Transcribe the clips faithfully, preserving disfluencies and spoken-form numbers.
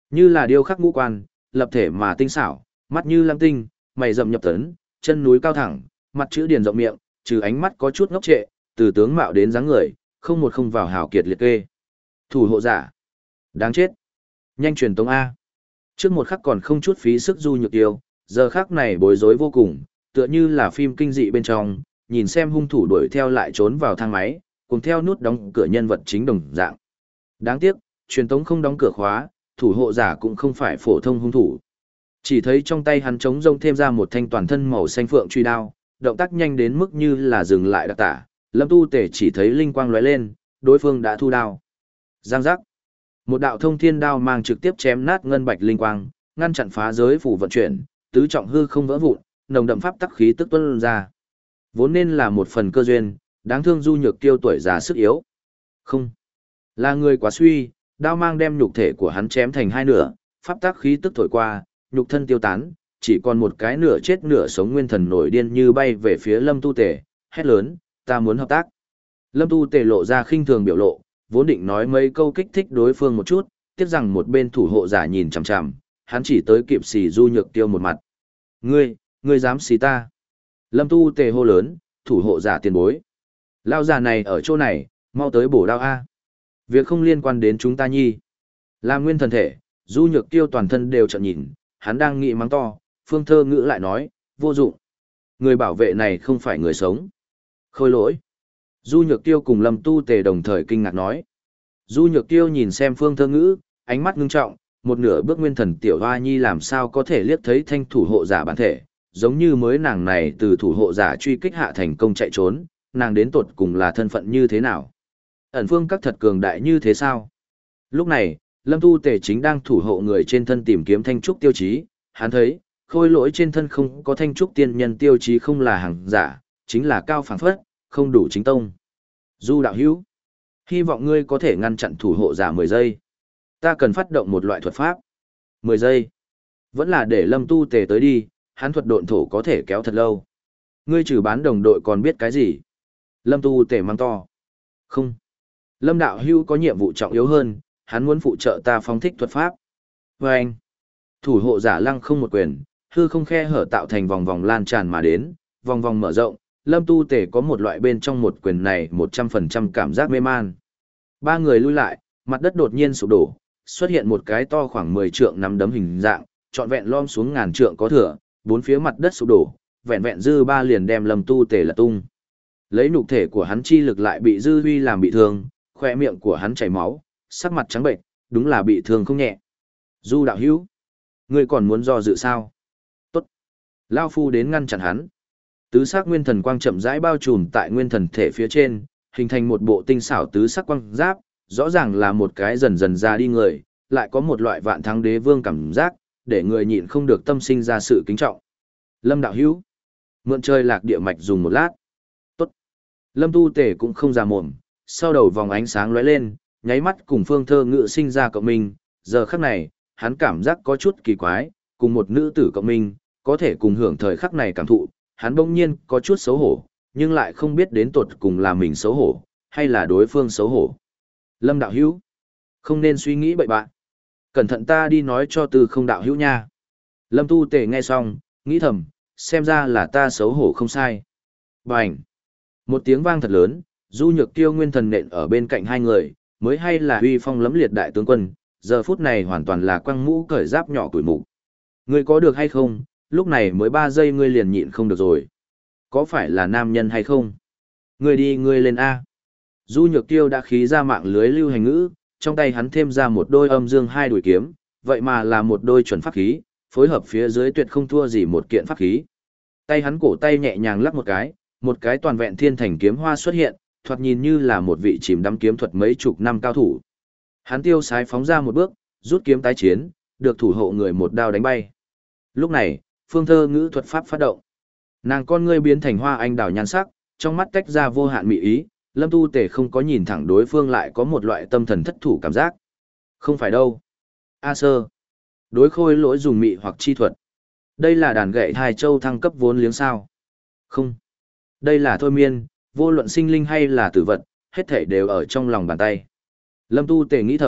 Như là điêu khắc ngũ quan, lập thể mà tinh xảo, mắt như lam tinh, mày rậm nhập tấn, chân núi cao thẳng, mặt chữ điển rộng miệng, trừ ánh mắt có chút ngốc trệ, từ tướng mạo đến dáng người, không một không vào hào kiệt liệt kê. Thủ hộ giả. Đáng chết. Nhanh truyền tống A. Trước một khắc còn không chút phí sức Du Nhược Tiêu, giờ khắc này bối rối vô cùng, tựa như là phim kinh dị bên trong, nhìn xem hung thủ đuổi theo lại trốn vào thang máy, cùng theo nút đóng cửa nhân vật chính đồng dạng. Đáng tiếc, truyền tống không đóng cửa khóa, thủ hộ giả cũng không phải phổ thông hung thủ. Chỉ thấy trong tay hắn trống rông thêm ra một thanh toàn thân màu xanh phượng truy đao, động tác nhanh đến mức như là dừng lại đặc tả, Lâm Tu Tể chỉ thấy linh quang lóe lên, đối phương đã thu đao. Giang giác. Một đạo thông thiên đao mang trực tiếp chém nát ngân bạch linh quang, ngăn chặn phá giới phủ vận chuyển, tứ trọng hư không vỡ vụn, nồng đậm pháp tắc khí tức tuôn ra. Vốn nên là một phần cơ duyên, đáng thương Du Nhược Tiêu tuổi già sức yếu. Không, là người quá suy, đao mang đem nhục thể của hắn chém thành hai nửa, pháp tắc khí tức thổi qua, nhục thân tiêu tán, chỉ còn một cái nửa chết nửa sống nguyên thần nổi điên như bay về phía Lâm Tu Tể, hét lớn, ta muốn hợp tác. Lâm Tu Tể lộ ra khinh thường biểu lộ, vốn định nói mấy câu kích thích đối phương một chút, tiếc rằng một bên thủ hộ giả nhìn chằm chằm, hắn chỉ tới kịp xì Du Nhược Tiêu một mặt. Ngươi, ngươi dám xì ta? Lâm Tu Tề hô lớn, thủ hộ giả tiền bối. Lao giả này ở chỗ này, mau tới bổ đao A. Việc không liên quan đến chúng ta nhi. Là nguyên thần thể, Du Nhược Tiêu toàn thân đều trợn nhìn, hắn đang nghĩ mắng to, Phương Thơ Ngữ lại nói, vô dụng. Người bảo vệ này không phải người sống. Khôi lỗi. Du Nhược Tiêu cùng Lâm Tu Tề đồng thời kinh ngạc nói. Du Nhược Tiêu nhìn xem Phương Thơ Ngữ, ánh mắt ngưng trọng, một nửa bước nguyên thần tiểu hoa nhi làm sao có thể liếc thấy thanh thủ hộ giả bản thể, giống như mới nàng này từ thủ hộ giả truy kích hạ thành công chạy trốn, nàng đến tột cùng là thân phận như thế nào? Ẩn phương các thật cường đại như thế sao? Lúc này, Lâm Tu Tề chính đang thủ hộ người trên thân tìm kiếm thanh trúc tiêu chí, hắn thấy, khôi lỗi trên thân không có thanh trúc tiên nhân tiêu chí không là hàng giả, chính là cao phảng phất, không đủ chính tông. Du đạo hữu, hy vọng ngươi có thể ngăn chặn thủ hộ giả mười giây. Ta cần phát động một loại thuật pháp. mười giây. Vẫn là để Lâm Tu Tề tới đi, hắn thuật độn thổ có thể kéo thật lâu. Ngươi trừ bán đồng đội còn biết cái gì? Lâm Tu Tề mang to. Không. Lâm đạo hữu có nhiệm vụ trọng yếu hơn, hắn muốn phụ trợ ta phóng thích thuật pháp. Và anh. Thủ hộ giả lăng không một quyền, hư không khe hở tạo thành vòng vòng lan tràn mà đến, vòng vòng mở rộng, Lâm Tu Tề có một loại bên trong một quyền này một trăm phần trăm cảm giác mê man. Ba người lui lại, mặt đất đột nhiên sụp đổ, xuất hiện một cái to khoảng mười trượng nắm đấm hình dạng, trọn vẹn lom xuống ngàn trượng có thừa, bốn phía mặt đất sụp đổ, vẹn vẹn dư ba liền đem Lâm Tu Tề lật tung. Lấy nhục thể của hắn chi lực lại bị dư huy làm bị thương, khóe miệng của hắn chảy máu, sắc mặt trắng bệnh, đúng là bị thương không nhẹ. Du đạo hữu, ngươi còn muốn do dự sao? Tốt. Lao phu đến ngăn chặn hắn. Tứ sắc nguyên thần quang chậm rãi bao trùm tại nguyên thần thể phía trên, hình thành một bộ tinh xảo tứ sắc quang giáp, rõ ràng là một cái dần dần ra đi người, lại có một loại vạn thắng đế vương cảm giác, để người nhịn không được tâm sinh ra sự kính trọng. Lâm đạo hữu, mượn chơi lạc địa mạch dùng một lát. Tốt. Lâm Tu Tề cũng không ra mồm, sau đầu vòng ánh sáng lóe lên, nháy mắt cùng Phương Thơ Ngữ sinh ra cộng minh, giờ khắc này, hắn cảm giác có chút kỳ quái, cùng một nữ tử cộng minh, có thể cùng hưởng thời khắc này cảm thụ, hắn bỗng nhiên có chút xấu hổ, nhưng lại không biết đến tột cùng là mình xấu hổ, hay là đối phương xấu hổ. Lâm đạo hữu, không nên suy nghĩ bậy bạ. Cẩn thận ta đi nói cho Tư Không đạo hữu nha. Lâm Tu Tề nghe xong, nghĩ thầm, xem ra là ta xấu hổ không sai. Bành! Một tiếng vang thật lớn, Du Nhược Tiêu nguyên thần nện ở bên cạnh hai người, mới hay là uy phong lẫm liệt đại tướng quân, giờ phút này hoàn toàn là quăng mũ cởi giáp nhỏ tuổi mục. Ngươi có được hay không, lúc này mới ba giây ngươi liền nhịn không được rồi. Có phải là nam nhân hay không? Ngươi đi ngươi lên A. Du Nhược Tiêu đã khí ra mạng lưới lưu hành ngữ, trong tay hắn thêm ra một đôi âm dương hai đuổi kiếm, vậy mà là một đôi chuẩn pháp khí, phối hợp phía dưới tuyệt không thua gì một kiện pháp khí. Tay hắn cổ tay nhẹ nhàng lắc một cái, một cái toàn vẹn thiên thành kiếm hoa xuất hiện, thoạt nhìn như là một vị chìm đắm kiếm thuật mấy chục năm cao thủ. Hắn tiêu sái phóng ra một bước, rút kiếm tái chiến, được thủ hộ người một đao đánh bay. Lúc này, Phương Thơ Ngữ thuật pháp phát động. Nàng con ngươi biến thành hoa anh đào nhan sắc, trong mắt tách ra vô hạn mị ý, Lâm Tu Tề không có nhìn thẳng đối phương lại có một loại tâm thần thất thủ cảm giác. Không phải đâu. A sơ. Đối khôi lỗi dùng mị hoặc chi thuật. Đây là đàn gậy hai châu thăng cấp vốn liếng sao. Không. Đây là thôi miên, vô luận sinh linh hay là tử vật, hết thảy đều ở trong lòng bàn tay. Lâm Tu Tề nghĩ thầm,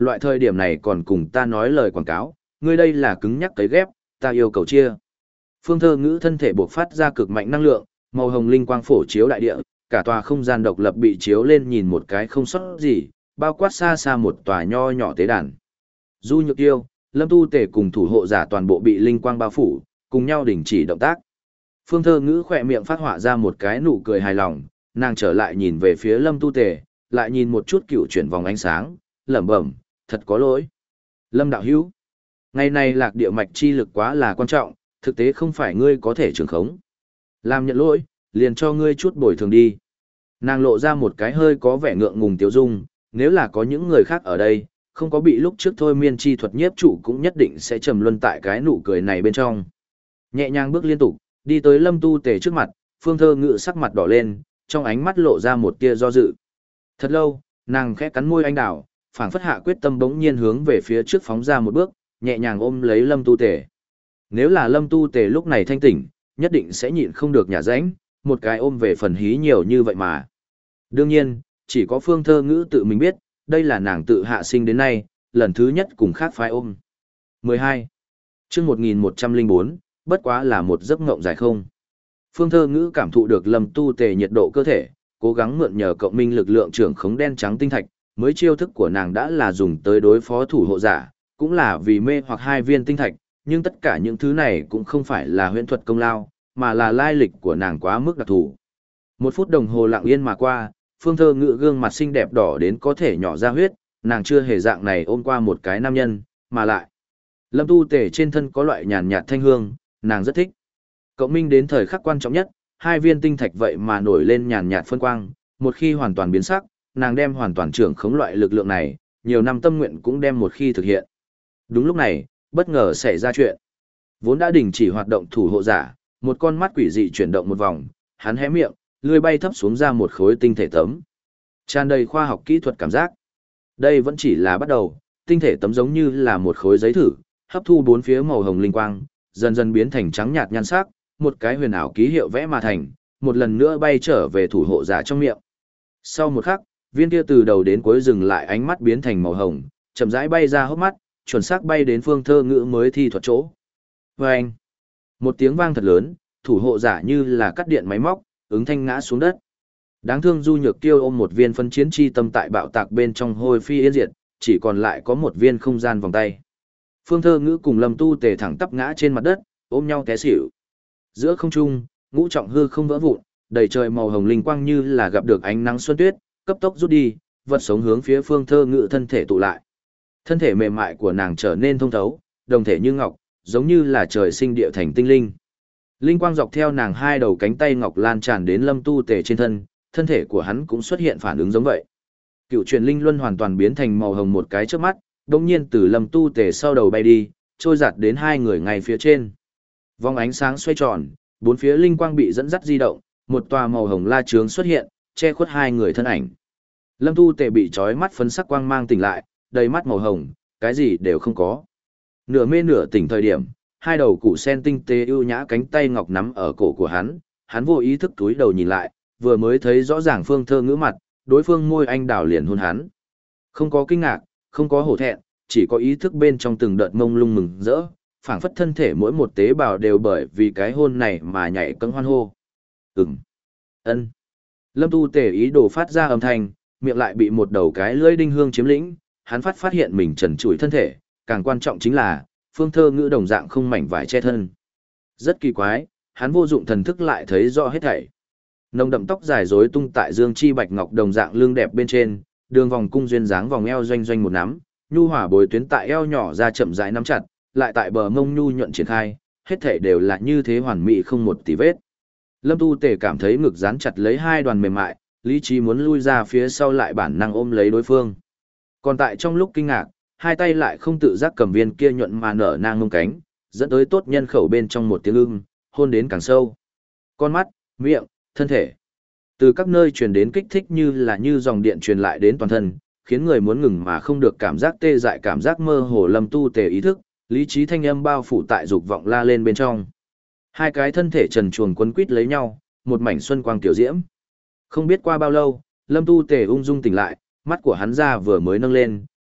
Loại thời điểm này còn cùng ta nói lời quảng cáo, ngươi đây là cứng nhắc cấy ghép, ta yêu cầu chia. Phương Thơ Ngữ thân thể buộc phát ra cực mạnh năng lượng, màu hồng linh quang phổ chiếu đại địa, cả tòa không gian độc lập bị chiếu lên nhìn một cái không sót gì, bao quát xa xa một tòa nho nhỏ tế đàn. Du Nhược Tiêu, Lâm Tu Tể cùng thủ hộ giả toàn bộ bị linh quang bao phủ, cùng nhau đình chỉ động tác. Phương Thơ Ngữ khỏe miệng phát họa ra một cái nụ cười hài lòng, nàng trở lại nhìn về phía Lâm Tu Tể, lại nhìn một chút cựu chuyển vòng ánh sáng, lẩm bẩm, thật có lỗi. Lâm đạo hữu, ngày này lạc địa mạch chi lực quá là quan trọng, thực tế không phải ngươi có thể trường khống. Làm nhận lỗi, liền cho ngươi chút bồi thường đi. Nàng lộ ra một cái hơi có vẻ ngượng ngùng tiếu dung, nếu là có những người khác ở đây, không có bị lúc trước thôi miên chi thuật nhiếp trụ cũng nhất định sẽ trầm luân tại cái nụ cười này bên trong. Nhẹ nhàng bước liên tục, đi tới Lâm Tu Tề trước mặt, Phương Thơ Ngữ sắc mặt đỏ lên, trong ánh mắt lộ ra một tia do dự. Thật lâu, nàng khẽ cắn môi anh đào, phảng phất hạ quyết tâm bỗng nhiên hướng về phía trước phóng ra một bước, nhẹ nhàng ôm lấy Lâm Tu Tề. Nếu là Lâm Tu Tề lúc này thanh tỉnh, nhất định sẽ nhịn không được nhả rãnh, một cái ôm về phần hí nhiều như vậy mà. Đương nhiên, chỉ có Phương Thơ Ngữ tự mình biết, đây là nàng tự hạ sinh đến nay, lần thứ nhất cùng khác phái ôm. mười hai. Chương một nghìn một trăm lẻ bốn, bất quá là một giấc ngộng dài không. Phương Thơ Ngữ cảm thụ được Lâm Tu Tề nhiệt độ cơ thể, cố gắng mượn nhờ cộng minh lực lượng trưởng khống đen trắng tinh thạch, mới chiêu thức của nàng đã là dùng tới đối phó thủ hộ giả, cũng là vì mê hoặc hai viên tinh thạch, nhưng tất cả những thứ này cũng không phải là huyễn thuật công lao, mà là lai lịch của nàng quá mức đặc thù. Một phút đồng hồ lặng yên mà qua, Phương Thơ Ngữ gương mặt xinh đẹp đỏ đến có thể nhỏ ra huyết, nàng chưa hề dạng này ôm qua một cái nam nhân, mà lại. Lâm Tu Tề trên thân có loại nhàn nhạt thanh hương, nàng rất thích. Cộng minh đến thời khắc quan trọng nhất, hai viên tinh thạch vậy mà nổi lên nhàn nhạt phân quang, một khi hoàn toàn biến sắc, nàng đem hoàn toàn trưởng khống loại lực lượng này, nhiều năm tâm nguyện cũng đem một khi thực hiện. Đúng lúc này, bất ngờ xảy ra chuyện. Vốn đã đình chỉ hoạt động thủ hộ giả, một con mắt quỷ dị chuyển động một vòng, hắn hé miệng, lưỡi bay thấp xuống ra một khối tinh thể tấm. Tràn đầy khoa học kỹ thuật cảm giác. Đây vẫn chỉ là bắt đầu, tinh thể tấm giống như là một khối giấy thử, hấp thu bốn phía màu hồng linh quang, dần dần biến thành trắng nhạt nhan sắc, một cái huyền ảo ký hiệu vẽ mà thành, một lần nữa bay trở về thủ hộ giả trong miệng. Sau một khắc, viên kia từ đầu đến cuối dừng lại ánh mắt biến thành màu hồng, chậm rãi bay ra hốc mắt, chuẩn xác bay đến Phương Thơ Ngữ mới thi thuật chỗ. Vâng! Một tiếng vang thật lớn, thủ hộ giả như là cắt điện máy móc, ứng thanh ngã xuống đất. Đáng thương Du Nhược Tiêu ôm một viên phân chiến chi tâm tại bạo tạc bên trong hôi phi yên diệt, chỉ còn lại có một viên không gian vòng tay. Phương Thơ Ngữ cùng Lâm Tu Tề thẳng tắp ngã trên mặt đất, ôm nhau té xỉu. Giữa không trung, ngũ trọng hư không vỡ vụn, đầy trời màu hồng linh quang như là gặp được ánh nắng xuân tuyết, cấp tốc rút đi, vật sống hướng phía Phương Thơ Ngữ thân thể tụ lại. Thân thể mềm mại của nàng trở nên thông thấu, đồng thể như ngọc, giống như là trời sinh địa thành tinh linh. Linh quang dọc theo nàng hai đầu cánh tay ngọc lan tràn đến Lâm Tu Tề trên thân, thân thể của hắn cũng xuất hiện phản ứng giống vậy. Cựu truyền linh luân hoàn toàn biến thành màu hồng một cái trước mắt, đột nhiên từ Lâm Tu Tề sau đầu bay đi, trôi giạt đến hai người ngay phía trên. Vòng ánh sáng xoay tròn, bốn phía linh quang bị dẫn dắt di động, một tòa màu hồng la chướng xuất hiện, che khuất hai người thân ảnh. Lâm Tu Tề bị chói mắt phấn sắc quang mang tỉnh lại, đầy mắt màu hồng, cái gì đều không có. Nửa mê nửa tỉnh thời điểm, hai đầu củ sen tinh tế ưu nhã cánh tay ngọc nắm ở cổ của hắn, hắn vô ý thức túi đầu nhìn lại, vừa mới thấy rõ ràng Phương Thơ Ngữ mặt, đối phương môi anh đào liền hôn hắn. Không có kinh ngạc, không có hổ thẹn, chỉ có ý thức bên trong từng đợt mông lung mừng rỡ, phảng phất thân thể mỗi một tế bào đều bởi vì cái hôn này mà nhảy cẫng hoan hô. Ừm. Ân. Lâm Tu Tề ý đồ phát ra âm thanh, miệng lại bị một đầu cái lưỡi đinh hương chiếm lĩnh, hắn phát phát hiện mình trần trụi thân thể, càng quan trọng chính là, Phương Thơ Ngữ đồng dạng không mảnh vải che thân. Rất kỳ quái, hắn vô dụng thần thức lại thấy rõ hết thảy. Nồng đậm tóc dài rối tung tại dương chi bạch ngọc đồng dạng lưng đẹp bên trên, đường vòng cung duyên dáng vòng eo doanh doanh một nắm, nhu hỏa bồi tuyến tại eo nhỏ ra chậm rãi nắm chặt, lại tại bờ mông nhu nhuận triển khai, hết thảy đều là như thế hoàn mỹ không một tì vết. Lâm Tu Tề cảm thấy ngực dán chặt lấy hai đoàn mềm mại, lý trí muốn lui ra phía sau lại bản năng ôm lấy đối phương. Còn tại trong lúc kinh ngạc, hai tay lại không tự giác cầm viên kia nhuận mà nở nang ngông cánh, dẫn tới tốt nhân khẩu bên trong một tiếng ưng, hôn đến càng sâu. Con mắt, miệng, thân thể. Từ các nơi truyền đến kích thích như là như dòng điện truyền lại đến toàn thân, khiến người muốn ngừng mà không được cảm giác tê dại cảm giác mơ hồ. Lâm Tu Tề ý thức, lý trí thanh âm bao phủ tại dục vọng la lên bên trong. Hai cái thân thể trần truồng quấn quít lấy nhau, một mảnh xuân quang tiểu diễm. Không biết qua bao lâu, Lâm Tu Tề ung dung tỉnh lại, mắt của hắn ra vừa mới nâng lên,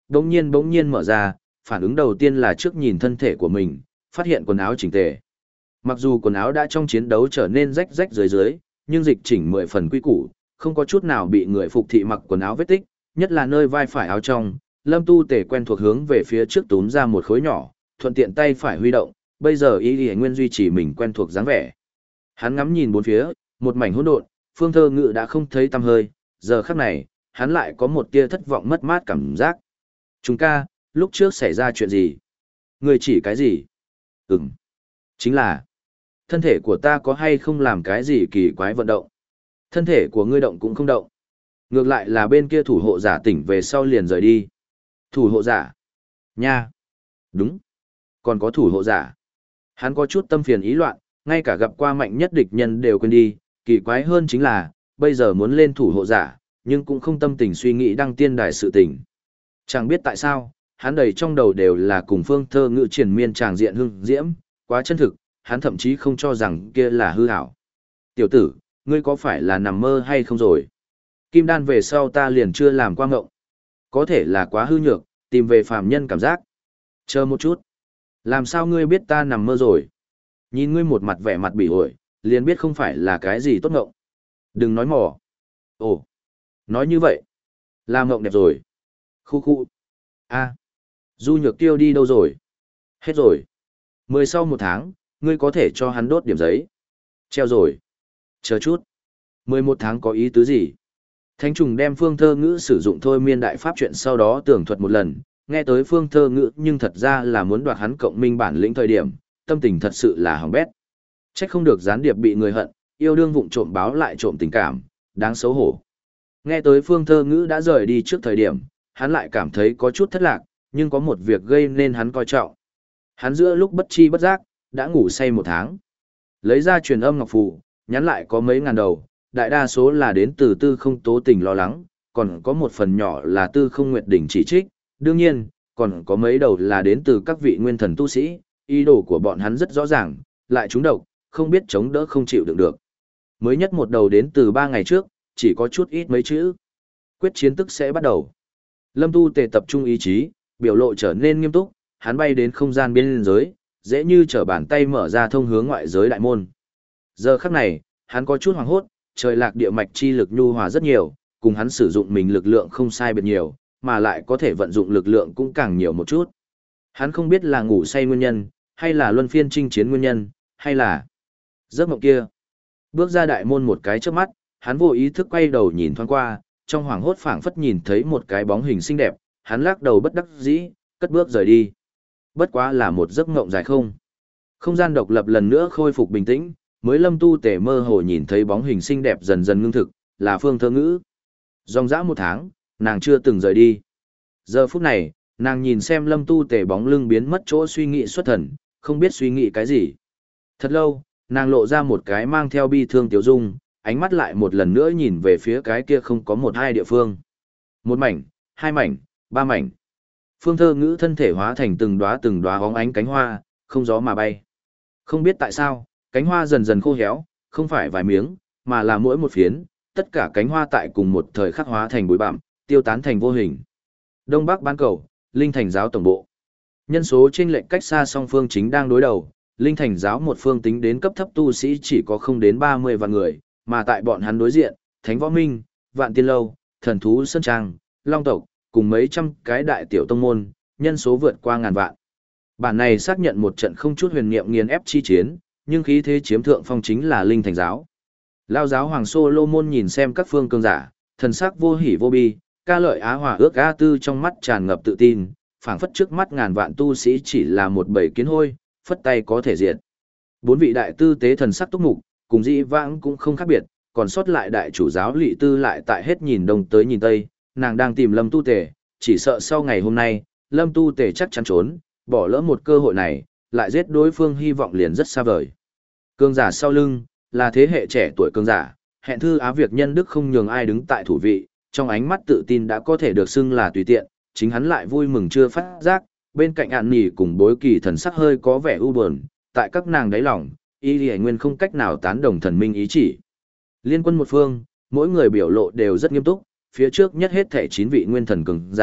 bỗng nhiên bỗng nhiên mở ra, phản ứng đầu tiên là trước nhìn thân thể của mình, phát hiện quần áo chỉnh tề. Mặc dù quần áo đã trong chiến đấu trở nên rách rách dưới dưới, nhưng dịch chỉnh mười phần quy củ, không có chút nào bị người phục thị mặc quần áo vết tích, nhất là nơi vai phải áo trong, Lâm Tu Tề quen thuộc hướng về phía trước túm ra một khối nhỏ, thuận tiện tay phải huy động, bây giờ ý Y Nguyên duy trì mình quen thuộc dáng vẻ. Hắn ngắm nhìn bốn phía, một mảnh hỗn độn, Phương Thơ Ngự đã không thấy tăm hơi, giờ khắc này, hắn lại có một tia thất vọng mất mát cảm giác. Chúng ca, lúc trước xảy ra chuyện gì? Người chỉ cái gì? Ừm, chính là, thân thể của ta có hay không làm cái gì kỳ quái vận động? Thân thể của ngươi động cũng không động. Ngược lại là bên kia thủ hộ giả tỉnh về sau liền rời đi. Thủ hộ giả? Nha. Đúng. Còn có thủ hộ giả. Hắn có chút tâm phiền ý loạn, ngay cả gặp qua mạnh nhất địch nhân đều quên đi, kỳ quái hơn chính là, bây giờ muốn lên thủ hộ giả, nhưng cũng không tâm tình suy nghĩ đăng tiên đài sự tình. Chẳng biết tại sao, hắn đầy trong đầu đều là cùng Phương Thơ Ngữ triển miên tràng diện hưng diễm, quá chân thực, hắn thậm chí không cho rằng kia là hư ảo. Tiểu tử, ngươi có phải là nằm mơ hay không rồi? Kim đan về sau ta liền chưa làm qua ngộng. Có thể là quá hư nhược, tìm về phàm nhân cảm giác. Chờ một chút. Làm sao ngươi biết ta nằm mơ rồi? Nhìn ngươi một mặt vẻ mặt bỉ ổi, liền biết không phải là cái gì tốt ngộng. Đừng nói mỏ. Ồ, nói như vậy. Làm ngộng đẹp rồi. Khu khu. A, Du Nhược Tiêu đi đâu rồi? Hết rồi. Mười sau một tháng, ngươi có thể cho hắn đốt điểm giấy. Treo rồi. Chờ chút. Mười một tháng có ý tứ gì? Thánh trùng đem Phương Thơ Ngữ sử dụng thôi miên đại pháp chuyện sau đó tường thuật một lần, nghe tới Phương Thơ Ngữ nhưng thật ra là muốn đoạt hắn cộng minh bản lĩnh thời điểm, tâm tình thật sự là hỏng bét. Trách không được gián điệp bị người hận, yêu đương vụng trộm báo lại trộm tình cảm, đáng xấu hổ. Nghe tới Phương Thơ Ngữ đã rời đi trước thời điểm, hắn lại cảm thấy có chút thất lạc, nhưng có một việc gây nên hắn coi trọng. Hắn giữa lúc bất chi bất giác, đã ngủ say một tháng. Lấy ra truyền âm ngọc phù, nhắn lại có mấy ngàn đầu, đại đa số là đến từ Tư Không Tố Tình lo lắng, còn có một phần nhỏ là Tư Không Nguyệt Đỉnh chỉ trích, đương nhiên, còn có mấy đầu là đến từ các vị nguyên thần tu sĩ, ý đồ của bọn hắn rất rõ ràng, lại trúng độc, không biết chống đỡ không chịu đựng được. Mới nhất một đầu đến từ ba ngày trước, chỉ có chút ít mấy chữ. Quyết chiến tức sẽ bắt đầu. Lâm Tu Tề tập trung ý chí, biểu lộ trở nên nghiêm túc, hắn bay đến không gian biên giới, dễ như trở bàn tay mở ra thông hướng ngoại giới đại môn. Giờ khắc này, hắn có chút hoảng hốt, trời lạc địa mạch chi lực nhu hòa rất nhiều, cùng hắn sử dụng mình lực lượng không sai biệt nhiều, mà lại có thể vận dụng lực lượng cũng càng nhiều một chút. Hắn không biết là ngủ say nguyên nhân, hay là luân phiên chinh chiến nguyên nhân, hay là giấc mộng kia. Bước ra đại môn một cái trước mắt, hắn vô ý thức quay đầu nhìn thoáng qua, trong hoảng hốt phảng phất nhìn thấy một cái bóng hình xinh đẹp, hắn lắc đầu bất đắc dĩ, cất bước rời đi. Bất quá là một giấc mộng dài không. Không gian độc lập lần nữa khôi phục bình tĩnh, mới Lâm Tu Tề mơ hồ nhìn thấy bóng hình xinh đẹp dần dần ngưng thực, là Phương Thơ Ngữ. Dòng dã một tháng, nàng chưa từng rời đi. Giờ phút này, nàng nhìn xem Lâm Tu Tề bóng lưng biến mất chỗ suy nghĩ xuất thần, không biết suy nghĩ cái gì. Thật lâu, nàng lộ ra một cái mang theo bi thương tiểu dung, ánh mắt lại một lần nữa nhìn về phía cái kia không có một hai địa phương. Một mảnh, hai mảnh, ba mảnh. Phương Thơ Ngữ thân thể hóa thành từng đóa từng đóa hóng ánh cánh hoa, không gió mà bay. Không biết tại sao, cánh hoa dần dần khô héo, không phải vài miếng, mà là mỗi một phiến, tất cả cánh hoa tại cùng một thời khắc hóa thành bụi bặm, tiêu tán thành vô hình. Đông Bắc bán cầu, Linh Thành giáo tổng bộ. Nhân số chênh lệch cách xa song phương chính đang đối đầu, Linh Thành giáo một phương tính đến cấp thấp tu sĩ chỉ có không đến ba mươi vạn người, mà tại bọn hắn đối diện, Thánh Võ Minh, Vạn Tiên Lâu, Thần Thú Sơn Trang, Long tộc, cùng mấy trăm cái đại tiểu tông môn, nhân số vượt qua ngàn vạn. Bản này xác nhận một trận không chút huyền niệm nghiền ép chi chiến, nhưng khí thế chiếm thượng phong chính là Linh Thành giáo. Lao giáo Hoàng Solomon nhìn xem các phương cường giả, thần sắc vô hỉ vô bi, ca lợi á hòa ước a tư trong mắt tràn ngập tự tin, phảng phất trước mắt ngàn vạn tu sĩ chỉ là một bầy kiến hôi, phất tay có thể diệt. Bốn vị đại tư tế thần sắc túc mục, cùng dĩ vãng cũng không khác biệt, còn sót lại đại chủ giáo Lỵ Tư lại tại hết nhìn đông tới nhìn tây, nàng đang tìm Lâm Tu Tề, chỉ sợ sau ngày hôm nay, Lâm Tu Tề chắc chắn trốn, bỏ lỡ một cơ hội này, lại giết đối phương hy vọng liền rất xa vời. Cường giả sau lưng, là thế hệ trẻ tuổi cường giả, hẹn thư Á Việc nhân đức không nhường ai đứng tại thủ vị, trong ánh mắt tự tin đã có thể được xưng là tùy tiện, chính hắn lại vui mừng chưa phát giác, bên cạnh ạn nỉ cùng bối kỳ thần sắc hơi có vẻ u buồn, tại các nàng đáy lòng, y lì nguyên không cách nào tán đồng thần minh ý chỉ. Liên quân một phương, mỗi người biểu lộ đều rất nghiêm túc, phía trước nhất hết thể chín vị nguyên thần cường giả,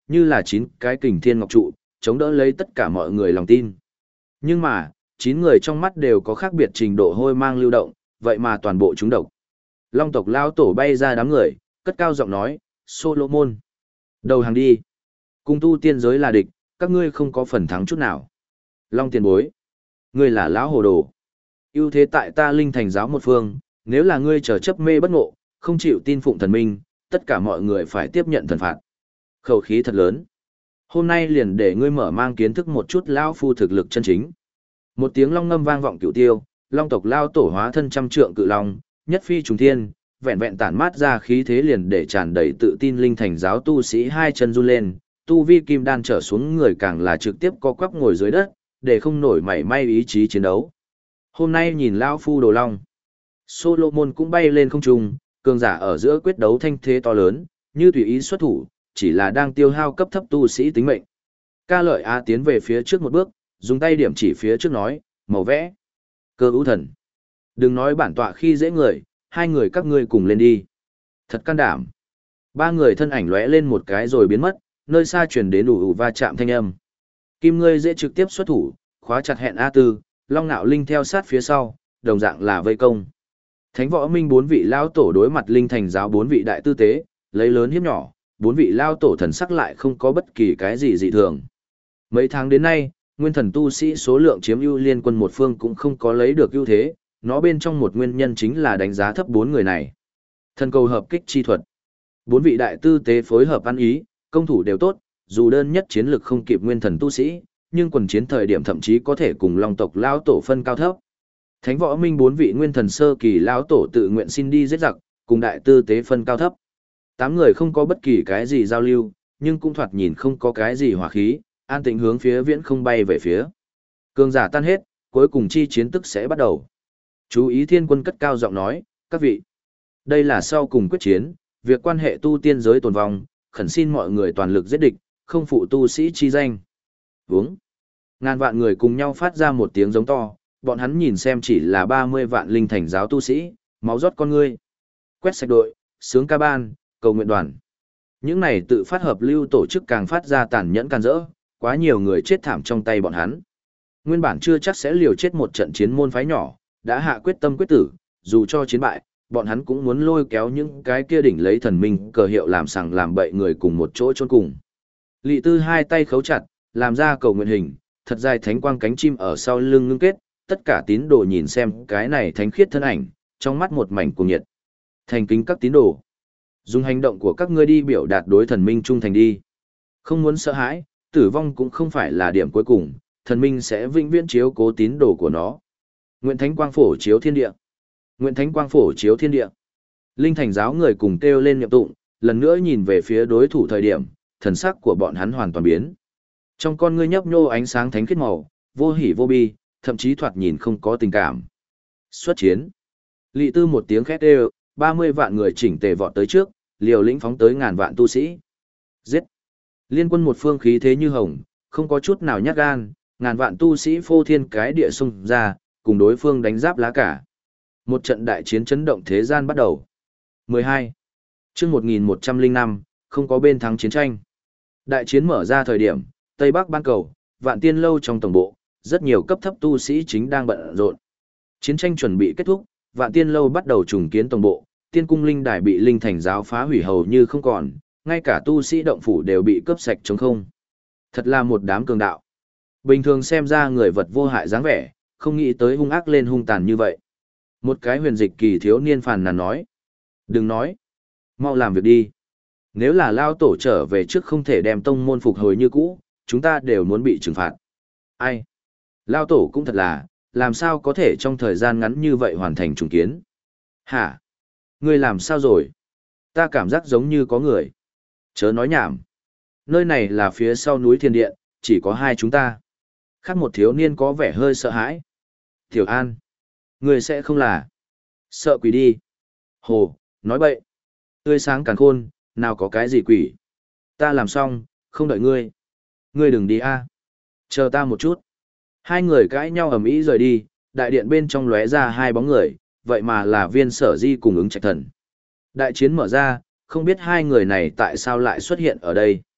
như là chín cái kình thiên ngọc trụ, chống đỡ lấy tất cả mọi người lòng tin. Nhưng mà, chín người trong mắt đều có khác biệt trình độ hôi mang lưu động, vậy mà toàn bộ chúng độc. Long tộc lao tổ bay ra đám người, cất cao giọng nói, Solomon. Đầu hàng đi. Cùng tu tiên giới là địch, các ngươi không có phần thắng chút nào. Long tiền bối. Ngươi là lão hồ đồ. Ưu thế tại ta linh thành giáo một phương, nếu là ngươi trở chấp mê bất ngộ, không chịu tin phụng thần minh, tất cả mọi người phải tiếp nhận thần phạt. Khẩu khí thật lớn. Hôm nay liền để ngươi mở mang kiến thức một chút lão phu thực lực chân chính. Một tiếng long ngâm vang vọng cửu tiêu, long tộc lao tổ hóa thân trăm trượng cự long, nhất phi trùng thiên, vẹn vẹn tản mát ra khí thế liền để tràn đầy tự tin linh thành giáo tu sĩ hai chân run lên, tu vi kim đan trở xuống người càng là trực tiếp co quắp ngồi dưới đất, để không nổi mảy may ý chí chiến đấu. Hôm nay nhìn lão phu đồ long, Solomon cũng bay lên không trung, cường giả ở giữa quyết đấu thanh thế to lớn, như tùy ý xuất thủ, chỉ là đang tiêu hao cấp thấp tu sĩ tính mệnh. Ca Lợi Á tiến về phía trước một bước, dùng tay điểm chỉ phía trước nói, màu vẽ. Cơ ưu thần. Đừng nói bản tọa khi dễ người, hai người các ngươi cùng lên đi. Thật can đảm. Ba người thân ảnh lóe lên một cái rồi biến mất, nơi xa truyền đến ủ ủ va chạm thanh âm. Kim ngươi dễ trực tiếp xuất thủ, khóa chặt hẹn A Tư, Long Nạo Linh theo sát phía sau, đồng dạng là vây công. Thánh Võ Minh bốn vị lao tổ đối mặt linh thành giáo bốn vị đại tư tế, lấy lớn hiếp nhỏ, bốn vị lao tổ thần sắc lại không có bất kỳ cái gì dị thường. Mấy tháng đến nay, nguyên thần tu sĩ số lượng chiếm ưu liên quân một phương cũng không có lấy được ưu thế, nó bên trong một nguyên nhân chính là đánh giá thấp bốn người này. Thần cầu hợp kích chi thuật. Bốn vị đại tư tế phối hợp ăn ý, công thủ đều tốt, dù đơn nhất chiến lực không kịp nguyên thần tu sĩ, nhưng quần chiến thời điểm thậm chí có thể cùng long tộc lao tổ phân cao thấp. Thánh Võ Minh bốn vị nguyên thần sơ kỳ lão tổ tự nguyện xin đi giết giặc, cùng đại tư tế phân cao thấp. Tám người không có bất kỳ cái gì giao lưu, nhưng cũng thoạt nhìn không có cái gì hỏa khí, an tĩnh hướng phía viễn không bay về phía. Cường giả tan hết, cuối cùng chi chiến tức sẽ bắt đầu. Chú ý Thiên Quân cất cao giọng nói, các vị, đây là sau cùng quyết chiến, việc quan hệ tu tiên giới tồn vong, khẩn xin mọi người toàn lực giết địch, không phụ tu sĩ chi danh. Vướng. Ngàn vạn người cùng nhau phát ra một tiếng giống to, bọn hắn nhìn xem chỉ là ba mươi vạn linh thành giáo tu sĩ, máu rót con ngươi. Quét sạch đội, sướng ca ban, cầu nguyện đoàn. Những này tự phát hợp lưu tổ chức càng phát ra tàn nhẫn can rỡ, quá nhiều người chết thảm trong tay bọn hắn. Nguyên bản chưa chắc sẽ liều chết một trận chiến môn phái nhỏ, đã hạ quyết tâm quyết tử, dù cho chiến bại, bọn hắn cũng muốn lôi kéo những cái kia đỉnh lấy thần minh cờ hiệu làm sằng làm bậy người cùng một chỗ chôn cùng. Lị Tư hai tay khấu chặt, làm ra cầu nguyện hình, thật dài thánh quang cánh chim ở sau lưng ngưng kết, tất cả tín đồ nhìn xem cái này thánh khiết thân ảnh, trong mắt một mảnh cuồng nhiệt. Thành kính các tín đồ, dùng hành động của các ngươi đi biểu đạt đối thần minh trung thành đi. Không muốn sợ hãi, tử vong cũng không phải là điểm cuối cùng, thần minh sẽ vĩnh viễn chiếu cố tín đồ của nó. Nguyện thánh quang phổ chiếu thiên địa. Nguyện thánh quang phổ chiếu thiên địa. Linh thành giáo người cùng kêu lên niệm tụng, lần nữa nhìn về phía đối thủ thời điểm, thần sắc của bọn hắn hoàn toàn biến. Trong con ngươi nhấp nhô ánh sáng thánh khiết màu, vô hỉ vô bi, thậm chí thoạt nhìn không có tình cảm. Xuất chiến. Lị Tư một tiếng khét đều, ba mươi vạn người chỉnh tề vọt tới trước, liều lĩnh phóng tới ngàn vạn tu sĩ. Giết. Liên quân một phương khí thế như hồng, không có chút nào nhát gan, ngàn vạn tu sĩ phô thiên cái địa xung ra, cùng đối phương đánh giáp lá cả. Một trận đại chiến chấn động thế gian bắt đầu. mười hai. Chương một nghìn một trăm lẻ năm, không có bên thắng chiến tranh. Đại chiến mở ra thời điểm, Tây Bắc ban cầu, Vạn Tiên lâu trong tổng bộ, rất nhiều cấp thấp tu sĩ chính đang bận rộn. Chiến tranh chuẩn bị kết thúc, Vạn Tiên lâu bắt đầu trùng kiến tổng bộ, Tiên cung linh đài bị linh thành giáo phá hủy hầu như không còn, ngay cả tu sĩ động phủ đều bị cướp sạch trống không. Thật là một đám cường đạo. Bình thường xem ra người vật vô hại dáng vẻ, không nghĩ tới hung ác lên hung tàn như vậy. Một cái huyền dịch kỳ thiếu niên phàn nàn nói. Đừng nói. Mau làm việc đi. Nếu là lao tổ trở về trước không thể đem tông môn phục hồi như cũ, chúng ta đều muốn bị trừng phạt. Ai? Lao tổ cũng thật là, làm sao có thể trong thời gian ngắn như vậy hoàn thành trùng kiến? Hả? Ngươi làm sao rồi? Ta cảm giác giống như có người. Chớ nói nhảm. Nơi này là phía sau núi thiên điện, chỉ có hai chúng ta. Khác một thiếu niên có vẻ hơi sợ hãi. Tiểu An. Ngươi sẽ không là. Sợ quỷ đi. Hồ, nói bậy. Tươi sáng càn khôn, nào có cái gì quỷ. Ta làm xong, không đợi ngươi. Ngươi đừng đi a. Chờ ta một chút. Hai người cãi nhau ầm ĩ rời đi, đại điện bên trong lóe ra hai bóng người, vậy mà là Viên Sở Di cùng Ứng Trạch Thần. Đại chiến mở ra, không biết hai người này tại sao lại xuất hiện ở đây.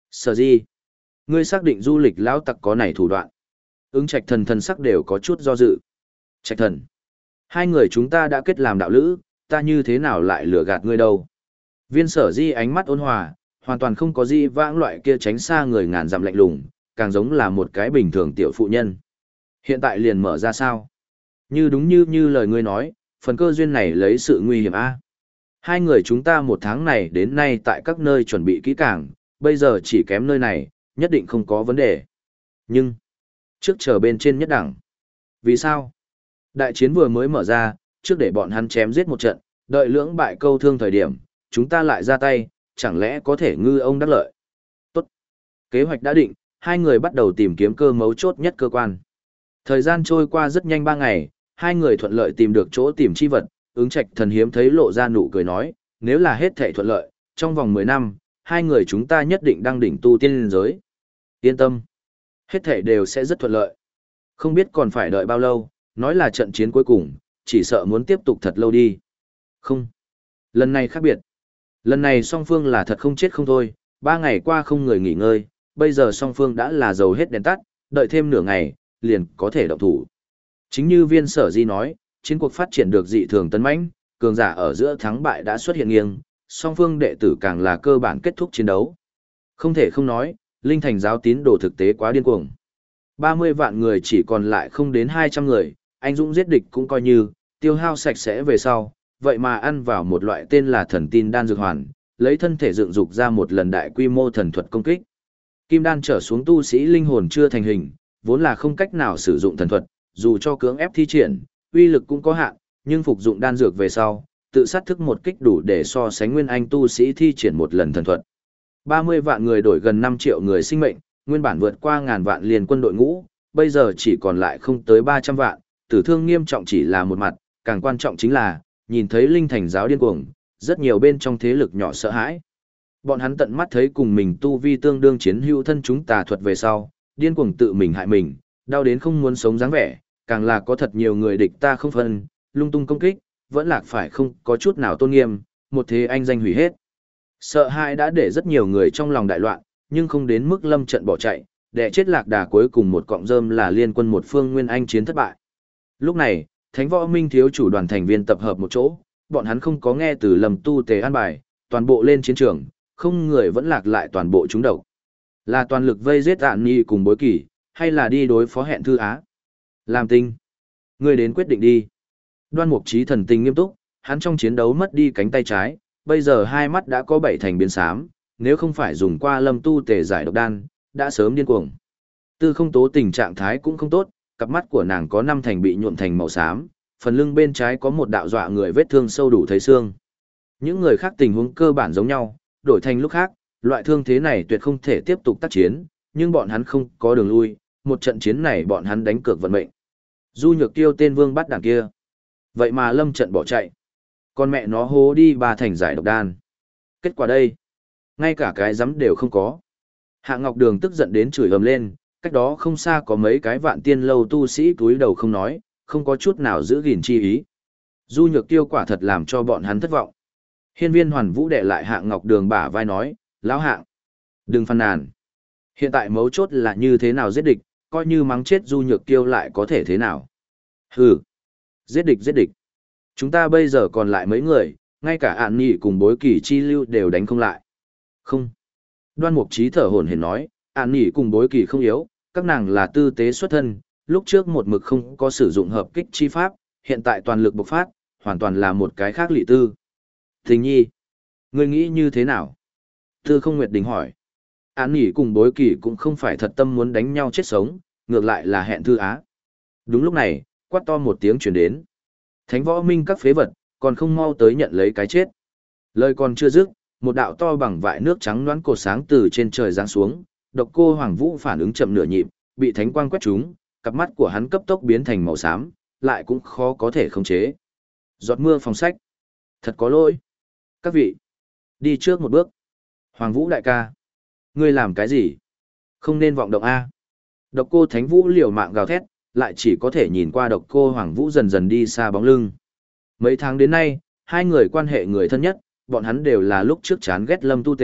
Sở di, ngươi xác định du lịch lão tặc có này thủ đoạn. Ứng Trạch Thần thần sắc đều có chút do dự. Trạch Thần, hai người chúng ta đã kết làm đạo lữ, ta như thế nào lại lừa gạt ngươi đâu? Viên Sở Di ánh mắt ôn hòa, hoàn toàn không có gì vãng loại kia tránh xa người ngàn dặm lạnh lùng, càng giống là một cái bình thường tiểu phụ nhân. Hiện tại liền mở ra sao? Như đúng như như lời ngươi nói, phần cơ duyên này lấy sự nguy hiểm a. Hai người chúng ta một tháng này đến nay tại các nơi chuẩn bị kỹ càng, bây giờ chỉ kém nơi này, nhất định không có vấn đề. Nhưng, trước chờ bên trên nhất đẳng. Vì sao? Đại chiến vừa mới mở ra, trước để bọn hắn chém giết một trận, đợi lưỡng bại câu thương thời điểm, chúng ta lại ra tay, chẳng lẽ có thể ngư ông đắc lợi. Tốt. Kế hoạch đã định, hai người bắt đầu tìm kiếm cơ mấu chốt nhất cơ quan. Thời gian trôi qua rất nhanh ba ngày, hai người thuận lợi tìm được chỗ tìm chi vật, Ứng Trạch Thần hiếm thấy lộ ra nụ cười nói, nếu là hết thảy thuận lợi, trong vòng mười năm, hai người chúng ta nhất định đăng đỉnh tu tiên liên giới. Yên tâm. Hết thảy đều sẽ rất thuận lợi. Không biết còn phải đợi bao lâu, nói là trận chiến cuối cùng, chỉ sợ muốn tiếp tục thật lâu đi. Không. Lần này khác biệt. Lần này song phương là thật không chết không thôi, ba ngày qua không người nghỉ ngơi, bây giờ song phương đã là dầu hết đèn tắt, đợi thêm nửa ngày, liền có thể động thủ. Chính như Viên Sở Di nói, chiến cuộc phát triển được dị thường tấn mãnh, cường giả ở giữa thắng bại đã xuất hiện nghiêng, song phương đệ tử càng là cơ bản kết thúc chiến đấu. Không thể không nói, Linh Thành giáo tín đồ thực tế quá điên cuồng. ba mươi vạn người chỉ còn lại không đến hai trăm người, anh dũng giết địch cũng coi như, tiêu hao sạch sẽ về sau, vậy mà ăn vào một loại tên là thần tin đan dược hoàn, lấy thân thể dựng dục ra một lần đại quy mô thần thuật công kích. Kim đan trở xuống tu sĩ linh hồn chưa thành hình, vốn là không cách nào sử dụng thần thuật, dù cho cưỡng ép thi triển, uy lực cũng có hạn, nhưng phục dụng đan dược về sau, tự sát thức một kích đủ để so sánh nguyên anh tu sĩ thi triển một lần thần thuật. ba mươi vạn người đổi gần năm triệu người sinh mệnh, nguyên bản vượt qua ngàn vạn liền quân đội ngũ, bây giờ chỉ còn lại không tới ba trăm vạn, tử thương nghiêm trọng chỉ là một mặt, càng quan trọng chính là, nhìn thấy Linh Thành giáo điên cuồng, rất nhiều bên trong thế lực nhỏ sợ hãi. Bọn hắn tận mắt thấy cùng mình tu vi tương đương chiến hữu thân chúng tà thuật về sau, điên cuồng tự mình hại mình, đau đến không muốn sống dáng vẻ, càng là có thật nhiều người địch ta không phân, lung tung công kích, vẫn lạc phải không có chút nào tôn nghiêm, một thế anh danh hủy hết. Sợ hãi đã để rất nhiều người trong lòng đại loạn, nhưng không đến mức lâm trận bỏ chạy, để chết lạc đà cuối cùng một cọng rơm là liên quân một phương nguyên anh chiến thất bại. Lúc này, Thánh Võ Minh thiếu chủ đoàn thành viên tập hợp một chỗ, bọn hắn không có nghe từ Lâm Tu Tề an bài, toàn bộ lên chiến trường, không người vẫn lạc lại toàn bộ chúng độc. Là toàn lực vây giết Ạn Nhi cùng Bối Kỳ, hay là đi đối phó Hẹn Thư Á? Làm tinh. Người đến quyết định đi. Đoan Mục Chí thần tình nghiêm túc, hắn trong chiến đấu mất đi cánh tay trái, bây giờ hai mắt đã có bảy thành biến xám, nếu không phải dùng qua Lâm Tu Tề giải độc đan, đã sớm điên cuồng. Tư Không Tố tình trạng thái cũng không tốt, cặp mắt của nàng có năm thành bị nhuộm thành màu xám, phần lưng bên trái có một đạo dọa người vết thương sâu đủ thấy xương. Những người khác tình huống cơ bản giống nhau, đổi thành lúc khác, loại thương thế này tuyệt không thể tiếp tục tác chiến, nhưng bọn hắn không có đường lui, một trận chiến này bọn hắn đánh cược vận mệnh. Du Nhược Tiêu tên vương bắt đảng kia. Vậy mà lâm trận bỏ chạy. Con mẹ nó hố đi ba thành giải độc đan. Kết quả đây, ngay cả cái giấm đều không có. Hạ Ngọc Đường tức giận đến chửi ầm lên, cách đó không xa có mấy cái vạn tiên lâu tu sĩ túi đầu không nói, không có chút nào giữ gìn chi ý. Du Nhược Tiêu quả thật làm cho bọn hắn thất vọng. Hiên Viên Hoàn Vũ đệ lại Hạ Ngọc Đường bả vai nói, lão Hạng, đừng phàn nàn. Hiện tại mấu chốt là như thế nào giết địch, coi như mắng chết Du Nhược Tiêu lại có thể thế nào. Hừ, giết địch giết địch. Chúng ta bây giờ còn lại mấy người, ngay cả Ạn Nhi cùng Bối Kỳ chi lưu đều đánh không lại. Không. Đoan Mục Chí thở hổn hển nói, Ạn Nhi cùng Bối Kỳ không yếu, các nàng là tư tế xuất thân, lúc trước một mực không có sử dụng hợp kích chi pháp, hiện tại toàn lực bộc phát, hoàn toàn là một cái khác lị tư. Tình Nhi, ngươi nghĩ như thế nào? Tư Không Nguyệt Đình hỏi. Ạn Nhi cùng Bối Kỳ cũng không phải thật tâm muốn đánh nhau chết sống, ngược lại là Hẹn Thư Á. Đúng lúc này, quát to một tiếng truyền đến. Thánh Võ Minh các phế vật, còn không mau tới nhận lấy cái chết. Lời còn chưa dứt, một đạo to bằng vại nước trắng loãng cột sáng từ trên trời giáng xuống, Độc Cô Hoàng Vũ phản ứng chậm nửa nhịp, bị thánh quang quét trúng, cặp mắt của hắn cấp tốc biến thành màu xám, lại cũng khó có thể khống chế. Giọt mưa phòng sách. Thật có lỗi. Các vị, đi trước một bước. Hoàng Vũ đại ca, ngươi làm cái gì? Không nên vọng động a. Độc Cô Thánh Vũ liều mạng gào thét, lại chỉ có thể nhìn qua Độc Cô Hoàng Vũ dần dần đi xa bóng lưng. Mấy tháng đến nay, hai người quan hệ người thân nhất, bọn hắn đều là lúc trước chán ghét Lâm Tu Tề,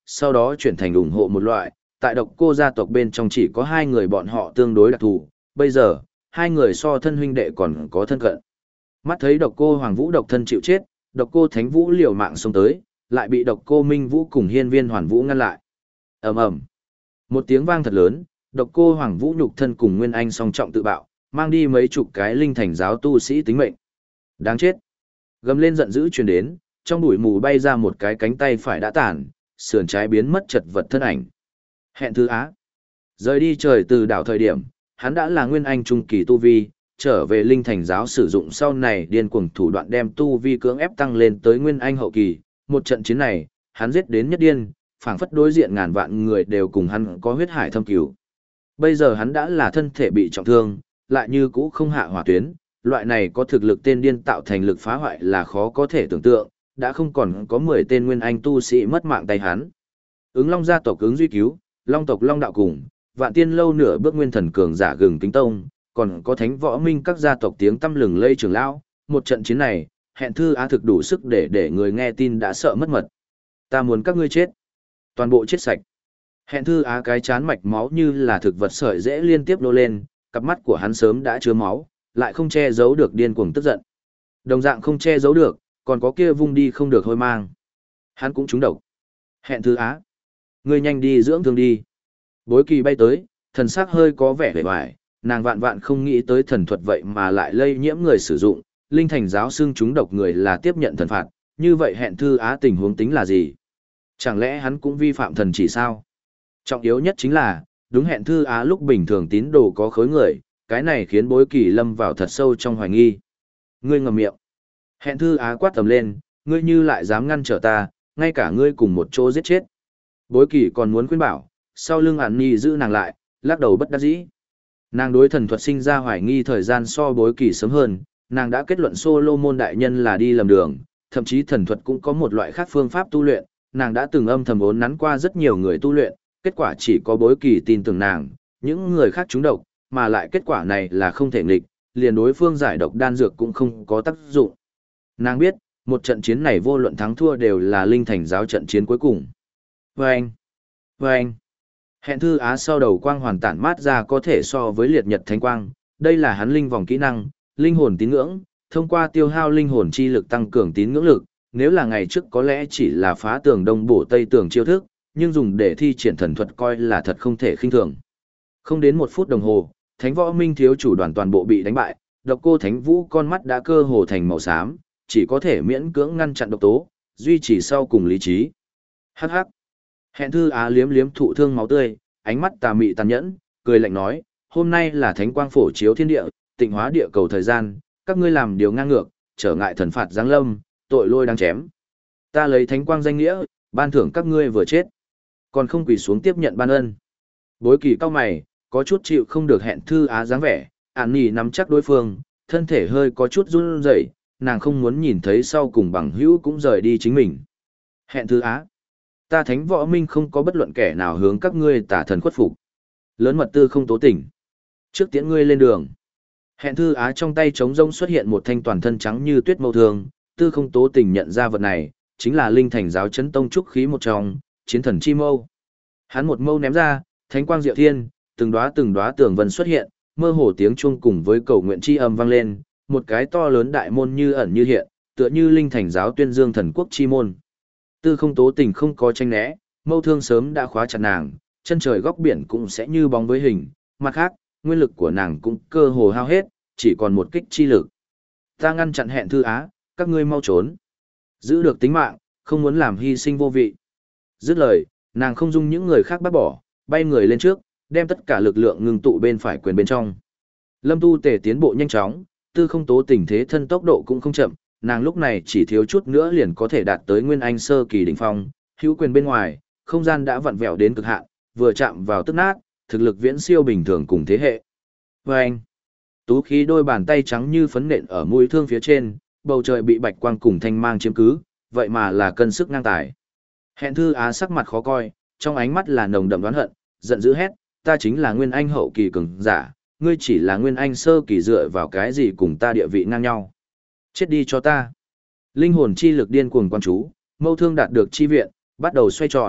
sau đó chuyển thành ủng hộ một loại, tại độc cô gia tộc bên trong chỉ có hai người bọn họ tương đối đặc thù, bây giờ, hai người so thân huynh đệ còn có thân cận. Mắt thấy độc cô Hoàng Vũ độc thân chịu chết, độc cô Thánh Vũ liều mạng xông tới, lại bị độc cô Minh Vũ cùng hiên viên Hoàn Vũ ngăn lại. ầm ầm, một tiếng vang thật lớn, độc cô Hoàng Vũ nhục thân cùng Nguyên Anh song trọng tự bạo, mang đi mấy chục cái linh thành giáo tu sĩ tính mệnh. Đáng chết. Gầm lên giận dữ truyền đến, trong bụi mù bay ra một cái cánh tay phải đã tàn, sườn trái biến mất chật vật thân ảnh. Hẹn Thư Á. Rời đi trời từ đảo thời điểm, hắn đã là Nguyên Anh trung kỳ tu vi, trở về linh thành giáo sử dụng sau này điên cuồng thủ đoạn đem tu vi cưỡng ép tăng lên tới Nguyên Anh hậu kỳ. Một trận chiến này, hắn giết đến nhất điên, phảng phất đối diện ngàn vạn người đều cùng hắn có huyết hải thâm cửu. Bây giờ hắn đã là thân thể bị trọng thương, lại như cũ không hạ hỏa tuyến, loại này có thực lực tên điên tạo thành lực phá hoại là khó có thể tưởng tượng, đã không còn có mười tên Nguyên Anh tu sĩ mất mạng tay hắn. Ứng Long gia tộc ứng duy cứu, Long tộc Long đạo cùng, Vạn Tiên lâu nửa bước nguyên thần cường giả gừng kính tông, còn có Thánh Võ Minh các gia tộc tiếng tăm lừng lây trưởng lão, một trận chiến này, Hẹn Thư Á thực đủ sức để để người nghe tin đã sợ mất mật. Ta muốn các ngươi chết, toàn bộ chết sạch. Hẹn Thư Á cái chán mạch máu như là thực vật sợi dễ liên tiếp nô lên, cặp mắt của hắn sớm đã chứa máu, lại không che giấu được điên cuồng tức giận. Đồng dạng không che giấu được, còn có kia vung đi không được hôi mang. Hắn cũng trúng độc. Hẹn Thư Á, ngươi nhanh đi dưỡng thương đi. Bối Kỳ bay tới, thần sắc hơi có vẻ vẻ vải, nàng vạn vạn không nghĩ tới thần thuật vậy mà lại lây nhiễm người sử dụng, linh thành giáo xưng trúng độc người là tiếp nhận thần phạt, như vậy Hẹn Thư Á tình huống tính là gì? Chẳng lẽ hắn cũng vi phạm thần chỉ sao? Trọng yếu nhất chính là, đúng Hẹn Thư Á lúc bình thường tín đồ có khối người, cái này khiến Bối Kỳ lâm vào thật sâu trong hoài nghi. Ngươi ngậm miệng. Hẹn Thư Á quát tầm lên, ngươi như lại dám ngăn trở ta, ngay cả ngươi cùng một chỗ giết chết. Bối Kỳ còn muốn khuyên bảo, sau lưng Ản Nhi giữ nàng lại, lắc đầu bất đắc dĩ. Nàng đối thần thuật sinh ra hoài nghi thời gian so Bối Kỳ sớm hơn, nàng đã kết luận Solomon đại nhân là đi lầm đường, thậm chí thần thuật cũng có một loại khác phương pháp tu luyện, nàng đã từng âm thầm ốn nắn qua rất nhiều người tu luyện, kết quả chỉ có Bối Kỳ tin tưởng nàng, những người khác trúng độc, mà lại kết quả này là không thể nghịch, liền đối phương giải độc đan dược cũng không có tác dụng. Nàng biết, một trận chiến này vô luận thắng thua đều là linh thành giáo trận chiến cuối cùng. Vâng! Vâng! Hẹn Thư Á sau đầu quang hoàn tản mát ra có thể so với liệt nhật thánh quang, đây là hắn linh vòng kỹ năng, linh hồn tín ngưỡng, thông qua tiêu hao linh hồn chi lực tăng cường tín ngưỡng lực, nếu là ngày trước có lẽ chỉ là phá tường đông bổ tây tường chiêu thức, nhưng dùng để thi triển thần thuật coi là thật không thể khinh thường. Không đến một phút đồng hồ, Thánh Võ Minh thiếu chủ đoàn toàn bộ bị đánh bại, độc cô Thánh Vũ con mắt đã cơ hồ thành màu xám, chỉ có thể miễn cưỡng ngăn chặn độc tố, duy trì sau cùng lý trí. Hắc hắc. Hẹn Thư Á liếm liếm thụ thương máu tươi, ánh mắt tà mị tàn nhẫn, cười lạnh nói, hôm nay là thánh quang phổ chiếu thiên địa, tịnh hóa địa cầu thời gian, các ngươi làm điều ngang ngược, trở ngại thần phạt giáng lâm, tội lôi đang chém. Ta lấy thánh quang danh nghĩa, ban thưởng các ngươi vừa chết, còn không quỳ xuống tiếp nhận ban ân. Bối Kỳ cao mày, có chút chịu không được Hẹn Thư Á dáng vẻ, Ản Nhi nắm chắc đối phương, thân thể hơi có chút run rẩy, nàng không muốn nhìn thấy sau cùng bằng hữu cũng rời đi chính mình. Hẹn Thư Á, ta Thánh Võ Minh không có bất luận kẻ nào hướng các ngươi tả thần khuất phục. Lớn mật tư không tố tỉnh. Trước tiễn ngươi lên đường. Hẹn Thư Á trong tay trống rông xuất hiện một thanh toàn thân trắng như tuyết mâu thương, tư không tố tỉnh nhận ra vật này, chính là linh thành giáo chấn tông trúc khí một trong, chiến thần chi mâu. Hắn một mâu ném ra, thánh quang diệu thiên, từng đóa từng đóa tường vân xuất hiện, mơ hồ tiếng chuông cùng với cầu nguyện chi âm vang lên, một cái to lớn đại môn như ẩn như hiện, tựa như linh thành giáo tuyên dương thần quốc chi môn. Tư không tố tình không có tranh né, mâu thương sớm đã khóa chặt nàng, chân trời góc biển cũng sẽ như bóng với hình, mặt khác, nguyên lực của nàng cũng cơ hồ hao hết, chỉ còn một kích chi lực. Ta ngăn chặn Hẹn Thư Á, các ngươi mau trốn. Giữ được tính mạng, không muốn làm hy sinh vô vị. Dứt lời, nàng không dung những người khác bắt bỏ, bay người lên trước, đem tất cả lực lượng ngưng tụ bên phải quyền bên trong. Lâm Tu Tề tiến bộ nhanh chóng, tư không tố tình thế thân tốc độ cũng không chậm, nàng lúc này chỉ thiếu chút nữa liền có thể đạt tới Nguyên Anh sơ kỳ đỉnh phong, hữu quyền bên ngoài, không gian đã vặn vẹo đến cực hạn, vừa chạm vào tức nát, thực lực viễn siêu bình thường cùng thế hệ. Và anh, tú khí đôi bàn tay trắng như phấn nện ở mũi thương phía trên, bầu trời bị bạch quang cùng thanh mang chiếm cứ, vậy mà là cân sức ngang tài. Hẹn Thư Á sắc mặt khó coi, trong ánh mắt là nồng đậm đoán hận, giận dữ hét, ta chính là Nguyên Anh hậu kỳ cường giả, ngươi chỉ là Nguyên Anh sơ kỳ dựa vào cái gì cùng ta địa vị ngang nhau. Chết đi cho ta. Linh hồn chi lực điên cuồng quan chú, mâu thương đạt được chi viện, bắt đầu xoay tròn,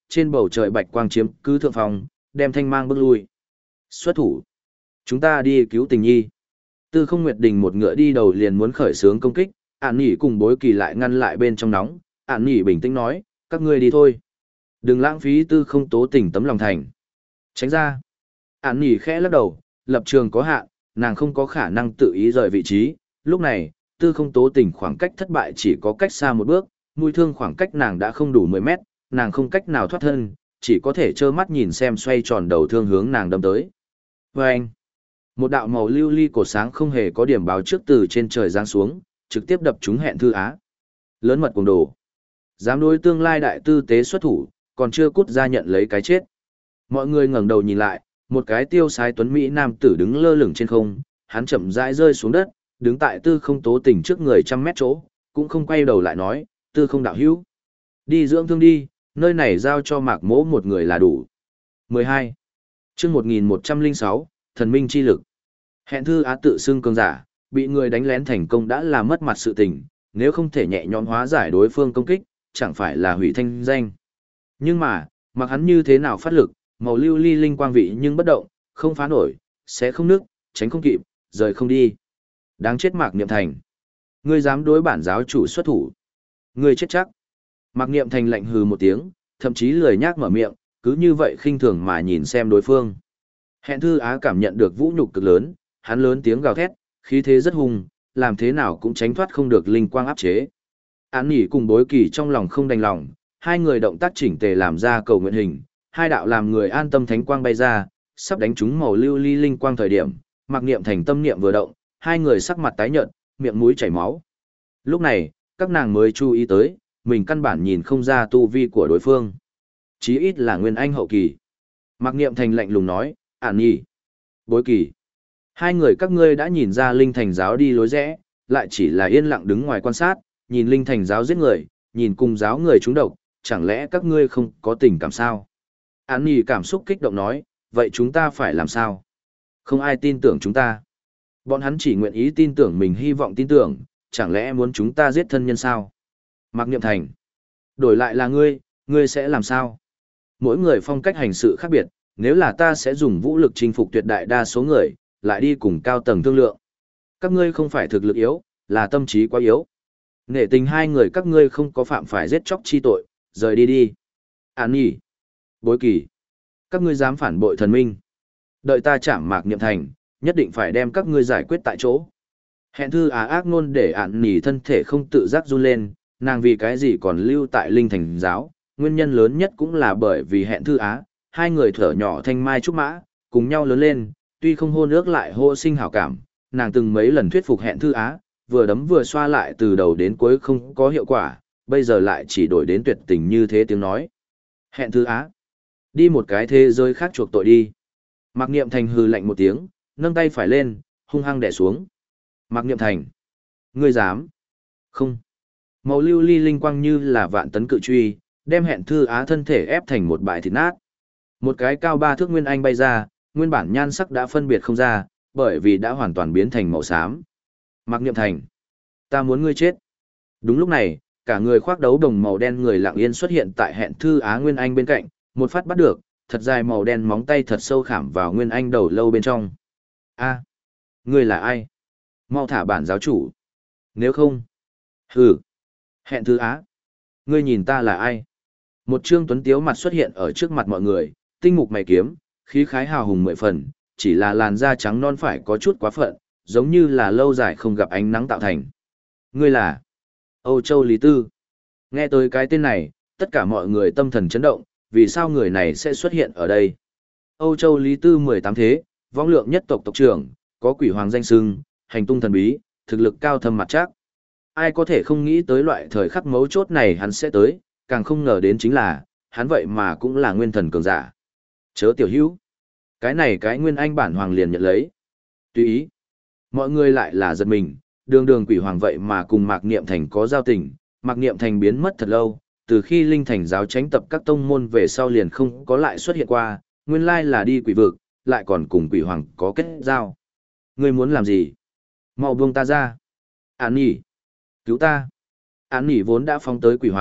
trên bầu trời bạch quang chiếm cứ thượng phòng, đem thanh mang bước lui. Xuất thủ. Chúng ta đi cứu tình nhi. Tư Không Nguyệt Đình một ngựa đi đầu liền muốn khởi xướng công kích, Ản Nhỉ cùng Bối Kỳ lại ngăn lại bên trong nóng, Ản Nhỉ bình tĩnh nói, các ngươi đi thôi. Đừng lãng phí Tư Không Tố Tình tấm lòng thành. Tránh ra. Ản Nhỉ khẽ lắc đầu, lập trường có hạn, nàng không có khả năng tự ý rời vị trí, lúc này, Tư Không Tố Tình khoảng cách thất bại chỉ có cách xa một bước, mũi thương khoảng cách nàng đã không đủ mười mét, nàng không cách nào thoát thân, chỉ có thể trơ mắt nhìn xem xoay tròn đầu thương hướng nàng đâm tới. Vâng! Một đạo màu lưu ly cổ sáng không hề có điểm báo trước từ trên trời giáng xuống, trực tiếp đập trúng Hẹn Thư Á. Lớn mật cuồng đồ. Dám đối tương lai đại tư tế xuất thủ, còn chưa cút ra nhận lấy cái chết. Mọi người ngẩng đầu nhìn lại, một cái tiêu sái tuấn mỹ nam tử đứng lơ lửng trên không, hắn chậm rãi rơi xuống đất, đứng tại Tư Không Tố Tình trước người trăm mét chỗ, cũng không quay đầu lại nói, Tư Không đạo hữu. Đi dưỡng thương đi, nơi này giao cho Mạc Mỗ một người là đủ. mười hai. Chương một nghìn một trăm lẻ sáu, Thần Minh Chi Lực. Hẹn Thư Á tự xưng cường giả, bị người đánh lén thành công đã là mất mặt sự tình, nếu không thể nhẹ nhõm hóa giải đối phương công kích, chẳng phải là hủy thanh danh. Nhưng mà, mặc hắn như thế nào phát lực, màu lưu ly linh quang vị nhưng bất động, không phá nổi, sẽ không nức, tránh không kịp, rời không đi. Đáng chết Mạc Niệm Thành. Ngươi dám đối bản giáo chủ xuất thủ. Ngươi chết chắc. Mạc Niệm Thành lạnh hừ một tiếng, thậm chí lười nhác mở miệng, cứ như vậy khinh thường mà nhìn xem đối phương. Hẹn Thư Á cảm nhận được vũ nhục cực lớn, hắn lớn tiếng gào thét, khí thế rất hùng, làm thế nào cũng tránh thoát không được linh quang áp chế. Án Nhỉ cùng Bối Kỳ trong lòng không đành lòng, hai người động tác chỉnh tề làm ra cầu nguyện hình, hai đạo làm người an tâm thánh quang bay ra, sắp đánh trúng màu lưu ly linh quang thời điểm, Mạc Niệm Thành tâm niệm vừa động, hai người sắc mặt tái nhợt, miệng mũi chảy máu. Lúc này, các nàng mới chú ý tới, mình căn bản nhìn không ra tu vi của đối phương. Chí ít là nguyên anh hậu kỳ. Mạc Niệm Thành lạnh lùng nói, Ản Nhỉ, Bối Kỳ. Hai người các ngươi đã nhìn ra Linh Thành giáo đi lối rẽ, lại chỉ là yên lặng đứng ngoài quan sát, nhìn Linh Thành giáo giết người, nhìn cùng giáo người trúng độc, chẳng lẽ các ngươi không có tình cảm sao? Ản Nhỉ cảm xúc kích động nói, vậy chúng ta phải làm sao? Không ai tin tưởng chúng ta. Bọn hắn chỉ nguyện ý tin tưởng mình hy vọng tin tưởng, chẳng lẽ muốn chúng ta giết thân nhân sao? Mạc Niệm Thành. Đổi lại là ngươi, ngươi sẽ làm sao? Mỗi người phong cách hành sự khác biệt, nếu là ta sẽ dùng vũ lực chinh phục tuyệt đại đa số người, lại đi cùng cao tầng thương lượng. Các ngươi không phải thực lực yếu, là tâm trí quá yếu. Nể tình hai người các ngươi không có phạm phải giết chóc chi tội, rời đi đi. Án Nhỉ, Bối Kỳ, các ngươi dám phản bội thần minh. Đợi ta chạm Mạc Niệm Thành, nhất định phải đem các ngươi giải quyết tại chỗ. Hẹn Thư Á ác ngôn để Án Nhỉ thân thể không tự giác run lên, nàng vì cái gì còn lưu tại Linh Thành giáo, nguyên nhân lớn nhất cũng là bởi vì Hẹn Thư Á, hai người thở nhỏ thanh mai trúc mã, cùng nhau lớn lên, tuy không hôn ước lại hô sinh hảo cảm, nàng từng mấy lần thuyết phục Hẹn Thư Á, vừa đấm vừa xoa lại từ đầu đến cuối không có hiệu quả, bây giờ lại chỉ đổi đến tuyệt tình như thế tiếng nói. Hẹn Thư Á, đi một cái thế giới khác chuộc tội đi. Mạc Niệm Thành hừ lạnh một tiếng, nâng tay phải lên, hung hăng đè xuống. Mạc Niệm Thành, ngươi dám? Không. Màu lưu ly linh quang như là vạn tấn cự truy, đem Hẹn Thư Á thân thể ép thành một bãi thịt nát. Một cái cao ba thước nguyên anh bay ra, nguyên bản nhan sắc đã phân biệt không ra, bởi vì đã hoàn toàn biến thành màu xám. Mạc Niệm Thành, ta muốn ngươi chết. Đúng lúc này, cả người khoác đấu đồng màu đen người lặng yên xuất hiện tại Hẹn Thư Á Nguyên Anh bên cạnh, một phát bắt được, thật dài màu đen móng tay thật sâu khảm vào Nguyên Anh đầu lâu bên trong. A, ngươi là ai? Mau thả bản giáo chủ. Nếu không, hừ. Hẹn Thư Á, ngươi nhìn ta là ai? Một trương tuấn tiếu mặt xuất hiện ở trước mặt mọi người, tinh mục mày kiếm, khí khái hào hùng mười phần, chỉ là làn da trắng non phải có chút quá phận, giống như là lâu dài không gặp ánh nắng tạo thành. Ngươi là Âu Châu Lý Tư. Nghe tới cái tên này, tất cả mọi người tâm thần chấn động, vì sao người này sẽ xuất hiện ở đây? Âu Châu Lý Tư mười tám thế, vong lượng nhất tộc tộc trưởng, có quỷ hoàng danh xưng, hành tung thần bí, thực lực cao thâm mặt chắc. Ai có thể không nghĩ tới loại thời khắc mấu chốt này hắn sẽ tới, càng không ngờ đến chính là, hắn vậy mà cũng là nguyên thần cường giả. Chớ tiểu hữu. Cái này cái nguyên anh bản hoàng liền nhận lấy. Tùy ý. Mọi người lại là giật mình, đường đường quỷ hoàng vậy mà cùng Mạc Niệm Thành có giao tình. Mạc Niệm Thành biến mất thật lâu, từ khi Linh Thành giáo tránh tập các tông môn về sau liền không có lại xuất hiện qua, nguyên lai là đi quỷ vực, lại còn cùng quỷ hoàng có kết giao. Ngươi muốn làm gì? Mau buông ta ra. Án Nhỉ, cứu ta. Án Nhỉ vốn đã phóng tới quỷ hoàng,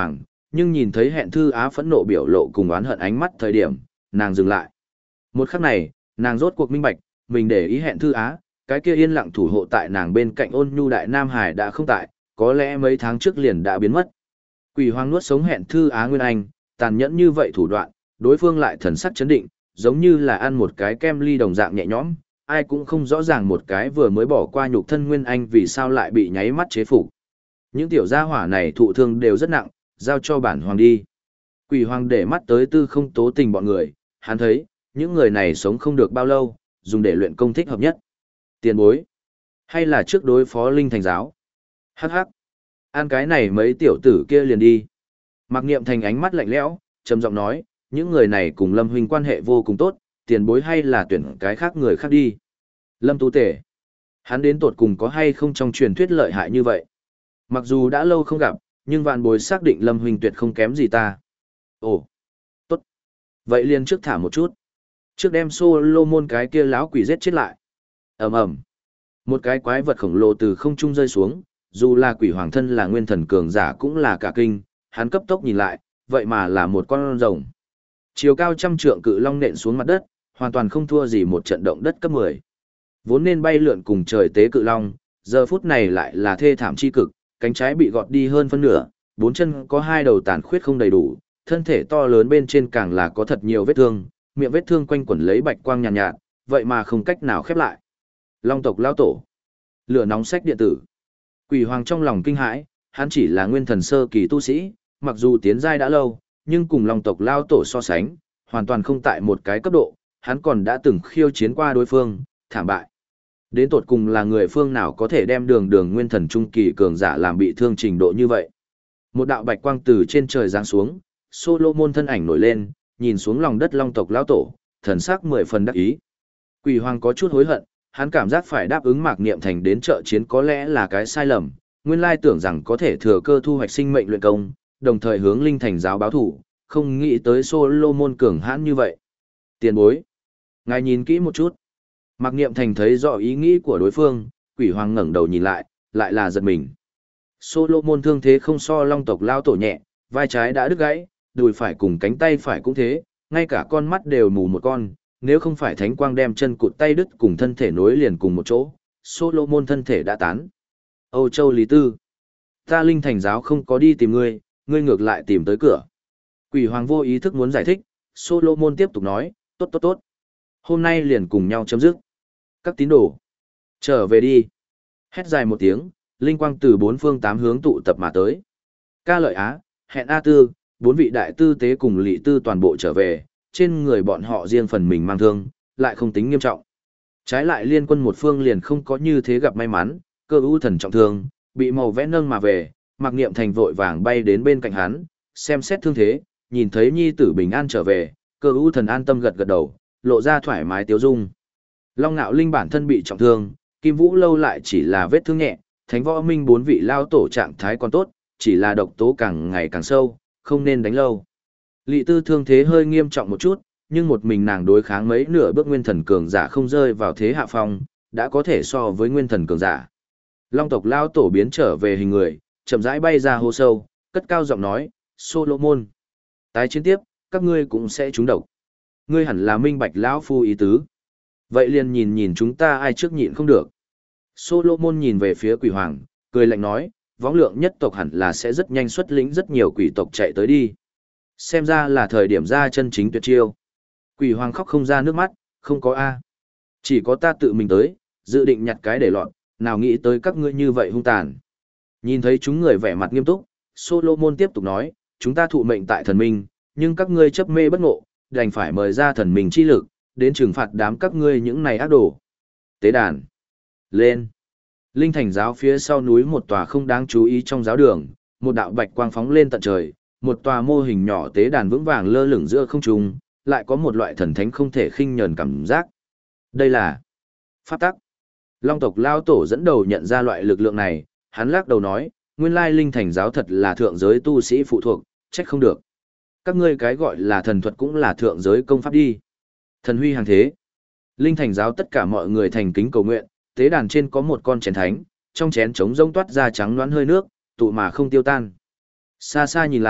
nhưng nhìn thấy hẹn thư á phẫn nộ biểu lộ cùng oán hận ánh mắt thời điểm, nàng dừng lại. Một khắc này, nàng rốt cuộc minh bạch, mình để ý hẹn thư á, cái kia yên lặng thủ hộ tại nàng bên cạnh ôn nhu đại Nam Hải đã không tại, có lẽ mấy tháng trước liền đã biến mất. Quỷ hoàng nuốt sống hẹn thư á Nguyên Anh, tàn nhẫn như vậy thủ đoạn, đối phương lại thần sắc chấn định, giống như là ăn một cái kem ly đồng dạng nhẹ nhõm, ai cũng không rõ ràng một cái vừa mới bỏ qua nhục thân Nguyên Anh vì sao lại bị nháy mắt chế phục. Những tiểu gia hỏa này thụ thương đều rất nặng, giao cho bản hoàng đi. Quỷ hoàng để mắt tới tư không tố tình bọn người, hắn thấy, những người này sống không được bao lâu, dùng để luyện công thích hợp nhất. Tiền bối, hay là trước đối phó linh thành giáo? Hắc hắc, ăn cái này mấy tiểu tử kia liền đi. Mạc Niệm Thành ánh mắt lạnh lẽo, trầm giọng nói, những người này cùng Lâm huynh quan hệ vô cùng tốt, tiền bối hay là tuyển cái khác người khác đi. Lâm Tú Tể, hắn đến tột cùng có hay không trong truyền thuyết lợi hại như vậy? Mặc dù đã lâu không gặp, nhưng vạn bối xác định Lâm huynh tuyệt không kém gì ta. Ồ, tốt. Vậy liền trước thả một chút. Trước đem Solomon cái kia lão quỷ giết chết lại. Ầm ầm. Một cái quái vật khổng lồ từ không trung rơi xuống, dù là quỷ hoàng thân là nguyên thần cường giả cũng là cả kinh, hắn cấp tốc nhìn lại, vậy mà là một con rồng. Chiều cao trăm trượng cự long nện xuống mặt đất, hoàn toàn không thua gì một trận động đất cấp mười. Vốn nên bay lượn cùng trời tế cự long, giờ phút này lại là thê thảm chi cực, cánh trái bị gọt đi hơn phân nửa, bốn chân có hai đầu tàn khuyết không đầy đủ, thân thể to lớn bên trên càng là có thật nhiều vết thương, miệng vết thương quanh quẩn lấy bạch quang nhàn nhạt, nhạt, vậy mà không cách nào khép lại. Long tộc lao tổ, lửa nóng sách điện tử. Quỷ hoàng trong lòng kinh hãi, hắn chỉ là nguyên thần sơ kỳ tu sĩ, mặc dù tiến giai đã lâu, nhưng cùng long tộc lao tổ so sánh, hoàn toàn không tại một cái cấp độ, hắn còn đã từng khiêu chiến qua đối phương, thảm bại. Đến tột cùng là người phương nào có thể đem đường đường nguyên thần trung kỳ cường giả làm bị thương trình độ như vậy. Một đạo bạch quang từ trên trời giáng xuống, Solomon thân ảnh nổi lên, nhìn xuống lòng đất long tộc lao tổ, thần sắc mười phần đắc ý. Quỷ hoàng có chút hối hận, hắn cảm giác phải đáp ứng Mạc Niệm Thành đến trợ chiến có lẽ là cái sai lầm, nguyên lai tưởng rằng có thể thừa cơ thu hoạch sinh mệnh luyện công, đồng thời hướng linh thành giáo báo thủ, không nghĩ tới Solomon cường hãn như vậy. Tiền bối, ngài nhìn kỹ một chút. Mạc Niệm Thành thấy rõ ý nghĩ của đối phương, quỷ hoàng ngẩng đầu nhìn lại, lại là giật mình. Solomon thương thế không so long tộc lao tổ nhẹ, vai trái đã đứt gãy, đùi phải cùng cánh tay phải cũng thế, ngay cả con mắt đều mù một con, nếu không phải thánh quang đem chân cụt tay đứt cùng thân thể nối liền cùng một chỗ, Solomon thân thể đã tán. Âu Châu Lý Tư, ta linh thành giáo không có đi tìm ngươi, ngươi ngược lại tìm tới cửa. Quỷ hoàng vô ý thức muốn giải thích, Solomon tiếp tục nói, tốt tốt tốt. Hôm nay liền cùng nhau chấm dứt. Các tín đồ, trở về đi. Hét dài một tiếng, linh quang từ bốn phương tám hướng tụ tập mà tới. Ca Lợi Á, Hẹn A Tư, bốn vị đại tư tế cùng Lị Tư toàn bộ trở về, trên người bọn họ riêng phần mình mang thương, lại không tính nghiêm trọng. Trái lại liên quân một phương liền không có như thế gặp may mắn, Cơ ưu thần trọng thương, bị màu vẽ nâng mà về, Mạc Niệm Thành vội vàng bay đến bên cạnh hắn, xem xét thương thế, nhìn thấy nhi tử bình an trở về, Cơ ưu thần an tâm gật gật đầu, lộ ra thoải mái tiếu dung. Long Nạo Linh bản thân bị trọng thương, Kim Vũ Lâu lại chỉ là vết thương nhẹ, Thánh Võ Minh bốn vị lao tổ trạng thái còn tốt, chỉ là độc tố càng ngày càng sâu, không nên đánh lâu. Lị Tư thương thế hơi nghiêm trọng một chút, nhưng một mình nàng đối kháng mấy nửa bước nguyên thần cường giả không rơi vào thế hạ phong, đã có thể so với nguyên thần cường giả. Long tộc lao tổ biến trở về hình người, chậm rãi bay ra hô sâu, cất cao giọng nói, Solomon, tái chiến tiếp, các ngươi cũng sẽ trúng độc. Ngươi hẳn là minh bạch lão phu ý tứ. Vậy liền nhìn nhìn chúng ta ai trước nhịn không được. Solomon nhìn về phía quỷ hoàng, cười lạnh nói, võng lượng nhất tộc hẳn là sẽ rất nhanh xuất lĩnh rất nhiều quỷ tộc chạy tới đi. Xem ra là thời điểm ra chân chính tuyệt chiêu. Quỷ hoàng khóc không ra nước mắt, không có A. Chỉ có ta tự mình tới, dự định nhặt cái để lọt, nào nghĩ tới các ngươi như vậy hung tàn. Nhìn thấy chúng người vẻ mặt nghiêm túc, Solomon tiếp tục nói, chúng ta thụ mệnh tại thần minh, nhưng các ngươi chấp mê bất ngộ, đành phải mời ra thần minh chi lực, đến trừng phạt đám các ngươi những này ác đồ. Tế đàn. Lên. Linh thành giáo phía sau núi một tòa không đáng chú ý trong giáo đường, một đạo bạch quang phóng lên tận trời, một tòa mô hình nhỏ tế đàn vững vàng lơ lửng giữa không trung, lại có một loại thần thánh không thể khinh nhờn cảm giác. Đây là pháp tắc. Long tộc lao tổ dẫn đầu nhận ra loại lực lượng này, hắn lắc đầu nói, nguyên lai linh thành giáo thật là thượng giới tu sĩ phụ thuộc, trách không được. Các ngươi cái gọi là thần thuật cũng là thượng giới công pháp đi. Thần huy hàng thế. Linh thành giáo tất cả mọi người thành kính cầu nguyện, tế đàn trên có một con chén thánh, trong chén trống rông toát ra trắng loãng hơi nước, tụ mà không tiêu tan. Xa xa nhìn lại,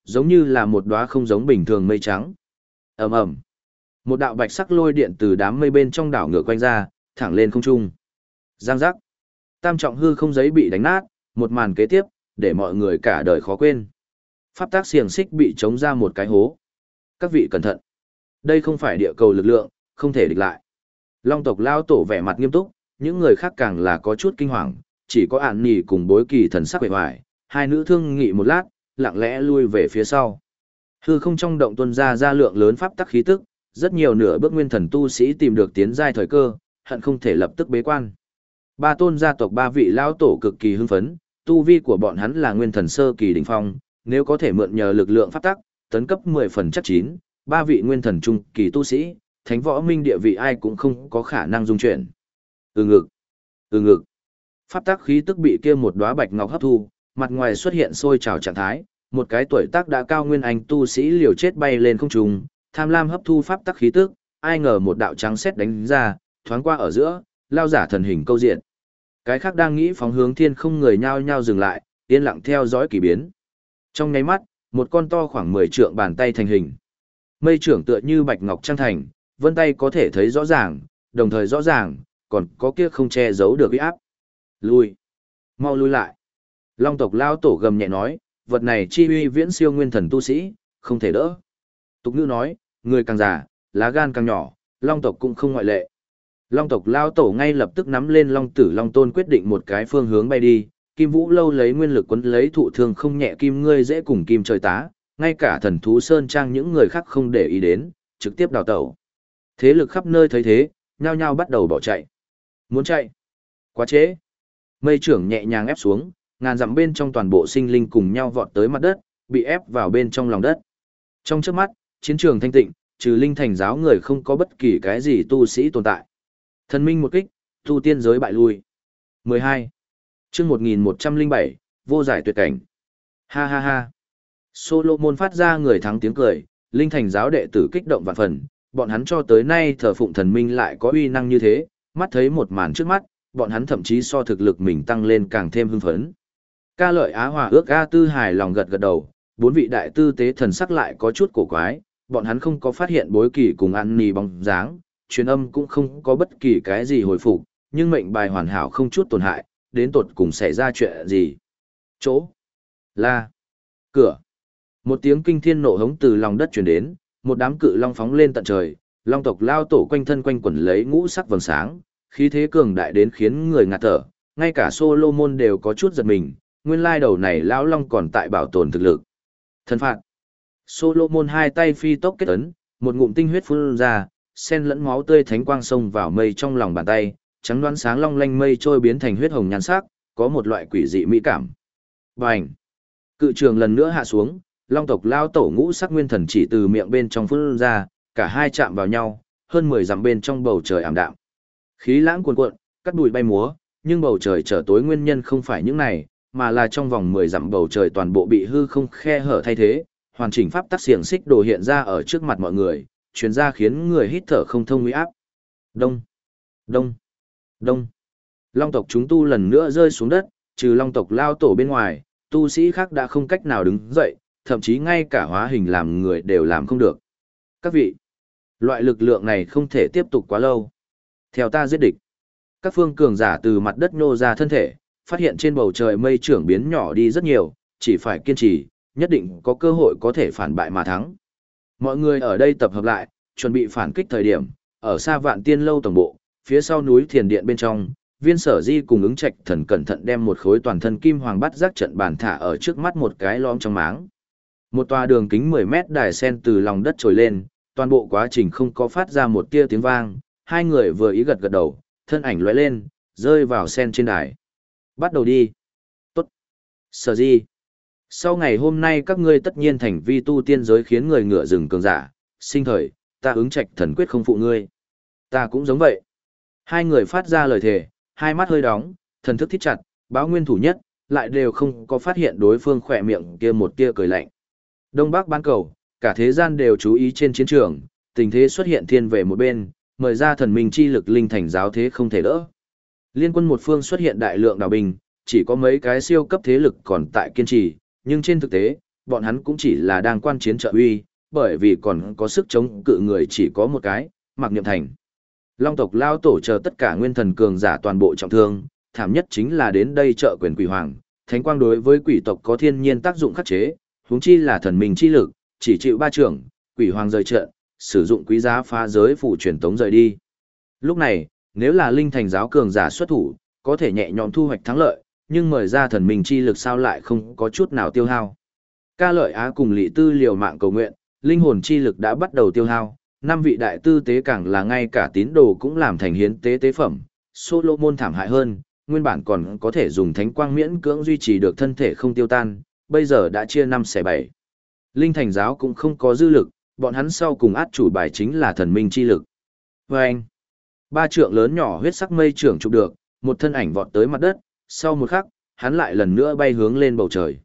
giống như là một đóa không giống bình thường mây trắng. Ầm ầm. Một đạo bạch sắc lôi điện từ đám mây bên trong đảo ngược quanh ra, thẳng lên không trung. Giang giác. Tam trọng hư không giấy bị đánh nát, một màn kế tiếp, để mọi người cả đời khó quên. Pháp tác xiềng xích bị chống ra một cái hố. Các vị cẩn thận. Đây không phải địa cầu lực lượng, không thể địch lại. Long tộc lao tổ vẻ mặt nghiêm túc, những người khác càng là có chút kinh hoàng, chỉ có ản nỉ cùng bối kỳ thần sắc vẻ vải, hai nữ thương nghị một lát, lặng lẽ lui về phía sau. Hư không trong động tuôn ra ra lượng lớn pháp tắc khí tức, rất nhiều nửa bước nguyên thần tu sĩ tìm được tiến giai thời cơ, hận không thể lập tức bế quan. Ba tôn gia tộc ba vị lão tổ cực kỳ hưng phấn, tu vi của bọn hắn là nguyên thần sơ kỳ đỉnh phong, nếu có thể mượn nhờ lực lượng pháp tắc, tấn cấp mười phần chắc chín, ba vị nguyên thần trung kỳ tu sĩ, thánh võ minh địa vị ai cũng không có khả năng dung chuyển. Ừ ngực, ừ ngực. Pháp tắc khí tức bị kia một đóa bạch ngọc hấp thu, mặt ngoài xuất hiện sôi trào trạng thái, một cái tuổi tác đã cao nguyên anh tu sĩ liều chết bay lên không trung, tham lam hấp thu pháp tắc khí tức, ai ngờ một đạo trắng sét đánh ra, thoáng qua ở giữa, lao giả thần hình câu diện. Cái khác đang nghĩ phóng hướng thiên không người nhao nhao dừng lại, yên lặng theo dõi kỳ biến. Trong nháy mắt, một con to khoảng mười trượng bàn tay thành hình. Mây trưởng tựa như bạch ngọc trang thành, vân tay có thể thấy rõ ràng, đồng thời rõ ràng, còn có kia không che giấu được uy áp. Lui, mau lui lại. Long tộc lao tổ gầm nhẹ nói, vật này chi uy viễn siêu nguyên thần tu sĩ, không thể đỡ. Tục ngữ nói, người càng già, lá gan càng nhỏ, long tộc cũng không ngoại lệ. Long tộc lao tổ ngay lập tức nắm lên long tử long tôn quyết định một cái phương hướng bay đi, kim vũ lâu lấy nguyên lực quấn lấy thụ thương không nhẹ kim ngươi dễ cùng kim trời tá, ngay cả thần thú sơn trang những người khác không để ý đến, trực tiếp đào tẩu. Thế lực khắp nơi thấy thế, nhao nhao bắt đầu bỏ chạy. Muốn chạy? Quá trễ. Mây trưởng nhẹ nhàng ép xuống, ngàn dặm bên trong toàn bộ sinh linh cùng nhau vọt tới mặt đất, bị ép vào bên trong lòng đất. Trong trước mắt, chiến trường thanh tịnh, trừ linh thành giáo người không có bất kỳ cái gì tu sĩ tồn tại. Thần minh một kích, tu tiên giới bại lui. mười hai. Chương một nghìn một trăm lẻ bảy, vô giải tuyệt cảnh. Ha ha ha. Solomon phát ra người thắng tiếng cười, linh thành giáo đệ tử kích động vạn phần, bọn hắn cho tới nay thờ phụng thần minh lại có uy năng như thế, mắt thấy một màn trước mắt, bọn hắn thậm chí so thực lực mình tăng lên càng thêm hưng phấn. Ca Lợi Á Hòa ước A Tư hài lòng gật gật đầu, bốn vị đại tư tế thần sắc lại có chút cổ quái, bọn hắn không có phát hiện bối kỳ cùng ăn nì bóng dáng, truyền âm cũng không có bất kỳ cái gì hồi phục, nhưng mệnh bài hoàn hảo không chút tổn hại, đến tột cùng xảy ra chuyện gì. Chỗ, la, cửa. Một tiếng kinh thiên nộ hống từ lòng đất truyền đến, một đám cự long phóng lên tận trời, long tộc lao tổ quanh thân quanh quẩn lấy ngũ sắc vầng sáng, khí thế cường đại đến khiến người ngạt thở, ngay cả Solomon đều có chút giật mình, nguyên lai đầu này lão long còn tại bảo tồn thực lực. Thần phạt. Solomon hai tay phi tốc kết ấn, một ngụm tinh huyết phun ra, sen lẫn máu tươi thánh quang xông vào mây trong lòng bàn tay, trắng đoán sáng long lanh mây trôi biến thành huyết hồng nhan sắc, có một loại quỷ dị mỹ cảm. Bành! Cự trường lần nữa hạ xuống, long tộc lao tổ ngũ sắc nguyên thần chỉ từ miệng bên trong phun ra, cả hai chạm vào nhau, hơn mười dặm bên trong bầu trời ảm đạm. Khí lãng cuồn cuộn, cắt bụi bay múa, nhưng bầu trời trở tối nguyên nhân không phải những này, mà là trong vòng mười dặm bầu trời toàn bộ bị hư không khe hở thay thế, hoàn chỉnh pháp tắc xiềng xích đồ hiện ra ở trước mặt mọi người, truyền ra khiến người hít thở không thông uy áp. Đông, đông, đông. Long tộc chúng tu lần nữa rơi xuống đất, trừ long tộc lao tổ bên ngoài, tu sĩ khác đã không cách nào đứng dậy, thậm chí ngay cả hóa hình làm người đều làm không được. Các vị, loại lực lượng này không thể tiếp tục quá lâu. Theo ta giết địch. Các phương cường giả từ mặt đất nhô ra thân thể, phát hiện trên bầu trời mây trưởng biến nhỏ đi rất nhiều, chỉ phải kiên trì, nhất định có cơ hội có thể phản bại mà thắng. Mọi người ở đây tập hợp lại, chuẩn bị phản kích thời điểm, ở xa Vạn Tiên lâu tổng bộ, phía sau núi Thiền Điện bên trong, Viên Sở Di cùng ứng trạch thần cẩn thận đem một khối toàn thân kim hoàng bắt giác trận bàn thả ở trước mắt một cái lõm trong máng. Một tòa đường kính mười mét đài sen từ lòng đất trồi lên, toàn bộ quá trình không có phát ra một tia tiếng vang, hai người vừa ý gật gật đầu, thân ảnh lóe lên, rơi vào sen trên đài. Bắt đầu đi. Tốt. Sở Di. Sau ngày hôm nay các ngươi tất nhiên thành vi tu tiên giới khiến người ngựa rừng cường giả, sinh thời, ta ứng trạch thần quyết không phụ ngươi. Ta cũng giống vậy. Hai người phát ra lời thề, hai mắt hơi đóng, thần thức thít chặt, báo nguyên thủ nhất, lại đều không có phát hiện đối phương khỏe miệng kia một tia cười lạnh. Đông Bắc bán cầu, cả thế gian đều chú ý trên chiến trường, tình thế xuất hiện thiên về một bên, mời ra thần minh chi lực linh thành giáo thế không thể đỡ. Liên quân một phương xuất hiện đại lượng đào binh, chỉ có mấy cái siêu cấp thế lực còn tại kiên trì, nhưng trên thực tế, bọn hắn cũng chỉ là đang quan chiến trợ uy, bởi vì còn có sức chống cự người chỉ có một cái, Mạc Niệm Thành. Long tộc lao tổ chờ tất cả nguyên thần cường giả toàn bộ trọng thương, thảm nhất chính là đến đây trợ quyền quỷ hoàng, thánh quang đối với quỷ tộc có thiên nhiên tác dụng khắc chế, huống chi là thần minh chi lực, chỉ chịu ba trưởng, quỷ hoàng rời trận, sử dụng quý giá phá giới phụ truyền tống rời đi. Lúc này, nếu là linh thành giáo cường giả xuất thủ, có thể nhẹ nhõm thu hoạch thắng lợi, nhưng mời ra thần minh chi lực sao lại không có chút nào tiêu hao. Ca Lợi Á cùng Lý Tư liều mạng cầu nguyện, linh hồn chi lực đã bắt đầu tiêu hao, năm vị đại tư tế càng là ngay cả tín đồ cũng làm thành hiến tế tế phẩm, Solomon thảm hại hơn, nguyên bản còn có thể dùng thánh quang miễn cưỡng duy trì được thân thể không tiêu tan, bây giờ đã chia năm xẻ bảy. Linh thành giáo cũng không có dư lực, bọn hắn sau cùng át chủ bài chính là thần minh chi lực. Và anh, ba trượng lớn nhỏ huyết sắc mây trưởng chụp được, một thân ảnh vọt tới mặt đất, sau một khắc, hắn lại lần nữa bay hướng lên bầu trời.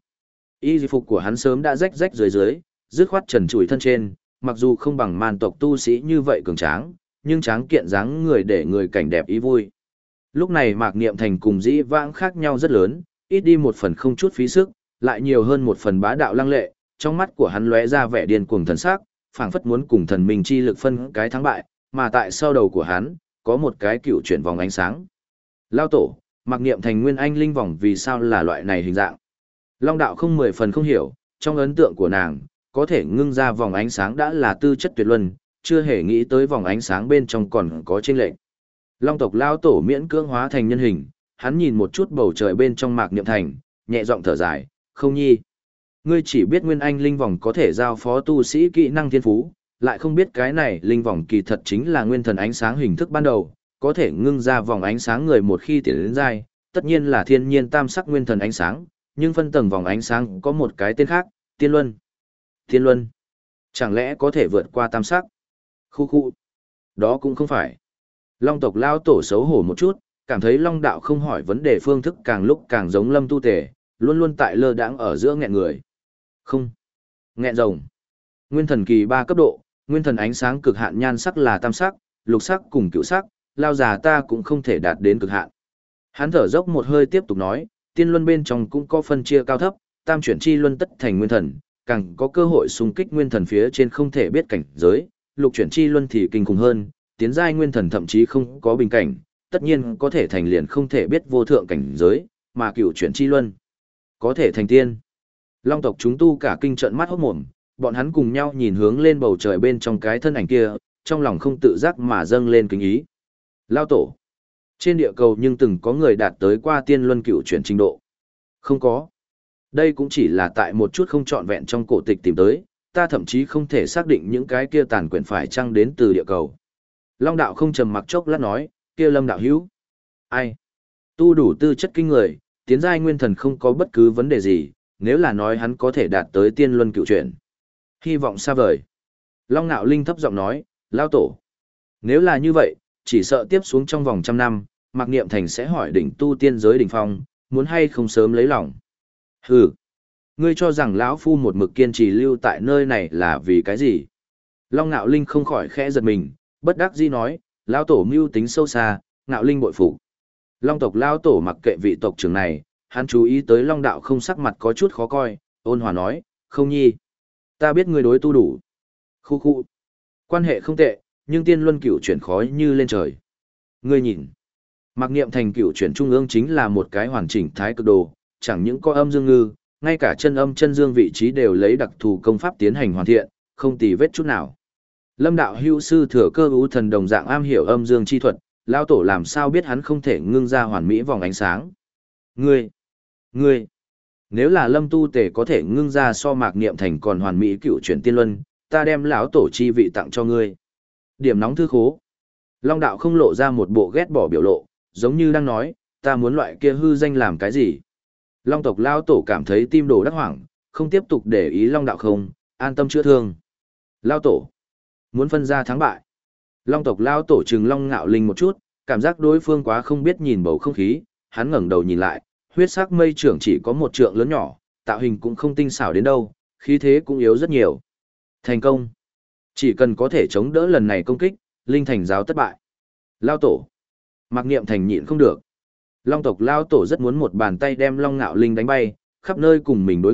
Y phục của hắn sớm đã rách rách dưới dưới, dứt khoát trần trụi thân trên, mặc dù không bằng man tộc tu sĩ như vậy cường tráng, nhưng tráng kiện dáng người để người cảnh đẹp ý vui. Lúc này Mạc Niệm Thành cùng dĩ vãng khác nhau rất lớn, ít đi một phần không chút phí sức, lại nhiều hơn một phần bá đạo lăng lệ, trong mắt của hắn lóe ra vẻ điên cuồng thần sắc, phảng phất muốn cùng thần minh chi lực phân cái thắng bại, mà tại sau đầu của hắn, có một cái cựu chuyển vòng ánh sáng. Lao tổ, Mạc Niệm Thành nguyên anh linh vòng vì sao là loại này hình dạng? Long đạo không mười phần không hiểu, trong ấn tượng của nàng, có thể ngưng ra vòng ánh sáng đã là tư chất tuyệt luân, chưa hề nghĩ tới vòng ánh sáng bên trong còn có chênh lệch. Long tộc lao tổ miễn cưỡng hóa thành nhân hình, hắn nhìn một chút bầu trời bên trong Mạc Niệm Thành, nhẹ giọng thở dài, "Không nhi, ngươi chỉ biết nguyên anh linh vòng có thể giao phó tu sĩ kỹ năng thiên phú, lại không biết cái này linh vòng kỳ thật chính là nguyên thần ánh sáng hình thức ban đầu, có thể ngưng ra vòng ánh sáng người một khi tiến đến giai, tất nhiên là thiên nhiên tam sắc nguyên thần ánh sáng, nhưng phân tầng vòng ánh sáng có một cái tên khác, Tiên Luân." Tiên Luân? Chẳng lẽ có thể vượt qua tam sắc? Khu khu. Đó cũng không phải. Long tộc lao tổ xấu hổ một chút, cảm thấy Long đạo không hỏi vấn đề phương thức càng lúc càng giống Lâm Tu Tề, luôn luôn tại lơ đãng ở giữa nghẹn người. Không. Nghẹn rồng. Nguyên thần kỳ ba cấp độ, nguyên thần ánh sáng cực hạn nhan sắc là tam sắc, lục sắc cùng cửu sắc, lao già ta cũng không thể đạt đến cực hạn. Hắn thở dốc một hơi tiếp tục nói, tiên luân bên trong cũng có phân chia cao thấp, tam chuyển chi luân tất thành nguyên thần, càng có cơ hội xung kích nguyên thần phía trên không thể biết cảnh giới, lục chuyển chi luân thì kinh khủng hơn, tiến giai nguyên thần thậm chí không có bình cảnh, tất nhiên có thể thành liền không thể biết vô thượng cảnh giới, mà cửu chuyển chi luân có thể thành tiên. Long tộc chúng tu cả kinh trợn mắt hốt mồm, bọn hắn cùng nhau nhìn hướng lên bầu trời bên trong cái thân ảnh kia, trong lòng không tự giác mà dâng lên kính ý. Lao tổ, trên địa cầu nhưng từng có người đạt tới qua tiên luân cửu chuyển trình độ. Không có. Đây cũng chỉ là tại một chút không trọn vẹn trong cổ tịch tìm tới, ta thậm chí không thể xác định những cái kia tàn quyển phải chăng đến từ địa cầu. Long đạo không trầm mặc chốc lát nói, kia Lâm đạo hữu. Ai? Tu đủ tư chất kinh người, tiến giai nguyên thần không có bất cứ vấn đề gì, nếu là nói hắn có thể đạt tới tiên luân cựu chuyển. Hy vọng xa vời. Long Nạo Linh thấp giọng nói, Lao tổ. Nếu là như vậy, chỉ sợ tiếp xuống trong vòng trăm năm, Mạc Niệm Thành sẽ hỏi đỉnh tu tiên giới đỉnh phong, muốn hay không sớm lấy lòng. Hừ, ngươi cho rằng lão phu một mực kiên trì lưu tại nơi này là vì cái gì? Long Nạo Linh không khỏi khẽ giật mình, bất đắc dĩ nói, lão tổ mưu tính sâu xa, Nạo Linh bội phục. Long tộc lão tổ mặc kệ vị tộc trưởng này, hắn chú ý tới Long đạo không sắc mặt có chút khó coi, ôn hòa nói, không nhi, ta biết ngươi đối tu đủ. Khu khu, quan hệ không tệ, nhưng tiên luân cửu chuyển khói như lên trời. Ngươi nhìn, Mạc Niệm Thành cửu chuyển trung ương chính là một cái hoàn chỉnh thái cực đồ, chẳng những có âm dương ngư, ngay cả chân âm chân dương vị trí đều lấy đặc thù công pháp tiến hành hoàn thiện, không tì vết chút nào. Lâm đạo hữu sư thừa cơ ưu thần đồng dạng am hiểu âm dương chi thuật, lão tổ làm sao biết hắn không thể ngưng ra hoàn mỹ vòng ánh sáng. Ngươi, ngươi, nếu là Lâm tu tể có thể ngưng ra so Mạc Niệm Thành còn hoàn mỹ cựu chuyển tiên luân, ta đem lão tổ chi vị tặng cho ngươi. Điểm nóng thư khố. Long đạo không lộ ra một bộ ghét bỏ biểu lộ, giống như đang nói, ta muốn loại kia hư danh làm cái gì. Long tộc lão tổ cảm thấy tim đổ đắc hoảng, không tiếp tục để ý Long đạo không, an tâm chữa thương. Lão tổ, muốn phân ra thắng bại. Long tộc lão tổ trừng Long Ngạo Linh một chút, cảm giác đối phương quá không biết nhìn bầu không khí, hắn ngẩng đầu nhìn lại, huyết sắc mây trưởng chỉ có một trượng lớn nhỏ, tạo hình cũng không tinh xảo đến đâu, khí thế cũng yếu rất nhiều. Thành công. Chỉ cần có thể chống đỡ lần này công kích, Linh Thành giáo thất bại. Lão tổ. Mạc Niệm Thành nhịn không được. Long tộc lão tổ rất muốn một bàn tay đem Long Ngạo Linh đánh bay, khắp nơi cùng mình đối nghịch,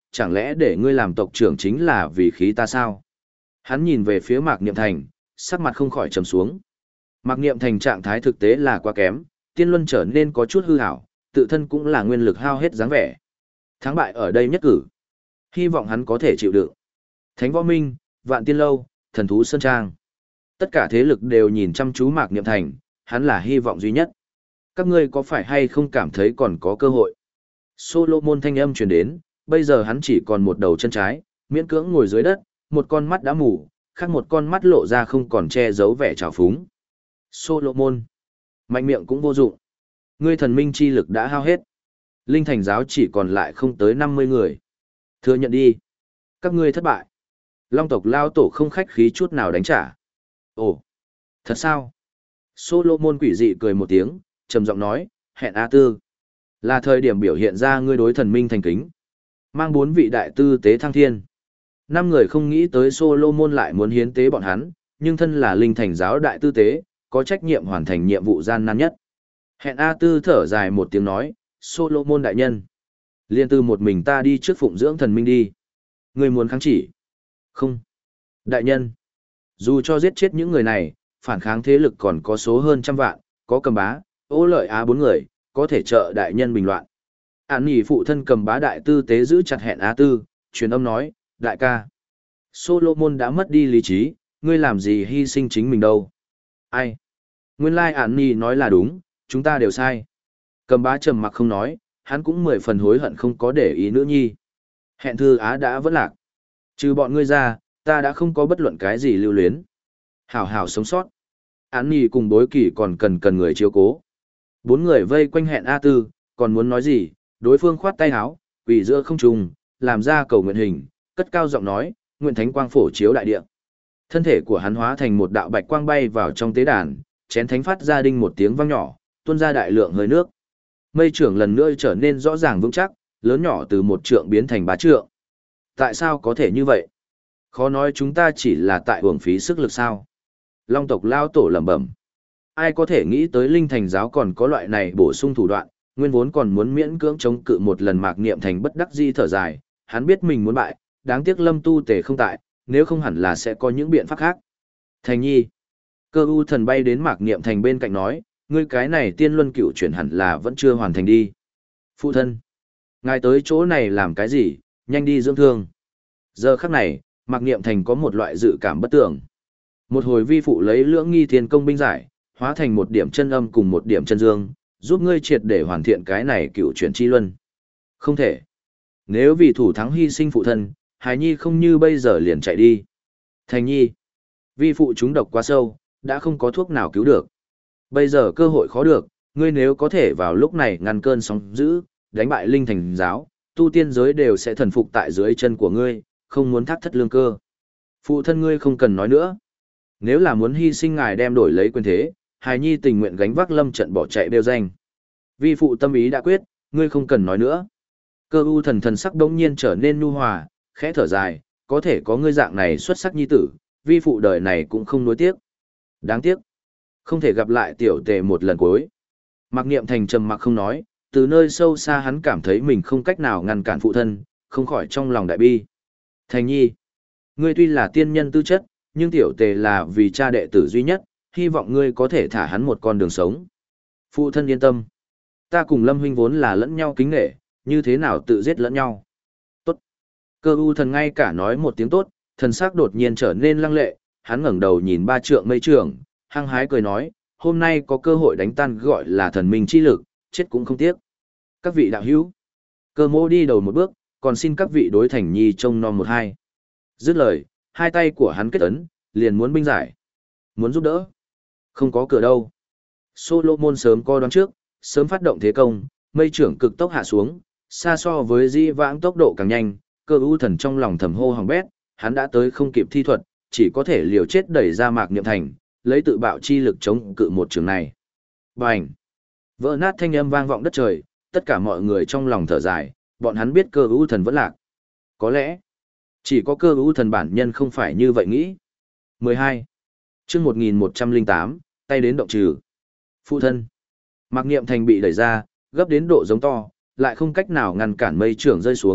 chẳng lẽ để ngươi làm tộc trưởng chính là vì khí ta sao? Hắn nhìn về phía Mạc Niệm Thành, sắc mặt không khỏi trầm xuống. Mạc Niệm Thành trạng thái thực tế là quá kém, tiên luân trở nên có chút hư hảo, tự thân cũng là nguyên lực hao hết dáng vẻ. Thắng bại ở đây nhất cử. Hy vọng hắn có thể chịu đựng. Thánh Võ Minh, Vạn Tiên Lâu, Thần Thú Sơn Trang. Tất cả thế lực đều nhìn chăm chú Mạc Niệm Thành, hắn là hy vọng duy nhất. Các ngươi có phải hay không cảm thấy còn có cơ hội? Solomon thanh âm truyền đến, bây giờ hắn chỉ còn một đầu chân trái, miễn cưỡng ngồi dưới đất, một con mắt đã mù, khác một con mắt lộ ra không còn che giấu vẻ trào phúng. Solomon, mạnh miệng cũng vô dụng. Ngươi thần minh chi lực đã hao hết. Linh thành giáo chỉ còn lại không tới năm mươi người. Thừa nhận đi. Các ngươi thất bại. Long tộc lao tổ không khách khí chút nào đánh trả. Ồ, thật sao? Solomon quỷ dị cười một tiếng, trầm giọng nói, hẹn A Tư. Là thời điểm biểu hiện ra ngươi đối thần minh thành kính. Mang bốn vị đại tư tế thăng thiên. Năm người không nghĩ tới Solomon lại muốn hiến tế bọn hắn, nhưng thân là linh thành giáo đại tư tế, có trách nhiệm hoàn thành nhiệm vụ gian nan nhất. Hẹn A Tư thở dài một tiếng nói, Solomon đại nhân. Liên tư một mình ta đi trước phụng dưỡng thần minh đi. Ngươi muốn kháng chỉ? Không. Đại nhân. Dù cho giết chết những người này, phản kháng thế lực còn có số hơn trăm vạn, có cầm bá, ô lợi á bốn người, có thể trợ đại nhân bình loạn. Án nhỉ phụ thân cầm bá đại tư tế giữ chặt hẹn Á Tư, truyền âm nói, đại ca. Solomon đã mất đi lý trí, ngươi làm gì hy sinh chính mình đâu. Ai? Nguyên lai án nhỉ nói là đúng, chúng ta đều sai. Cầm bá trầm mặc không nói, hắn cũng mười phần hối hận không có để ý nữ nhi. Hẹn Thư Á đã vẫn lạc. Trừ bọn ngươi ra, ta đã không có bất luận cái gì lưu luyến. Hảo hảo sống sót. Án nhỉ cùng bối kỳ còn cần cần người chiếu cố. Bốn người vây quanh hẹn A Tư, còn muốn nói gì, đối phương khoát tay háo, quỳ giữa không trung, làm ra cầu nguyện hình, cất cao giọng nói, nguyện thánh quang phổ chiếu đại địa. Thân thể của hắn hóa thành một đạo bạch quang bay vào trong tế đàn, chén thánh phát ra đinh một tiếng vang nhỏ, tuôn ra đại lượng hơi nước. Mây trưởng lần nữa trở nên rõ ràng vững chắc, lớn nhỏ từ một trượng biến thành ba trượng. Tại sao có thể như vậy? Khó nói chúng ta chỉ là tại uổng phí sức lực sao? Long tộc lao tổ lẩm bẩm. Ai có thể nghĩ tới linh thành giáo còn có loại này bổ sung thủ đoạn, nguyên vốn còn muốn miễn cưỡng chống cự một lần Mạc Niệm Thành bất đắc di thở dài, hắn biết mình muốn bại, đáng tiếc Lâm Tu Tề không tại, nếu không hẳn là sẽ có những biện pháp khác. Thành nhi, Cơ U thần bay đến Mạc Niệm Thành bên cạnh nói, ngươi cái này tiên luân cựu chuyển hẳn là vẫn chưa hoàn thành đi. Phụ thân, ngài tới chỗ này làm cái gì, nhanh đi dưỡng thương. Giờ khắc này, Mạc Niệm Thành có một loại dự cảm bất tưởng. Một hồi vi phụ lấy lưỡng nghi thiên công binh giải, hóa thành một điểm chân âm cùng một điểm chân dương, giúp ngươi triệt để hoàn thiện cái này cựu chuyển chi luân. Không thể. Nếu vì thủ thắng hy sinh phụ thân, Hải Nhi không như bây giờ liền chạy đi. Thành Nhi, vi phụ chúng độc quá sâu, đã không có thuốc nào cứu được. Bây giờ cơ hội khó được, ngươi nếu có thể vào lúc này ngăn cơn sóng dữ, đánh bại linh thành giáo, tu tiên giới đều sẽ thần phục tại dưới chân của ngươi, không muốn thác thất lương cơ. Phụ thân ngươi không cần nói nữa. Nếu là muốn hy sinh ngài đem đổi lấy quyền thế, Hải Nhi tình nguyện gánh vác lâm trận bỏ chạy đều danh. Vi phụ tâm ý đã quyết, ngươi không cần nói nữa. Cơ U thần thần sắc đống nhiên trở nên nhu hòa, khẽ thở dài, có thể có ngươi dạng này xuất sắc nhi tử, vi phụ đời này cũng không nuối tiếc. Đáng tiếc, không thể gặp lại tiểu tề một lần cuối. Mạc Niệm Thành trầm mặc không nói, từ nơi sâu xa hắn cảm thấy mình không cách nào ngăn cản phụ thân, không khỏi trong lòng đại bi. Thành Nhi, ngươi tuy là tiên nhân tư chất, nhưng tiểu tề là vì cha đệ tử duy nhất, hy vọng ngươi có thể thả hắn một con đường sống. Phụ thân yên tâm. Ta cùng Lâm huynh vốn là lẫn nhau kính nghệ, như thế nào tự giết lẫn nhau. Tốt. Cơ U thần ngay cả nói một tiếng tốt, thần sắc đột nhiên trở nên lăng lệ, hắn ngẩng đầu nhìn ba trượng mây trưởng, hăng hái cười nói, hôm nay có cơ hội đánh tan gọi là thần minh chi lực, chết cũng không tiếc. Các vị đạo hữu. Cơ Mô đi đầu một bước, còn xin các vị đối Thành Nhi trông nom một hai. Dứt lời, hai tay của hắn kết ấn, liền muốn binh giải. Muốn giúp đỡ. Không có cửa đâu. Solomon sớm co đoán trước, sớm phát động thế công, mây trưởng cực tốc hạ xuống, xa so với di vãng tốc độ càng nhanh, Cơ U thần trong lòng thầm hô hỏng bét, hắn đã tới không kịp thi thuật, chỉ có thể liều chết đẩy ra Mạc Niệm Thành, lấy tự bạo chi lực chống cự một trường này. Bành! Vỡ nát thanh âm vang vọng đất trời, tất cả mọi người trong lòng thở dài, bọn hắn biết Cơ U thần vẫn lạc. Có lẽ, chỉ có Cơ U thần bản nhân không phải như vậy nghĩ. mười hai. Chương một nghìn một trăm lẻ tám, tay đến động trừ. Phụ thân. Mạc Niệm Thành bị đẩy ra, gấp đến độ giống to, lại không cách nào ngăn cản mây trưởng rơi xuống,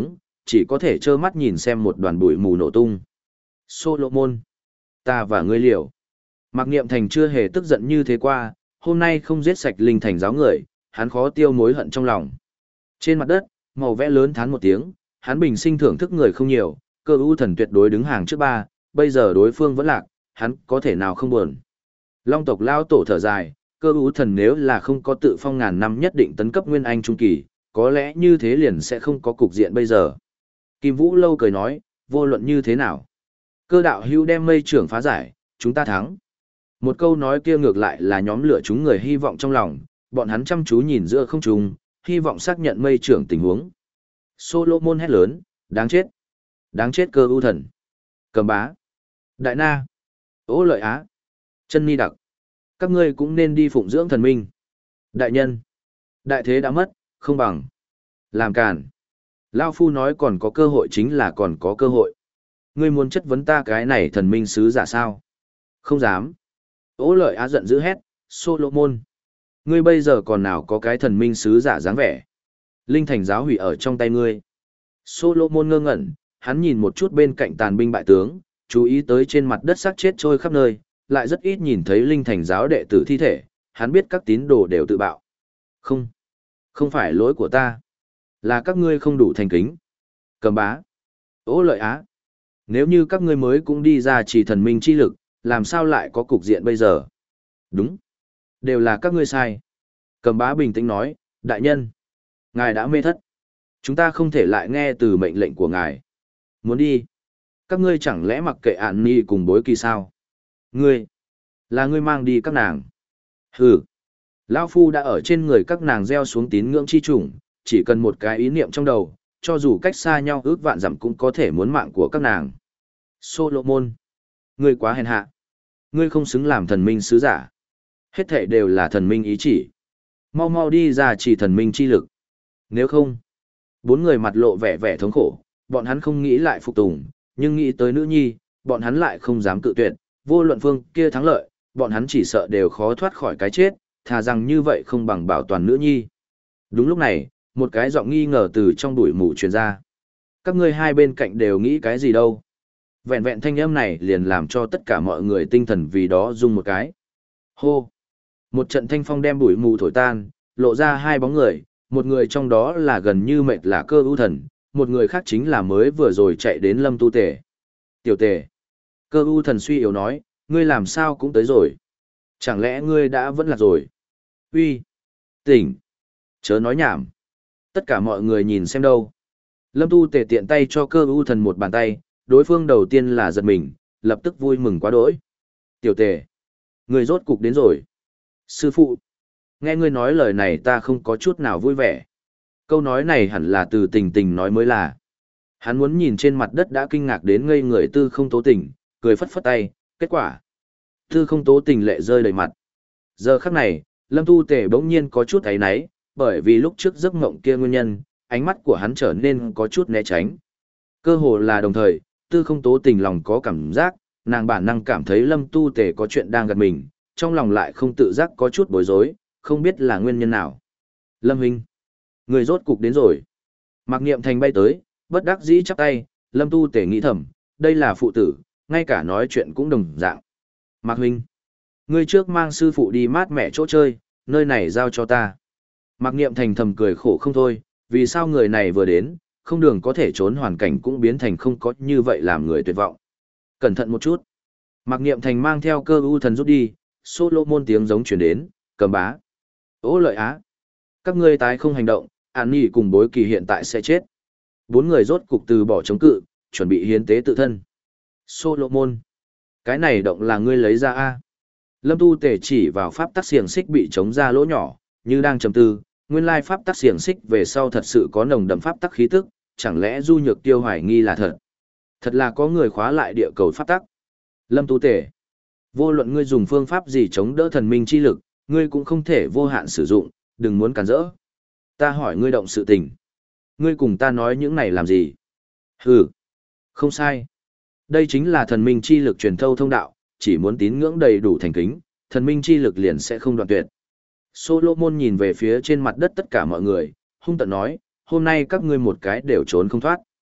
chỉ có thể trơ mắt nhìn xem một đoàn bụi mù nổ tung. Solomon, ta và ngươi liều. Mạc Niệm Thành chưa hề tức giận như thế qua, hôm nay không giết sạch linh thành giáo người, hắn khó tiêu mối hận trong lòng. Trên mặt đất, màu vẽ lớn thán một tiếng, hắn bình sinh thưởng thức người không nhiều, cơ ưu thần tuyệt đối đứng hàng trước ba, bây giờ đối phương vẫn lạc, hắn có thể nào không buồn. Long tộc lao tổ thở dài, cơ ưu thần nếu là không có tự phong ngàn năm nhất định tấn cấp nguyên anh trung kỳ, có lẽ như thế liền sẽ không có cục diện bây giờ. Kim Vũ lâu cười nói, vô luận như thế nào. Cơ đạo hưu đem mây trưởng phá giải, chúng ta thắng. Một câu nói kia ngược lại là nhóm lửa chúng người hy vọng trong lòng, bọn hắn chăm chú nhìn giữa không trung, hy vọng xác nhận mây trưởng tình huống. Solomon hét lớn, đáng chết. Đáng chết cơ ưu thần. Cầm bá. Đại na. Ô lợi á. Chân ni đặc. Các ngươi cũng nên đi phụng dưỡng thần minh. Đại nhân. Đại thế đã mất, không bằng. Làm càn. Lao Phu nói còn có cơ hội chính là còn có cơ hội. Ngươi muốn chất vấn ta cái này thần minh sứ giả sao? Không dám. Ô lợi á giận dữ hét, Solomon. Ngươi bây giờ còn nào có cái thần minh sứ giả dáng vẻ. Linh thành giáo hủy ở trong tay ngươi. Solomon ngơ ngẩn, hắn nhìn một chút bên cạnh tàn binh bại tướng, chú ý tới trên mặt đất xác chết trôi khắp nơi, lại rất ít nhìn thấy linh thành giáo đệ tử thi thể, hắn biết các tín đồ đều tự bạo. Không, không phải lỗi của ta, là các ngươi không đủ thành kính. Cầm bá. Ô lợi á. Nếu như các ngươi mới cũng đi ra chỉ thần minh chi lực, làm sao lại có cục diện bây giờ? Đúng. Đều là các ngươi sai. Cầm bá bình tĩnh nói, đại nhân. Ngài đã mê thất. Chúng ta không thể lại nghe từ mệnh lệnh của ngài. Muốn đi. Các ngươi chẳng lẽ mặc kệ ản ni cùng bối kỳ sao? Ngươi. Là ngươi mang đi các nàng. Hừ. Lão Phu đã ở trên người các nàng gieo xuống tín ngưỡng chi chủng, chỉ cần một cái ý niệm trong đầu, cho dù cách xa nhau ước vạn dặm cũng có thể muốn mạng của các nàng. Solomon. Ngươi quá hèn hạ. Ngươi không xứng làm thần minh sứ giả. Hết thảy đều là thần minh ý chỉ. Mau mau đi ra chỉ thần minh chi lực. Nếu không, bốn người mặt lộ vẻ vẻ thống khổ, bọn hắn không nghĩ lại phục tùng, nhưng nghĩ tới nữ nhi, bọn hắn lại không dám cự tuyệt, vô luận phương kia thắng lợi, bọn hắn chỉ sợ đều khó thoát khỏi cái chết, thà rằng như vậy không bằng bảo toàn nữ nhi. Đúng lúc này, một cái giọng nghi ngờ từ trong bụi mù truyền ra. Các ngươi hai bên cạnh đều nghĩ cái gì đâu? Vẹn vẹn thanh âm này liền làm cho tất cả mọi người tinh thần vì đó rung một cái. Hô! Một trận thanh phong đem bụi mù thổi tan, lộ ra hai bóng người, một người trong đó là gần như mệt là cơ ưu thần, một người khác chính là mới vừa rồi chạy đến Lâm Tu Tề. Tiểu Tề! Cơ ưu thần suy yếu nói, ngươi làm sao cũng tới rồi? Chẳng lẽ ngươi đã vẫn là rồi? Uy! Tỉnh! Chớ nói nhảm! Tất cả mọi người nhìn xem đâu. Lâm Tu Tề tiện tay cho cơ ưu thần một bàn tay, đối phương đầu tiên là giật mình, lập tức vui mừng quá đỗi. Tiểu Tề! Ngươi rốt cục đến rồi. Sư phụ! Nghe ngươi nói lời này ta không có chút nào vui vẻ. Câu nói này hẳn là từ tình tình nói mới là. Hắn muốn nhìn trên mặt đất đã kinh ngạc đến ngây người tư không tố tình, cười phất phất tay, kết quả. Tư không tố tình lệ rơi đầy mặt. Giờ khắc này, Lâm Tu Tề bỗng nhiên có chút áy náy, bởi vì lúc trước giấc mộng kia nguyên nhân, ánh mắt của hắn trở nên có chút né tránh. Cơ hồ là đồng thời, tư không tố tình lòng có cảm giác, nàng bản năng cảm thấy Lâm Tu Tề có chuyện đang gặp mình, trong lòng lại không tự giác có chút bối rối, không biết là nguyên nhân nào. Lâm Huynh, người rốt cục đến rồi. Mạc Niệm Thành bay tới, bất đắc dĩ chắp tay, Lâm Tu Tề nghĩ thầm, đây là phụ tử, ngay cả nói chuyện cũng đồng dạng. Mạc Huynh, ngươi trước mang sư phụ đi mát mẻ chỗ chơi, nơi này giao cho ta. Mạc Niệm Thành thầm cười khổ không thôi, vì sao người này vừa đến, không đường có thể trốn hoàn cảnh cũng biến thành không có như vậy làm người tuyệt vọng. Cẩn thận một chút. Mạc Niệm Thành mang theo cơ ưu thần rút đi, Solomon tiếng giống chuyển đến, cầm bá. Ô lợi á. Các ngươi tái không hành động, An Nhi cùng bối kỳ hiện tại sẽ chết. Bốn người rốt cục từ bỏ chống cự, chuẩn bị hiến tế tự thân. Solomon. Cái này động là ngươi lấy ra a. Lâm Tu Tề chỉ vào pháp tắc xiềng xích bị chống ra lỗ nhỏ, như đang trầm tư, nguyên lai pháp tắc xiềng xích về sau thật sự có nồng đậm pháp tắc khí tức, chẳng lẽ Du Nhược Tiêu hoài nghi là thật. Thật là có người khóa lại địa cầu pháp tắc. Lâm Tu Tề. Vô luận ngươi dùng phương pháp gì chống đỡ thần minh chi lực, ngươi cũng không thể vô hạn sử dụng, đừng muốn cản rỡ. Ta hỏi ngươi động sự tình. Ngươi cùng ta nói những này làm gì? Hừ. Không sai. Đây chính là thần minh chi lực truyền thâu thông đạo, chỉ muốn tín ngưỡng đầy đủ thành kính, thần minh chi lực liền sẽ không đoạn tuyệt. Solomon nhìn về phía trên mặt đất tất cả mọi người, hung tợn nói, hôm nay các ngươi một cái đều trốn không thoát.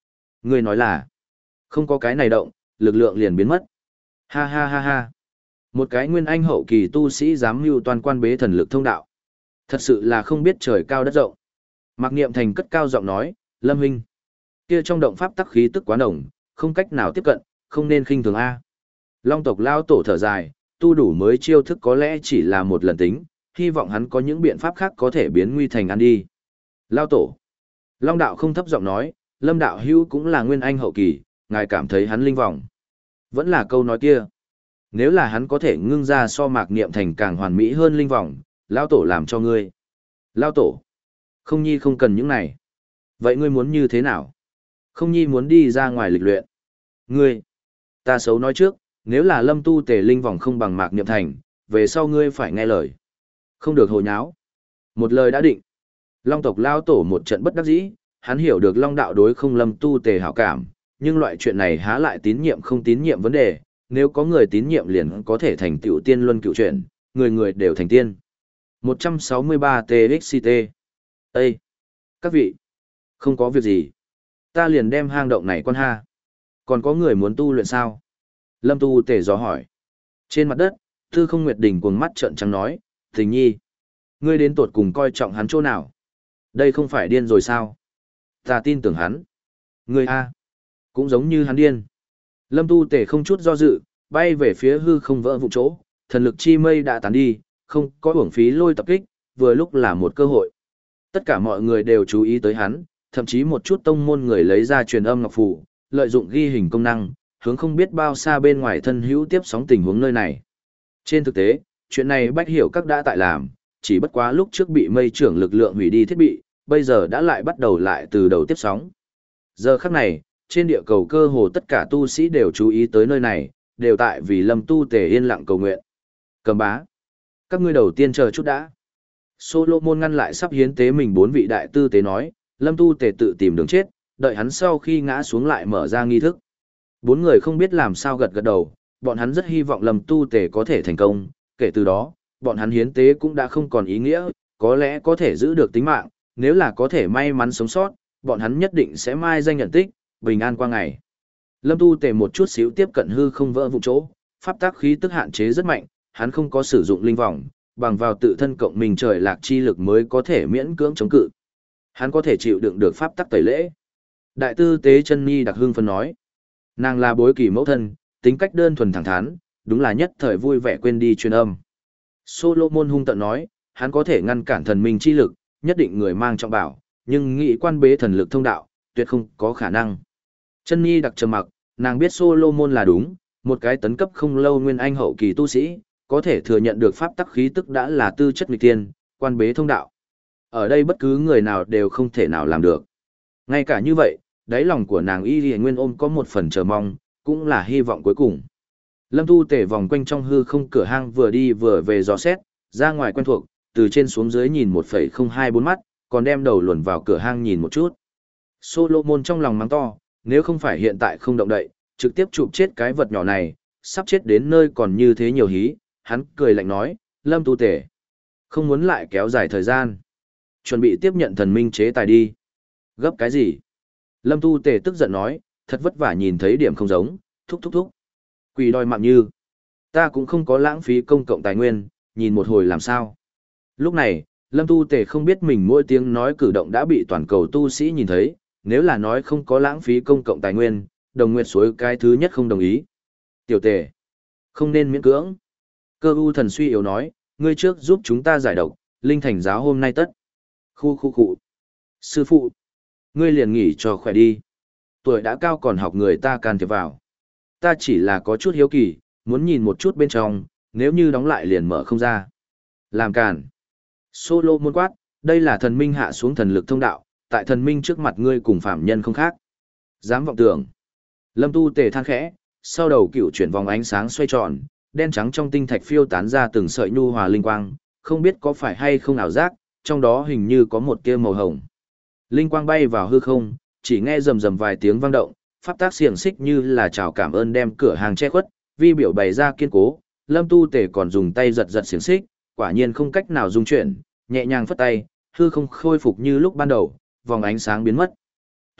Ngươi nói là, không có cái này động, lực lượng liền biến mất. Ha ha ha ha. Một cái nguyên anh hậu kỳ tu sĩ dám mưu toàn quan bế thần lực thông đạo. Thật sự là không biết trời cao đất rộng. Mạc Niệm Thành cất cao giọng nói, Lâm huynh, kia trong động pháp tắc khí tức quá nồng, không cách nào tiếp cận, không nên khinh thường a. Long tộc lao tổ thở dài, tu đủ mới chiêu thức có lẽ chỉ là một lần tính, hy vọng hắn có những biện pháp khác có thể biến nguy thành ăn đi. Lao tổ. Long đạo không thấp giọng nói, Lâm đạo hữu cũng là nguyên anh hậu kỳ, ngài cảm thấy hắn linh vọng. Vẫn là câu nói kia. Nếu là hắn có thể ngưng ra so Mạc Niệm Thành càng hoàn mỹ hơn linh vọng, Lao tổ làm cho ngươi. Lao tổ. Không nhi không cần những này. Vậy ngươi muốn như thế nào? Không nhi muốn đi ra ngoài lịch luyện. Ngươi. Ta xấu nói trước, nếu là Lâm tu tề linh vọng không bằng Mạc Niệm Thành, về sau ngươi phải nghe lời. Không được hồ nháo. Một lời đã định. Long tộc lao tổ một trận bất đắc dĩ, hắn hiểu được Long đạo đối không Lâm tu tề hảo cảm, nhưng loại chuyện này há lại tín nhiệm không tín nhiệm vấn đề, nếu có người tín nhiệm liền có thể thành tựu tiên luân cựu chuyển, người người đều thành tiên. một trăm sáu mươi ba T X C T. Ê! Các vị! Không có việc gì. Ta liền đem hang động này quan ha. Còn có người muốn tu luyện sao? Lâm tu tề dò hỏi. Trên mặt đất, Tư Không Nguyệt Đình cuồng mắt trợn trắng nói, Tình nhi, ngươi đến tột cùng coi trọng hắn chỗ nào? Đây không phải điên rồi sao? Ta tin tưởng hắn. Ngươi a, cũng giống như hắn điên. Lâm tu tề không chút do dự, bay về phía hư không vỡ vụ chỗ, thần lực chi mây đã tán đi, không có uổng phí lôi tập kích, vừa lúc là một cơ hội. Tất cả mọi người đều chú ý tới hắn, thậm chí một chút tông môn người lấy ra truyền âm ngọc phù, lợi dụng ghi hình công năng, hướng không biết bao xa bên ngoài thân hữu tiếp sóng tình huống nơi này. Trên thực tế, chuyện này Bách Hiểu Các đã tại làm, chỉ bất quá lúc trước bị mây trưởng lực lượng hủy đi thiết bị, bây giờ đã lại bắt đầu lại từ đầu tiếp sóng. Giờ khắc này, trên địa cầu cơ hồ tất cả tu sĩ đều chú ý tới nơi này, đều tại vì Lâm tu tề yên lặng cầu nguyện. Cầm bá. Các ngươi đầu tiên chờ chút đã. Solomon ngăn lại sắp hiến tế mình bốn vị đại tư tế nói, Lâm tu tề tự tìm đường chết, đợi hắn sau khi ngã xuống lại mở ra nghi thức. Bốn người không biết làm sao gật gật đầu, bọn hắn rất hy vọng Lâm tu tề có thể thành công, kể từ đó, bọn hắn hiến tế cũng đã không còn ý nghĩa, có lẽ có thể giữ được tính mạng, nếu là có thể may mắn sống sót, bọn hắn nhất định sẽ mai danh nhận tích, bình an qua ngày. Lâm tu tề một chút xíu tiếp cận hư không vỡ vụ chỗ, pháp tác khí tức hạn chế rất mạnh, hắn không có sử dụng linh vòng, bằng vào tự thân cộng mình trời lạc chi lực mới có thể miễn cưỡng chống cự. Hắn có thể chịu đựng được pháp tắc tẩy lễ. Đại tư tế chân nhi đặc hưng phân nói, nàng là bối kỳ mẫu thân, tính cách đơn thuần thẳng thắn, đúng là nhất thời vui vẻ quên đi truyền âm. Solomon hung tận nói, hắn có thể ngăn cản thần minh chi lực, nhất định người mang trọng bảo, nhưng nghị quan bế thần lực thông đạo, tuyệt không có khả năng. Chân nhi đặc trầm mặc, nàng biết Solomon là đúng, một cái tấn cấp không lâu nguyên anh hậu kỳ tu sĩ, có thể thừa nhận được pháp tắc khí tức đã là tư chất nghịch tiên, quan bế thông đạo. Ở đây bất cứ người nào đều không thể nào làm được. Ngay cả như vậy, đáy lòng của nàng y lìa nguyên ôm có một phần chờ mong, cũng là hy vọng cuối cùng. Lâm tu tể vòng quanh trong hư không cửa hang vừa đi vừa về dò xét, ra ngoài quen thuộc, từ trên xuống dưới nhìn một phẩy không hai bốn mắt, còn đem đầu luồn vào cửa hang nhìn một chút. Solomon trong lòng mắng to, nếu không phải hiện tại không động đậy, trực tiếp chụp chết cái vật nhỏ này, sắp chết đến nơi còn như thế nhiều hí, hắn cười lạnh nói, Lâm tu tể, không muốn lại kéo dài thời gian. Chuẩn bị tiếp nhận thần minh chế tài đi. Gấp cái gì? Lâm tu tể tức giận nói, thật vất vả nhìn thấy điểm không giống, thúc thúc thúc. Quỷ đòi mạng như. Ta cũng không có lãng phí công cộng tài nguyên, nhìn một hồi làm sao. Lúc này, Lâm tu tể không biết mình mỗi tiếng nói cử động đã bị toàn cầu tu sĩ nhìn thấy, nếu là nói không có lãng phí công cộng tài nguyên, đồng nguyệt suối cái thứ nhất không đồng ý. Tiểu tể, không nên miễn cưỡng. Cơ u thần suy yếu nói, ngươi trước giúp chúng ta giải độc, linh thành giáo hôm nay tất. Khu khu khu. Sư phụ, ngươi liền nghỉ cho khỏe đi. Tuổi đã cao còn học người ta can thiệp vào. Ta chỉ là có chút hiếu kỳ, muốn nhìn một chút bên trong, nếu như đóng lại liền mở không ra. Làm càn. Solo muốn quát, đây là thần minh hạ xuống thần lực thông đạo, tại thần minh trước mặt ngươi cùng phạm nhân không khác. Dám vọng tưởng. Lâm tu tề than khẽ, sau đầu cựu chuyển vòng ánh sáng xoay tròn, đen trắng trong tinh thạch phiêu tán ra từng sợi nhu hòa linh quang, không biết có phải hay không ảo giác, trong đó hình như có một tia màu hồng. Linh quang bay vào hư không, chỉ nghe rầm rầm vài tiếng vang động, pháp tác xiềng xích như là chào cảm ơn đem cửa hàng che khuất, vi biểu bày ra kiên cố, Lâm tu tể còn dùng tay giật giật xiềng xích, quả nhiên không cách nào dung chuyển, nhẹ nhàng phất tay, hư không khôi phục như lúc ban đầu, vòng ánh sáng biến mất.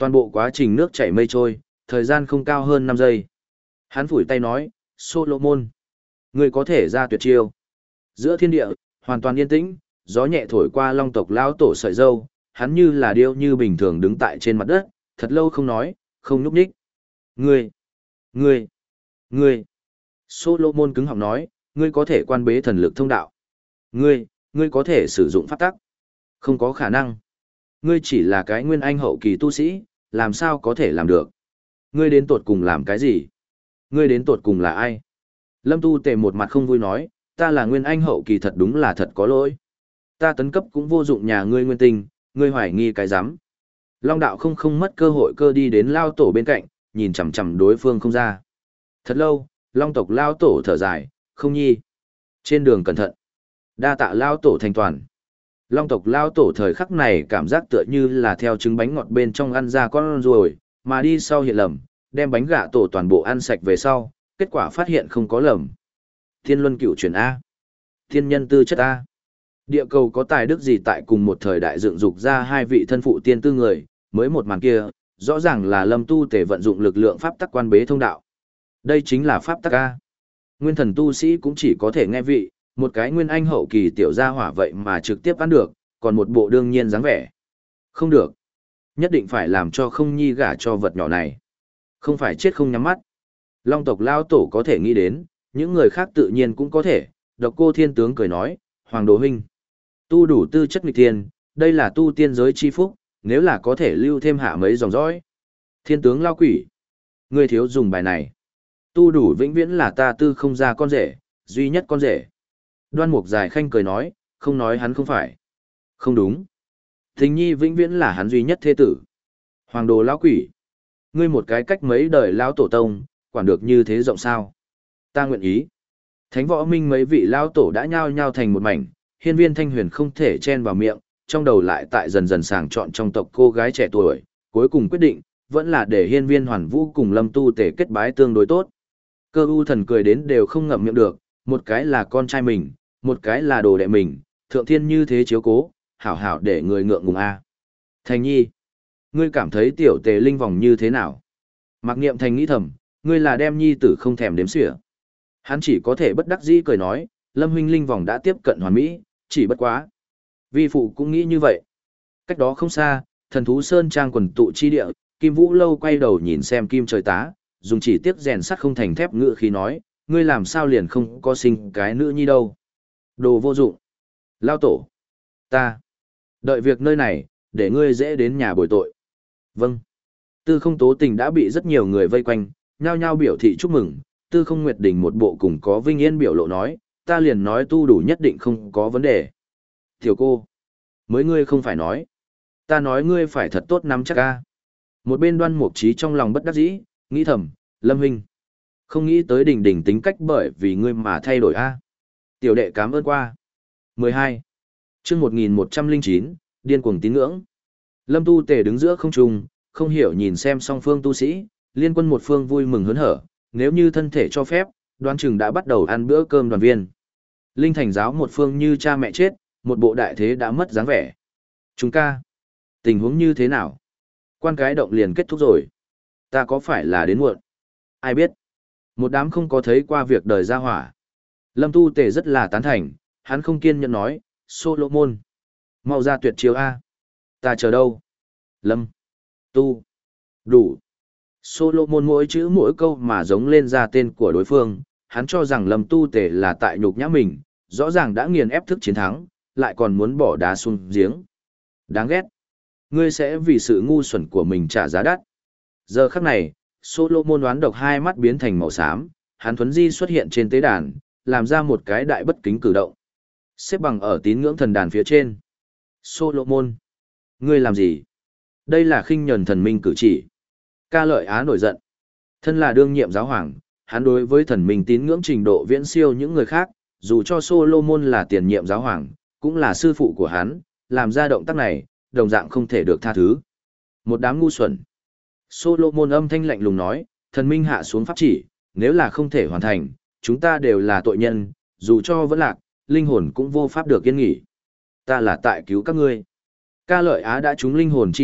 Toàn bộ quá trình nước chảy mây trôi, thời gian không cao hơn năm giây. Hắn phủi tay nói, Solomon, ngươi có thể ra tuyệt chiêu. Giữa thiên địa, hoàn toàn yên tĩnh, gió nhẹ thổi qua long tộc lao tổ sợi dâu, hắn như là điêu như bình thường đứng tại trên mặt đất, thật lâu không nói, không nhúc nhích. Ngươi, ngươi, ngươi. Solomon cứng họng nói, ngươi có thể quan bế thần lực thông đạo. Ngươi, ngươi có thể sử dụng pháp tắc. Không có khả năng. Ngươi chỉ là cái nguyên anh hậu kỳ tu sĩ, làm sao có thể làm được. Ngươi đến tột cùng làm cái gì? Ngươi đến tột cùng là ai? Lâm Tu Tề một mặt không vui nói, ta là nguyên anh hậu kỳ thật đúng là thật có lỗi. Ta tấn cấp cũng vô dụng nhà ngươi nguyên tinh, ngươi hoài nghi cái rắm. Long đạo không không mất cơ hội cơ đi đến lao tổ bên cạnh, nhìn chằm chằm đối phương không ra. Thật lâu, long tộc lao tổ thở dài, không nhi. Trên đường cẩn thận. Đa tạ lao tổ thành toàn. Long tộc lao tổ thời khắc này cảm giác tựa như là theo trứng bánh ngọt bên trong ăn ra con ruồi, mà đi sau hiện lầm, đem bánh gạ tổ toàn bộ ăn sạch về sau, kết quả phát hiện không có lầm. Thiên luân cựu chuyển A. Thiên nhân tư chất A. Địa cầu có tài đức gì tại cùng một thời đại dựng dục ra hai vị thân phụ tiên tư người, mới một màn kia, rõ ràng là Lâm Tu Tề vận dụng lực lượng pháp tắc quan bế thông đạo. Đây chính là pháp tắc A. Nguyên thần tu sĩ cũng chỉ có thể nghe vị, một cái nguyên anh hậu kỳ tiểu gia hỏa vậy mà trực tiếp ăn được, còn một bộ đương nhiên dáng vẻ. Không được. Nhất định phải làm cho không nhi gả cho vật nhỏ này. Không phải chết không nhắm mắt. Long tộc lao tổ có thể nghĩ đến, những người khác tự nhiên cũng có thể. Độc Cô Thiên Tướng cười nói, Hoàng Đồ Huynh, tu đủ tư chất nghịch thiên, đây là tu tiên giới chi phúc, nếu là có thể lưu thêm hạ mấy dòng dõi. Thiên Tướng lao quỷ, ngươi thiếu dùng bài này. Tu đủ vĩnh viễn là ta tư không ra con rể, duy nhất con rể. Đoan Mục Dài Khanh cười nói, không nói hắn không phải. Không đúng. Thình nhi vĩnh viễn là hắn duy nhất thế tử. Hoàng Đồ lão quỷ, ngươi một cái cách mấy đời lão tổ tông, quản được như thế rộng sao? Ta nguyện ý. Thánh Võ Minh mấy vị lão tổ đã nhao nhao thành một mảnh, Hiên Viên Thanh Huyền không thể chen vào miệng, trong đầu lại tại dần dần sàng chọn trong tộc cô gái trẻ tuổi, cuối cùng quyết định, vẫn là để Hiên Viên Hoàn Vũ cùng Lâm Tu Tề kết bái tương đối tốt. Cơ U Thần cười đến đều không ngậm miệng được, một cái là con trai mình, một cái là đồ đệ mình, thượng thiên như thế chiếu cố, hảo hảo để người ngượng ngùng a. Thành Nhi, ngươi cảm thấy tiểu Tề linh vòng như thế nào? Mạc Niệm Thành nghĩ thầm, ngươi là đem nhi tử không thèm đếm xỉa. Hắn chỉ có thể bất đắc dĩ cười nói, Lâm huynh linh vòng đã tiếp cận hoàn mỹ, chỉ bất quá. Vi phụ cũng nghĩ như vậy. Cách đó không xa, Thần Thú Sơn trang quần tụ chi địa, Kim Vũ Lâu quay đầu nhìn xem Kim Trời Tá, dùng chỉ tiếc rèn sắt không thành thép ngựa khí nói, ngươi làm sao liền không có sinh cái nữ nhi đâu. Đồ vô dụng. Lao tổ. Ta. Đợi việc nơi này, để ngươi dễ đến nhà bồi tội. Vâng. Tư Không Tố Tình đã bị rất nhiều người vây quanh, nhao nhao biểu thị chúc mừng. Tư Không Nguyệt Đình một bộ cùng có vinh yên biểu lộ nói, ta liền nói tu đủ nhất định không có vấn đề. Tiểu cô. Mới ngươi không phải nói. Ta nói ngươi phải thật tốt nắm chắc ca. Một bên Đoan Mục Trí trong lòng bất đắc dĩ, nghĩ thầm, Lâm huynh. Không nghĩ tới Đình Đình tính cách bởi vì ngươi mà thay đổi a. Tiểu đệ cảm ơn qua. mười hai. Chương một nghìn một trăm lẻ chín, điên cuồng tín ngưỡng. Lâm Tu Tề đứng giữa không trung, không hiểu nhìn xem song phương tu sĩ, liên quân một phương vui mừng hớn hở, nếu như thân thể cho phép, đoán chừng đã bắt đầu ăn bữa cơm đoàn viên. Linh Thành giáo một phương như cha mẹ chết, một bộ đại thế đã mất dáng vẻ. Chúng ca, tình huống như thế nào? Quan cái động liền kết thúc rồi. Ta có phải là đến muộn? Ai biết? Một đám không có thấy qua việc đời ra hỏa. Lâm Tu Tề rất là tán thành, hắn không kiên nhẫn nói, Solomon, mau ra tuyệt chiêu A. Ta chờ đâu? Lâm, Tu, đủ. Solomon mỗi chữ mỗi câu mà giống lên ra tên của đối phương, hắn cho rằng Lâm Tu Tề là tại nhục nhã mình, rõ ràng đã nghiền ép thức chiến thắng, lại còn muốn bỏ đá xuống giếng. Đáng ghét. Ngươi sẽ vì sự ngu xuẩn của mình trả giá đắt. Giờ khắc này, Solomon đoán độc hai mắt biến thành màu xám, hắn thuấn di xuất hiện trên tế đàn, làm ra một cái đại bất kính cử động. Xếp bằng ở tín ngưỡng thần đàn phía trên. Solomon, ngươi làm gì? Đây là khinh nhẫn thần minh cử chỉ. Ca Lợi Á nổi giận. Thân là đương nhiệm giáo hoàng, hắn đối với thần minh tín ngưỡng trình độ viễn siêu những người khác, dù cho Solomon là tiền nhiệm giáo hoàng, cũng là sư phụ của hắn, làm ra động tác này, đồng dạng không thể được tha thứ. Một đám ngu xuẩn. Solomon âm thanh lạnh lùng nói, thần minh hạ xuống pháp chỉ, nếu là không thể hoàn thành, chúng ta đều là tội nhân, dù cho vẫn lạc, linh hồn cũng vô pháp được yên nghỉ. Ta là tại cứu các ngươi. Ca Lợi Á đã trúng linh hồn chi độc,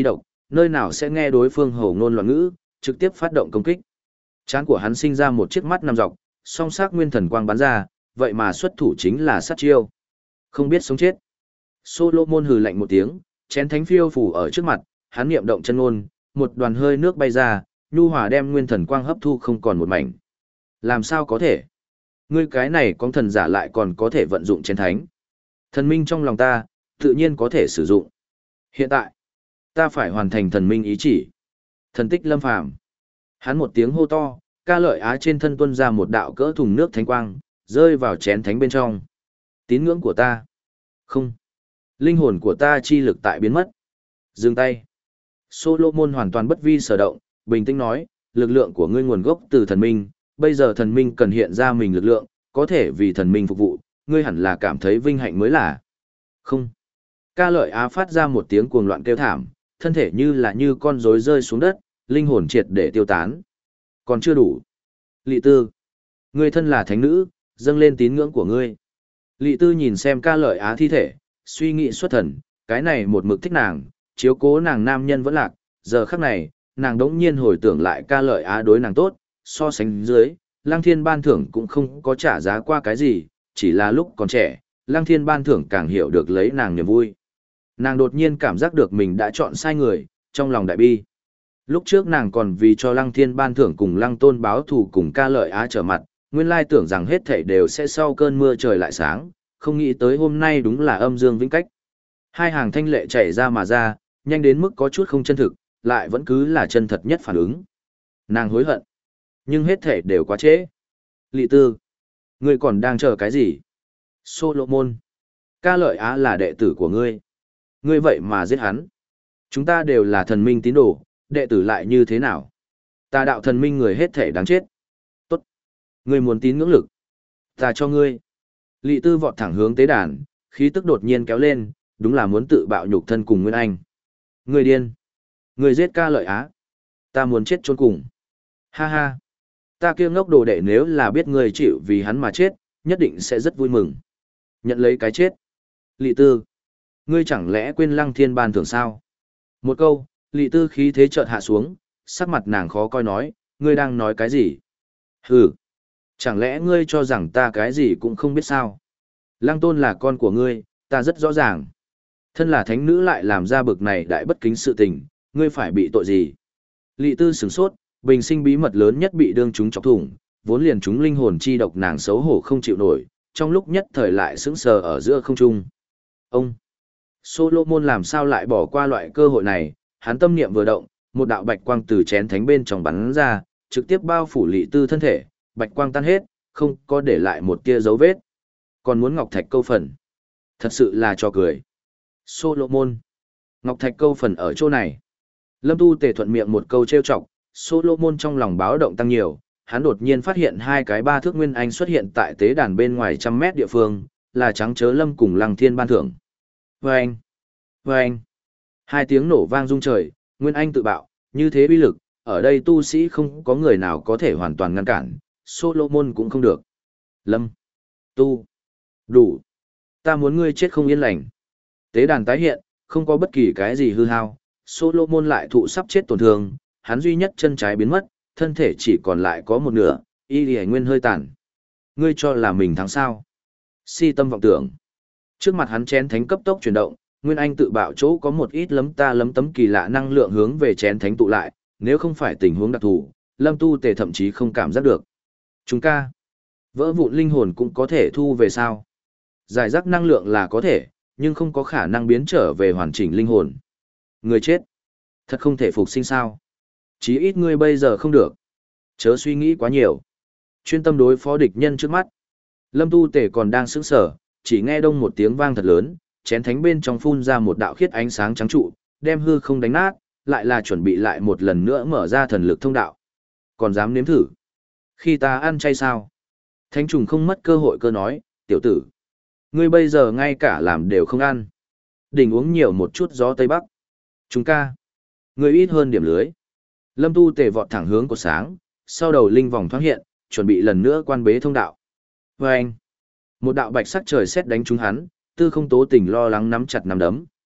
nơi nào sẽ nghe đối phương hổ ngôn loạn ngữ, trực tiếp phát động công kích. Trán của hắn sinh ra một chiếc mắt nằm dọc, song sắc nguyên thần quang bắn ra, vậy mà xuất thủ chính là sát chiêu. Không biết sống chết. Solomon hừ lạnh một tiếng, chén thánh phiêu phủ ở trước mặt, hắn niệm động chân ngôn, một đoàn hơi nước bay ra, nhu hòa đem nguyên thần quang hấp thu không còn một mảnh. Làm sao có thể? Ngươi cái này con thần giả lại còn có thể vận dụng chén thánh. Thần minh trong lòng ta, tự nhiên có thể sử dụng. Hiện tại, ta phải hoàn thành thần minh ý chỉ. Thần tích lâm phàm. Hắn một tiếng hô to, ca lợi á trên thân tuôn ra một đạo cỡ thùng nước thánh quang, rơi vào chén thánh bên trong. Tín ngưỡng của ta. Không. Linh hồn của ta chi lực tại biến mất. Dừng tay. Solomon hoàn toàn bất vi sở động, bình tĩnh nói, lực lượng của ngươi nguồn gốc từ thần minh, bây giờ thần minh cần hiện ra mình lực lượng, có thể vì thần minh phục vụ, ngươi hẳn là cảm thấy vinh hạnh mới là. Không. Ca lợi á phát ra một tiếng cuồng loạn kêu thảm, thân thể như là như con rối rơi xuống đất, linh hồn triệt để tiêu tán. Còn chưa đủ. Lị tư. Ngươi thân là thánh nữ, dâng lên tín ngưỡng của ngươi. Lị tư nhìn xem ca lợi á thi thể, suy nghĩ xuất thần, cái này một mực thích nàng, chiếu cố nàng nam nhân vẫn lạc, giờ khắc này, nàng đống nhiên hồi tưởng lại ca lợi á đối nàng tốt, so sánh dưới, Lăng Thiên ban thưởng cũng không có trả giá qua cái gì, chỉ là lúc còn trẻ, Lăng Thiên ban thưởng càng hiểu được lấy nàng niềm vui. Nàng đột nhiên cảm giác được mình đã chọn sai người, trong lòng đại bi. Lúc trước nàng còn vì cho Lăng Thiên ban thưởng cùng Lăng Tôn báo thù cùng ca lợi á trở mặt, nguyên lai tưởng rằng hết thảy đều sẽ sau cơn mưa trời lại sáng, không nghĩ tới hôm nay đúng là âm dương vĩnh cách. Hai hàng thanh lệ chảy ra mà ra, nhanh đến mức có chút không chân thực, lại vẫn cứ là chân thật nhất phản ứng. Nàng hối hận, nhưng hết thảy đều quá trễ. Lị tư, ngươi còn đang chờ cái gì? Solomon, ca lợi á là đệ tử của ngươi. Ngươi vậy mà giết hắn. Chúng ta đều là thần minh tín đồ, đệ tử lại như thế nào? Ta đạo thần minh người hết thể đáng chết. Tốt. Ngươi muốn tín ngưỡng lực. Ta cho ngươi. Lị tư vọt thẳng hướng tế đàn, khí tức đột nhiên kéo lên, đúng là muốn tự bạo nhục thân cùng Nguyên Anh. Ngươi điên. Ngươi giết ca lợi á. Ta muốn chết chôn cùng. Ha ha. Ta kia ngốc đồ đệ nếu là biết ngươi chịu vì hắn mà chết, nhất định sẽ rất vui mừng. Nhận lấy cái chết. Lị tư. Ngươi chẳng lẽ quên Lăng Thiên ban thưởng sao? Một câu, Lị tư khí thế chợt hạ xuống, sắc mặt nàng khó coi nói, ngươi đang nói cái gì? Hừ. Chẳng lẽ ngươi cho rằng ta cái gì cũng không biết sao? Lăng Tôn là con của ngươi, ta rất rõ ràng. Thân là thánh nữ lại làm ra bực này đại bất kính sự tình, ngươi phải bị tội gì? Lị tư sửng sốt, bình sinh bí mật lớn nhất bị đương chúng chọc thủng, vốn liền chúng linh hồn chi độc nàng xấu hổ không chịu nổi, trong lúc nhất thời lại sững sờ ở giữa không trung. Ông Solomon làm sao lại bỏ qua loại cơ hội này, hắn tâm niệm vừa động, một đạo bạch quang từ chén thánh bên trong bắn ra, trực tiếp bao phủ Lị tư thân thể, bạch quang tan hết, không có để lại một tia dấu vết. Còn muốn ngọc thạch câu phần. Thật sự là cho cười. Solomon. Ngọc thạch câu phần ở chỗ này. Lâm Tu Tề thuận miệng một câu trêu chọc, Solomon trong lòng báo động tăng nhiều, hắn đột nhiên phát hiện hai cái ba thước nguyên anh xuất hiện tại tế đàn bên ngoài trăm mét địa phương, là Trắng Chớ Lâm cùng Lăng Thiên ban thưởng. Vâng! Vâng! Hai tiếng nổ vang rung trời, nguyên anh tự bạo, như thế uy lực, ở đây tu sĩ không có người nào có thể hoàn toàn ngăn cản, Solomon cũng không được. Lâm! Tu! Đủ! Ta muốn ngươi chết không yên lành. Tế đàn tái hiện, không có bất kỳ cái gì hư hao, Solomon lại thụ sắp chết tổn thương, hắn duy nhất chân trái biến mất, thân thể chỉ còn lại có một nửa, y lì nguyên hơi tàn. Ngươi cho là mình thắng sao? Si tâm vọng tưởng. Trước mặt hắn chén thánh cấp tốc chuyển động, Nguyên Anh tự bạo chỗ có một ít lấm ta lấm tấm kỳ lạ năng lượng hướng về chén thánh tụ lại, nếu không phải tình huống đặc thù, Lâm Tu Tề thậm chí không cảm giác được. Chúng ca, vỡ vụn linh hồn cũng có thể thu về sao? Giải rác năng lượng là có thể, nhưng không có khả năng biến trở về hoàn chỉnh linh hồn. Người chết, thật không thể phục sinh sao? Chí ít ngươi bây giờ không được. Chớ suy nghĩ quá nhiều. Chuyên tâm đối phó địch nhân trước mắt. Lâm Tu Tề còn đang sững sờ, chỉ nghe đông một tiếng vang thật lớn, chén thánh bên trong phun ra một đạo khiết ánh sáng trắng trụ, đem hư không đánh nát, lại là chuẩn bị lại một lần nữa mở ra thần lực thông đạo. Còn dám nếm thử? Khi ta ăn chay sao? Thánh trùng không mất cơ hội cơ nói, tiểu tử. Ngươi bây giờ ngay cả làm đều không ăn. Đỉnh uống nhiều một chút gió Tây Bắc. Chúng ca. Ngươi ít hơn điểm lưới. Lâm Tu Tề vọt thẳng hướng của sáng, sau đầu linh vòng thoáng hiện, chuẩn bị lần nữa quan bế thông đạo. Và anh, một đạo bạch sắc trời sét đánh trúng hắn, Tư Không Tố Tình lo lắng nắm chặt nắm đấm,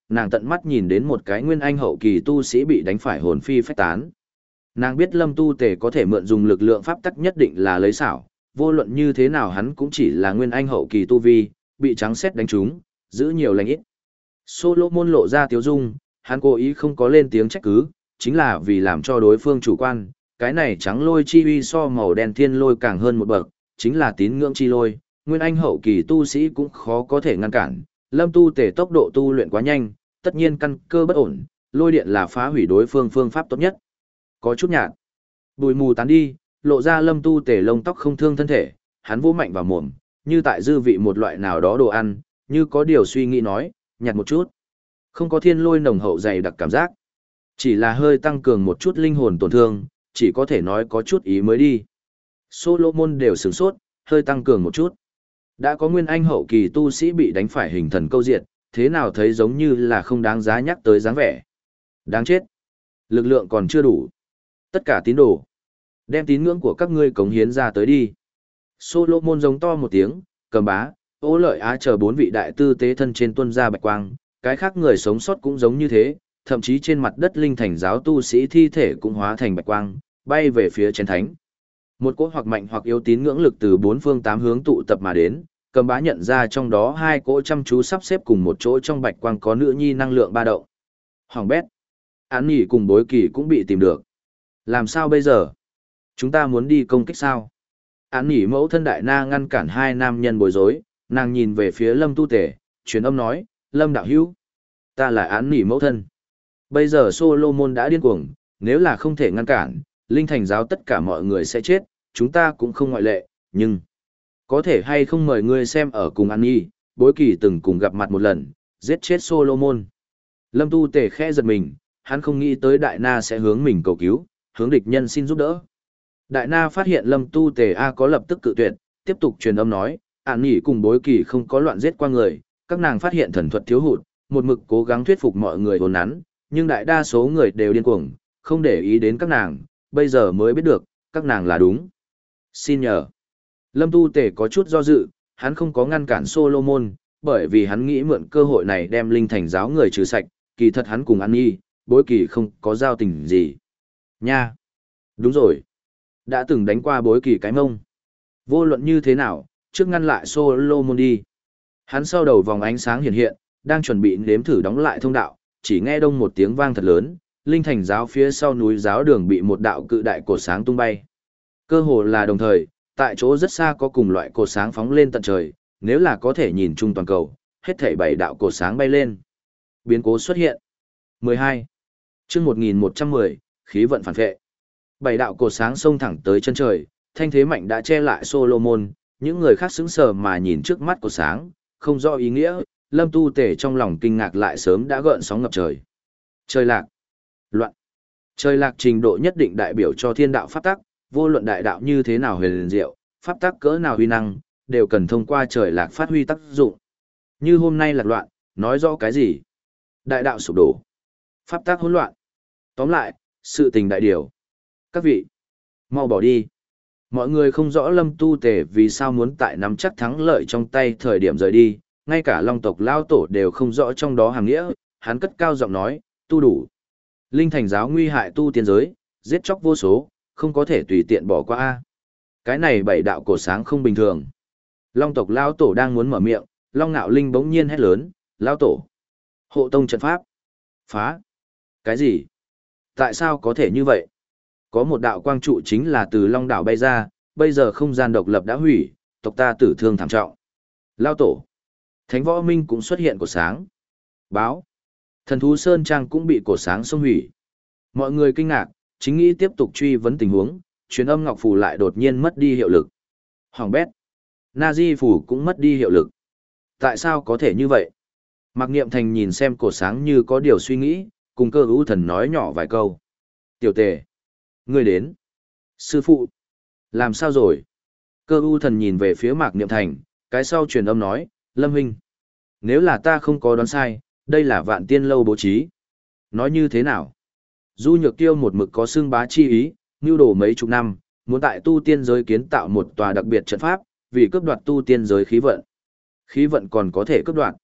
nàng tận mắt nhìn đến một cái nguyên anh hậu kỳ tu sĩ bị đánh phải hồn phi phách tán. Nàng biết Lâm Tu Tề có thể mượn dùng lực lượng pháp tắc nhất định là lấy xảo, vô luận như thế nào hắn cũng chỉ là nguyên anh hậu kỳ tu vi, bị trắng xét đánh trúng, giữ nhiều lành ít. Solomon lộ ra tiếu dung, hắn cố ý không có lên tiếng trách cứ, chính là vì làm cho đối phương chủ quan, cái này trắng lôi chi uy so màu đen thiên lôi càng hơn một bậc, chính là tín ngưỡng chi lôi, nguyên anh hậu kỳ tu sĩ cũng khó có thể ngăn cản. Lâm Tu Tề tốc độ tu luyện quá nhanh, tất nhiên căn cơ bất ổn, lôi điện là phá hủy đối phương phương pháp tốt nhất. Có chút nhạt. Bụi mù tán đi, lộ ra Lâm Tu Tề lông tóc không thương thân thể, hắn vỗ mạnh vào mồm, như tại dư vị một loại nào đó đồ ăn, như có điều suy nghĩ nói, nhạt một chút. Không có thiên lôi nồng hậu dày đặc cảm giác. Chỉ là hơi tăng cường một chút linh hồn tổn thương, chỉ có thể nói có chút ý mới đi. Solomon đều sửng sốt, hơi tăng cường một chút. Đã có nguyên anh hậu kỳ tu sĩ bị đánh phải hình thần câu diệt, thế nào thấy giống như là không đáng giá nhắc tới dáng vẻ. Đáng chết. Lực lượng còn chưa đủ. Tất cả tín đồ. Đem tín ngưỡng của các ngươi cống hiến ra tới đi. Solomon giống to một tiếng, cầm bá, Ô Lợi Á chờ bốn vị đại tư tế thân trên tuân ra bạch quang, cái khác người sống sót cũng giống như thế, thậm chí trên mặt đất linh thành giáo tu sĩ thi thể cũng hóa thành bạch quang, bay về phía chén thánh. Một cỗ hoặc mạnh hoặc yếu tín ngưỡng lực từ bốn phương tám hướng tụ tập mà đến, cầm bá nhận ra trong đó hai cỗ chăm chú sắp xếp cùng một chỗ trong bạch quang có nữ nhi năng lượng ba động. Hoàng bét. Án nhỉ cùng bối kỳ cũng bị tìm được. Làm sao bây giờ? Chúng ta muốn đi công kích sao? Án nhỉ mẫu thân đại na ngăn cản hai nam nhân bối rối, nàng nhìn về phía Lâm Tu Tể, truyền âm nói, Lâm đạo hữu, ta là án nhỉ mẫu thân. Bây giờ Solomon đã điên cuồng, nếu là không thể ngăn cản, linh thành giáo tất cả mọi người sẽ chết, chúng ta cũng không ngoại lệ, nhưng có thể hay không mời ngươi xem ở cùng An Nhi, bối kỳ từng cùng gặp mặt một lần, giết chết Solomon. Lâm Tu Tể khẽ giật mình, hắn không nghĩ tới Đại Na sẽ hướng mình cầu cứu, hướng địch nhân xin giúp đỡ. Đại Na phát hiện Lâm Tu Tề A có lập tức cự tuyệt, tiếp tục truyền âm nói, An Nhi cùng bối kỳ không có loạn giết qua người, các nàng phát hiện thần thuật thiếu hụt, một mực cố gắng thuyết phục mọi người hồn nắn, nhưng đại đa số người đều điên cuồng, không để ý đến các nàng, bây giờ mới biết được, các nàng là đúng. Xin nhờ. Lâm Tu Tề có chút do dự, hắn không có ngăn cản Solomon, bởi vì hắn nghĩ mượn cơ hội này đem linh thành giáo người trừ sạch, kỳ thật hắn cùng An Nhi, bối kỳ không có giao tình gì. Nha. Đúng rồi. Đã từng đánh qua bối kỳ cái mông. Vô luận như thế nào, trước ngăn lại Solomon đi. Hắn sau đầu vòng ánh sáng hiện hiện, đang chuẩn bị nếm thử đóng lại thông đạo, chỉ nghe đông một tiếng vang thật lớn, linh thành giáo phía sau núi giáo đường bị một đạo cự đại cột sáng tung bay. Cơ hồ là đồng thời, tại chỗ rất xa có cùng loại cột sáng phóng lên tận trời, nếu là có thể nhìn chung toàn cầu, hết thảy bảy đạo cột sáng bay lên. Biến cố xuất hiện. mười hai. Chương một nghìn một trăm mười, khí vận phản vệ. Bảy đạo cột sáng xông thẳng tới chân trời, thanh thế mạnh đã che lại Solomon, những người khác sững sờ mà nhìn trước mắt cột sáng, không rõ ý nghĩa, Lâm Tu Tể trong lòng kinh ngạc lại sớm đã gợn sóng ngập trời. Trời lạc. Loạn. Trời lạc trình độ nhất định đại biểu cho thiên đạo pháp tắc, vô luận đại đạo như thế nào huyền diệu, pháp tắc cỡ nào huy năng, đều cần thông qua trời lạc phát huy tác dụng. Như hôm nay lạc loạn, nói rõ cái gì? Đại đạo sụp đổ. Pháp tắc hỗn loạn. Tóm lại, sự tình đại điều. Các vị, mau bỏ đi. Mọi người không rõ Lâm Tu Tể vì sao muốn tại nắm chắc thắng lợi trong tay thời điểm rời đi, ngay cả Long tộc lao tổ đều không rõ trong đó hàng nghĩa, hắn cất cao giọng nói, tu đủ. Linh thành giáo nguy hại tu tiên giới, giết chóc vô số, không có thể tùy tiện bỏ qua a. Cái này bảy đạo cổ sáng không bình thường. Long tộc lao tổ đang muốn mở miệng, Long Nạo Linh bỗng nhiên hét lớn, lao tổ. Hộ tông trận pháp. Phá. Cái gì? Tại sao có thể như vậy? Có một đạo quang trụ chính là từ Long đảo bay ra, bây giờ không gian độc lập đã hủy, tộc ta tử thương thảm trọng. Lao tổ. Thánh võ minh cũng xuất hiện cột sáng. Báo. Thần thú Sơn Trang cũng bị cột sáng xông hủy. Mọi người kinh ngạc, chính nghĩ tiếp tục truy vấn tình huống, truyền âm ngọc phù lại đột nhiên mất đi hiệu lực. Hoàng bét. Na-di phù cũng mất đi hiệu lực. Tại sao có thể như vậy? Mạc Niệm Thành nhìn xem cột sáng như có điều suy nghĩ, cùng Cơ Ưu Thần nói nhỏ vài câu. Tiểu Tề. Ngươi đến. Sư phụ. Làm sao rồi? Cơ Ưu Thần nhìn về phía Mạc Niệm Thành, cái sau truyền âm nói, Lâm huynh. Nếu là ta không có đoán sai, đây là Vạn Tiên lâu bố trí. Nói như thế nào? Du Nhược Tiêu một mực có xương bá chi ý, nưu đồ mấy chục năm, muốn tại tu tiên giới kiến tạo một tòa đặc biệt trận pháp, vì cướp đoạt tu tiên giới khí vận. Khí vận còn có thể cướp đoạt.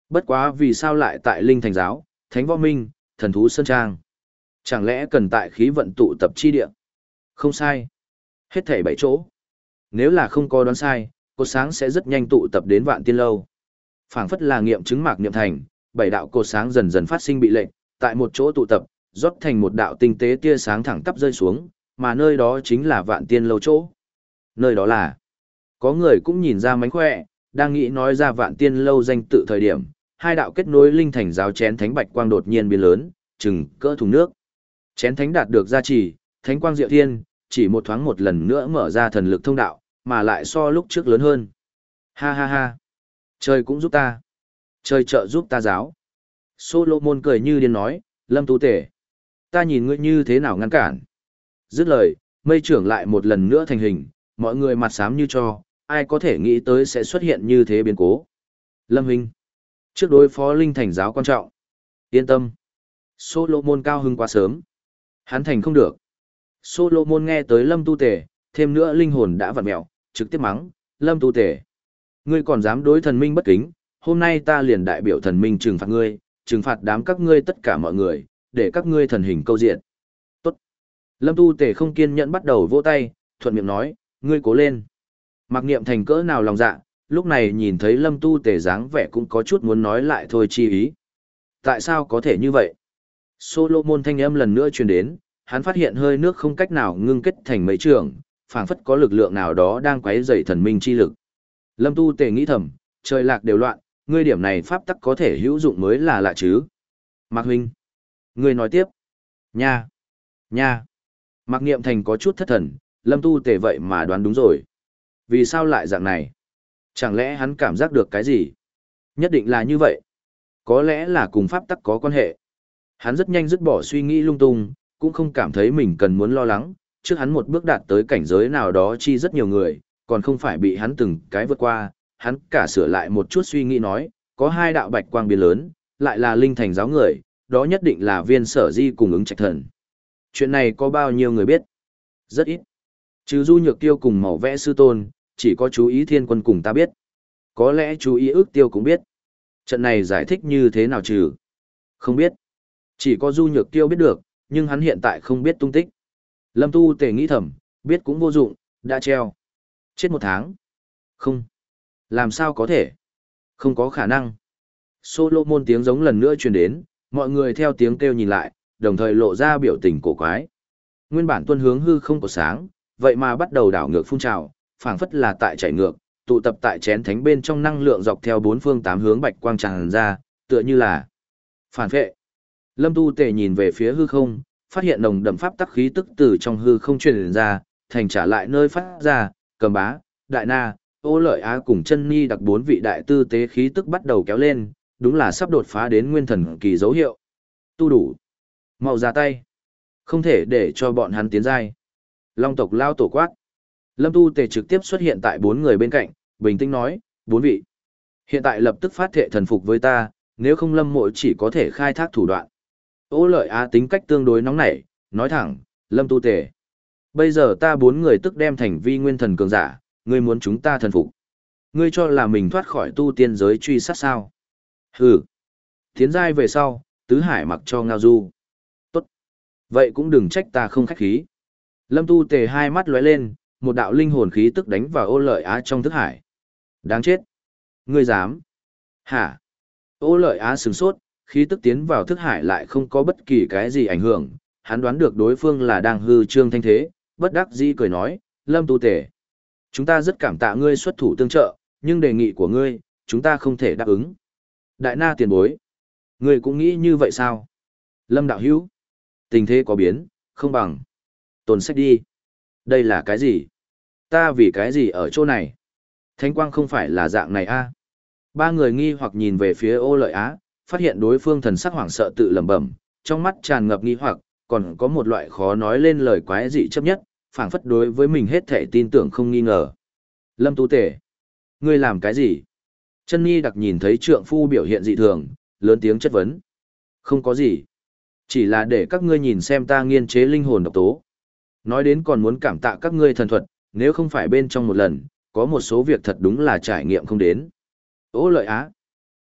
Bất quá vì sao lại tại Linh Thành Giáo, Thánh Võ Minh, Thần Thú Sơn Trang? Chẳng lẽ cần tại khí vận tụ tập chi địa? Không sai. Hết thảy bảy chỗ. Nếu là không có đoán sai, cột sáng sẽ rất nhanh tụ tập đến Vạn Tiên Lâu. Phảng phất là nghiệm chứng mạc niệm thành, bảy đạo cột sáng dần dần phát sinh bị lệnh, tại một chỗ tụ tập, rót thành một đạo tinh tế tia sáng thẳng tắp rơi xuống, mà nơi đó chính là Vạn Tiên Lâu chỗ. Nơi đó là, có người cũng nhìn ra mánh khỏe, đang nghĩ nói ra Vạn Tiên Lâu danh tự thời điểm, hai đạo kết nối Linh Thành Giáo chén thánh bạch quang đột nhiên biến lớn, chừng cỡ thùng nước. Chén thánh đạt được gia trì, thánh quang diệu thiên, chỉ một thoáng một lần nữa mở ra thần lực thông đạo, mà lại so lúc trước lớn hơn. Ha ha ha. Trời cũng giúp ta. Trời trợ giúp ta giáo. Solomon cười như điên nói, Lâm Tu Tể. Ta nhìn ngươi như thế nào ngăn cản. Dứt lời, mây trưởng lại một lần nữa thành hình, mọi người mặt xám như cho, ai có thể nghĩ tới sẽ xuất hiện như thế biến cố. Lâm Huynh. Trước đối phó Linh Thành Giáo quan trọng. Yên tâm. Solomon cao hưng quá sớm. Hắn thành không được. Solomon nghe tới Lâm Tu Tể, thêm nữa linh hồn đã vặn mẹo, trực tiếp mắng, Lâm Tu Tể. Ngươi còn dám đối thần minh bất kính, hôm nay ta liền đại biểu thần minh trừng phạt ngươi, trừng phạt đám các ngươi tất cả mọi người, để các ngươi thần hình câu diện. Tốt. Lâm Tu Tể không kiên nhẫn bắt đầu vỗ tay, thuận miệng nói, ngươi cố lên. Mặc niệm thành cỡ nào lòng dạ, lúc này nhìn thấy Lâm Tu Tể dáng vẻ cũng có chút muốn nói lại thôi chi ý. Tại sao có thể như vậy? Solomon thanh âm lần nữa truyền đến, hắn phát hiện hơi nước không cách nào ngưng kết thành mấy trường, phảng phất có lực lượng nào đó đang quấy rầy thần minh chi lực. Lâm Tu Tề nghĩ thầm, trời lạc đều loạn, ngươi điểm này pháp tắc có thể hữu dụng mới là lạ chứ. Mạc huynh, ngươi nói tiếp. Nha, nha. Mạc Niệm Thành có chút thất thần, Lâm Tu Tề vậy mà đoán đúng rồi. Vì sao lại dạng này? Chẳng lẽ hắn cảm giác được cái gì? Nhất định là như vậy. Có lẽ là cùng pháp tắc có quan hệ. Hắn rất nhanh dứt bỏ suy nghĩ lung tung, cũng không cảm thấy mình cần muốn lo lắng, trước hắn một bước đạt tới cảnh giới nào đó chi rất nhiều người, còn không phải bị hắn từng cái vượt qua, hắn cả sửa lại một chút suy nghĩ nói, có hai đạo bạch quang biến lớn, lại là Linh Thành Giáo người, đó nhất định là Viên Sở Di cùng ứng trạch thần. Chuyện này có bao nhiêu người biết? Rất ít. Trừ Du Nhược Tiêu cùng Màu Vẽ Sư Tôn, chỉ có chú ý Thiên Quân cùng ta biết. Có lẽ chú ý Ước Tiêu cũng biết. Trận này giải thích như thế nào trừ? Không biết. Chỉ có Du Nhược Tiêu biết được, nhưng hắn hiện tại không biết tung tích. Lâm Tu Tề nghĩ thầm, biết cũng vô dụng, đã treo. Chết một tháng. Không. Làm sao có thể? Không có khả năng. Solomon tiếng giống lần nữa truyền đến, mọi người theo tiếng kêu nhìn lại, đồng thời lộ ra biểu tình cổ quái. Nguyên bản tuân hướng hư không có sáng, vậy mà bắt đầu đảo ngược phun trào, phảng phất là tại chảy ngược, tụ tập tại chén thánh bên trong năng lượng dọc theo bốn phương tám hướng bạch quang tràn ra, tựa như là phản vệ. Lâm Tu Tề nhìn về phía hư không, phát hiện nồng đậm pháp tắc khí tức từ trong hư không truyền ra, thành trả lại nơi phát ra, Cầm Bá, Đại Na, Ô Lợi Á cùng Chân Nhi đặc bốn vị đại tư tế khí tức bắt đầu kéo lên, đúng là sắp đột phá đến nguyên thần kỳ dấu hiệu. Tu đủ, mau ra tay, không thể để cho bọn hắn tiến giai. Long tộc lao tổ quát. Lâm Tu Tề trực tiếp xuất hiện tại bốn người bên cạnh, bình tĩnh nói, bốn vị. Hiện tại lập tức phát thệ thần phục với ta, nếu không Lâm Mộ chỉ có thể khai thác thủ đoạn. Ô Lợi Á tính cách tương đối nóng nảy, nói thẳng, Lâm Tu Tề. Bây giờ ta bốn người tức đem thành vi nguyên thần cường giả, ngươi muốn chúng ta thần phục. Ngươi cho là mình thoát khỏi tu tiên giới truy sát sao? Hừ. Tiến giai về sau, tứ hải mặc cho ngao du. Tốt. Vậy cũng đừng trách ta không khách khí. Lâm Tu Tề hai mắt lóe lên, một đạo linh hồn khí tức đánh vào Ô Lợi Á trong thức hải. Đáng chết. Ngươi dám? Hả? Ô Lợi Á sửng sốt, khí tức tiến vào thức hải lại không có bất kỳ cái gì ảnh hưởng, hắn đoán được đối phương là đang hư trương thanh thế, bất đắc dĩ cười nói, Lâm Tu Tề. Chúng ta rất cảm tạ ngươi xuất thủ tương trợ, nhưng đề nghị của ngươi, chúng ta không thể đáp ứng. Đại Na tiền bối. Ngươi cũng nghĩ như vậy sao? Lâm đạo hữu. Tình thế có biến, không bằng. Tồn sách đi. Đây là cái gì? Ta vì cái gì ở chỗ này? Thánh quang không phải là dạng này a? Ba người nghi hoặc nhìn về phía Ô Lợi Á, phát hiện đối phương thần sắc hoảng sợ tự lẩm bẩm, trong mắt tràn ngập nghi hoặc, còn có một loại khó nói lên lời quái dị chấp nhất, phảng phất đối với mình hết thể tin tưởng không nghi ngờ. Lâm Tu Tề, ngươi làm cái gì? Chân Nhi đặc nhìn thấy trượng phu biểu hiện dị thường, lớn tiếng chất vấn. Không có gì. Chỉ là để các ngươi nhìn xem ta nghiên chế linh hồn độc tố. Nói đến còn muốn cảm tạ các ngươi thần thuật, nếu không phải bên trong một lần, có một số việc thật đúng là trải nghiệm không đến. Ô Lợi Á.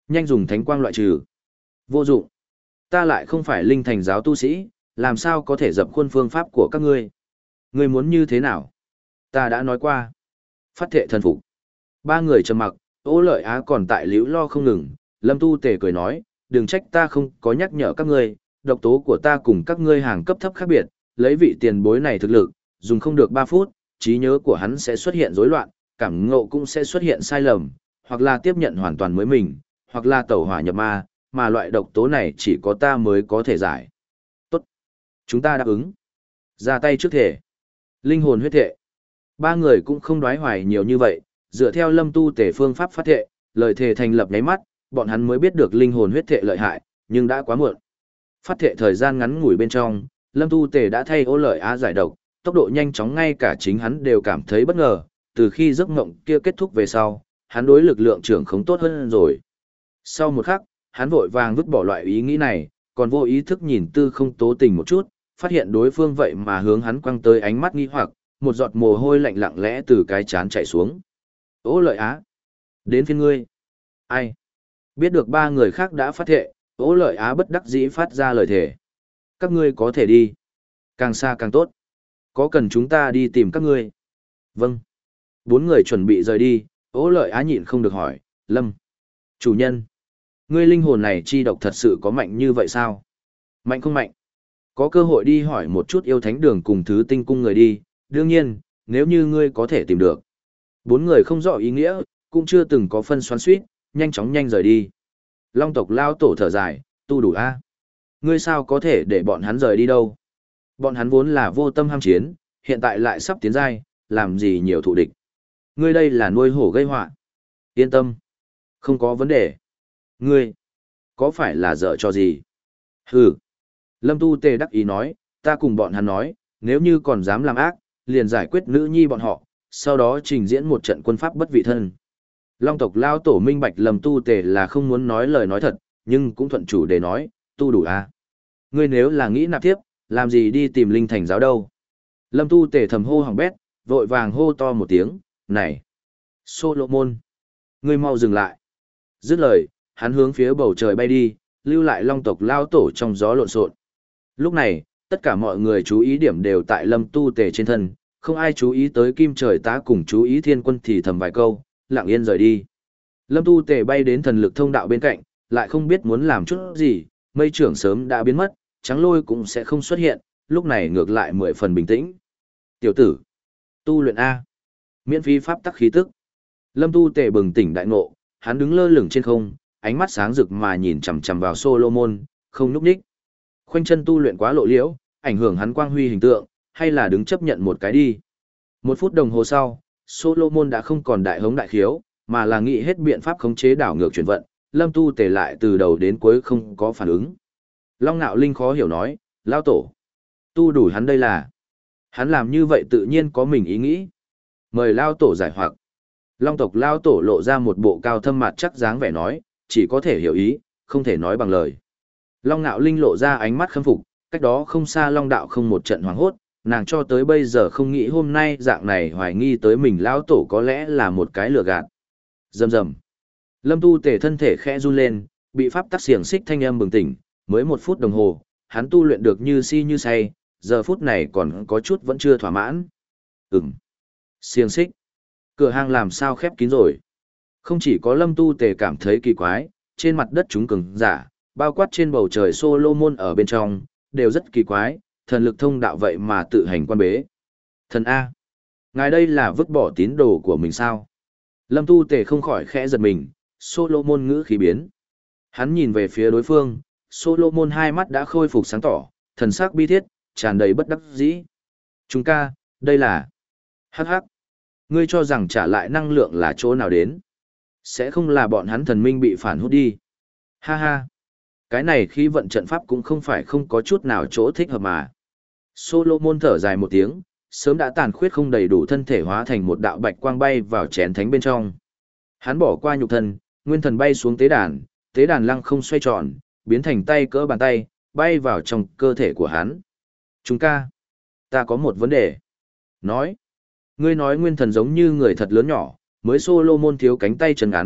Nhanh dùng thánh quang loại trừ. Vô dụng. Ta lại không phải linh thành giáo tu sĩ, làm sao có thể dập khuôn phương pháp của các ngươi. Ngươi muốn như thế nào? Ta đã nói qua. Phát thệ thần phục. Ba người trầm mặc, Ô Lợi Á còn tại liễu lo không ngừng. Lâm Tu Tề cười nói, đừng trách ta không có nhắc nhở các ngươi, độc tố của ta cùng các ngươi hàng cấp thấp khác biệt, lấy vị tiền bối này thực lực, dùng không được ba phút, trí nhớ của hắn sẽ xuất hiện rối loạn, cảm ngộ cũng sẽ xuất hiện sai lầm, hoặc là tiếp nhận hoàn toàn mới mình, hoặc là tẩu hỏa nhập ma, mà loại độc tố này chỉ có ta mới có thể giải. Tốt. Chúng ta đáp ứng. Ra tay trước thể. Linh hồn huyết thể. Ba người cũng không đoái hoài nhiều như vậy, dựa theo Lâm Tu Tề phương pháp phát thệ, lời thề thành lập nháy mắt, bọn hắn mới biết được linh hồn huyết thệ lợi hại, nhưng đã quá muộn. Phát thệ thời gian ngắn ngủi bên trong, Lâm Tu Tề đã thay Ô Lợi Á giải độc, tốc độ nhanh chóng ngay cả chính hắn đều cảm thấy bất ngờ, từ khi giấc mộng kia kết thúc về sau, hắn đối lực lượng trưởng không tốt hơn rồi. Sau một khắc, hắn vội vàng vứt bỏ loại ý nghĩ này, còn vô ý thức nhìn Tư Không Tố Tình một chút, phát hiện đối phương vậy mà hướng hắn quăng tới ánh mắt nghi hoặc, một giọt mồ hôi lạnh lặng lẽ từ cái trán chảy xuống. Ô Lợi Á, đến phiên ngươi. Ai? Biết được ba người khác đã phát thệ, Ô Lợi Á bất đắc dĩ phát ra lời thề. Các ngươi có thể đi. Càng xa càng tốt. Có cần chúng ta đi tìm các ngươi? Vâng. Bốn người chuẩn bị rời đi, Ô Lợi Á nhịn không được hỏi, Lâm. Chủ nhân. Ngươi linh hồn này chi độc thật sự có mạnh như vậy sao? Mạnh không mạnh? Có cơ hội đi hỏi một chút yêu thánh đường cùng thứ tinh cung người đi, đương nhiên, nếu như ngươi có thể tìm được. Bốn người không rõ ý nghĩa, cũng chưa từng có phân xoắn suýt, nhanh chóng nhanh rời đi. Long tộc lao tổ thở dài, tu đủ a. Ngươi sao có thể để bọn hắn rời đi đâu? Bọn hắn vốn là vô tâm ham chiến, hiện tại lại sắp tiến giai, làm gì nhiều thụ địch. Ngươi đây là nuôi hổ gây họa. Yên tâm, không có vấn đề. Ngươi, có phải là dở cho gì? Hừ. Lâm Tu Tề đắc ý nói, ta cùng bọn hắn nói, nếu như còn dám làm ác, liền giải quyết nữ nhi bọn họ, sau đó trình diễn một trận quân pháp bất vị thân. Long tộc lao tổ minh bạch Lâm Tu Tề là không muốn nói lời nói thật, nhưng cũng thuận chủ để nói, tu đủ a. Ngươi nếu là nghĩ nạp tiếp, làm gì đi tìm linh thành giáo đâu? Lâm Tu Tề thầm hô hỏng bét, vội vàng hô to một tiếng, này! Solomon! Ngươi mau dừng lại! Dứt lời, hắn hướng phía bầu trời bay đi, lưu lại long tộc lao tổ trong gió lộn xộn. Lúc này, tất cả mọi người chú ý điểm đều tại Lâm Tu Tề trên thân, không ai chú ý tới Kim Trời Tá cùng chú ý Thiên Quân thì thầm vài câu, lặng yên rời đi. Lâm Tu Tề bay đến thần lực thông đạo bên cạnh, lại không biết muốn làm chút gì, mây trưởng sớm đã biến mất, trắng lôi cũng sẽ không xuất hiện, lúc này ngược lại mười phần bình tĩnh. Tiểu tử, tu luyện A. Miễn phí pháp tắc khí tức. Lâm Tu Tề bừng tỉnh đại ngộ, hắn đứng lơ lửng trên không, ánh mắt sáng rực mà nhìn chằm chằm vào Solomon, không núp đích. Khoanh chân tu luyện quá lộ liễu, ảnh hưởng hắn quang huy hình tượng, hay là đứng chấp nhận một cái đi. Một phút đồng hồ sau, Solomon đã không còn đại hống đại khiếu, mà là nghĩ hết biện pháp khống chế đảo ngược chuyển vận, Lâm Tu Tề lại từ đầu đến cuối không có phản ứng. Long Nạo Linh khó hiểu nói, lao tổ, tu đủ hắn đây là. Hắn làm như vậy tự nhiên có mình ý nghĩ. Mời lao tổ giải hoặc. Long tộc lao tổ lộ ra một bộ cao thâm mặt chắc dáng vẻ nói, chỉ có thể hiểu ý, không thể nói bằng lời. Long Nạo Linh lộ ra ánh mắt khâm phục, cách đó không xa Long Đạo không một trận hoảng hốt, nàng cho tới bây giờ không nghĩ hôm nay dạng này hoài nghi tới mình lao tổ có lẽ là một cái lừa gạt. Rầm rầm. Lâm Tu Tề thân thể khẽ run lên, bị pháp tắc xiềng xích thanh âm bừng tỉnh, mới một phút đồng hồ, hắn tu luyện được như si như say, giờ phút này còn có chút vẫn chưa thỏa mãn. Ừm. Xiềng xích. Cửa hàng làm sao khép kín rồi. Không chỉ có Lâm Tu Tề cảm thấy kỳ quái, trên mặt đất chúng cường giả, bao quát trên bầu trời Solomon ở bên trong, đều rất kỳ quái, thần lực thông đạo vậy mà tự hành quan bế. Thần A. Ngài đây là vứt bỏ tín đồ của mình sao? Lâm Tu Tề không khỏi khẽ giật mình, Solomon ngữ khí biến. Hắn nhìn về phía đối phương, Solomon hai mắt đã khôi phục sáng tỏ, thần sắc bi thiết, tràn đầy bất đắc dĩ. Chúng ca, đây là... Hắc hắc. Ngươi cho rằng trả lại năng lượng là chỗ nào đến? Sẽ không là bọn hắn thần minh bị phản hút đi. Ha ha. Cái này khi vận trận pháp cũng không phải không có chút nào chỗ thích hợp mà. Solomon thở dài một tiếng, sớm đã tàn khuyết không đầy đủ thân thể hóa thành một đạo bạch quang bay vào chén thánh bên trong. Hắn bỏ qua nhục thân, nguyên thần bay xuống tế đàn, tế đàn lăng không xoay tròn, biến thành tay cỡ bàn tay, bay vào trong cơ thể của hắn. Chúng ca, ta có một vấn đề. Nói, ngươi nói nguyên thần giống như người thật lớn nhỏ, mới Solomon thiếu cánh tay chân ngắn,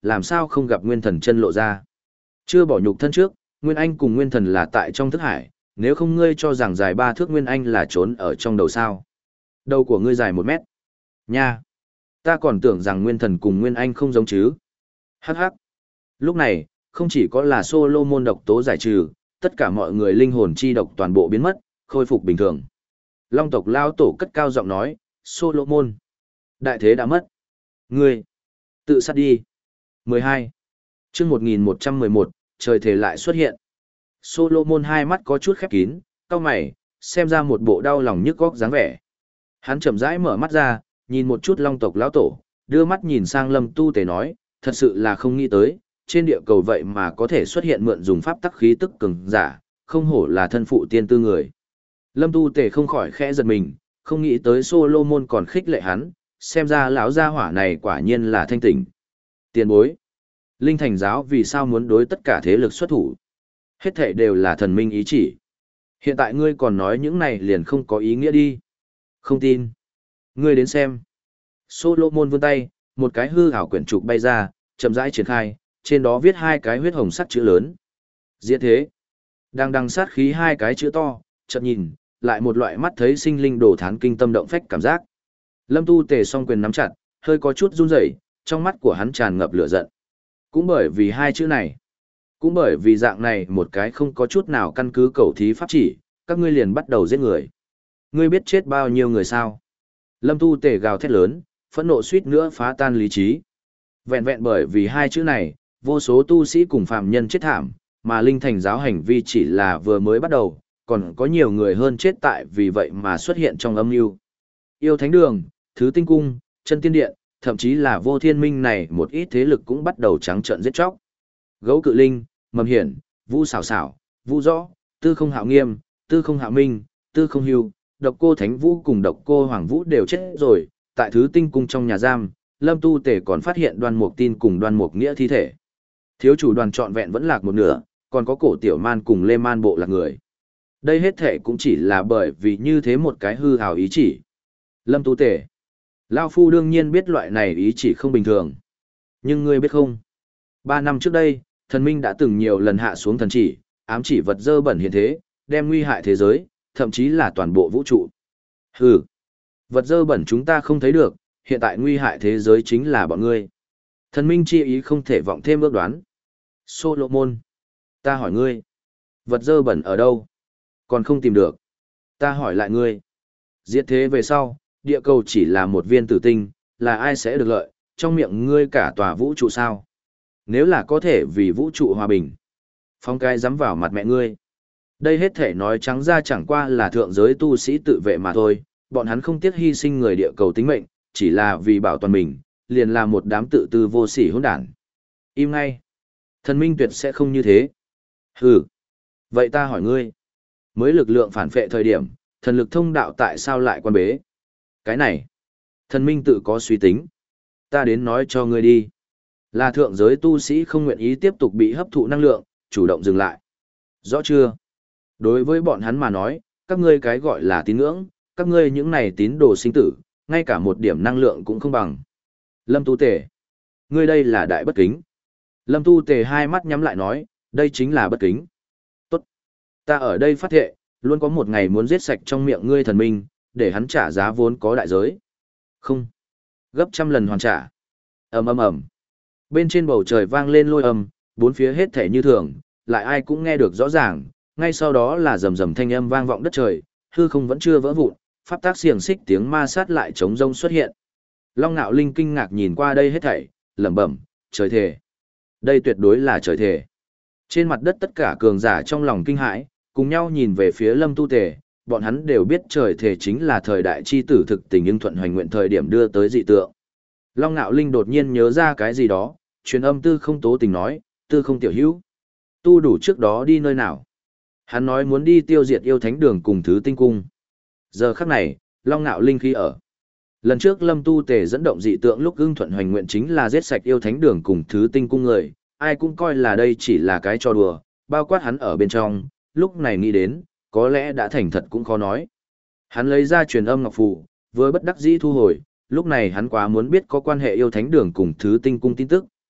làm sao không gặp nguyên thần chân lộ ra. Chưa bỏ nhục thân trước, Nguyên Anh cùng nguyên thần là tại trong thức hải, nếu không ngươi cho rằng dài ba thước Nguyên Anh là trốn ở trong đầu sao. Đầu của ngươi dài một mét. Nha! Ta còn tưởng rằng nguyên thần cùng Nguyên Anh không giống chứ. Hắc hắc! Lúc này, không chỉ có là Solomon độc tố giải trừ, tất cả mọi người linh hồn chi độc toàn bộ biến mất, khôi phục bình thường. Long tộc lao tổ cất cao giọng nói, Solomon! Đại thế đã mất. Ngươi! Tự sát đi! mười hai. Chương một nghìn một trăm mười một, trời thể lại xuất hiện. Solomon hai mắt có chút khép kín, cau mày, xem ra một bộ đau lòng nhức góc dáng vẻ. Hắn chậm rãi mở mắt ra, nhìn một chút Long tộc lão tổ, đưa mắt nhìn sang Lâm Tu Tề nói, thật sự là không nghĩ tới, trên địa cầu vậy mà có thể xuất hiện mượn dùng pháp tắc khí tức cường giả, không hổ là thân phụ tiên tư người. Lâm Tu Tề không khỏi khẽ giật mình, không nghĩ tới Solomon còn khích lệ hắn, xem ra lão gia hỏa này quả nhiên là thanh tỉnh. Tiền bối. Linh Thành giáo vì sao muốn đối tất cả thế lực xuất thủ? Hết thảy đều là thần minh ý chỉ. Hiện tại ngươi còn nói những này liền không có ý nghĩa đi. Không tin. Ngươi đến xem. Solomon vươn tay, một cái hư ảo quyển trục bay ra, chậm rãi triển khai, trên đó viết hai cái huyết hồng sắc chữ lớn. Diệt thế. Đang đằng sát khí hai cái chữ to, chợt nhìn, lại một loại mắt thấy sinh linh đổ thán kinh tâm động phách cảm giác. Lâm Tu Tề song quyền nắm chặt, hơi có chút run rẩy, trong mắt của hắn tràn ngập lửa giận. Cũng bởi vì hai chữ này, cũng bởi vì dạng này một cái không có chút nào căn cứ cầu thí pháp chỉ, các ngươi liền bắt đầu giết người. Ngươi biết chết bao nhiêu người sao? Lâm Tu Tề gào thét lớn, phẫn nộ suýt nữa phá tan lý trí. Vẹn vẹn bởi vì hai chữ này, vô số tu sĩ cùng phàm nhân chết thảm, mà Linh Thành giáo hành vi chỉ là vừa mới bắt đầu, còn có nhiều người hơn chết tại vì vậy mà xuất hiện trong âm mưu. Yêu Thánh Đường, Thứ Tinh Cung, Chân Tiên Điện, thậm chí là Vô Thiên Minh này một ít thế lực cũng bắt đầu trắng trợn giết chóc. Gấu Cự Linh, Mầm Hiển, Vu Xảo Xảo, Vu Rõ, Tư Không Hạo Nghiêm, Tư Không Hạo Minh, Tư Không Hưu, Độc Cô Thánh Vũ cùng Độc Cô Hoàng Vũ đều chết rồi, tại Thứ Tinh Cung trong nhà giam, Lâm Tu Tề còn phát hiện Đoan Mục Tin cùng Đoan Mục Nghĩa thi thể. Thiếu chủ đoàn trọn vẹn vẫn lạc một nửa, còn có Cổ Tiểu Man cùng Lê Man bộ lạc người. Đây hết thể cũng chỉ là bởi vì như thế một cái hư hào ý chỉ. Lâm Tu Tề, Lao Phu đương nhiên biết loại này ý chỉ không bình thường. Nhưng ngươi biết không? Ba năm trước đây, thần minh đã từng nhiều lần hạ xuống thần chỉ, ám chỉ vật dơ bẩn hiện thế, đem nguy hại thế giới, thậm chí là toàn bộ vũ trụ. Hừ, vật dơ bẩn chúng ta không thấy được, hiện tại nguy hại thế giới chính là bọn ngươi. Thần minh chi ý không thể vọng thêm ước đoán. Solomon, ta hỏi ngươi, vật dơ bẩn ở đâu? Còn không tìm được. Ta hỏi lại ngươi, diệt thế về sau, địa cầu chỉ là một viên tử tinh, là ai sẽ được lợi, trong miệng ngươi cả tòa vũ trụ sao? Nếu là có thể vì vũ trụ hòa bình, phong cái dám vào mặt mẹ ngươi. Đây hết thể nói trắng ra chẳng qua là thượng giới tu sĩ tự vệ mà thôi, bọn hắn không tiếc hy sinh người địa cầu tính mệnh, chỉ là vì bảo toàn mình, liền là một đám tự tư vô sỉ hỗn đản. Im ngay. Thần minh tuyệt sẽ không như thế. Hừ. Vậy ta hỏi ngươi, mới lực lượng phản phệ thời điểm, thần lực thông đạo tại sao lại quan bế? Cái này, thần minh tự có suy tính. Ta đến nói cho ngươi đi. Là thượng giới tu sĩ không nguyện ý tiếp tục bị hấp thụ năng lượng, chủ động dừng lại. Rõ chưa? Đối với bọn hắn mà nói, các ngươi cái gọi là tín ngưỡng, các ngươi những này tín đồ sinh tử, ngay cả một điểm năng lượng cũng không bằng. Lâm Tu Tề, ngươi đây là đại bất kính. Lâm Tu Tề hai mắt nhắm lại nói, đây chính là bất kính. Tốt. Ta ở đây phát thệ, luôn có một ngày muốn giết sạch trong miệng ngươi thần minh, để hắn trả giá vốn có đại giới. Không. Gấp trăm lần hoàn trả. ầm ầm ầm. Bên trên bầu trời vang lên lôi âm, bốn phía hết thể như thường, lại ai cũng nghe được rõ ràng, ngay sau đó là rầm rầm thanh âm vang vọng đất trời, hư không vẫn chưa vỡ vụn, pháp tác xiềng xích tiếng ma sát lại chống rông xuất hiện. Long Nạo Linh kinh ngạc nhìn qua đây hết thảy, lẩm bẩm, trời thể. Đây tuyệt đối là trời thể. Trên mặt đất tất cả cường giả trong lòng kinh hãi, cùng nhau nhìn về phía Lâm Tu Tề, bọn hắn đều biết trời thể chính là thời đại chi tử thực tình nhưng thuận hoành nguyện thời điểm đưa tới dị tượng. Long Nạo Linh đột nhiên nhớ ra cái gì đó, truyền âm Tư Không Tố Tình nói, Tư Không tiểu hữu, tu đủ trước đó đi nơi nào? Hắn nói muốn đi tiêu diệt yêu thánh đường cùng Thứ Tinh Cung. Giờ khắc này, Long Nạo Linh khí ở. Lần trước Lâm Tu Tề dẫn động dị tượng lúc ưng thuận hoành nguyện chính là giết sạch yêu thánh đường cùng Thứ Tinh Cung người, ai cũng coi là đây chỉ là cái trò đùa, bao quát hắn ở bên trong, lúc này nghĩ đến, có lẽ đã thành thật cũng khó nói. Hắn lấy ra truyền âm ngọc phù, với bất đắc dĩ thu hồi, lúc này hắn quá muốn biết có quan hệ yêu thánh đường cùng Thứ Tinh Cung tin tức,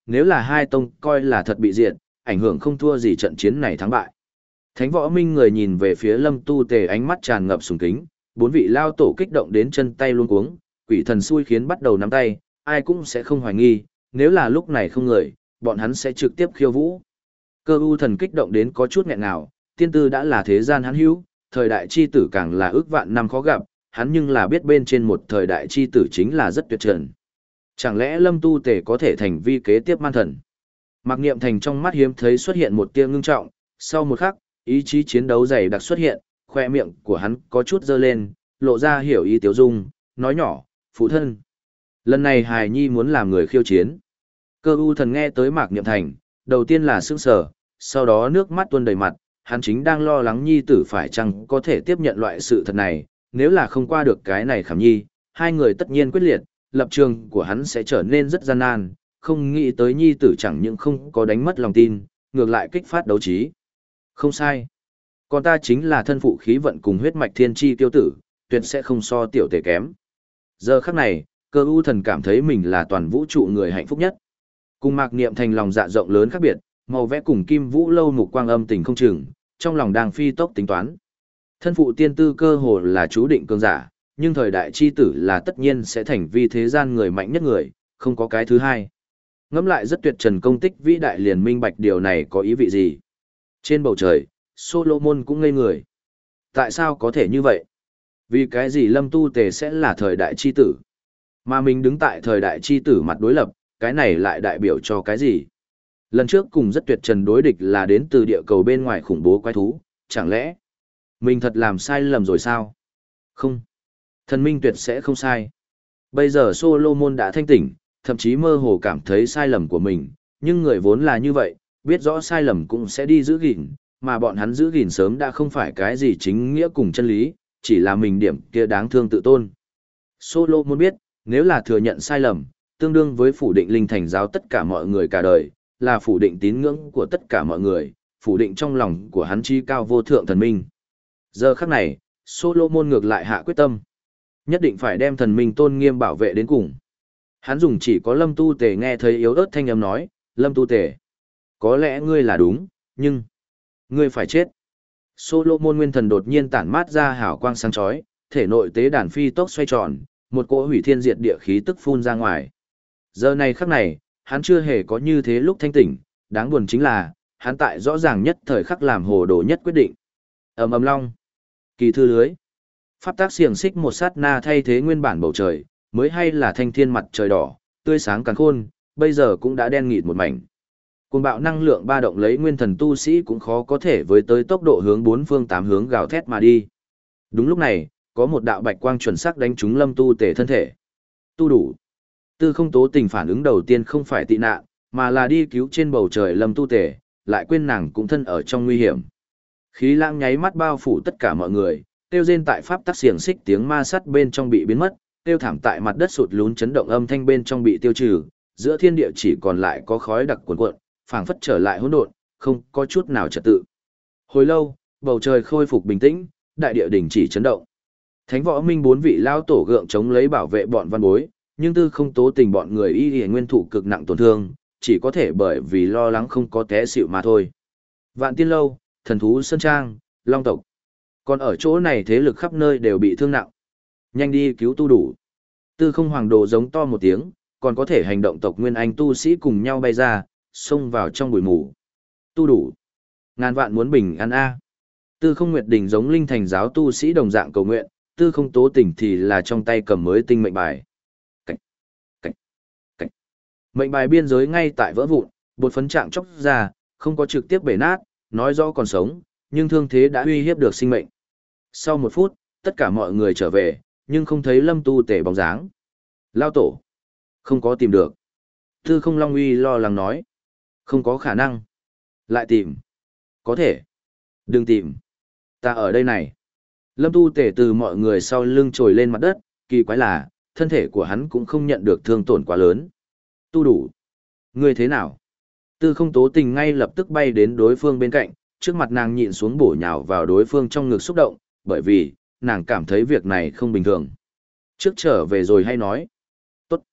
nếu là hai tông coi là thật bị diệt, ảnh hưởng không thua gì trận chiến này thắng bại. Thánh võ minh người nhìn về phía Lâm Tu Tề ánh mắt tràn ngập sùng kính, bốn vị lao tổ kích động đến chân tay luống cuống, quỷ thần xui khiến bắt đầu nắm tay, ai cũng sẽ không hoài nghi, nếu là lúc này không người, bọn hắn sẽ trực tiếp khiêu vũ. Cơ u thần kích động đến có chút nghẹn ngào, tiên tư đã là thế gian hắn hữu, thời đại chi tử càng là ước vạn năm khó gặp, hắn nhưng là biết bên trên một thời đại chi tử chính là rất tuyệt trần. Chẳng lẽ Lâm Tu Tề có thể thành vi kế tiếp man thần? Mạc Niệm Thành trong mắt hiếm thấy xuất hiện một tia ngưng trọng, sau một khắc, ý chí chiến đấu dày đặc xuất hiện, khoe miệng của hắn có chút dơ lên, lộ ra hiểu ý tiếu dung, nói nhỏ, phụ thân. Lần này Hài Nhi muốn làm người khiêu chiến. Cơ u thần nghe tới Mạc Niệm Thành, đầu tiên là sững sờ, sau đó nước mắt tuôn đầy mặt, hắn chính đang lo lắng Nhi tử phải chăng có thể tiếp nhận loại sự thật này, nếu là không qua được cái này khảm Nhi, hai người tất nhiên quyết liệt, lập trường của hắn sẽ trở nên rất gian nan, không nghĩ tới Nhi tử chẳng những không có đánh mất lòng tin, ngược lại kích phát đấu trí. Không sai. Còn ta chính là thân phụ khí vận cùng huyết mạch thiên chi tiêu tử, tuyệt sẽ không so tiểu tề kém. Giờ khắc này, cơ u thần cảm thấy mình là toàn vũ trụ người hạnh phúc nhất. Cùng Mạc Niệm Thành lòng dạ rộng lớn khác biệt, màu vẽ cùng Kim Vũ lâu mục quang âm tình không chừng, trong lòng đang phi tốc tính toán. Thân phụ tiên tư cơ hồ là chú định cường giả, nhưng thời đại chi tử là tất nhiên sẽ thành vi thế gian người mạnh nhất người, không có cái thứ hai. Ngẫm lại rất tuyệt trần công tích vĩ đại liền minh bạch điều này có ý vị gì. Trên bầu trời, Solomon cũng ngây người. Tại sao có thể như vậy? Vì cái gì Lâm Tu Tề sẽ là thời đại chi tử? Mà mình đứng tại thời đại chi tử mặt đối lập, cái này lại đại biểu cho cái gì? Lần trước cùng rất tuyệt trần đối địch là đến từ địa cầu bên ngoài khủng bố quái thú, chẳng lẽ mình thật làm sai lầm rồi sao? Không. Thần minh tuyệt sẽ không sai. Bây giờ Solomon đã thanh tỉnh, thậm chí mơ hồ cảm thấy sai lầm của mình, nhưng người vốn là như vậy, biết rõ sai lầm cũng sẽ đi giữ gìn, mà bọn hắn giữ gìn sớm đã không phải cái gì chính nghĩa cùng chân lý, chỉ là mình điểm kia đáng thương tự tôn. Solomon biết, nếu là thừa nhận sai lầm, tương đương với phủ định linh thành giáo tất cả mọi người cả đời, là phủ định tín ngưỡng của tất cả mọi người, phủ định trong lòng của hắn chi cao vô thượng thần minh. Giờ khắc này, Solomon ngược lại hạ quyết tâm. Nhất định phải đem thần minh tôn nghiêm bảo vệ đến cùng. Hắn dùng chỉ có Lâm Tu Tề nghe thấy yếu ớt thanh âm nói, Lâm Tu Tề, có lẽ ngươi là đúng, nhưng ngươi phải chết. Solomon nguyên thần đột nhiên tản mát ra hào quang sáng chói, thể nội tế đàn phi tốc xoay tròn, một cỗ hủy thiên diệt địa khí tức phun ra ngoài. Giờ này khắc này, hắn chưa hề có như thế lúc thanh tỉnh, đáng buồn chính là, hắn tại rõ ràng nhất thời khắc làm hồ đồ nhất quyết định. Ầm ầm long, kỳ thư lưới. Pháp tác xiềng xích một sát na thay thế nguyên bản bầu trời, mới hay là thanh thiên mặt trời đỏ, tươi sáng càn khôn, bây giờ cũng đã đen nghịt một mảnh. Cuồng bạo năng lượng ba động lấy nguyên thần tu sĩ cũng khó có thể với tới tốc độ hướng bốn phương tám hướng gào thét mà đi. Đúng lúc này, có một đạo bạch quang chuẩn xác đánh trúng Lâm Tu Tề thân thể. Tu đủ. Tư Không Tố Tình phản ứng đầu tiên không phải tị nạn, mà là đi cứu trên bầu trời Lâm Tu Tề, lại quên nàng cũng thân ở trong nguy hiểm. Khí lãng nháy mắt bao phủ tất cả mọi người, tiêu rên tại pháp tắc xiềng xích tiếng ma sắt bên trong bị biến mất, tiêu thảm tại mặt đất sụt lún chấn động âm thanh bên trong bị tiêu trừ, giữa thiên địa chỉ còn lại có khói đặc cuồn cuộn, phảng phất trở lại hỗn độn, không có chút nào trật tự. Hồi lâu, bầu trời khôi phục bình tĩnh, đại địa đình chỉ chấn động. Thánh Võ Minh bốn vị lao tổ gượng chống lấy bảo vệ bọn văn bối, nhưng Tư Không Tố Tình bọn người y y nguyên thủ cực nặng tổn thương, chỉ có thể bởi vì lo lắng không có té xỉu mà thôi. Vạn Tiên Lâu, Thần Thú Sơn Trang, Long tộc. Còn ở chỗ này thế lực khắp nơi đều bị thương nặng. Nhanh đi cứu tu đủ. Tư Không Hoàng Đồ giống to một tiếng, còn có thể hành động tộc Nguyên Anh tu sĩ cùng nhau bay ra, xông vào trong bụi mù. Tu đủ. Ngàn vạn muốn bình an a. Tư Không Nguyệt Đình giống linh thành giáo tu sĩ đồng dạng cầu nguyện, Tư Không Tố Tình thì là trong tay cầm mới tinh mệnh bài. Cảnh, cảnh, cảnh. Mệnh bài biên giới ngay tại vỡ vụn, bột phấn trạng chóc ra, không có trực tiếp bể nát, nói rõ còn sống, nhưng thương thế đã uy hiếp được sinh mệnh. Sau một phút, tất cả mọi người trở về, nhưng không thấy Lâm Tu Tề bóng dáng. Lao tổ. Không có tìm được. Tư Không Long Uy lo lắng nói. Không có khả năng. Lại tìm. Có thể. Đừng tìm. Ta ở đây này. Lâm Tu Tề từ mọi người sau lưng trồi lên mặt đất, kỳ quái là, thân thể của hắn cũng không nhận được thương tổn quá lớn. Tu đủ. Ngươi thế nào? Tư Không Tố Tình ngay lập tức bay đến đối phương bên cạnh, trước mặt nàng nhịn xuống bổ nhào vào đối phương trong ngực xúc động, bởi vì, nàng cảm thấy việc này không bình thường. Trước trở về rồi hay nói. Tốt.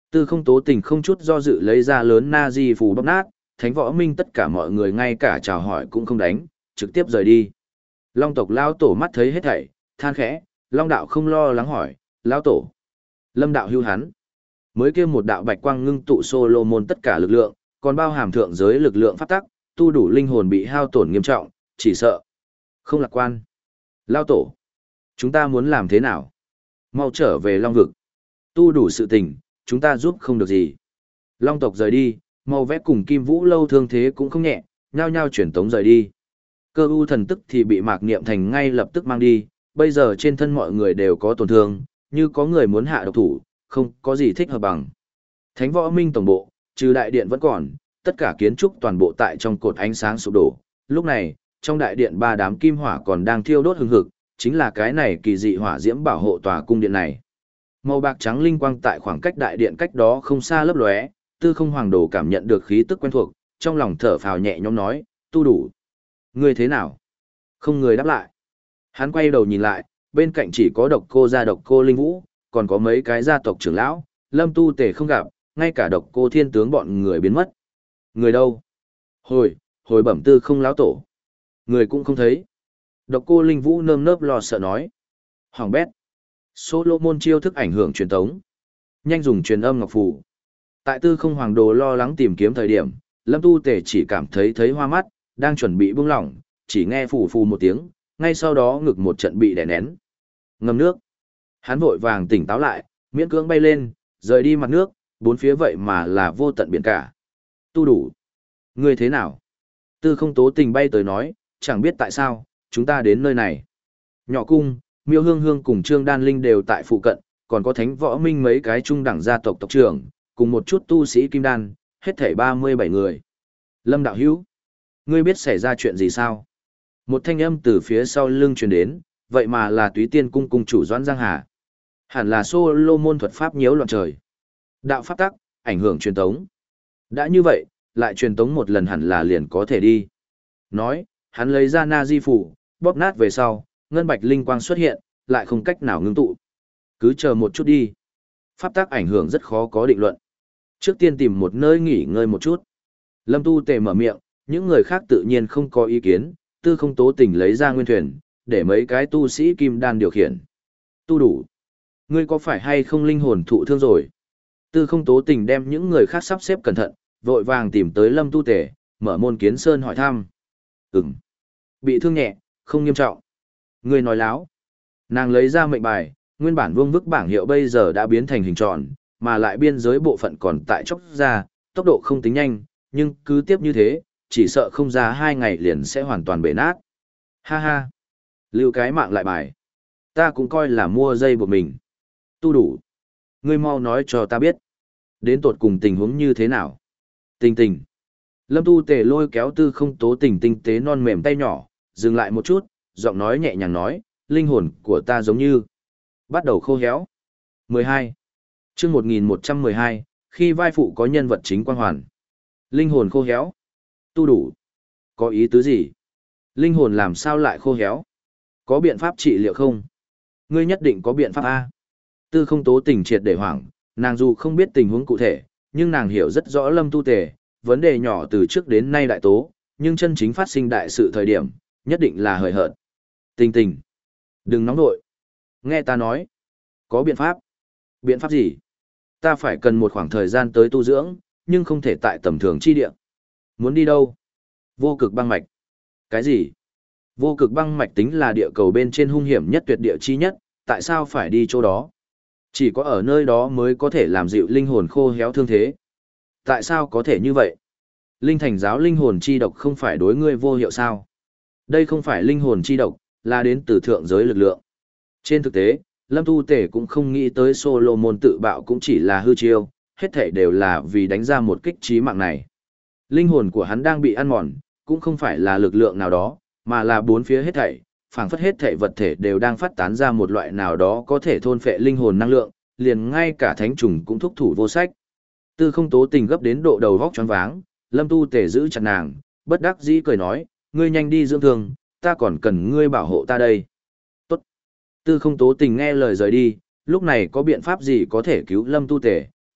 Tư không tố tình không chút do dự lấy ra lớn na di phù bóc nát, thánh võ minh tất cả mọi người ngay cả chào hỏi cũng không đánh, trực tiếp rời đi. Long tộc lao tổ mắt thấy hết thảy, than khẽ, Long đạo không lo lắng hỏi, lao tổ. Lâm đạo hưu hắn. Mới kêu một đạo bạch quang ngưng tụ Solomon tất cả lực lượng, còn bao hàm thượng giới lực lượng pháp tắc, tu đủ linh hồn bị hao tổn nghiêm trọng, chỉ sợ. Không lạc quan. Lao tổ. Chúng ta muốn làm thế nào? Mau trở về Long vực. Tu đủ sự tình, chúng ta giúp không được gì. Long tộc rời đi, màu vẽ cùng Kim Vũ lâu thương thế cũng không nhẹ, nhao nhao chuyển tống rời đi. Cơ u thần tức thì bị Mạc Niệm Thành ngay lập tức mang đi, bây giờ trên thân mọi người đều có tổn thương, như có người muốn hạ độc thủ, không có gì thích hợp bằng. Thánh võ minh tổng bộ, trừ đại điện vẫn còn, tất cả kiến trúc toàn bộ tại trong cột ánh sáng sụp đổ. Lúc này, trong đại điện ba đám kim hỏa còn đang thiêu đốt hừng hực, chính là cái này kỳ dị hỏa diễm bảo hộ tòa cung điện này. Màu bạc trắng linh quang tại khoảng cách đại điện cách đó không xa lấp lóe, Tư Không Hoàng Đồ cảm nhận được khí tức quen thuộc, trong lòng thở phào nhẹ nhõm nói, tu đủ. Ngươi thế nào? Không người đáp lại. Hắn quay đầu nhìn lại, bên cạnh chỉ có độc cô gia độc cô Linh Vũ, còn có mấy cái gia tộc trưởng lão, Lâm Tu Tề không gặp, ngay cả độc cô thiên tướng bọn người biến mất. Người đâu? Hồi, hồi bẩm Tư Không lão tổ. Người cũng không thấy. Độc cô Linh Vũ nơm nớp lo sợ nói. Hoàng bét. Solomon chiêu thức ảnh hưởng truyền tống. Nhanh dùng truyền âm ngọc phù. Tại Tư Không Hoàng Đồ lo lắng tìm kiếm thời điểm, Lâm Tu Tề chỉ cảm thấy thấy hoa mắt, đang chuẩn bị buông lỏng, chỉ nghe phù phù một tiếng, ngay sau đó ngực một trận bị đè nén. Ngâm nước. Hắn vội vàng tỉnh táo lại, miễn cưỡng bay lên, rời đi mặt nước, bốn phía vậy mà là vô tận biển cả. Tu đủ. Ngươi thế nào? Tư Không Tố Tình bay tới nói, chẳng biết tại sao, chúng ta đến nơi này. Nhỏ cung, Miêu Hương Hương cùng Trương Đan Linh đều tại phụ cận, còn có Thánh Võ Minh mấy cái trung đẳng gia tộc tộc trưởng, cùng một chút tu sĩ kim đan, hết thảy ba mươi bảy người. Lâm đạo hữu, ngươi biết xảy ra chuyện gì sao? Một thanh âm từ phía sau lưng truyền đến, vậy mà là Túy Tiên cung cung chủ Doãn Giang Hà. Hẳn là Solomon thuật pháp nhiễu loạn trời. Đạo pháp tắc, ảnh hưởng truyền tống. Đã như vậy, lại truyền tống một lần hẳn là liền có thể đi. Nói, hắn lấy ra na di phủ, bóp nát về sau, ngân bạch linh quang xuất hiện, lại không cách nào ngưng tụ. Cứ chờ một chút đi. Pháp tắc ảnh hưởng rất khó có định luận. Trước tiên tìm một nơi nghỉ ngơi một chút. Lâm Tu Tề mở miệng, những người khác tự nhiên không có ý kiến, Tư Không Tố Tình lấy ra nguyên thuyền, để mấy cái tu sĩ kim đan điều khiển. Tu đủ. Ngươi có phải hay không linh hồn thụ thương rồi? Tư Không Tố Tình đem những người khác sắp xếp cẩn thận, vội vàng tìm tới Lâm Tu Tề, mở môn kiến sơn hỏi thăm. Ừm. Bị thương nhẹ, không nghiêm trọng. Ngươi nói láo. Nàng lấy ra mệnh bài, nguyên bản vuông vức bảng hiệu bây giờ đã biến thành hình tròn, mà lại biên giới bộ phận còn tại chốc ra, tốc độ không tính nhanh, nhưng cứ tiếp như thế, chỉ sợ không ra hai ngày liền sẽ hoàn toàn bể nát. Ha ha. Lưu cái mạng lại bài. Ta cũng coi là mua dây buộc mình. Tu đủ. Ngươi mau nói cho ta biết. Đến tột cùng tình huống như thế nào? Tình tình. Lâm Tu Tề lôi kéo Tư Không Tố Tình tinh tế non mềm tay nhỏ, dừng lại một chút, giọng nói nhẹ nhàng nói, linh hồn của ta giống như bắt đầu khô héo. mười hai. Chương một nghìn một trăm mười hai, khi vai phụ có nhân vật chính quang hoàn. Linh hồn khô héo. Tu đủ. Có ý tứ gì? Linh hồn làm sao lại khô héo? Có biện pháp trị liệu không? Ngươi nhất định có biện pháp A. Tư Không Tố Tình triệt để hoảng, nàng dù không biết tình huống cụ thể, nhưng nàng hiểu rất rõ Lâm Tu Tề, vấn đề nhỏ từ trước đến nay đại tố, nhưng chân chính phát sinh đại sự thời điểm, nhất định là hời hợt. Tình tình. Đừng nóng nội. Nghe ta nói. Có biện pháp. Biện pháp gì? Ta phải cần một khoảng thời gian tới tu dưỡng, nhưng không thể tại tầm thường chi địa. Muốn đi đâu? Vô cực băng mạch. Cái gì? Vô cực băng mạch tính là địa cầu bên trên hung hiểm nhất tuyệt địa chi nhất, tại sao phải đi chỗ đó? Chỉ có ở nơi đó mới có thể làm dịu linh hồn khô héo thương thế. Tại sao có thể như vậy? Linh thành giáo linh hồn chi độc không phải đối ngươi vô hiệu sao? Đây không phải linh hồn chi độc, là đến từ thượng giới lực lượng. Trên thực tế, Lâm Tu Tể cũng không nghĩ tới Solomon tự bạo cũng chỉ là hư chiêu, hết thảy đều là vì đánh ra một kích chí mạng này. Linh hồn của hắn đang bị ăn mòn, cũng không phải là lực lượng nào đó, mà là bốn phía hết thảy, phảng phất hết thảy vật thể đều đang phát tán ra một loại nào đó có thể thôn phệ linh hồn năng lượng, liền ngay cả thánh trùng cũng thúc thủ vô sách. Tư Không Tố Tình gấp đến độ đầu vóc choáng váng, Lâm Tu Tể giữ chặt nàng, bất đắc dĩ cười nói, ngươi nhanh đi dưỡng thương, ta còn cần ngươi bảo hộ ta đây. Tốt. Tư Không Tố Tình nghe lời rời đi, lúc này có biện pháp gì có thể cứu Lâm Tu Tể,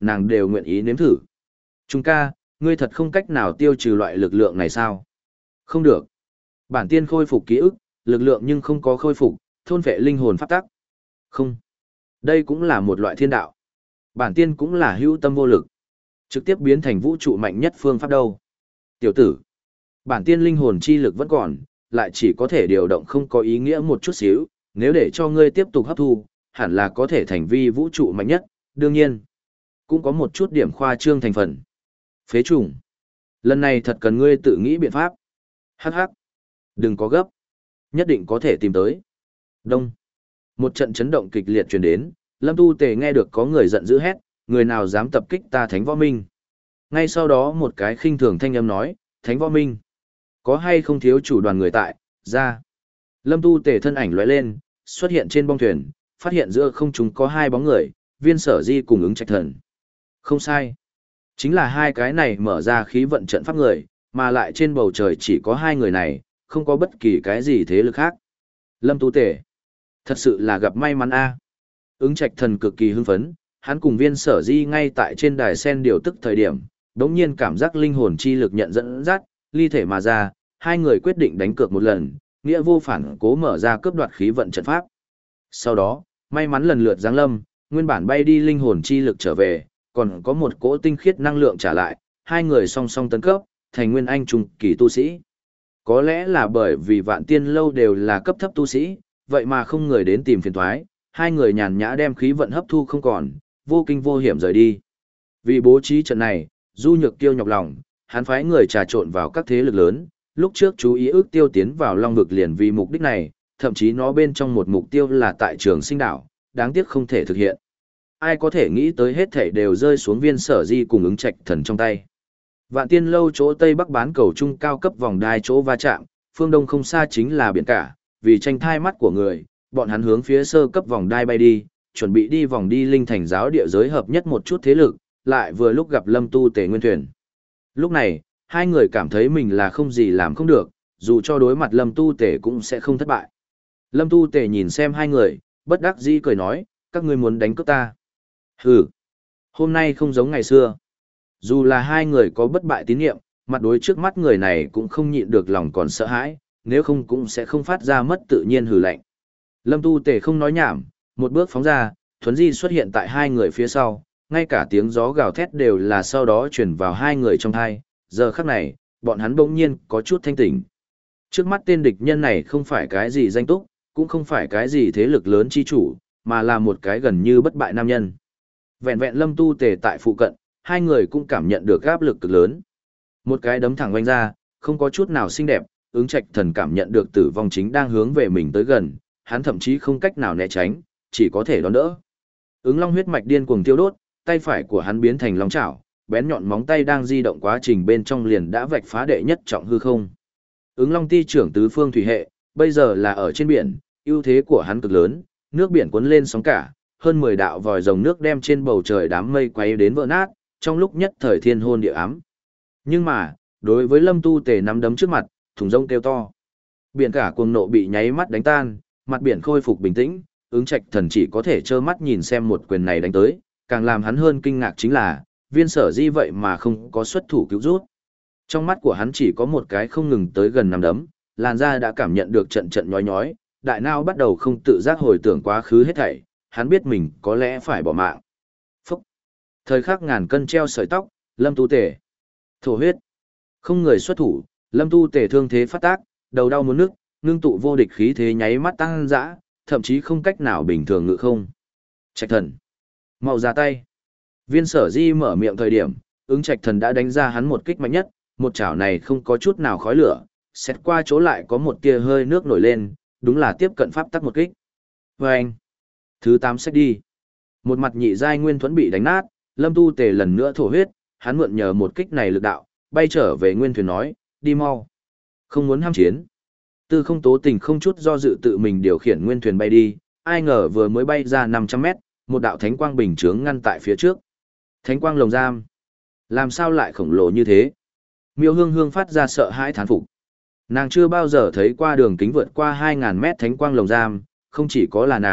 nàng đều nguyện ý nếm thử. Trung ca, ngươi thật không cách nào tiêu trừ loại lực lượng này sao? Không được. Bản tiên khôi phục ký ức, lực lượng nhưng không có khôi phục, thôn phệ linh hồn pháp tắc. Không. Đây cũng là một loại thiên đạo. Bản tiên cũng là hữu tâm vô lực. Trực tiếp biến thành vũ trụ mạnh nhất phương pháp đâu. Tiểu tử. Bản tiên linh hồn chi lực vẫn còn, lại chỉ có thể điều động không có ý nghĩa một chút xíu, nếu để cho ngươi tiếp tục hấp thu, hẳn là có thể thành vi vũ trụ mạnh nhất, đương nhiên. Cũng có một chút điểm khoa trương thành phần. Phế trùng. Lần này thật cần ngươi tự nghĩ biện pháp. Hắc hắc. Đừng có gấp. Nhất định có thể tìm tới. Đông. Một trận chấn động kịch liệt truyền đến, Lâm Tu Tề nghe được có người giận dữ hét, người nào dám tập kích ta Thánh Võ Minh. Ngay sau đó một cái khinh thường thanh âm nói, Thánh Võ Minh. Có hay không thiếu chủ đoàn người tại, ra. Lâm Tu Tề thân ảnh lóe lên, xuất hiện trên bong thuyền, phát hiện giữa không trung có hai bóng người, Viên Sở Di cùng Ứng Trạch Thần. Không sai. Chính là hai cái này mở ra khí vận trận pháp người, mà lại trên bầu trời chỉ có hai người này, không có bất kỳ cái gì thế lực khác. Lâm Tu Tề. Thật sự là gặp may mắn a. Ứng Trạch Thần cực kỳ hưng phấn, hắn cùng Viên Sở Di ngay tại trên đài sen điều tức thời điểm, đống nhiên cảm giác linh hồn chi lực nhận dẫn dắt, ly thể mà ra, hai người quyết định đánh cược một lần, nghĩa vô phản cố mở ra cướp đoạt khí vận trận pháp. Sau đó, may mắn lần lượt giáng lâm, nguyên bản bay đi linh hồn chi lực trở về, còn có một cỗ tinh khiết năng lượng trả lại, hai người song song tấn cấp, thành nguyên anh trung kỳ tu sĩ. Có lẽ là bởi vì vạn tiên lâu đều là cấp thấp tu sĩ, vậy mà không người đến tìm phiền toái, hai người nhàn nhã đem khí vận hấp thu không còn, vô kinh vô hiểm rời đi. Vì bố trí trận này, Du Nhược Tiêu nhọc lòng, hắn phái người trà trộn vào các thế lực lớn, lúc trước chú ý ước tiêu tiến vào Long vực liền vì mục đích này, thậm chí nó bên trong một mục tiêu là tại Trường Sinh đảo, đáng tiếc không thể thực hiện. Ai có thể nghĩ tới hết thảy đều rơi xuống Viên Sở Di cùng Ứng Trạch Thần trong tay. Vạn Tiên lâu chỗ tây bắc bán cầu trung cao cấp vòng đai chỗ va chạm, phương đông không xa chính là biển cả, vì tranh thai mắt của người, bọn hắn hướng phía sơ cấp vòng đai bay đi, chuẩn bị đi vòng đi linh thành giáo địa giới hợp nhất một chút thế lực, lại vừa lúc gặp Lâm Tu Tề nguyên thuyền. Lúc này, hai người cảm thấy mình là không gì làm không được, dù cho đối mặt Lâm Tu Tề cũng sẽ không thất bại. Lâm Tu Tề nhìn xem hai người, bất đắc dĩ cười nói, các ngươi muốn đánh cướp ta. Hừ, hôm nay không giống ngày xưa. Dù là hai người có bất bại tín nhiệm, mặt đối trước mắt người này cũng không nhịn được lòng còn sợ hãi, nếu không cũng sẽ không phát ra mất tự nhiên hừ lạnh. Lâm Tu Tề không nói nhảm, một bước phóng ra, thuấn di xuất hiện tại hai người phía sau, ngay cả tiếng gió gào thét đều là sau đó chuyển vào hai người trong thai. Giờ khắc này, bọn hắn bỗng nhiên có chút thanh tỉnh. Trước mắt tên địch nhân này không phải cái gì danh túc, cũng không phải cái gì thế lực lớn chi chủ, mà là một cái gần như bất bại nam nhân. Vẹn vẹn Lâm Tu Tề tại phụ cận, hai người cũng cảm nhận được áp lực cực lớn. Một cái đấm thẳng vanh ra, không có chút nào xinh đẹp, Ứng Trạch Thần cảm nhận được tử vong chính đang hướng về mình tới gần, hắn thậm chí không cách nào né tránh, chỉ có thể đón đỡ. Ứng Long huyết mạch điên cuồng tiêu đốt, tay phải của hắn biến thành long chảo, bén nhọn móng tay đang di động quá trình bên trong liền đã vạch phá đệ nhất trọng hư không. Ứng Long ti trưởng tứ phương thủy hệ, bây giờ là ở trên biển, ưu thế của hắn cực lớn, nước biển cuốn lên sóng cả, hơn mười đạo vòi rồng nước đem trên bầu trời đám mây quay đến vỡ nát, trong lúc nhất thời thiên hôn địa ám. Nhưng mà, đối với Lâm Tu Tề nắm đấm trước mặt, thùng rông kêu to. Biển cả cuồng nộ bị nháy mắt đánh tan, mặt biển khôi phục bình tĩnh, Ứng Trạch Thần chỉ có thể trơ mắt nhìn xem một quyền này đánh tới, càng làm hắn hơn kinh ngạc chính là, Viên Sở Di vậy mà không có xuất thủ cứu rút. Trong mắt của hắn chỉ có một cái không ngừng tới gần nắm đấm, làn da đã cảm nhận được trận trận nhói nhói, đại não bắt đầu không tự giác hồi tưởng quá khứ hết thảy, hắn biết mình có lẽ phải bỏ mạng. Phúc! Thời khắc ngàn cân treo sợi tóc, Lâm Tu Tề. Thổ huyết! Không người xuất thủ, Lâm Tu Tề thương thế phát tác, đầu đau muốn nức, ngưng tụ vô địch khí thế nháy mắt tăng dã, thậm chí không cách nào bình thường ngự không. Trạch Thần! Mau ra tay! Viên Sở Di mở miệng thời điểm, Ứng Trạch Thần đã đánh ra hắn một kích mạnh nhất, một chảo này không có chút nào khói lửa, xét qua chỗ lại có một tia hơi nước nổi lên, đúng là tiếp cận pháp tắc một kích. Và anh, thứ tám xét đi. Một mặt nhị giai nguyên thuẫn bị đánh nát, Lâm Tu Tề lần nữa thổ huyết, hắn mượn nhờ một kích này lực đạo, bay trở về nguyên thuyền nói, đi mau. Không muốn ham chiến. Tư Không Tố Tình không chút do dự tự mình điều khiển nguyên thuyền bay đi, ai ngờ vừa mới bay ra năm trăm mét, một đạo thánh quang bình chướng ngăn tại phía trước. Thánh quang lồng giam. Làm sao lại khổng lồ như thế? Miêu Hương Hương phát ra sợ hãi thán phục. Nàng chưa bao giờ thấy qua đường kính vượt qua hai ngàn mét thánh quang lồng giam, không chỉ có là nàng,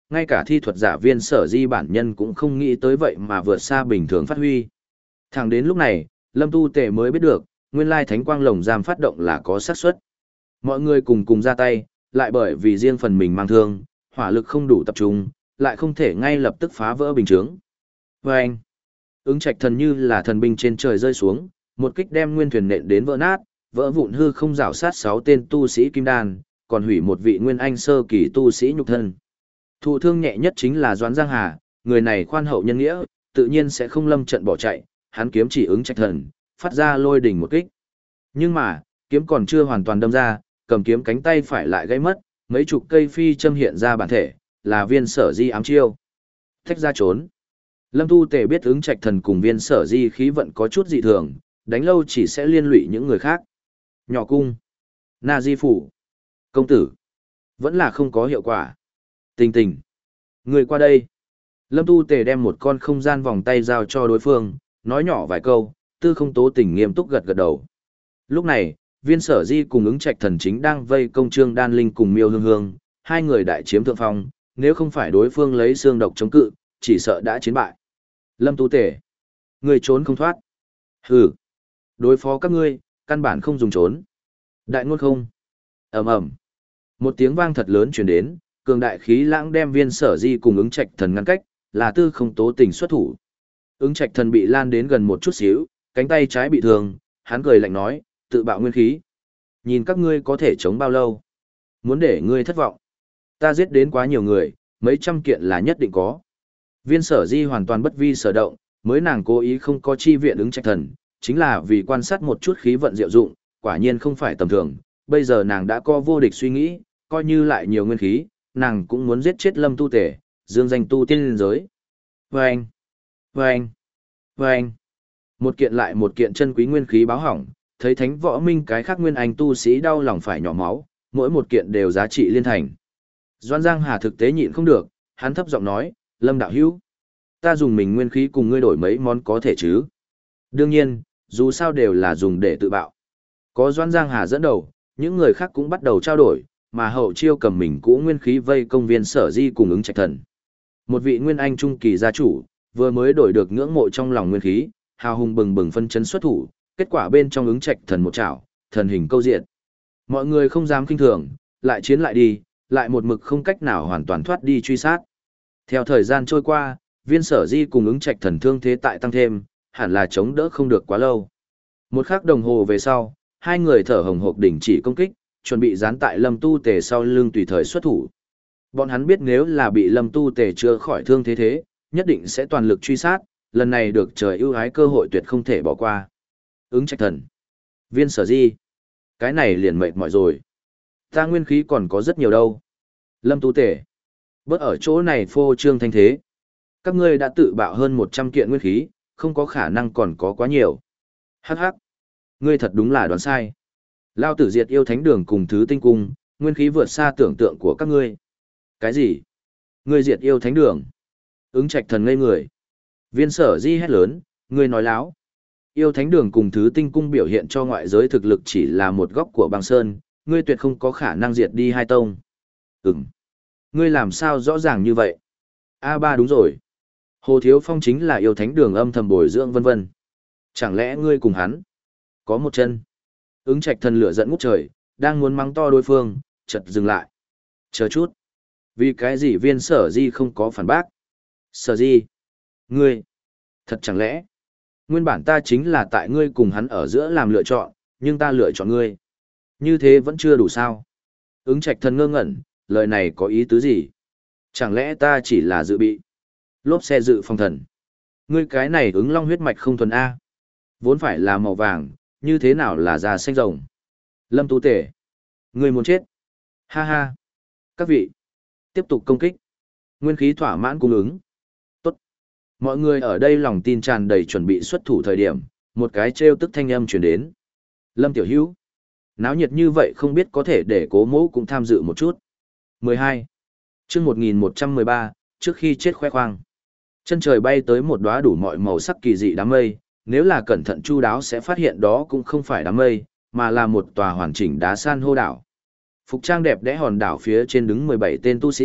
Ngay cả thi thuật giả viên Sở Di bản nhân cũng không nghĩ tới vậy mà vượt xa bình thường phát huy. Thẳng đến lúc này, Lâm Tu Tề mới biết được, nguyên lai Thánh Quang Lồng Giam phát động là có xác suất. Mọi người cùng cùng ra tay, lại bởi vì riêng phần mình mang thương, hỏa lực không đủ tập trung, lại không thể ngay lập tức phá vỡ bình chướng. Và anh, ứng trạch thần như là thần binh trên trời rơi xuống, một kích đem nguyên thuyền nện đến vỡ nát, vỡ vụn hư không rảo sát sáu tên tu sĩ kim đan, còn hủy một vị nguyên anh sơ kỳ tu sĩ nhục thân. Thụ thương nhẹ nhất chính là Doãn Giang Hà, người này khoan hậu nhân nghĩa, tự nhiên sẽ không lâm trận bỏ chạy, hắn kiếm chỉ ứng trạch thần, phát ra lôi đỉnh một kích. Nhưng mà, kiếm còn chưa hoàn toàn đâm ra, cầm kiếm cánh tay phải lại gãy mất, mấy chục cây phi châm hiện ra bản thể, là viên Sở Di ám chiêu. Thách ra trốn. Lâm Tu Tề biết ứng trạch thần cùng viên Sở Di khí vận có chút dị thường, đánh lâu chỉ sẽ liên lụy những người khác. Nhỏ cung. Na Di phủ. Công tử. Vẫn là không có hiệu quả. Tình tình. Người qua đây. Lâm Tu Tề đem một con không gian vòng tay giao cho đối phương, nói nhỏ vài câu, Tư Không Tố Tình nghiêm túc gật gật đầu. Lúc này, viên Sở Di cùng ứng trạch thần chính đang vây công Trương Đan Linh cùng Miêu Hương Hương, hai người đại chiếm thượng phong, nếu không phải đối phương lấy xương độc chống cự, chỉ sợ đã chiến bại. Lâm Tu Tề. Người trốn không thoát. Hừ. Đối phó các ngươi, căn bản không dùng trốn. Đại ngôn không. Ầm ầm. Một tiếng vang thật lớn truyền đến, cường đại khí lãng đem viên Sở Di cùng ứng trạch thần ngăn cách, là Tư Không Tố Tình xuất thủ. Ứng trạch thần bị lan đến gần một chút xíu, cánh tay trái bị thương, hắn cười lạnh nói, tự bạo nguyên khí. Nhìn các ngươi có thể chống bao lâu. Muốn để ngươi thất vọng. Ta giết đến quá nhiều người, mấy trăm kiện là nhất định có. Viên Sở Di hoàn toàn bất vi sở động, mới nàng cố ý không có chi viện ứng trạch thần, chính là vì quan sát một chút khí vận diệu dụng, quả nhiên không phải tầm thường. Bây giờ nàng đã có vô địch suy nghĩ, coi như lại nhiều nguyên khí, nàng cũng muốn giết chết Lâm Tu Tề, dương danh tu tiên liên giới. Vâng! Vâng! Vâng! Một kiện lại một kiện chân quý nguyên khí báo hỏng, thấy thánh võ minh cái khác nguyên anh tu sĩ đau lòng phải nhỏ máu, mỗi một kiện đều giá trị liên thành. Doãn Giang Hà thực tế nhịn không được, hắn thấp giọng nói, Lâm đạo hữu, ta dùng mình nguyên khí cùng ngươi đổi mấy món có thể chứ. Đương nhiên, dù sao đều là dùng để tự bạo. Có Doãn Giang Hà dẫn đầu, những người khác cũng bắt đầu trao đổi, mà hậu chiêu cầm mình cũ nguyên khí vây công viên Sở Di cùng ứng trạch thần. Một vị nguyên anh trung kỳ gia chủ, vừa mới đổi được ngưỡng mộ trong lòng nguyên khí, hào hùng bừng bừng phân chấn xuất thủ, kết quả bên trong ứng trạch thần một chảo, thần hình câu diện. Mọi người không dám kinh thường, lại chiến lại đi, lại một mực không cách nào hoàn toàn thoát đi truy sát. Theo thời gian trôi qua, viên Sở Di cùng ứng trạch thần thương thế tại tăng thêm, hẳn là chống đỡ không được quá lâu. Một khắc đồng hồ về sau, hai người thở hồng hộc đỉnh chỉ công kích, chuẩn bị dán tại Lâm Tu Tề sau lưng tùy thời xuất thủ. Bọn hắn biết nếu là bị Lâm Tu Tề chữa khỏi thương thế thế, nhất định sẽ toàn lực truy sát, lần này được trời ưu ái cơ hội tuyệt không thể bỏ qua. Ứng trạch thần. Viên Sở Di. Cái này liền mệt mỏi rồi. Ta nguyên khí còn có rất nhiều đâu. Lâm Tu Tề. Bớt ở chỗ này phô trương thanh thế. Các ngươi đã tự bạo hơn một trăm kiện nguyên khí, không có khả năng còn có quá nhiều. Hắc hắc. Ngươi thật đúng là đoán sai. Lao tử diệt yêu thánh đường cùng thứ tinh cung, nguyên khí vượt xa tưởng tượng của các ngươi. Cái gì? Ngươi diệt yêu thánh đường? Ứng trạch thần ngây người. Viên Sở Di hét lớn, ngươi nói láo. Yêu thánh đường cùng thứ tinh cung biểu hiện cho ngoại giới thực lực chỉ là một góc của băng sơn, ngươi tuyệt không có khả năng diệt đi hai tông. Ừm. Ngươi làm sao rõ ràng như vậy? A ba đúng rồi. Hồ Thiếu Phong chính là yêu thánh đường âm thầm bồi dưỡng vân vân. Chẳng lẽ ngươi cùng hắn có một chân? Ứng trạch thần lửa giận ngút trời, đang muốn mắng to đối phương, chợt dừng lại. Chờ chút. Vì cái gì viên Sở Di không có phản bác? Sở Di? Ngươi? Thật chẳng lẽ? Nguyên bản ta chính là tại ngươi cùng hắn ở giữa làm lựa chọn, nhưng ta lựa chọn ngươi. Như thế vẫn chưa đủ sao? Ứng trạch thần ngơ ngẩn, lời này có ý tứ gì? Chẳng lẽ ta chỉ là dự bị? Lốp xe dự phòng thần. Ngươi cái này ứng long huyết mạch không thuần A. Vốn phải là màu vàng, như thế nào là da xanh rồng? Lâm Tu Tề. Ngươi muốn chết. Ha ha. Các vị. Tiếp tục công kích. Nguyên khí thỏa mãn cung ứng. Tốt. Mọi người ở đây lòng tin tràn đầy chuẩn bị xuất thủ thời điểm, một cái trêu tức thanh âm truyền đến. Lâm Tiểu Hữu. Náo nhiệt như vậy không biết có thể để cố mẫu cũng tham dự một chút. mười hai. Chương một nghìn một trăm mười ba, trước khi chết khoe khoang. Chân trời bay tới một đóa đủ mọi màu sắc kỳ dị đám mây, nếu là cẩn thận chu đáo sẽ phát hiện đó cũng không phải đám mây, mà là một tòa hoàn chỉnh đá san hô đảo. Phục trang đẹp đẽ hòn đảo phía trên đứng mười bảy tên tu sĩ,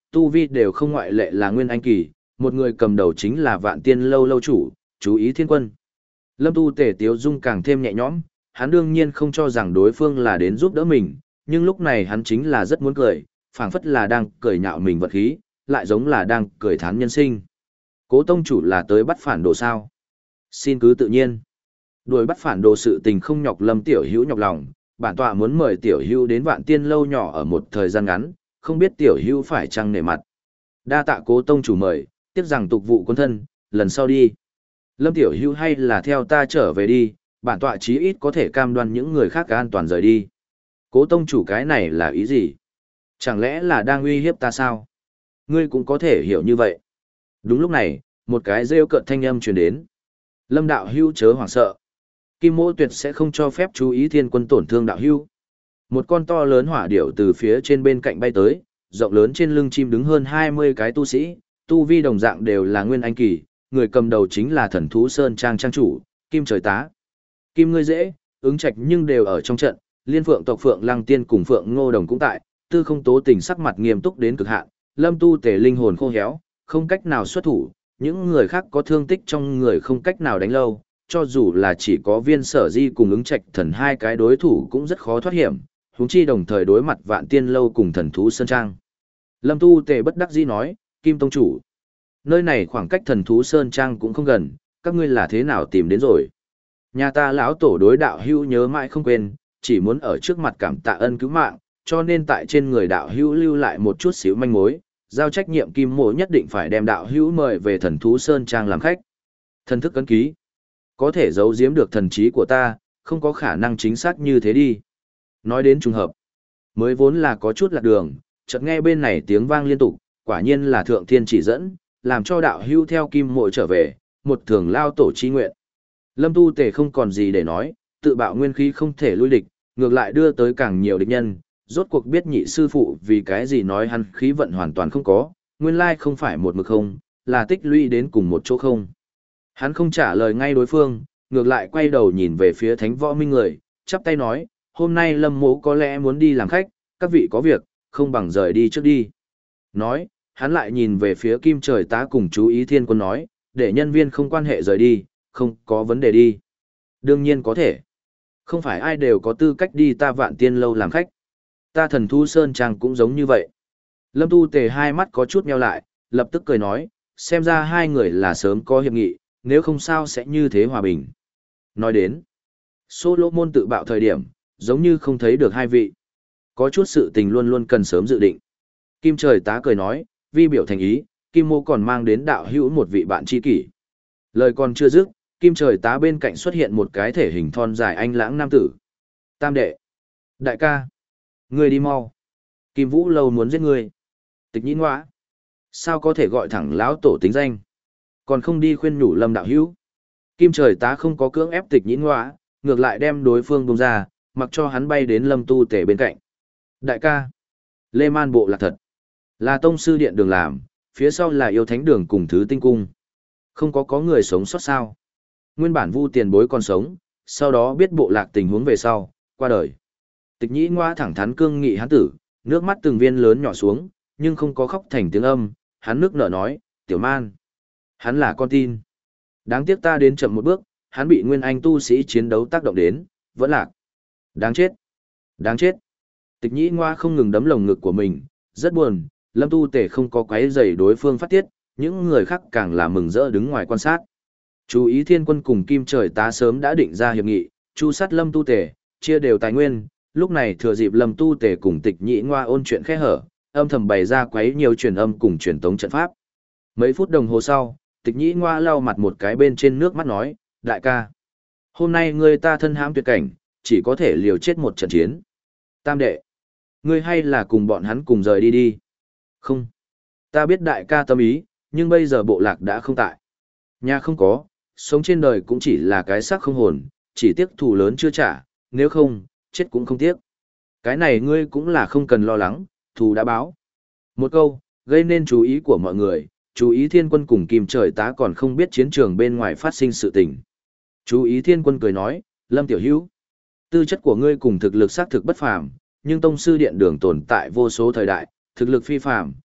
tu vi đều không ngoại lệ là nguyên anh kỳ, một người cầm đầu chính là Vạn Tiên lâu lâu chủ, chú ý Thiên Quân. Lâm Tu Tề tiếu dung càng thêm nhẹ nhõm, hắn đương nhiên không cho rằng đối phương là đến giúp đỡ mình, nhưng lúc này hắn chính là rất muốn cười, phảng phất là đang cười nhạo mình vật khí, lại giống là đang cười thán nhân sinh. Cố tông chủ là tới bắt phản đồ sao? Xin cứ tự nhiên. Đuổi bắt phản đồ sự tình không nhọc Lâm tiểu hữu nhọc lòng, bản tọa muốn mời tiểu hữu đến Vạn Tiên lâu nhỏ ở một thời gian ngắn, không biết tiểu hữu phải chăng nể mặt. Đa tạ Cố tông chủ mời, tiếc rằng tục vụ quân thân, lần sau đi. Lâm tiểu hữu hay là theo ta trở về đi, bản tọa chí ít có thể cam đoan những người khác an toàn rời đi. Cố tông chủ cái này là ý gì? Chẳng lẽ là đang uy hiếp ta sao? Ngươi cũng có thể hiểu như vậy. Đúng lúc này, một cái rêu cợt thanh âm truyền đến. Lâm đạo hữu chớ hoảng sợ. Kim Mỗ tuyệt sẽ không cho phép chú ý Thiên Quân tổn thương đạo hữu. Một con to lớn hỏa điểu từ phía trên bên cạnh bay tới, rộng lớn trên lưng chim đứng hơn hai mươi cái tu sĩ, tu vi đồng dạng đều là nguyên anh kỳ, người cầm đầu chính là Thần Thú Sơn Trang trang chủ, Kim Trời Tá. Kim ngươi dễ, ứng trạch nhưng đều ở trong trận, Liên Phượng tộc Phượng Lăng Tiên cùng Phượng Ngô Đồng cũng tại, Tư Không Tố Tình sắc mặt nghiêm túc đến cực hạn, Lâm Tu Tề linh hồn khô héo, không cách nào xuất thủ, những người khác có thương tích trong người không cách nào đánh lâu, cho dù là chỉ có Viên Sở Di cùng ứng trạch thần hai cái đối thủ cũng rất khó thoát hiểm, huống chi đồng thời đối mặt Vạn Tiên lâu cùng Thần Thú Sơn Trang. Lâm Tu Tề bất đắc dĩ nói, Kim tông chủ, nơi này khoảng cách Thần Thú Sơn Trang cũng không gần, các ngươi là thế nào tìm đến rồi? Nhà ta lão tổ đối đạo hữu nhớ mãi không quên, chỉ muốn ở trước mặt cảm tạ ân cứu mạng, cho nên tại trên người đạo hữu lưu lại một chút xíu manh mối, giao trách nhiệm Kim Mỗ nhất định phải đem đạo hữu mời về Thần Thú Sơn Trang làm khách. Thần thức ấn ký, có thể giấu giếm được thần trí của ta, không có khả năng chính xác như thế đi. Nói đến trùng hợp, mới vốn là có chút lạc đường, chợt nghe bên này tiếng vang liên tục, quả nhiên là thượng thiên chỉ dẫn, làm cho đạo hữu theo Kim Mỗ trở về, một thường lao tổ chi nguyện. Lâm Tu Tề không còn gì để nói, tự bạo nguyên khí không thể lui địch, ngược lại đưa tới càng nhiều địch nhân, rốt cuộc biết nhị sư phụ vì cái gì nói hắn khí vận hoàn toàn không có, nguyên lai không phải một mực không, là tích lũy đến cùng một chỗ không. Hắn không trả lời ngay đối phương, ngược lại quay đầu nhìn về phía Thánh Võ Minh người, chắp tay nói, hôm nay Lâm Mỗ có lẽ muốn đi làm khách, các vị có việc, không bằng rời đi trước đi. Nói, hắn lại nhìn về phía Kim Trời Tá cùng chú ý Thiên Quân nói, để nhân viên không quan hệ rời đi, không có vấn đề đi. Đương nhiên có thể. Không phải ai đều có tư cách đi ta Vạn Tiên lâu làm khách. Ta Thần Thú Sơn Trang cũng giống như vậy. Lâm Tu Tề hai mắt có chút nheo lại, lập tức cười nói, xem ra hai người là sớm có hiệp nghị, nếu không sao sẽ như thế hòa bình. Nói đến, Solomon tự bạo thời điểm, giống như không thấy được hai vị. Có chút sự tình luôn luôn cần sớm dự định. Kim Trời Tá cười nói, vi biểu thành ý, Kim Mô còn mang đến đạo hữu một vị bạn tri kỷ. Lời còn chưa dứt, Kim Trời Tá bên cạnh xuất hiện một cái thể hình thon dài anh lãng nam tử. Tam đệ, đại ca, ngươi đi mau. Kim Vũ lâu muốn giết ngươi. Tịch Nhĩ Ngoã, sao có thể gọi thẳng lão tổ tính danh? Còn không đi khuyên nhủ Lâm đạo hữu. Kim Trời Tá không có cưỡng ép Tịch Nhĩ Ngoã, ngược lại đem đối phương buông ra, mặc cho hắn bay đến Lâm Tu Tề bên cạnh. Đại ca, Lê Man bộ là thật. Là tông sư điện đường làm, phía sau là yêu thánh đường cùng thứ tinh cung. Không có có người sống sót sao. Nguyên bản Vu tiền bối còn sống, sau đó biết bộ lạc tình huống về sau, qua đời. Tịch Nhĩ Ngoa thẳng thắn cương nghị hắn tử, nước mắt từng viên lớn nhỏ xuống, nhưng không có khóc thành tiếng âm, hắn nước nở nói, tiểu man. Hắn là con tin. Đáng tiếc ta đến chậm một bước, hắn bị nguyên anh tu sĩ chiến đấu tác động đến, vẫn lạc. Đáng chết. Đáng chết. Tịch Nhĩ Ngoa không ngừng đấm lồng ngực của mình, rất buồn, Lâm Tu Tề không có quấy rầy đối phương phát tiết, những người khác càng là mừng rỡ đứng ngoài quan sát. Chú ý Thiên Quân cùng Kim Trời Tá sớm đã định ra hiệp nghị, chu sát Lâm Tu Tề, chia đều tài nguyên, lúc này thừa dịp Lâm Tu Tề cùng Tịch Nhĩ Ngoa ôn chuyện khe hở, âm thầm bày ra quấy nhiều truyền âm cùng truyền tống trận pháp. Mấy phút đồng hồ sau, Tịch Nhĩ Ngoa lau mặt một cái bên trên nước mắt nói, đại ca, hôm nay ngươi ta thân hãm tuyệt cảnh, chỉ có thể liều chết một trận chiến. Tam đệ, ngươi hay là cùng bọn hắn cùng rời đi đi. Không, ta biết đại ca tâm ý, nhưng bây giờ bộ lạc đã không tại. Nhà không có, sống trên đời cũng chỉ là cái xác không hồn, chỉ tiếc thù lớn chưa trả, nếu không, chết cũng không tiếc. Cái này ngươi cũng là không cần lo lắng, thù đã báo. Một câu, gây nên chú ý của mọi người, chú ý Thiên Quân cùng Kim Trời Tá còn không biết chiến trường bên ngoài phát sinh sự tình. Chú ý Thiên Quân cười nói, Lâm Tiểu Hữu, tư chất của ngươi cùng thực lực xác thực bất phàm, nhưng tông sư điện đường tồn tại vô số thời đại, thực lực phi phàm,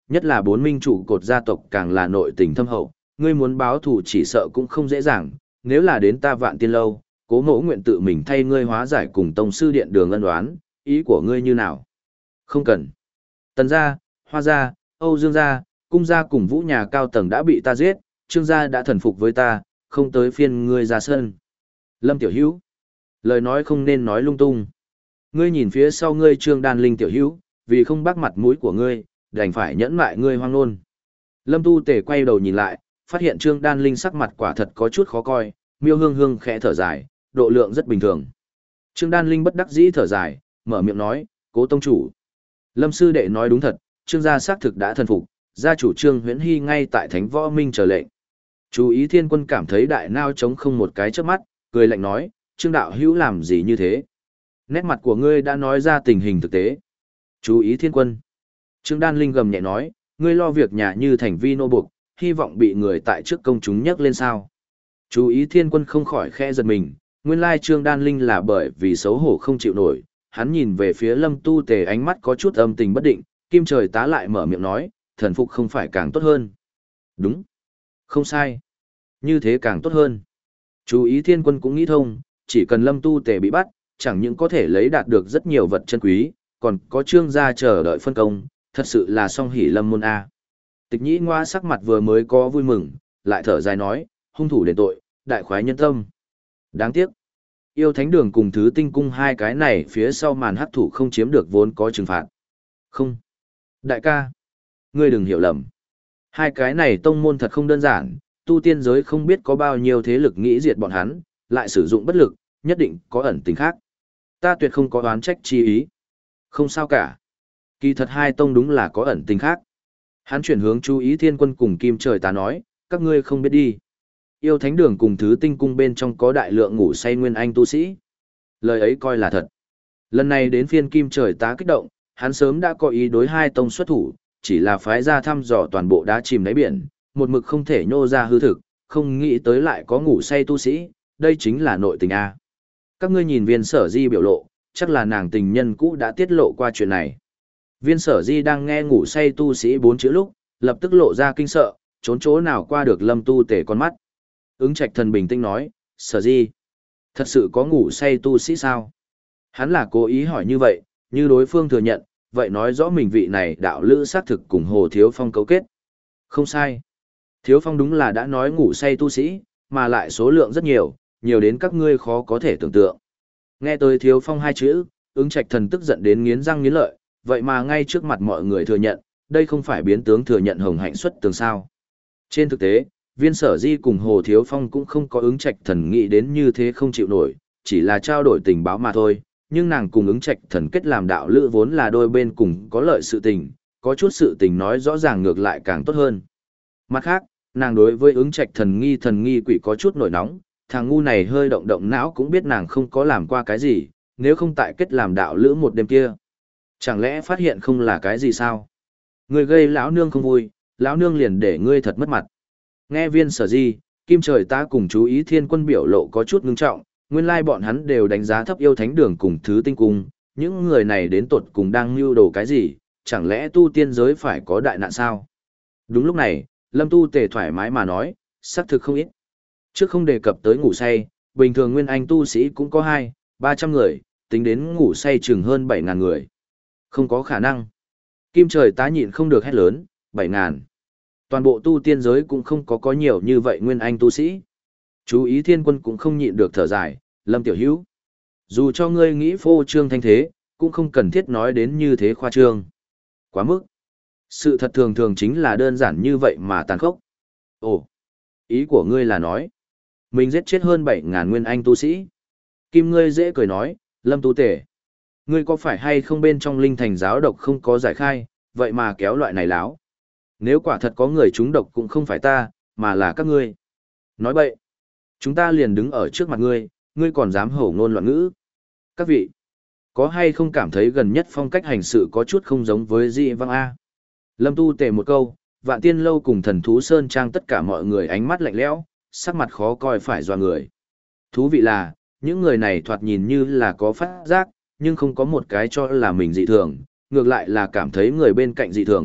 Nhất là bốn minh trụ cột gia tộc càng là nội tình thâm hậu, ngươi muốn báo thù chỉ sợ cũng không dễ dàng, nếu là đến ta Vạn Tiên lâu, Cố Mỗ nguyện tự mình thay ngươi hóa giải cùng tông sư điện đường ân oán, ý của ngươi như nào? Không cần. Tần gia, Hoa gia, Âu Dương gia, Cung gia cùng Vũ nhà cao tầng đã bị ta giết, Trương gia đã thần phục với ta, không tới phiên ngươi ra sân. Lâm Tiểu Hữu, lời nói không nên nói lung tung. Ngươi nhìn phía sau ngươi Trương Đan Linh Tiểu Hữu, vì không bác mặt mũi của ngươi, đành phải nhẫn mại ngươi hoang nôn. Lâm Tu Tề quay đầu nhìn lại, phát hiện Trương Đan Linh sắc mặt quả thật có chút khó coi, Miêu Hương Hương khẽ thở dài, độ lượng rất bình thường. Trương Đan Linh bất đắc dĩ thở dài, mở miệng nói, Cố tông chủ. Lâm sư đệ nói đúng thật, Trương gia xác thực đã thần phục, gia chủ Trương Huyễn Hy ngay tại Thánh Võ Minh chờ lệnh. Chú ý Thiên Quân cảm thấy đại nao trống không một cái chớp mắt, cười lạnh nói, Trương đạo hữu làm gì như thế? Nét mặt của ngươi đã nói ra tình hình thực tế. Chú ý Thiên Quân. Trương Đan Linh gầm nhẹ nói, ngươi lo việc nhà như thành vi nô buộc, hy vọng bị người tại trước công chúng nhắc lên sao. Chú ý Thiên Quân không khỏi khẽ giật mình, nguyên lai Trương Đan Linh là bởi vì xấu hổ không chịu nổi, hắn nhìn về phía Lâm Tu Tề ánh mắt có chút âm tình bất định, Kim Trời tá lại mở miệng nói, thần phục không phải càng tốt hơn. Đúng. Không sai. Như thế càng tốt hơn. Chú ý Thiên Quân cũng nghĩ thông, chỉ cần Lâm Tu Tề bị bắt, chẳng những có thể lấy đạt được rất nhiều vật chân quý, còn có Trương gia chờ đợi phân công, thật sự là song hỷ lâm môn A. Tịch nhĩ ngoa sắc mặt vừa mới có vui mừng, lại thở dài nói, hung thủ đền tội, đại khoái nhân tâm. Đáng tiếc. Yêu Thánh Đường cùng Thứ Tinh Cung hai cái này phía sau màn hắc thủ không chiếm được vốn có trừng phạt. Không. Đại ca. Ngươi đừng hiểu lầm. Hai cái này tông môn thật không đơn giản, tu tiên giới không biết có bao nhiêu thế lực nghĩ diệt bọn hắn, lại sử dụng bất lực, nhất định có ẩn tình khác. Ta tuyệt không có oán trách chi ý. Không sao cả. Kỳ thật hai tông đúng là có ẩn tình khác. Hắn chuyển hướng chú ý Thiên Quân cùng Kim Trời tá nói, các ngươi không biết đi. Yêu Thánh Đường cùng Thứ Tinh Cung bên trong có đại lượng ngủ say nguyên anh tu sĩ. Lời ấy coi là thật. Lần này đến phiên Kim Trời tá kích động, hắn sớm đã có ý đối hai tông xuất thủ, chỉ là phái ra thăm dò toàn bộ đá chìm đáy biển, một mực không thể nhô ra hư thực, không nghĩ tới lại có ngủ say tu sĩ, đây chính là nội tình A. Các ngươi nhìn Viên Sở Di biểu lộ, chắc là nàng tình nhân cũ đã tiết lộ qua chuyện này. Viên Sở Di đang nghe ngủ say tu sĩ bốn chữ lúc, lập tức lộ ra kinh sợ, trốn chỗ nào qua được Lâm Tu Tề con mắt. Ứng Trạch Thần bình tĩnh nói, Sở Di, thật sự có ngủ say tu sĩ sao? Hắn là cố ý hỏi như vậy, như đối phương thừa nhận, vậy nói rõ mình vị này đạo lữ xác thực cùng Hồ Thiếu Phong cấu kết. Không sai. Thiếu Phong đúng là đã nói ngủ say tu sĩ, mà lại số lượng rất nhiều, nhiều đến các ngươi khó có thể tưởng tượng. Nghe tới Thiếu Phong hai chữ, Ứng Trạch Thần tức giận đến nghiến răng nghiến lợi, vậy mà ngay trước mặt mọi người thừa nhận, đây không phải biến tướng thừa nhận Hồng Hạnh xuất tường sao. Trên thực tế, Viên Sở Di cùng Hồ Thiếu Phong cũng không có Ứng Trạch Thần nghĩ đến như thế không chịu nổi, chỉ là trao đổi tình báo mà thôi, nhưng nàng cùng Ứng Trạch Thần kết làm đạo lữ vốn là đôi bên cùng có lợi sự tình, có chút sự tình nói rõ ràng ngược lại càng tốt hơn. Mặt khác, nàng đối với Ứng Trạch Thần nghi thần nghi quỷ có chút nổi nóng, thằng ngu này hơi động động não cũng biết nàng không có làm qua cái gì, nếu không tại kết làm đạo lữ một đêm kia. Chẳng lẽ phát hiện không là cái gì sao? Ngươi gây lão nương không vui, lão nương liền để ngươi thật mất mặt. Nghe Viên Sở Di, Kim Trời tá cùng chú ý Thiên Quân biểu lộ có chút ngưng trọng, nguyên lai bọn hắn đều đánh giá thấp Yêu Thánh Đường cùng Thứ Tinh Cung, những người này đến tột cùng đang mưu đồ cái gì, chẳng lẽ tu tiên giới phải có đại nạn sao? Đúng lúc này, Lâm Tu Tề thoải mái mà nói, xác thực không ít. Trước không đề cập tới ngủ say, bình thường nguyên anh tu sĩ cũng có hai, ba trăm người, tính đến ngủ say chừng hơn bảy ngàn người. Không có khả năng. Kim Trời tá nhịn không được hét lớn, bảy ngàn. Toàn bộ tu tiên giới cũng không có có nhiều như vậy nguyên anh tu sĩ. Chú ý Thiên Quân cũng không nhịn được thở dài, Lâm Tiểu Hữu. Dù cho ngươi nghĩ phô trương thanh thế, cũng không cần thiết nói đến như thế khoa trương. Quá mức. Sự thật thường thường chính là đơn giản như vậy mà tàn khốc. Ồ, ý của ngươi là nói, mình giết chết hơn bảy ngàn nguyên anh tu sĩ. Kim ngươi dễ cười nói, Lâm Tu Tề. Ngươi có phải hay không bên trong linh thành giáo độc không có giải khai, vậy mà kéo loại này láo. Nếu quả thật có người trúng độc cũng không phải ta, mà là các ngươi. Nói bậy. Chúng ta liền đứng ở trước mặt ngươi, ngươi còn dám hổ ngôn loạn ngữ. Các vị, có hay không cảm thấy gần nhất phong cách hành sự có chút không giống với Di Văng A? Lâm Tu Tề một câu, Vạn Tiên Lâu cùng Thần Thú Sơn Trang tất cả mọi người ánh mắt lạnh lẽo, sắc mặt khó coi phải doa người. Thú vị là, những người này thoạt nhìn như là có phát giác, nhưng không có một cái cho là mình dị thường, ngược lại là cảm thấy người bên cạnh dị thường,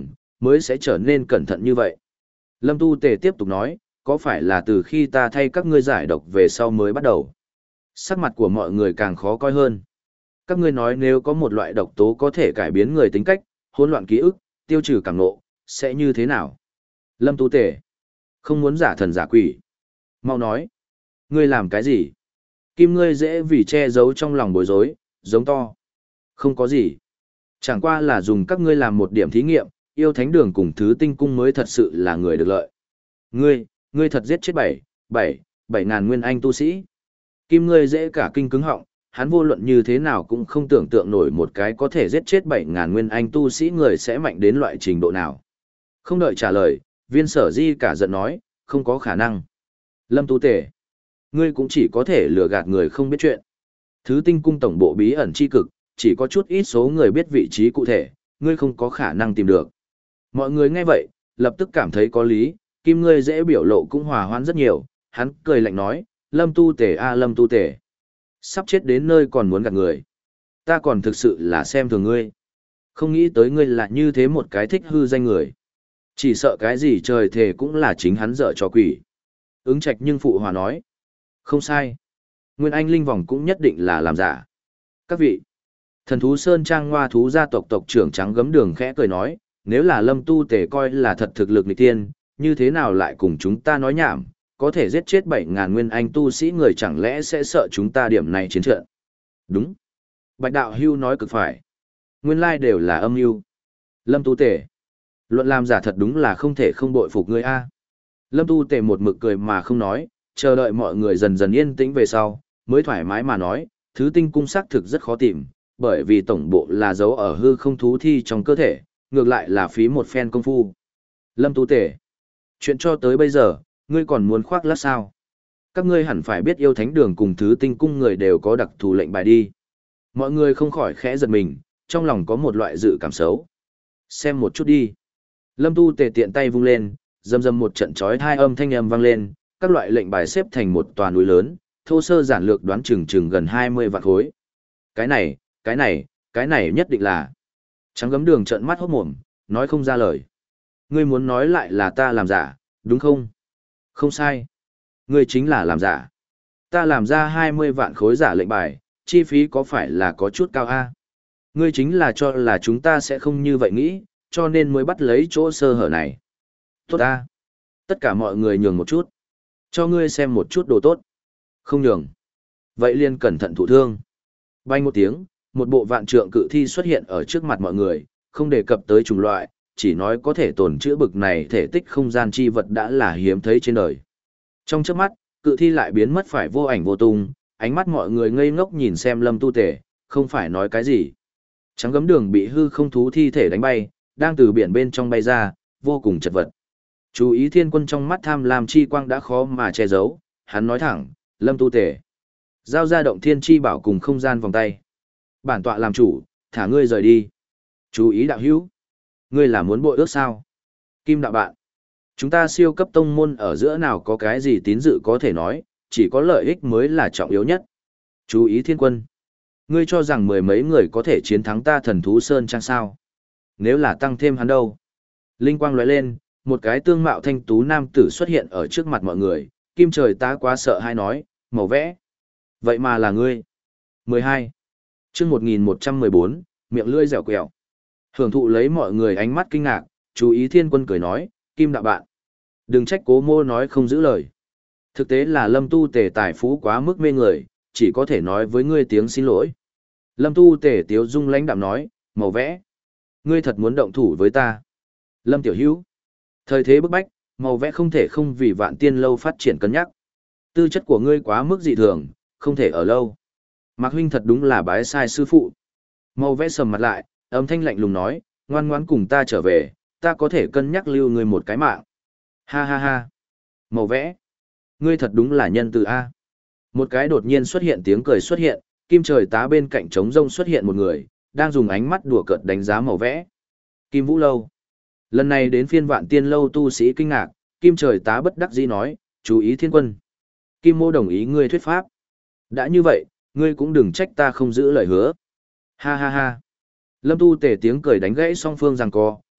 mới sẽ trở nên cẩn thận như vậy. Lâm Tu Tề tiếp tục nói, có phải là từ khi ta thay các ngươi giải độc về sau mới bắt đầu? Sắc mặt của mọi người càng khó coi hơn. Các ngươi nói nếu có một loại độc tố có thể cải biến người tính cách, hỗn loạn ký ức, tiêu trừ cảm nộ, sẽ như thế nào? Lâm Tu Tề, không muốn giả thần giả quỷ. Mau nói, ngươi làm cái gì? Kim ngươi dễ vì che giấu trong lòng bối rối, giống to. Không có gì. Chẳng qua là dùng các ngươi làm một điểm thí nghiệm, yêu thánh đường cùng thứ tinh cung mới thật sự là người được lợi. Ngươi, ngươi thật giết chết bảy, bảy, bảy ngàn nguyên anh tu sĩ. Kim ngươi dễ cả kinh cứng họng, hắn vô luận như thế nào cũng không tưởng tượng nổi một cái có thể giết chết bảy ngàn nguyên anh tu sĩ người sẽ mạnh đến loại trình độ nào. Không đợi trả lời, viên sở di cả giận nói, không có khả năng. Lâm Tu Tề, ngươi cũng chỉ có thể lừa gạt người không biết chuyện. Thứ tinh cung tổng bộ bí ẩn chi cực, chỉ có chút ít số người biết vị trí cụ thể, ngươi không có khả năng tìm được. Mọi người nghe vậy, lập tức cảm thấy có lý, Kim ngươi dễ biểu lộ cũng hòa hoãn rất nhiều, hắn cười lạnh nói, Lâm Tu Tề a Lâm Tu Tề. Sắp chết đến nơi còn muốn gạt người. Ta còn thực sự là xem thường ngươi. Không nghĩ tới ngươi là như thế một cái thích hư danh người. Chỉ sợ cái gì trời thề cũng là chính hắn dở cho quỷ. Ứng Trạch nhưng phụ hòa nói. Không sai. Nguyên Anh linh vòng cũng nhất định là làm giả. Các vị. Thần thú Sơn Trang Ngoa thú gia tộc tộc trưởng trắng gấm đường khẽ cười nói, nếu là Lâm Tu Tề coi là thật thực lực nghịch tiên, như thế nào lại cùng chúng ta nói nhảm, có thể giết chết bảy ngàn nguyên anh tu sĩ người chẳng lẽ sẽ sợ chúng ta điểm này chiến trận. Đúng. Bạch Đạo Hưu nói cực phải. Nguyên lai đều là âm mưu. Lâm Tu Tề. Luận làm giả thật đúng là không thể không bội phục ngươi a. Lâm Tu Tề một mực cười mà không nói, chờ đợi mọi người dần dần yên tĩnh về sau, mới thoải mái mà nói, thứ tinh cung xác thực rất khó tìm, bởi vì tổng bộ là dấu ở hư không thú thi trong cơ thể, ngược lại là phí một phen công phu. Lâm Tu Tề, chuyện cho tới bây giờ, ngươi còn muốn khoác lác sao? Các ngươi hẳn phải biết yêu thánh đường cùng thứ tinh cung người đều có đặc thù lệnh bài đi. Mọi người không khỏi khẽ giật mình, trong lòng có một loại dự cảm xấu. Xem một chút đi. Lâm Tu Tề tiện tay vung lên, rầm rầm một trận chói hai âm thanh âm vang lên, các loại lệnh bài xếp thành một tòa núi lớn, thô sơ giản lược đoán chừng chừng gần hai mươi vạn khối. Cái này, cái này, cái này nhất định là. Trắng gấm đường trợn mắt hốt mồm, nói không ra lời. Ngươi muốn nói lại là ta làm giả, đúng không? Không sai. Ngươi chính là làm giả. Ta làm ra hai mươi vạn khối giả lệnh bài, chi phí có phải là có chút cao a? Ngươi chính là cho là chúng ta sẽ không như vậy nghĩ, cho nên mới bắt lấy chỗ sơ hở này. Tốt a. Tất cả mọi người nhường một chút. Cho ngươi xem một chút đồ tốt. Không nhường. Vậy liền cẩn thận thụ thương. Bay một tiếng, một bộ vạn trượng cự thi xuất hiện ở trước mặt mọi người, không đề cập tới chủng loại, chỉ nói có thể tồn trữ bực này thể tích không gian chi vật đã là hiếm thấy trên đời. Trong chớp mắt, cự thi lại biến mất phải vô ảnh vô tung, ánh mắt mọi người ngây ngốc nhìn xem Lâm Tu Tề, không phải nói cái gì. Trắng gấm đường bị hư không thú thi thể đánh bay, đang từ biển bên trong bay ra, vô cùng chật vật. Chú ý Thiên Quân trong mắt tham lam chi quang đã khó mà che giấu, hắn nói thẳng, Lâm Tu Tề. Giao ra động thiên chi bảo cùng không gian vòng tay. Bản tọa làm chủ, thả ngươi rời đi. Chú ý đạo hữu. Ngươi là muốn bội ước sao? Kim đạo bạn. Chúng ta siêu cấp tông môn ở giữa nào có cái gì tín dự có thể nói, chỉ có lợi ích mới là trọng yếu nhất. Chú ý Thiên Quân. Ngươi cho rằng mười mấy người có thể chiến thắng ta thần thú Sơn Trang sao? Nếu là tăng thêm hắn đâu? Linh quang lóe lên, một cái tương mạo thanh tú nam tử xuất hiện ở trước mặt mọi người, Kim Trời tá quá sợ hay nói, màu vẽ. Vậy mà là ngươi. mười hai. Chương một nghìn một trăm mười bốn, miệng lưỡi dẻo quẹo. Hưởng thụ lấy mọi người ánh mắt kinh ngạc, chú ý Thiên Quân cười nói, Kim đạo bạn. Đừng trách Cố Mô nói không giữ lời. Thực tế là Lâm Tu Tề tài phú quá mức mê người, chỉ có thể nói với ngươi tiếng xin lỗi. Lâm Tu Tề tiếu dung lãnh đạm nói, màu vẽ. Ngươi thật muốn động thủ với ta. Lâm Tiểu Hữu. Thời thế bức bách, màu vẽ không thể không vì Vạn Tiên lâu phát triển cân nhắc. Tư chất của ngươi quá mức dị thường, không thể ở lâu. Mạc huynh thật đúng là bái sai sư phụ. Màu vẽ sầm mặt lại, âm thanh lạnh lùng nói, ngoan ngoãn cùng ta trở về, ta có thể cân nhắc lưu ngươi một cái mạng. Ha ha ha. Màu vẽ. Ngươi thật đúng là nhân từ A. Một cái đột nhiên xuất hiện tiếng cười xuất hiện, Kim Trời tá bên cạnh trống rông xuất hiện một người, đang dùng ánh mắt đùa cợt đánh giá màu vẽ. Kim Vũ Lâu. Lần này đến phiên Vạn Tiên lâu tu sĩ kinh ngạc, Kim Trời tá bất đắc dĩ nói, chú ý Thiên Quân. Kim Mô đồng ý ngươi thuyết pháp. Đã như vậy, ngươi cũng đừng trách ta không giữ lời hứa. Ha ha ha. Lâm Tu Tề tiếng cười đánh gãy song phương giằng co,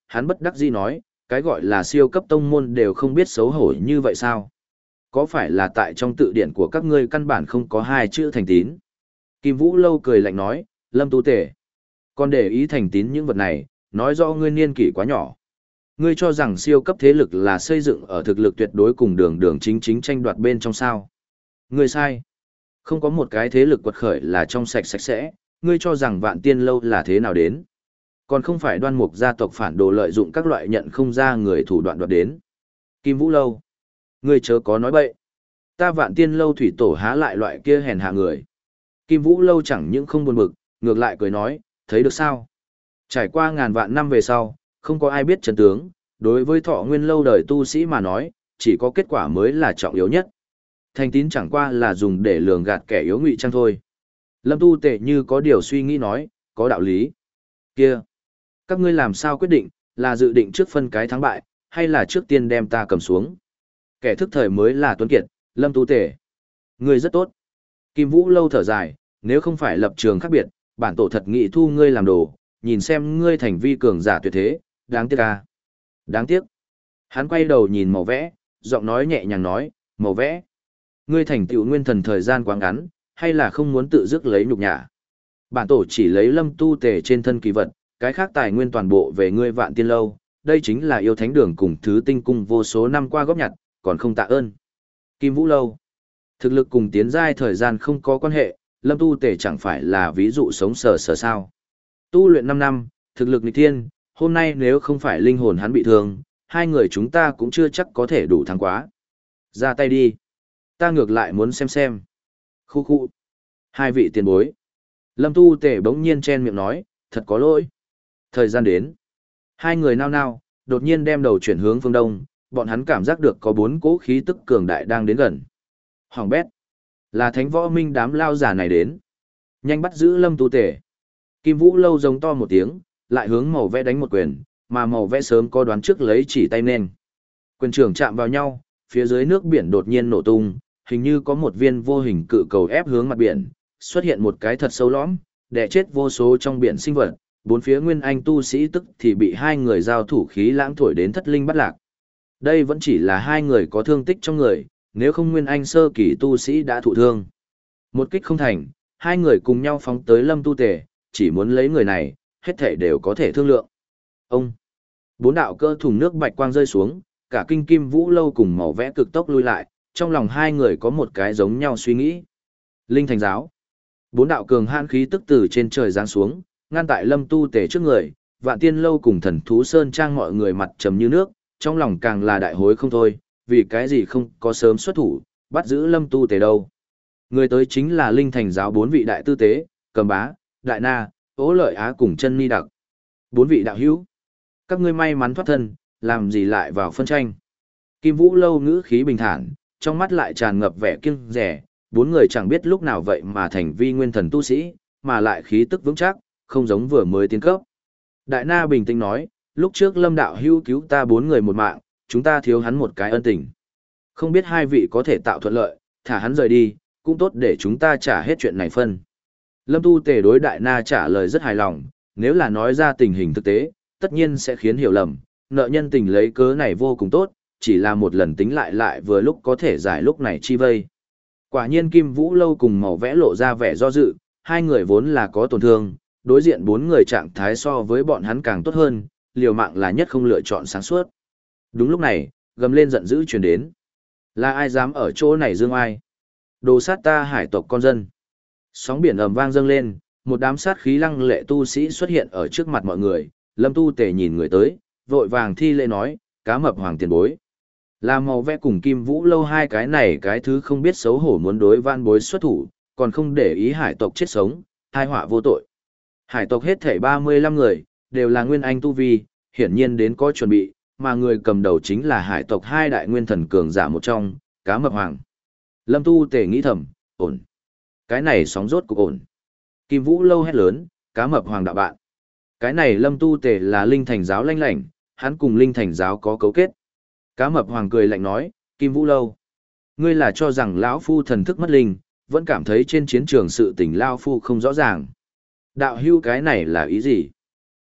hắn bất đắc dĩ nói, cái gọi là siêu cấp tông môn đều không biết xấu hổ như vậy sao? Có phải là tại trong tự điển của các ngươi căn bản không có hai chữ thành tín? Kim Vũ Lâu cười lạnh nói, Lâm Tu Tể, còn để ý thành tín những vật này, nói rõ ngươi niên kỷ quá nhỏ. Ngươi cho rằng siêu cấp thế lực là xây dựng ở thực lực tuyệt đối cùng đường đường chính chính tranh đoạt bên trong sao? Ngươi sai. Không có một cái thế lực quật khởi là trong sạch sạch sẽ, ngươi cho rằng Vạn Tiên Lâu là thế nào đến? Còn không phải Đoan Mục gia tộc phản đồ lợi dụng các loại nhận không ra người thủ đoạn đoạt đến. Kim Vũ Lâu, ngươi chớ có nói bậy. Ta Vạn Tiên Lâu thủy tổ há lại loại kia hèn hạ người. Kim Vũ Lâu chẳng những không buồn bực, ngược lại cười nói, thấy được sao? Trải qua ngàn vạn năm về sau, không có ai biết chân tướng, đối với thọ nguyên lâu đời tu sĩ mà nói, chỉ có kết quả mới là trọng yếu nhất. Thành tín chẳng qua là dùng để lường gạt kẻ yếu ngụy trang thôi. Lâm Tu Tệ như có điều suy nghĩ nói, có đạo lý. Kia, các ngươi làm sao quyết định, là dự định trước phân cái thắng bại, hay là trước tiên đem ta cầm xuống? Kẻ thức thời mới là tuấn kiệt, Lâm Tu Tệ. Ngươi rất tốt. Kim Vũ Lâu thở dài, nếu không phải lập trường khác biệt, bản tổ thật nghị thu ngươi làm đồ, nhìn xem ngươi thành vi cường giả tuyệt thế, đáng tiếc à. Đáng tiếc. Hắn quay đầu nhìn màu vẽ, giọng nói nhẹ nhàng nói, màu vẽ. Ngươi thành tựu nguyên thần thời gian quá ngắn, hay là không muốn tự dứt lấy nhục nhã. Bản tổ chỉ lấy Lâm Tu Tề trên thân kỳ vật, cái khác tài nguyên toàn bộ về ngươi Vạn Tiên Lâu, đây chính là yêu thánh đường cùng thứ tinh cung vô số năm qua góp nhặt, còn không tạ ơn. Kim Vũ Lâu. Thực lực cùng tiến giai thời gian không có quan hệ, Lâm Tu Tề chẳng phải là ví dụ sống sờ sờ sao. Tu luyện năm năm, thực lực nghịch thiên, hôm nay nếu không phải linh hồn hắn bị thương, hai người chúng ta cũng chưa chắc có thể đủ thắng quá. Ra tay đi. Ta ngược lại muốn xem xem. Khu khu. Hai vị tiền bối. Lâm Tu Tề bỗng nhiên chen miệng nói, thật có lỗi. Thời gian đến. Hai người nao nao, đột nhiên đem đầu chuyển hướng phương đông, bọn hắn cảm giác được có bốn cỗ khí tức cường đại đang đến gần. Hoàng bét. Là thánh võ minh đám lao giả này đến. Nhanh bắt giữ Lâm Tu Tề. Kim Vũ Lâu giống to một tiếng, lại hướng màu vẽ đánh một quyền, mà màu vẽ sớm có đoán trước lấy chỉ tay nên. Quyền trưởng chạm vào nhau, phía dưới nước biển đột nhiên nổ tung, hình như có một viên vô hình cự cầu ép hướng mặt biển, xuất hiện một cái thật sâu lõm, đè chết vô số trong biển sinh vật, bốn phía nguyên anh tu sĩ tức thì bị hai người giao thủ khí lãng thổi đến thất linh bắt lạc. Đây vẫn chỉ là hai người có thương tích trong người, nếu không nguyên anh sơ kỳ tu sĩ đã thụ thương. Một kích không thành, hai người cùng nhau phóng tới Lâm Tu Tề, chỉ muốn lấy người này, hết thể đều có thể thương lượng. Ông, bốn đạo cơ thùng nước bạch quang rơi xuống, cả kinh Kim Vũ Lâu cùng màu vẽ cực tốc lui lại, trong lòng hai người có một cái giống nhau suy nghĩ. Linh Thành Giáo. Bốn đạo cường hãn khí tức từ trên trời giáng xuống, ngăn tại Lâm Tu Tề trước người, Vạn Tiên Lâu cùng Thần Thú Sơn Trang mọi người mặt trầm như nước, trong lòng càng là đại hối không thôi, vì cái gì không có sớm xuất thủ, bắt giữ Lâm Tu Tề đâu. Người tới chính là Linh Thành Giáo bốn vị đại tư tế, Cầm Bá, Đại Na, Ố Lợi Á cùng Chân Ni Đặc. Bốn vị đạo hữu. Các ngươi may mắn thoát thân, làm gì lại vào phân tranh. Kim Vũ Lâu ngữ khí bình thản, trong mắt lại tràn ngập vẻ kiêng rẻ, bốn người chẳng biết lúc nào vậy mà thành vi nguyên thần tu sĩ, mà lại khí tức vững chắc, không giống vừa mới tiến cấp. Đại Na bình tĩnh nói, lúc trước Lâm đạo hữu cứu ta bốn người một mạng, chúng ta thiếu hắn một cái ân tình. Không biết hai vị có thể tạo thuận lợi, thả hắn rời đi, cũng tốt để chúng ta trả hết chuyện này phân. Lâm Tu Tề đối Đại Na trả lời rất hài lòng, nếu là nói ra tình hình thực tế, tất nhiên sẽ khiến hiểu lầm, nợ nhân tình lấy cớ này vô cùng tốt, chỉ là một lần tính lại lại vừa lúc có thể giải lúc này chi vây. Quả nhiên Kim Vũ Lâu cùng màu vẽ lộ ra vẻ do dự, hai người vốn là có tổn thương, đối diện bốn người trạng thái so với bọn hắn càng tốt hơn, liều mạng là nhất không lựa chọn sáng suốt. Đúng lúc này, gầm lên giận dữ truyền đến. Là ai dám ở chỗ này dương ai? Đồ sát ta hải tộc con dân. Sóng biển ầm vang dâng lên, một đám sát khí lăng lệ tu sĩ xuất hiện ở trước mặt mọi người, Lâm Tu Tề nhìn người tới, vội vàng thi lễ nói, cá mập hoàng tiền bối. Là màu vẽ cùng Kim Vũ Lâu hai cái này cái thứ không biết xấu hổ muốn đối van bối xuất thủ, còn không để ý hải tộc chết sống, hai họa vô tội. Hải tộc hết thảy ba mươi lăm người, đều là nguyên anh tu vi, hiển nhiên đến có chuẩn bị, mà người cầm đầu chính là hải tộc hai đại nguyên thần cường giả một trong, cá mập hoàng. Lâm Tu Tề nghĩ thầm, ổn. Cái này sóng rốt cục ổn. Kim Vũ Lâu hét lớn, cá mập hoàng đạo bạn. Cái này Lâm Tu Tề là Linh Thành Giáo lanh lảnh, hắn cùng Linh Thành Giáo có cấu kết. Cá mập hoàng cười lạnh nói, Kim Vũ Lâu. Ngươi là cho rằng lão phu thần thức mất linh, vẫn cảm thấy trên chiến trường sự tình lão phu không rõ ràng. Đạo hưu cái này là ý gì?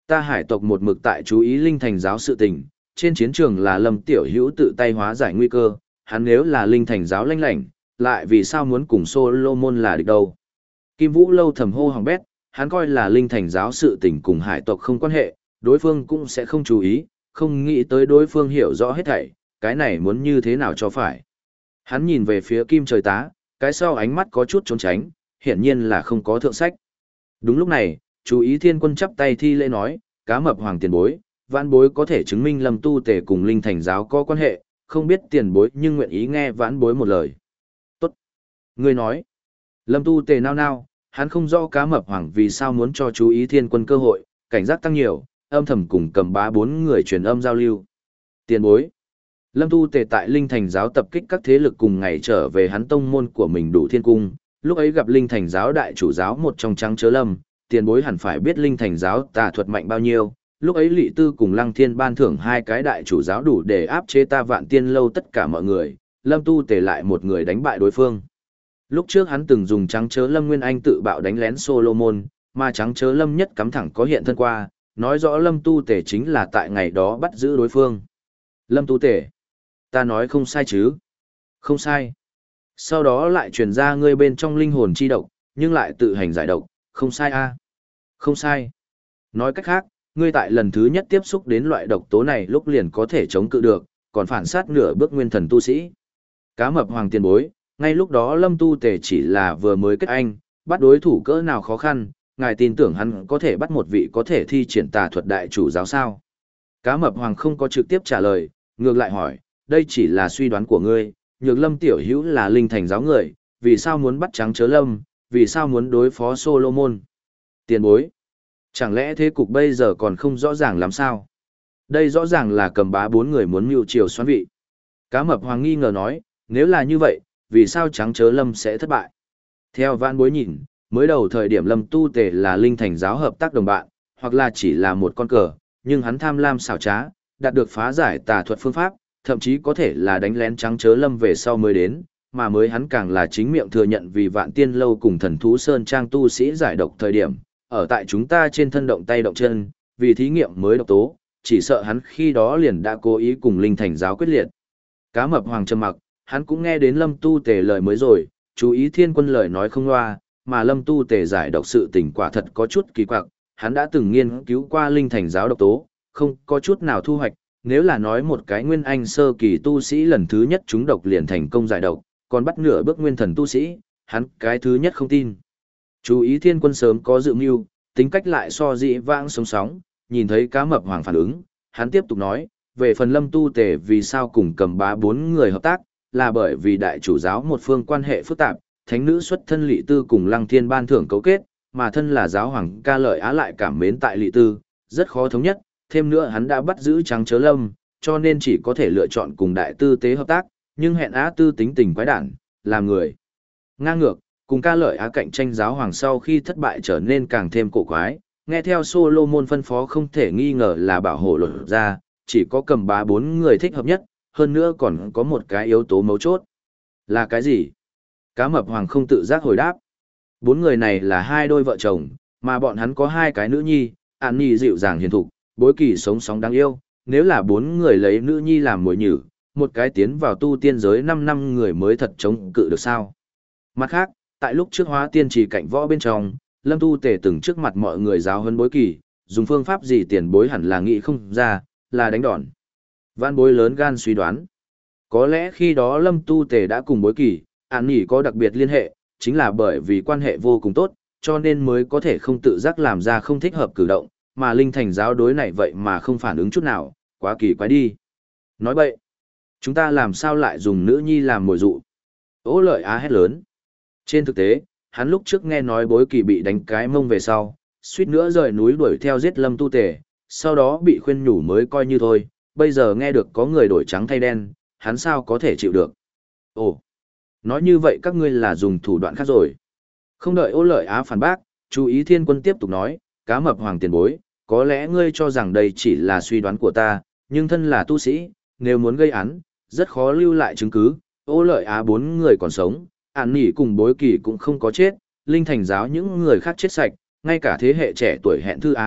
Ta hải tộc một mực tại chú ý linh thành giáo sự tình, trên chiến trường là Lâm Tiểu Hữu tự tay hóa giải nguy cơ, hắn nếu là linh thành giáo lanh lảnh, lại vì sao muốn cùng Solomon là địch đâu. Kim Vũ lâu thầm hô hỏng bét, hắn coi là linh thành giáo sự tình cùng hải tộc không quan hệ, đối phương cũng sẽ không chú ý, không nghĩ tới đối phương hiểu rõ hết thảy, cái này muốn như thế nào cho phải. Hắn nhìn về phía Kim Trời Tá, cái sau ánh mắt có chút trốn tránh, hiển nhiên là không có thượng sách. Đúng lúc này, chú ý Thiên Quân chắp tay thi lễ nói, cá mập hoàng tiền bối, vãn bối có thể chứng minh Lâm Tu Tề cùng linh thành giáo có quan hệ, không biết tiền bối nhưng nguyện ý nghe vãn bối một lời. Tốt. Ngươi nói. Lâm Tu Tề nao nao, hắn không rõ cá mập hoàng vì sao muốn cho chú ý Thiên Quân cơ hội, cảnh giác tăng nhiều, âm thầm cùng cầm bá bốn người truyền âm giao lưu. Tiền bối. Lâm Tu Tề tại linh thành giáo tập kích các thế lực cùng ngày trở về hắn tông môn của mình Đủ Thiên Cung, lúc ấy gặp linh thành giáo đại chủ giáo một trong trắng chớ lâm, tiền bối hẳn phải biết linh thành giáo tà thuật mạnh bao nhiêu, lúc ấy Lị Tư cùng Lăng Thiên ban thưởng hai cái đại chủ giáo đủ để áp chế ta Vạn Tiên lâu tất cả mọi người, Lâm Tu Tề lại một người đánh bại đối phương. Lúc trước hắn từng dùng trắng chớ lâm Nguyên Anh tự bạo đánh lén Solomon, mà trắng chớ lâm nhất cắm thẳng có hiện thân qua, nói rõ Lâm Tu Tề chính là tại ngày đó bắt giữ đối phương. Lâm Tu Tề, ta nói không sai chứ? Không sai. Sau đó lại truyền ra ngươi bên trong linh hồn chi độc, nhưng lại tự hành giải độc, không sai a? Không sai. Nói cách khác, ngươi tại lần thứ nhất tiếp xúc đến loại độc tố này lúc liền có thể chống cự được, còn phản sát nửa bước nguyên thần tu sĩ. Cá mập hoàng tiền bối, ngay lúc đó Lâm Tu Tề chỉ là vừa mới kết anh, bắt đối thủ cỡ nào khó khăn, ngài tin tưởng hắn có thể bắt một vị có thể thi triển tà thuật đại chủ giáo sao? Cá mập hoàng không có trực tiếp trả lời, ngược lại hỏi, đây chỉ là suy đoán của ngươi, nhược Lâm tiểu hữu là linh thành giáo người, vì sao muốn bắt trắng chớ lâm, vì sao muốn đối phó Solomon? Tiền bối, chẳng lẽ thế cục bây giờ còn không rõ ràng lắm sao? Đây rõ ràng là cầm bá bốn người muốn mưu triều xoán vị. Cá mập hoàng nghi ngờ nói, nếu là như vậy, vì sao trắng chớ lâm sẽ thất bại? Theo vãn bối nhìn, mới đầu thời điểm Lâm Tu Tề là linh thành giáo hợp tác đồng bạn, hoặc là chỉ là một con cờ, nhưng hắn tham lam xảo trá, đạt được phá giải tà thuật phương pháp, thậm chí có thể là đánh lén trắng chớ lâm về sau mới đến, mà mới hắn càng là chính miệng thừa nhận vì Vạn Tiên lâu cùng Thần Thú Sơn Trang tu sĩ giải độc thời điểm, ở tại chúng ta trên thân động tay động chân, vì thí nghiệm mới độc tố, chỉ sợ hắn khi đó liền đã cố ý cùng linh thành giáo quyết liệt. Cá mập hoàng trầm mặc, hắn cũng nghe đến Lâm Tu Tề lời mới rồi, chú ý Thiên Quân lời nói không loa, mà Lâm Tu Tề giải độc sự tình quả thật có chút kỳ quặc, hắn đã từng nghiên cứu qua linh thành giáo độc tố, không có chút nào thu hoạch, nếu là nói một cái nguyên anh sơ kỳ tu sĩ lần thứ nhất trúng độc liền thành công giải độc, còn bắt nửa bước nguyên thần tu sĩ, hắn cái thứ nhất không tin. Chú ý Thiên Quân sớm có dự mưu, tính cách lại so dị vãng sống sóng, nhìn thấy cá mập hoàng phản ứng, hắn tiếp tục nói, về phần Lâm Tu Tề vì sao cùng cầm bá bốn người hợp tác, là bởi vì đại chủ giáo một phương quan hệ phức tạp, thánh nữ xuất thân Lị Tư cùng Lăng Thiên ban thưởng cấu kết, mà thân là giáo hoàng ca lợi á lại cảm mến tại Lị Tư, rất khó thống nhất, thêm nữa hắn đã bắt giữ trắng chớ lâm, cho nên chỉ có thể lựa chọn cùng đại tư tế hợp tác, nhưng hẹn á tư tính tình quái đản, làm người ngang ngược, cùng ca lợi á cạnh tranh giáo hoàng sau khi thất bại trở nên càng thêm cổ quái, nghe theo Solomon phân phó không thể nghi ngờ là bảo hộ luật ra, chỉ có cầm bá bốn người thích hợp nhất, hơn nữa còn có một cái yếu tố mấu chốt. Là cái gì? Cá mập hoàng không tự giác hồi đáp. Bốn người này là hai đôi vợ chồng, mà bọn hắn có hai cái nữ nhi, An Nhi dịu dàng hiền thục, bối kỳ sống sóng đáng yêu, nếu là bốn người lấy nữ nhi làm mồi nhử, một cái tiến vào tu tiên giới năm năm người mới thật chống cự được sao. Mặt khác, tại lúc trước hóa tiên trì cạnh võ bên trong, Lâm Tu Tề từng trước mặt mọi người giáo huấn bối kỳ, dùng phương pháp gì tiền bối hẳn là nghĩ không ra, là đánh đòn. Vãn bối lớn gan suy đoán. Có lẽ khi đó Lâm Tu Tề đã cùng bối kỳ, An Nhi có đặc biệt liên hệ, chính là bởi vì quan hệ vô cùng tốt, cho nên mới có thể không tự giác làm ra không thích hợp cử động, mà linh thành giáo đối này vậy mà không phản ứng chút nào, quá kỳ quái đi. Nói bậy, chúng ta làm sao lại dùng nữ nhi làm mồi dụ? Ô lợi á hét lớn. Trên thực tế, hắn lúc trước nghe nói bối kỳ bị đánh cái mông về sau, suýt nữa rời núi đuổi theo giết Lâm Tu Tề, sau đó bị khuyên nhủ mới coi như thôi, bây giờ nghe được có người đổi trắng thay đen, hắn sao có thể chịu được. Ồ, nói như vậy các ngươi là dùng thủ đoạn khác rồi. Không đợi Ô lợi á phản bác, chú ý Thiên Quân tiếp tục nói, cá mập hoàng tiền bối, có lẽ ngươi cho rằng đây chỉ là suy đoán của ta, nhưng thân là tu sĩ, nếu muốn gây án, rất khó lưu lại chứng cứ. Ô lợi á bốn người còn sống, An Nhi cùng bối kỳ cũng không có chết, linh thành giáo những người khác chết sạch, ngay cả thế hệ trẻ tuổi hẹn thư á,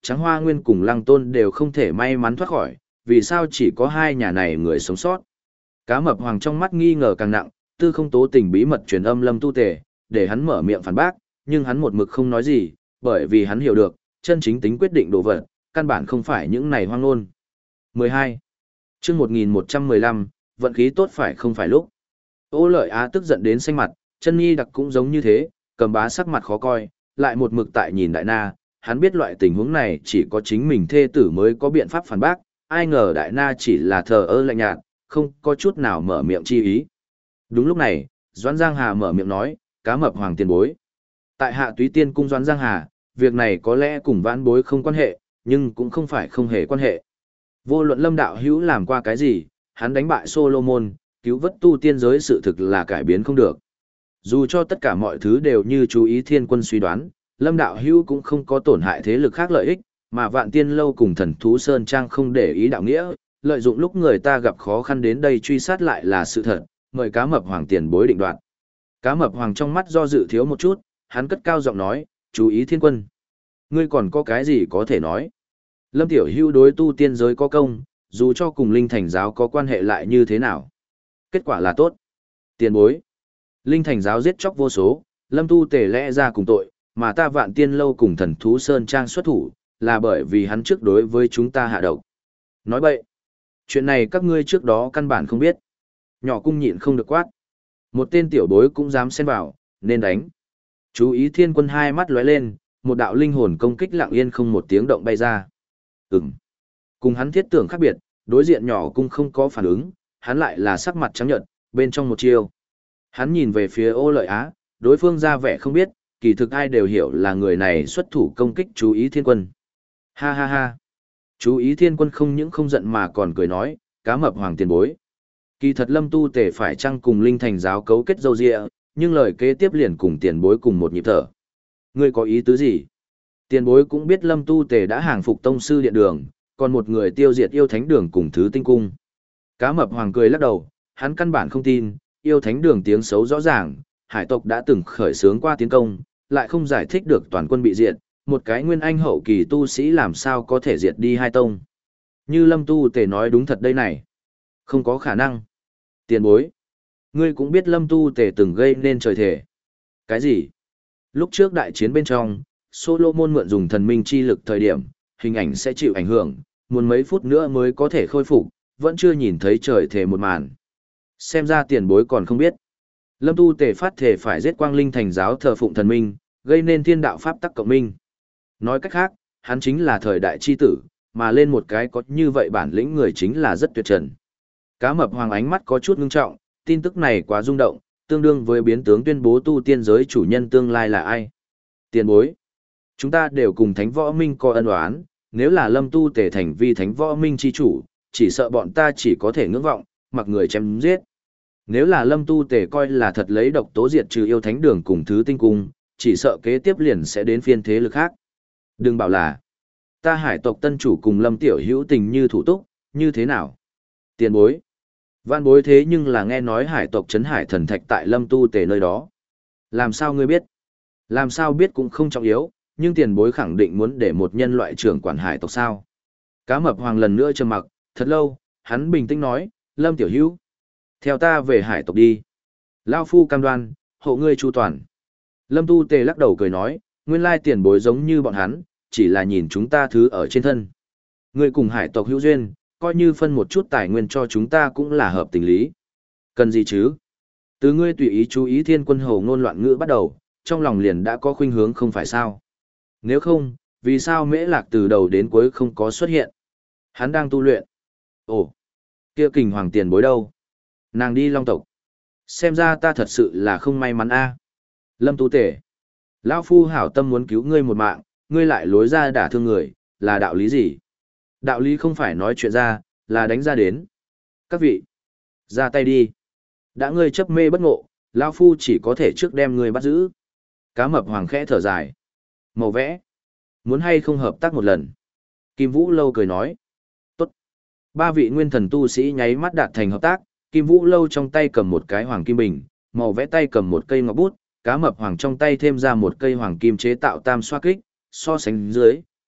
Trắng Hoa Nguyên cùng Lăng Tôn đều không thể may mắn thoát khỏi, vì sao chỉ có hai nhà này người sống sót. Cá Mập Hoàng trong mắt nghi ngờ càng nặng, Tư Không Tố Tình bí mật truyền âm Lâm Tu Tề, để hắn mở miệng phản bác, nhưng hắn một mực không nói gì, bởi vì hắn hiểu được, chân chính tính quyết định đồ vật, căn bản không phải những này hoang ngôn. mười hai. Chương một nghìn một trăm mười lăm, vận khí tốt phải không phải lúc. Ô Lợi Á tức giận đến xanh mặt, Chân Nhi Đặc cũng giống như thế, Cầm Bá sắc mặt khó coi, lại một mực tại nhìn Đại Na, hắn biết loại tình huống này chỉ có chính mình thê tử mới có biện pháp phản bác, ai ngờ Đại Na chỉ là thờ ơ lạnh nhạt, không có chút nào mở miệng chi ý. Đúng lúc này, Doãn Giang Hà mở miệng nói, Cá Mập Hoàng tiền bối. Tại Hạ Túy Tiên cung Doãn Giang Hà, việc này có lẽ cùng vãn bối không quan hệ, nhưng cũng không phải không hề quan hệ. Vô luận Lâm đạo hữu làm qua cái gì, hắn đánh bại Solomon, cứu vớt tu tiên giới sự thực là cải biến không được. Dù cho tất cả mọi thứ đều như chú ý thiên quân suy đoán, Lâm đạo hữu cũng không có tổn hại thế lực khác lợi ích, mà Vạn Tiên lâu cùng Thần thú Sơn Trang không để ý đạo nghĩa, lợi dụng lúc người ta gặp khó khăn đến đây truy sát lại là sự thật, mời Cá Mập Hoàng tiền bối định đoạt. Cá Mập Hoàng trong mắt do dự thiếu một chút, hắn cất cao giọng nói, chú ý thiên quân. Ngươi còn có cái gì có thể nói? Lâm tiểu hữu đối tu tiên giới có công, dù cho cùng Linh Thành giáo có quan hệ lại như thế nào. Kết quả là tốt. Tiền bối. Linh Thành giáo giết chóc vô số, Lâm tu tề lẽ ra cùng tội, mà ta Vạn Tiên lâu cùng Thần thú Sơn Trang xuất thủ, là bởi vì hắn trước đối với chúng ta hạ độc. Nói bậy. Chuyện này các ngươi trước đó căn bản không biết. Nhỏ cung nhịn không được quát. Một tên tiểu bối cũng dám xen vào, nên đánh. Chú ý thiên quân hai mắt lóe lên, một đạo linh hồn công kích lặng yên không một tiếng động bay ra. Ừm. Cùng hắn thiết tưởng khác biệt, đối diện nhỏ cung không có phản ứng, hắn lại là sắc mặt trắng nhợt, bên trong một chiêu. Hắn nhìn về phía Ô Lợi Á, đối phương ra vẻ không biết, kỳ thực ai đều hiểu là người này xuất thủ công kích chú ý thiên quân. Ha ha ha. Chú ý thiên quân không những không giận mà còn cười nói, Cá Mập Hoàng tiền bối. Kỳ thật Lâm tu tề phải chăng cùng Linh Thành giáo cấu kết dâu dịa, nhưng lời kế tiếp liền cùng tiền bối cùng một nhịp thở. Ngươi có ý tứ gì? Tiền bối cũng biết Lâm tu tề đã hàng phục tông sư điện đường, còn một người tiêu diệt yêu thánh đường cùng thứ tinh cung. Cá Mập Hoàng cười lắc đầu, hắn căn bản không tin, yêu thánh đường tiếng xấu rõ ràng, hải tộc đã từng khởi xướng qua tiến công, lại không giải thích được toàn quân bị diệt, một cái nguyên anh hậu kỳ tu sĩ làm sao có thể diệt đi hai tông. Như Lâm tu tề nói đúng thật đây này. Không có khả năng. Tiền bối. Ngươi cũng biết Lâm tu tề từng gây nên trời thể. Cái gì? Lúc trước đại chiến bên trong, Solomon mượn dùng thần minh chi lực thời điểm, hình ảnh sẽ chịu ảnh hưởng, muốn mấy phút nữa mới có thể khôi phục, vẫn chưa nhìn thấy trời thể một màn. Xem ra tiền bối còn không biết. Lâm tu tề phát thể phải giết Quang Linh Thành giáo thờ phụng thần minh, gây nên thiên đạo pháp tắc cộng minh. Nói cách khác, hắn chính là thời đại chi tử, mà lên một cái có như vậy bản lĩnh người chính là rất tuyệt trần. Cá Mập Hoàng ánh mắt có chút ngưng trọng, tin tức này quá rung động, tương đương với biến tướng tuyên bố tu tiên giới chủ nhân tương lai là ai. Tiền bối. Chúng ta đều cùng Thánh Võ Minh có ân oán, nếu là Lâm tu tề thành vi Thánh Võ Minh chi chủ, chỉ sợ bọn ta chỉ có thể ngưỡng vọng, mặc người chém giết. Nếu là Lâm tu tề coi là thật lấy độc tố diệt trừ yêu thánh đường cùng thứ tinh cung, chỉ sợ kế tiếp liền sẽ đến phiên thế lực khác. Đừng bảo là ta hải tộc tân chủ cùng Lâm tiểu hữu tình như thủ túc, như thế nào? Tiền bối. Vạn bối thế nhưng là nghe nói hải tộc trấn hải thần thạch tại Lâm tu tề nơi đó. Làm sao ngươi biết? Làm sao biết cũng không trọng yếu, nhưng tiền bối khẳng định muốn để một nhân loại trưởng quản hải tộc sao. Cá Mập Hoàng lần nữa trầm mặc, thật lâu, hắn bình tĩnh nói, Lâm tiểu hữu. Theo ta về hải tộc đi. Lao phu cam đoan, hộ ngươi chu toàn. Lâm tu tề lắc đầu cười nói, nguyên lai tiền bối giống như bọn hắn, chỉ là nhìn chúng ta thứ ở trên thân. Ngươi cùng hải tộc hữu duyên, coi như phân một chút tài nguyên cho chúng ta cũng là hợp tình lý. Cần gì chứ? Từ ngươi tùy ý chú ý thiên quân hầu ngôn loạn ngữ bắt đầu, trong lòng liền đã có khuynh hướng không phải sao. Nếu không, vì sao Mễ Lạc từ đầu đến cuối không có xuất hiện? Hắn đang tu luyện. Ồ, kia Kình Hoàng tiền bối đâu? Nàng đi Long tộc. Xem ra ta thật sự là không may mắn a. Lâm tu tể. Lão phu hảo tâm muốn cứu ngươi một mạng, ngươi lại lối ra đả thương người, là đạo lý gì? Đạo lý không phải nói chuyện ra, là đánh ra đến. Các vị, ra tay đi. Đã ngươi chấp mê bất ngộ, lão phu chỉ có thể trước đem ngươi bắt giữ. Cá Mập Hoàng khẽ thở dài. Màu vẽ. Muốn hay không hợp tác một lần? Kim Vũ Lâu cười nói. Tốt. Ba vị nguyên thần tu sĩ nháy mắt đạt thành hợp tác, Kim Vũ Lâu trong tay cầm một cái hoàng kim bình, màu vẽ tay cầm một cây ngọc bút, Cá Mập Hoàng trong tay thêm ra một cây hoàng kim chế tạo tam xoa kích, so sánh dưới,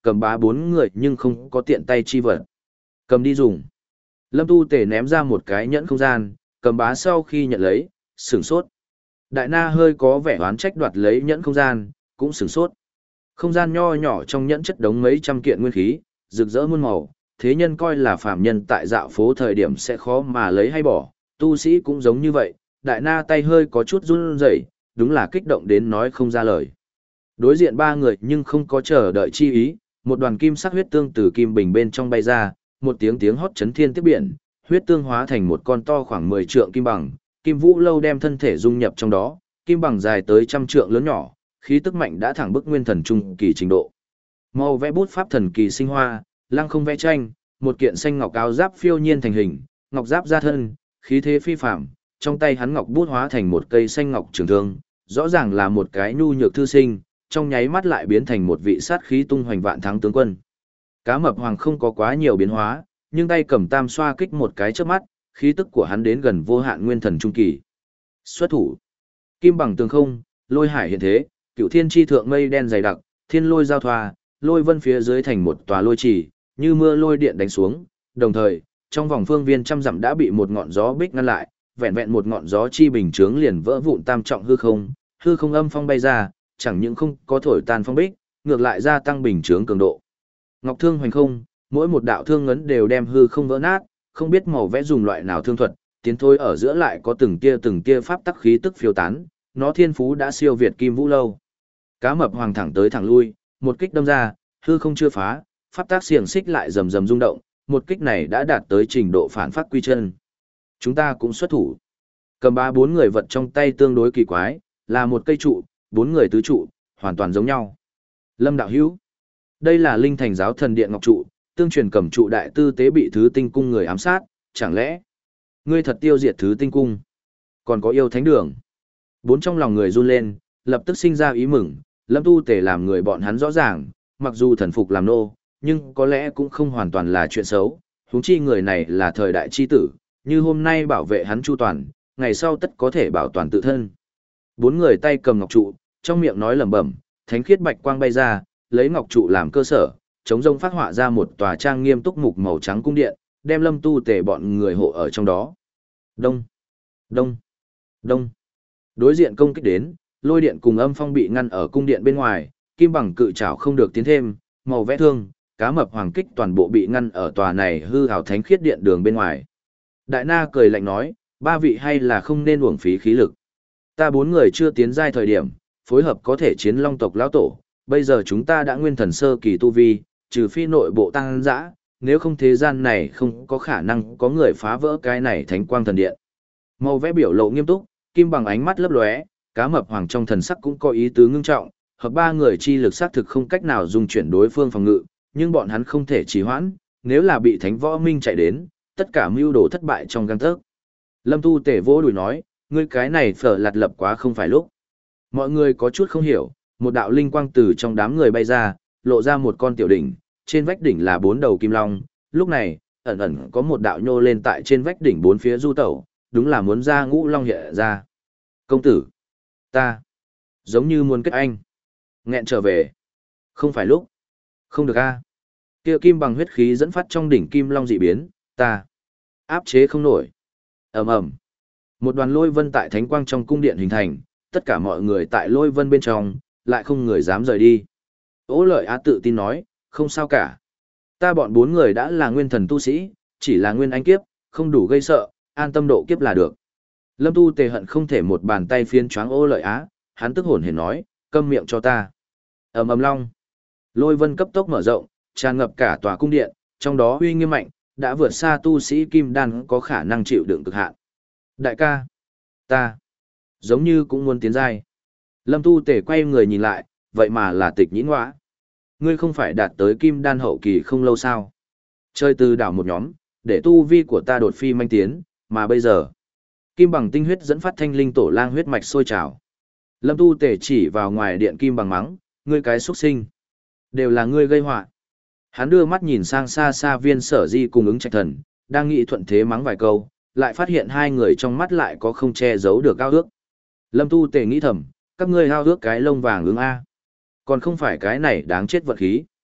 cầm bá bốn người nhưng không có tiện tay chi vật. Cầm đi dùng. Lâm Tu Tề ném ra một cái nhẫn không gian, cầm bá sau khi nhận lấy, sửng sốt. Đại Na hơi có vẻ oán trách đoạt lấy nhẫn không gian, cũng sửng sốt. Không gian nho nhỏ trong nhẫn chất đống mấy trăm kiện nguyên khí, rực rỡ muôn màu, thế nhân coi là phàm nhân tại dạo phố thời điểm sẽ khó mà lấy hay bỏ, tu sĩ cũng giống như vậy, Đại Na tay hơi có chút run rẩy, đúng là kích động đến nói không ra lời. Đối diện ba người nhưng không có chờ đợi chi ý, một đoàn kim sắc huyết tương từ kim bình bên trong bay ra, một tiếng tiếng hót chấn thiên tiếp biển, huyết tương hóa thành một con to khoảng mười trượng kim bằng, Kim Vũ Lâu đem thân thể dung nhập trong đó, kim bằng dài tới trăm trượng lớn nhỏ, khí tức mạnh đã thẳng bức nguyên thần trung kỳ trình độ. Màu vẽ bút pháp thần kỳ sinh hoa, lăng không vẽ tranh, một kiện xanh ngọc áo giáp phiêu nhiên thành hình, ngọc giáp ra thân, khí thế phi phàm, trong tay hắn ngọc bút hóa thành một cây xanh ngọc trường thương, rõ ràng là một cái nhu nhược thư sinh, trong nháy mắt lại biến thành một vị sát khí tung hoành vạn thắng tướng quân. Cá Mập Hoàng không có quá nhiều biến hóa, nhưng tay cầm tam xoa kích một cái chớp mắt, khí tức của hắn đến gần vô hạn nguyên thần trung kỳ. Xuất thủ. Kim bằng tường không, lôi hải hiện thế, cửu thiên chi thượng mây đen dày đặc, thiên lôi giao thoa, lôi vân phía dưới thành một tòa lôi trì, như mưa lôi điện đánh xuống, đồng thời, trong vòng phương viên trăm dặm đã bị một ngọn gió bích ngăn lại, vẹn vẹn một ngọn gió chi bình chướng liền vỡ vụn tam trọng hư không, hư không âm phong bay ra, chẳng những không có thổi tan phong bích, ngược lại gia tăng bình chướng cường độ. Ngọc thương hoành không, mỗi một đạo thương ngấn đều đem hư không vỡ nát, không biết màu vẽ dùng loại nào thương thuật, tiến thôi ở giữa lại có từng tia từng tia pháp tắc khí tức phiêu tán, nó thiên phú đã siêu việt Kim Vũ Lâu. Cá Mập Hoàng thẳng tới thẳng lui, một kích đâm ra, hư không chưa phá, pháp tắc xiềng xích lại rầm rầm rung động, một kích này đã đạt tới trình độ phản phát quy chân. Chúng ta cũng xuất thủ. Cầm ba bốn người vật trong tay tương đối kỳ quái, là một cây trụ, bốn người tứ trụ, hoàn toàn giống nhau. Lâm đạo hữu, đây là linh thành giáo thần điện ngọc trụ, tương truyền cầm trụ đại tư tế bị thứ tinh cung người ám sát, chẳng lẽ ngươi thật tiêu diệt thứ tinh cung? Còn có yêu thánh đường? Bốn trong lòng người run lên, lập tức sinh ra ý mừng, Lâm Tu Tề làm người bọn hắn rõ ràng, mặc dù thần phục làm nô, nhưng có lẽ cũng không hoàn toàn là chuyện xấu, huống chi người này là thời đại chi tử, như hôm nay bảo vệ hắn chu toàn, ngày sau tất có thể bảo toàn tự thân. Bốn người tay cầm ngọc trụ, trong miệng nói lẩm bẩm, thánh khiết bạch quang bay ra, lấy ngọc trụ làm cơ sở, chống rông phát họa ra một tòa trang nghiêm túc mục màu trắng cung điện, đem Lâm Tu Tề bọn người hộ ở trong đó. Đông, đông, đông. Đối diện công kích đến, lôi điện cùng âm phong bị ngăn ở cung điện bên ngoài, kim bằng cự trảo không được tiến thêm, màu vẽ thương, Cá Mập Hoàng kích toàn bộ bị ngăn ở tòa này hư hào thánh khiết điện đường bên ngoài. Đại Na cười lạnh nói, ba vị hay là không nên uổng phí khí lực. Ta bốn người chưa tiến giai thời điểm, phối hợp có thể chiến long tộc lão tổ, bây giờ chúng ta đã nguyên thần sơ kỳ tu vi, trừ phi nội bộ tăng dã, nếu không thế gian này không có khả năng có người phá vỡ cái này thánh quang thần điện. Màu vẽ biểu lộ nghiêm túc, kim bằng ánh mắt lấp lóe, Cá Mập Hoàng trong thần sắc cũng có ý tứ ngưng trọng, hợp ba người chi lực xác thực không cách nào dung chuyển đối phương phòng ngự, nhưng bọn hắn không thể trì hoãn, nếu là bị Thánh Võ Minh chạy đến, tất cả mưu đồ thất bại trong gang tấc. Lâm Tu Tề vỗ đùi nói, ngươi cái này phở lạt lập quá không phải lúc. Mọi người có chút không hiểu, một đạo linh quang từ trong đám người bay ra, lộ ra một con tiểu đỉnh, trên vách đỉnh là bốn đầu kim long, lúc này, ẩn ẩn có một đạo nhô lên tại trên vách đỉnh bốn phía du tẩu, đúng là muốn ra ngũ long hiện ra. Công tử, ta, giống như muốn kết anh. Nghẹn trở về. Không phải lúc. Không được a. Kia kim bằng huyết khí dẫn phát trong đỉnh kim long dị biến, ta áp chế không nổi. Ầm ầm. Một đoàn lôi vân tại thánh quang trong cung điện hình thành, tất cả mọi người tại lôi vân bên trong, lại không người dám rời đi. Ô Lợi Á tự tin nói, không sao cả. Ta bọn bốn người đã là nguyên thần tu sĩ, chỉ là nguyên anh kiếp, không đủ gây sợ, an tâm độ kiếp là được. Lâm Tu Tề hận không thể một bàn tay phiến choáng Ô Lợi Á, hắn tức hồn hển nói, câm miệng cho ta. Ầm ầm long. Lôi vân cấp tốc mở rộng, tràn ngập cả tòa cung điện, trong đó uy nghiêm mạnh, đã vượt xa tu sĩ kim đan có khả năng chịu đựng cực hạn. Đại ca, ta giống như cũng muốn tiến giai. Lâm Tu Tề quay người nhìn lại, vậy mà là Tịch Nhĩ Ngoã. Ngươi không phải đạt tới kim đan hậu kỳ không lâu sao? Chơi từ đảo một nhóm, để tu vi của ta đột phi manh tiến, mà bây giờ, kim bằng tinh huyết dẫn phát thanh linh tổ lang huyết mạch sôi trào. Lâm Tu Tề chỉ vào ngoài điện kim bằng mắng, ngươi cái xuất sinh, đều là ngươi gây họa. Hắn đưa mắt nhìn sang xa xa Viên Sở Di cùng ứng trạch thần, đang nghĩ thuận thế mắng vài câu, lại phát hiện hai người trong mắt lại có không che giấu được ao ước. Lâm Tu Tề nghĩ thầm, các ngươi ao ước cái lông vàng ứng A. Còn không phải cái này đáng chết vật khí.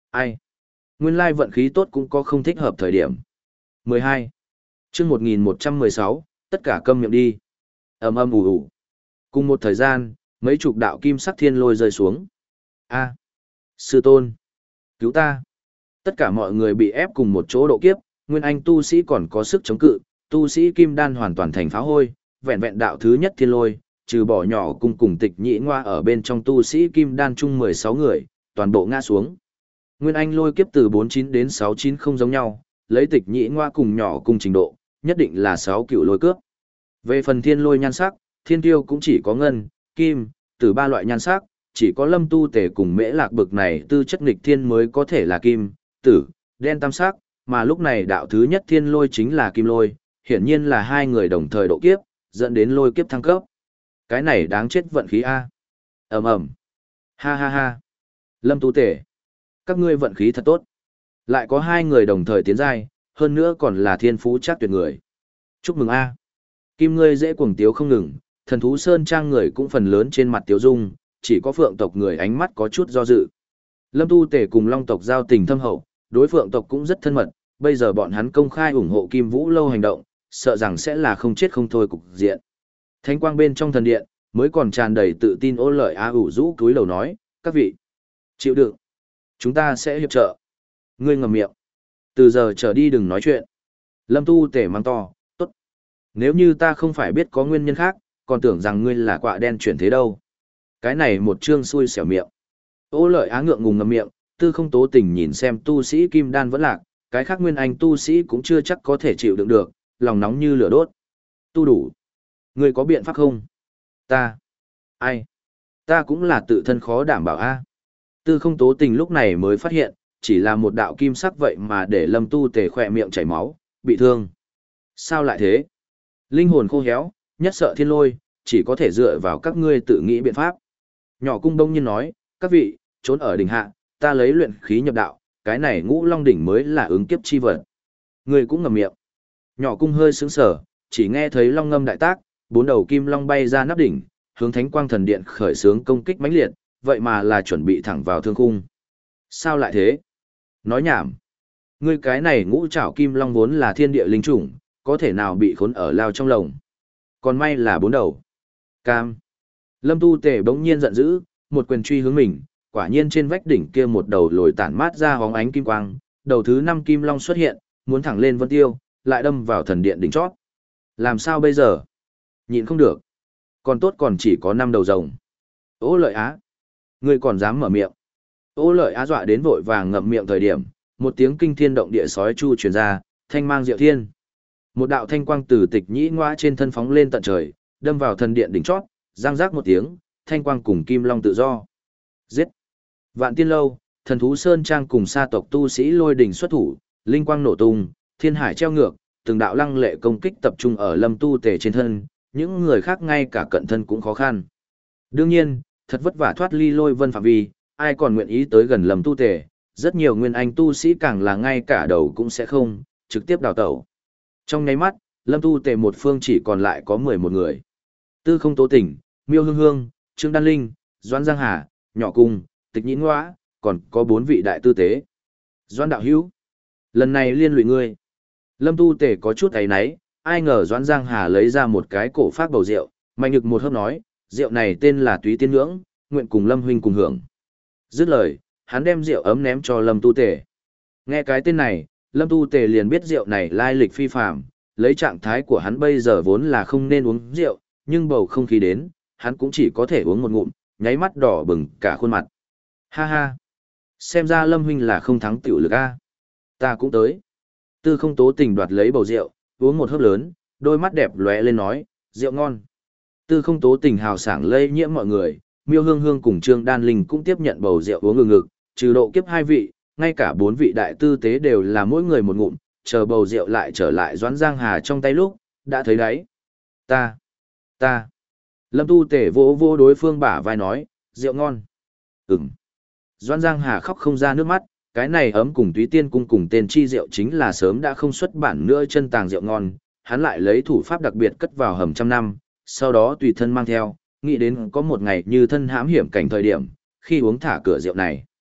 Ai? Nguyên lai vận khí tốt cũng có không thích hợp thời điểm. mười hai. Chương một nghìn một trăm mười sáu, tất cả câm miệng đi. Ầm ầm ù ù. Cùng một thời gian, mấy chục đạo kim sắc thiên lôi rơi xuống. A, sư tôn, cứu ta. Tất cả mọi người bị ép cùng một chỗ độ kiếp, nguyên anh tu sĩ còn có sức chống cự, tu sĩ kim đan hoàn toàn thành phá hôi, vẹn vẹn đạo thứ nhất thiên lôi, trừ bỏ nhỏ cùng cùng tịch nhĩ ngoa ở bên trong tu sĩ kim đan chung mười sáu người, toàn bộ ngã xuống. Nguyên anh lôi kiếp từ bốn mươi chín đến sáu mươi chín không giống nhau, lấy tịch nhĩ ngoa cùng nhỏ cùng trình độ, nhất định là sáu cựu lôi cướp. Về phần thiên lôi nhan sắc, thiên tiêu cũng chỉ có ngân, kim, từ ba loại nhan sắc, chỉ có lâm tu tể cùng mễ lạc bực này tư chất nghịch thiên mới có thể là kim, tử, đen tam sắc, mà lúc này đạo thứ nhất thiên lôi chính là kim lôi, hiển nhiên là hai người đồng thời độ kiếp, dẫn đến lôi kiếp thăng cấp. Cái này đáng chết vận khí A. Ầm ầm. Ha ha ha. Lâm tu tể. Các ngươi vận khí thật tốt. Lại có hai người đồng thời tiến giai, hơn nữa còn là thiên phú chắc tuyệt người. Chúc mừng A. Kim ngươi dễ cuồng tiếu không ngừng, thần thú sơn trang người cũng phần lớn trên mặt tiếu dung, chỉ có phượng tộc người ánh mắt có chút do dự. Lâm tu tể cùng long tộc giao tình thâm hậu, đối phượng tộc cũng rất thân mật, bây giờ bọn hắn công khai ủng hộ Kim Vũ Lâu hành động, sợ rằng sẽ là không chết không thôi cục diện. Thánh quang bên trong thần điện, mới còn tràn đầy tự tin ô lợi a ủ rũ cúi đầu nói, các vị, chịu đựng, chúng ta sẽ hiệp trợ. Ngươi ngậm miệng, từ giờ trở đi đừng nói chuyện. Lâm tu tể mang to, tốt. Nếu như ta không phải biết có nguyên nhân khác, còn tưởng rằng ngươi là quạ đen chuyển thế đâu. Cái này một chương xui xẻo miệng. Ô lợi á ngượng ngùng ngậm miệng, tư không tố tình nhìn xem tu sĩ kim đan vẫn lạc, cái khác nguyên anh tu sĩ cũng chưa chắc có thể chịu đựng được, lòng nóng như lửa đốt. Tu đủ. Ngươi có biện pháp không? Ta. Ai? Ta cũng là tự thân khó đảm bảo a. Tư không tố tình lúc này mới phát hiện, chỉ là một đạo kim sắc vậy mà để lâm tu tề khỏe miệng chảy máu, bị thương. Sao lại thế? Linh hồn khô héo, nhất sợ thiên lôi, chỉ có thể dựa vào các ngươi tự nghĩ biện pháp. Nhỏ cung đông nhiên nói, các vị, trốn ở đỉnh hạ, ta lấy luyện khí nhập đạo, cái này ngũ long đỉnh mới là ứng kiếp chi vật. Ngươi cũng ngậm miệng. Nhỏ cung hơi sững sờ, chỉ nghe thấy long ngâm đại tác, bốn đầu kim long bay ra nắp đỉnh, hướng thánh quang thần điện khởi xướng công kích mãnh liệt, vậy mà là chuẩn bị thẳng vào thương khung. Sao lại thế? Nói nhảm. Ngươi cái này ngũ trảo kim long vốn là thiên địa linh chủng, có thể nào bị khốn ở lao trong lồng. Còn may là bốn đầu. Cam. Lâm tu tề bỗng nhiên giận dữ, một quyền truy hướng mình, quả nhiên trên vách đỉnh kia một đầu lồi tản mát ra hóng ánh kim quang, đầu thứ năm kim long xuất hiện, muốn thẳng lên vân tiêu, lại đâm vào thần điện đỉnh chót. Làm sao bây giờ? Nhịn không được. Còn tốt còn chỉ có năm đầu rồng. Ô lợi á. Ngươi còn dám mở miệng. Ô lợi á dọa đến vội vàng ngậm miệng thời điểm, một tiếng kinh thiên động địa sói chu truyền ra, thanh mang diệu thiên. Một đạo thanh quang từ tịch nhĩ ngoa trên thân phóng lên tận trời, đâm vào thần điện đỉnh chót, giang giác một tiếng, thanh quang cùng kim long tự do. Giết! Vạn tiên lâu, thần thú sơn trang cùng sa tộc tu sĩ lôi đỉnh xuất thủ, linh quang nổ tung, thiên hải treo ngược, từng đạo lăng lệ công kích tập trung ở lâm tu tề trên thân, những người khác ngay cả cận thân cũng khó khăn. Đương nhiên, thật vất vả thoát ly lôi vân phạm vi, ai còn nguyện ý tới gần lâm tu tề, rất nhiều nguyên anh tu sĩ càng là ngay cả đầu cũng sẽ không, trực tiếp đào tẩu. Trong nháy mắt, lâm tu tề một phương chỉ còn lại có mười một người. Tư không tố tỉnh, miêu hương hương, trương đan linh, doãn giang hà, nhỏ cung, tịch nhĩ ngoã, còn có bốn vị đại tư tế. Doãn đạo hữu, lần này liên lụy ngươi. Lâm tu tề có chút ấy náy, ai ngờ doãn giang hà lấy ra một cái cổ phát bầu rượu, mạnh nhực một hớp nói, rượu này tên là túy tiên ngưỡng, nguyện cùng lâm huynh cùng hưởng. Dứt lời, hắn đem rượu ấm ném cho lâm tu tề. Nghe cái tên này, lâm tu tề liền biết rượu này lai lịch phi phàm, lấy trạng thái của hắn bây giờ vốn là không nên uống rượu, nhưng bầu không khí đến, hắn cũng chỉ có thể uống một ngụm, nháy mắt đỏ bừng cả khuôn mặt. Ha ha! Xem ra lâm huynh là không thắng tiểu lực a. Ta cũng tới. Tư không tố tình đoạt lấy bầu rượu, uống một hớp lớn, đôi mắt đẹp lóe lên nói, rượu ngon. Tư không tố tình hào sảng lây nhiễm mọi người, miêu hương hương cùng trương đan linh cũng tiếp nhận bầu rượu uống ngừng ngực, trừ độ kiếp hai vị, ngay cả bốn vị đại tư tế đều là mỗi người một ngụm, chờ bầu rượu lại trở lại doãn giang hà trong tay lúc, đã thấy đấy. Ta, ta. Lâm tu tể vỗ vô đối phương bả vai nói, rượu ngon. Ừm. Doãn giang hà khóc không ra nước mắt, cái này ấm cùng túy tiên cung cùng tên chi rượu chính là sớm đã không xuất bản nữa chân tàng rượu ngon, hắn lại lấy thủ pháp đặc biệt cất vào hầm trăm năm, sau đó tùy thân mang theo, nghĩ đến có một ngày như thân hãm hiểm cảnh thời điểm, khi uống thả cửa rượu này.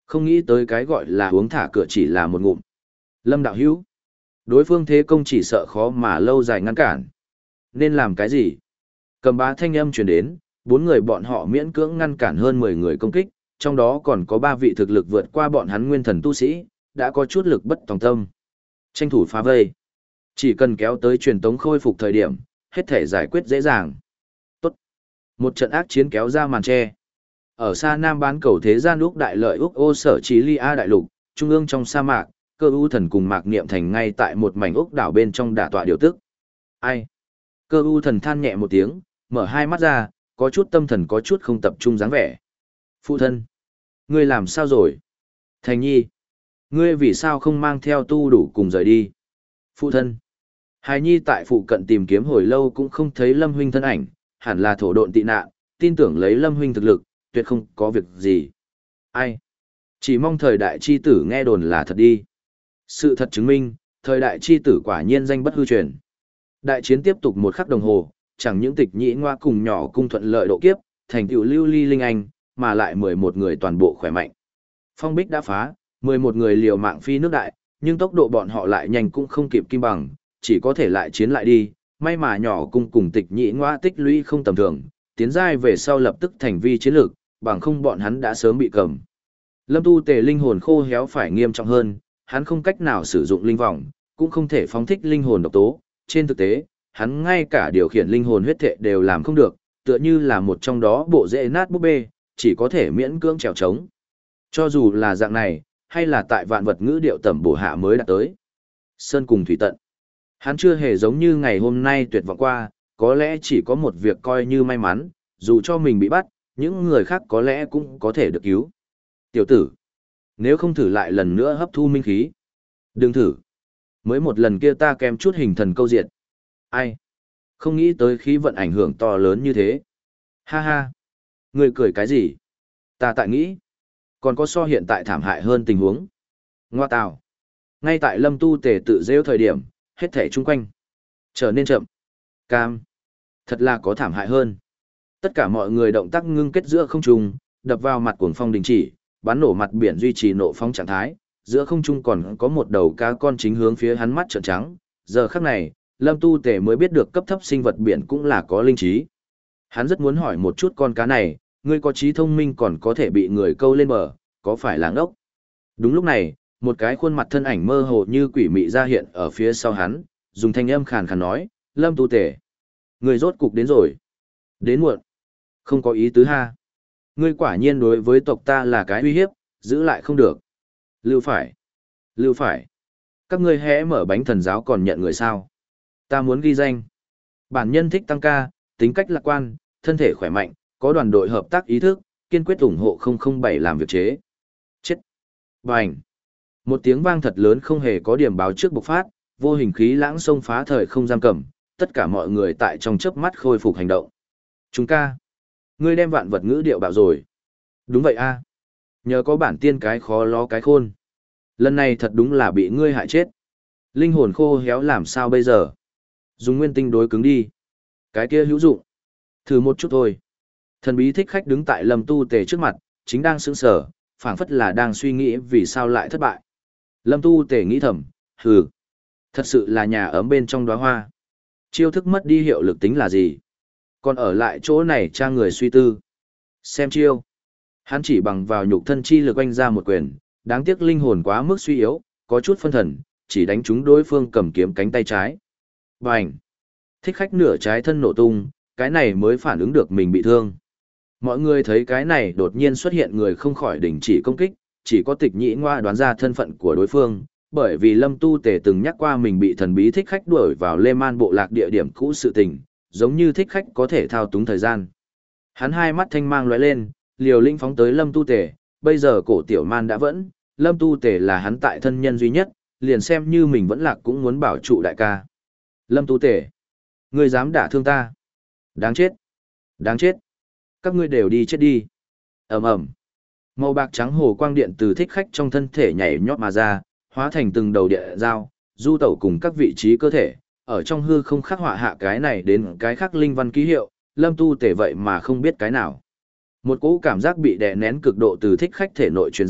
Không nghĩ tới cái gọi là uống thả cửa chỉ là một ngụm. Lâm đạo hữu. Đối phương thế công chỉ sợ khó mà lâu dài ngăn cản. Nên làm cái gì? Cầm bá thanh âm truyền đến, bốn người bọn họ miễn cưỡng ngăn cản hơn mười người công kích, trong đó còn có ba vị thực lực vượt qua bọn hắn nguyên thần tu sĩ, đã có chút lực bất tòng tâm. Tranh thủ phá vây. Chỉ cần kéo tới truyền tống khôi phục thời điểm, hết thể giải quyết dễ dàng. Tốt. Một trận ác chiến kéo ra màn che. Ở xa Nam bán cầu thế gian Úc đại lợi Úc ô sở trí ly A đại lục, trung ương trong sa mạc, cơ ưu thần cùng mạc niệm thành ngay tại một mảnh Úc đảo bên trong đả tọa điều tức. Ai? Cơ ưu thần than nhẹ một tiếng, mở hai mắt ra, có chút tâm thần có chút không tập trung dáng vẻ. Phụ thân, ngươi làm sao rồi? Thành nhi, ngươi vì sao không mang theo tu đủ cùng rời đi? Phụ thân, hài nhi tại phụ cận tìm kiếm hồi lâu cũng không thấy Lâm huynh thân ảnh, hẳn là thổ độn tị nạn, tin tưởng lấy Lâm huynh thực lực, tuyệt không có việc gì. Ai? Chỉ mong thời đại chi tử nghe đồn là thật đi. Sự thật chứng minh, thời đại chi tử quả nhiên danh bất hư truyền. Đại chiến tiếp tục một khắc đồng hồ, chẳng những tịch nhĩ ngoa cùng nhỏ cung thuận lợi độ kiếp, thành tựu lưu ly linh anh, mà lại mười một người toàn bộ khỏe mạnh. Phong bích đã phá, mười một người liều mạng phi nước đại, nhưng tốc độ bọn họ lại nhanh cũng không kịp kim bằng, chỉ có thể lại chiến lại đi. May mà nhỏ cung cùng tịch nhĩ ngoa tích lũy không tầm thường, tiến giai về sau lập tức thành vi chiến lược, bằng không bọn hắn đã sớm bị cầm. Lâm tu tề linh hồn khô héo phải nghiêm trọng hơn, hắn không cách nào sử dụng linh vòng, cũng không thể phóng thích linh hồn độc tố. Trên thực tế, hắn ngay cả điều khiển linh hồn huyết thệ đều làm không được, tựa như là một trong đó bộ rễ nát búp bê, chỉ có thể miễn cưỡng trèo trống. Cho dù là dạng này, hay là tại vạn vật ngữ điệu tẩm bổ hạ mới đạt tới. Sơn cùng thủy tận. Hắn chưa hề giống như ngày hôm nay tuyệt vọng qua, có lẽ chỉ có một việc coi như may mắn, dù cho mình bị bắt, những người khác có lẽ cũng có thể được cứu. Tiểu tử, nếu không thử lại lần nữa hấp thu minh khí. Đừng thử. Mới một lần kia ta kèm chút hình thần câu diệt. Ai? Không nghĩ tới khí vận ảnh hưởng to lớn như thế. Ha ha. Người cười cái gì? Ta tại nghĩ. Còn có so hiện tại thảm hại hơn tình huống. Ngoa tào. Ngay tại lâm tu tề tự rêu thời điểm, hết thể chung quanh. Trở nên chậm. Cam. Thật là có thảm hại hơn. Tất cả mọi người động tác ngưng kết giữa không trung, đập vào mặt cuồng phong đình chỉ, bắn nổ mặt biển duy trì nộ phong trạng thái. Giữa không trung còn có một đầu cá con chính hướng phía hắn mắt trợn trắng. Giờ khắc này, Lâm Tu Tề mới biết được cấp thấp sinh vật biển cũng là có linh trí. Hắn rất muốn hỏi một chút con cá này, ngươi có trí thông minh còn có thể bị người câu lên bờ, có phải là ngốc? Đúng lúc này, một cái khuôn mặt thân ảnh mơ hồ như quỷ mị ra hiện ở phía sau hắn, dùng thanh âm khàn khàn nói, Lâm Tu Tề, ngươi rốt cục đến rồi. Đến muộn. Không có ý tứ ha. Ngươi quả nhiên đối với tộc ta là cái uy hiếp, giữ lại không được. Lưu phải. Lưu phải. Các ngươi hẽ mở bánh thần giáo còn nhận người sao? Ta muốn ghi danh. Bản nhân thích tăng ca, tính cách lạc quan, thân thể khỏe mạnh, có đoàn đội hợp tác ý thức, kiên quyết ủng hộ không không bảy làm việc chế. Chết. Bành. Một tiếng vang thật lớn không hề có điểm báo trước bộc phát, vô hình khí lãng xông phá thời không giam cầm, tất cả mọi người tại trong chớp mắt khôi phục hành động. Chúng ca. Ngươi đem vạn vật ngữ điệu bạo rồi. Đúng vậy a. Nhờ có bản tiên cái khó ló cái khôn. Lần này thật đúng là bị ngươi hại chết. Linh hồn khô héo làm sao bây giờ? Dùng nguyên tinh đối cứng đi. Cái kia hữu dụng. Thử một chút thôi. Thần bí thích khách đứng tại Lâm Tu Tề trước mặt, chính đang sững sờ, phảng phất là đang suy nghĩ vì sao lại thất bại. Lâm Tu Tề nghĩ thầm, hừ. Thật sự là nhà ấm bên trong đóa hoa. Chiêu thức mất đi hiệu lực tính là gì? Còn ở lại chỗ này tra người suy tư. Xem chiêu. Hắn chỉ bằng vào nhục thân chi lực oanh ra một quyền, đáng tiếc linh hồn quá mức suy yếu, có chút phân thần, chỉ đánh trúng đối phương cầm kiếm cánh tay trái. Bành! Thích khách nửa trái thân nổ tung, cái này mới phản ứng được mình bị thương. Mọi người thấy cái này đột nhiên xuất hiện người không khỏi đình chỉ công kích, chỉ có tịch nhĩ ngoa đoán ra thân phận của đối phương, bởi vì Lâm Tu Tề từng nhắc qua mình bị thần bí thích khách đuổi vào Lê Man bộ lạc địa điểm cũ sự tình, giống như thích khách có thể thao túng thời gian. Hắn hai mắt thanh mang lóe lên, liều linh phóng tới Lâm Tu Tề, bây giờ cổ tiểu man đã vẫn, Lâm Tu Tề là hắn tại thân nhân duy nhất, liền xem như mình vẫn lạc cũng muốn bảo trụ đại ca. Lâm Tu Tề, ngươi dám đả thương ta? Đáng chết! Đáng chết! Các ngươi đều đi chết đi! Ầm ầm. Màu bạc trắng hồ quang điện từ thích khách trong thân thể nhảy nhót mà ra, hóa thành từng đầu địa dao, du tẩu cùng các vị trí cơ thể, ở trong hư không khắc họa hạ cái này đến cái khác linh văn ký hiệu, Lâm Tu Tề vậy mà không biết cái nào. Một cỗ cảm giác bị đè nén cực độ từ thích khách thể nội truyền ra,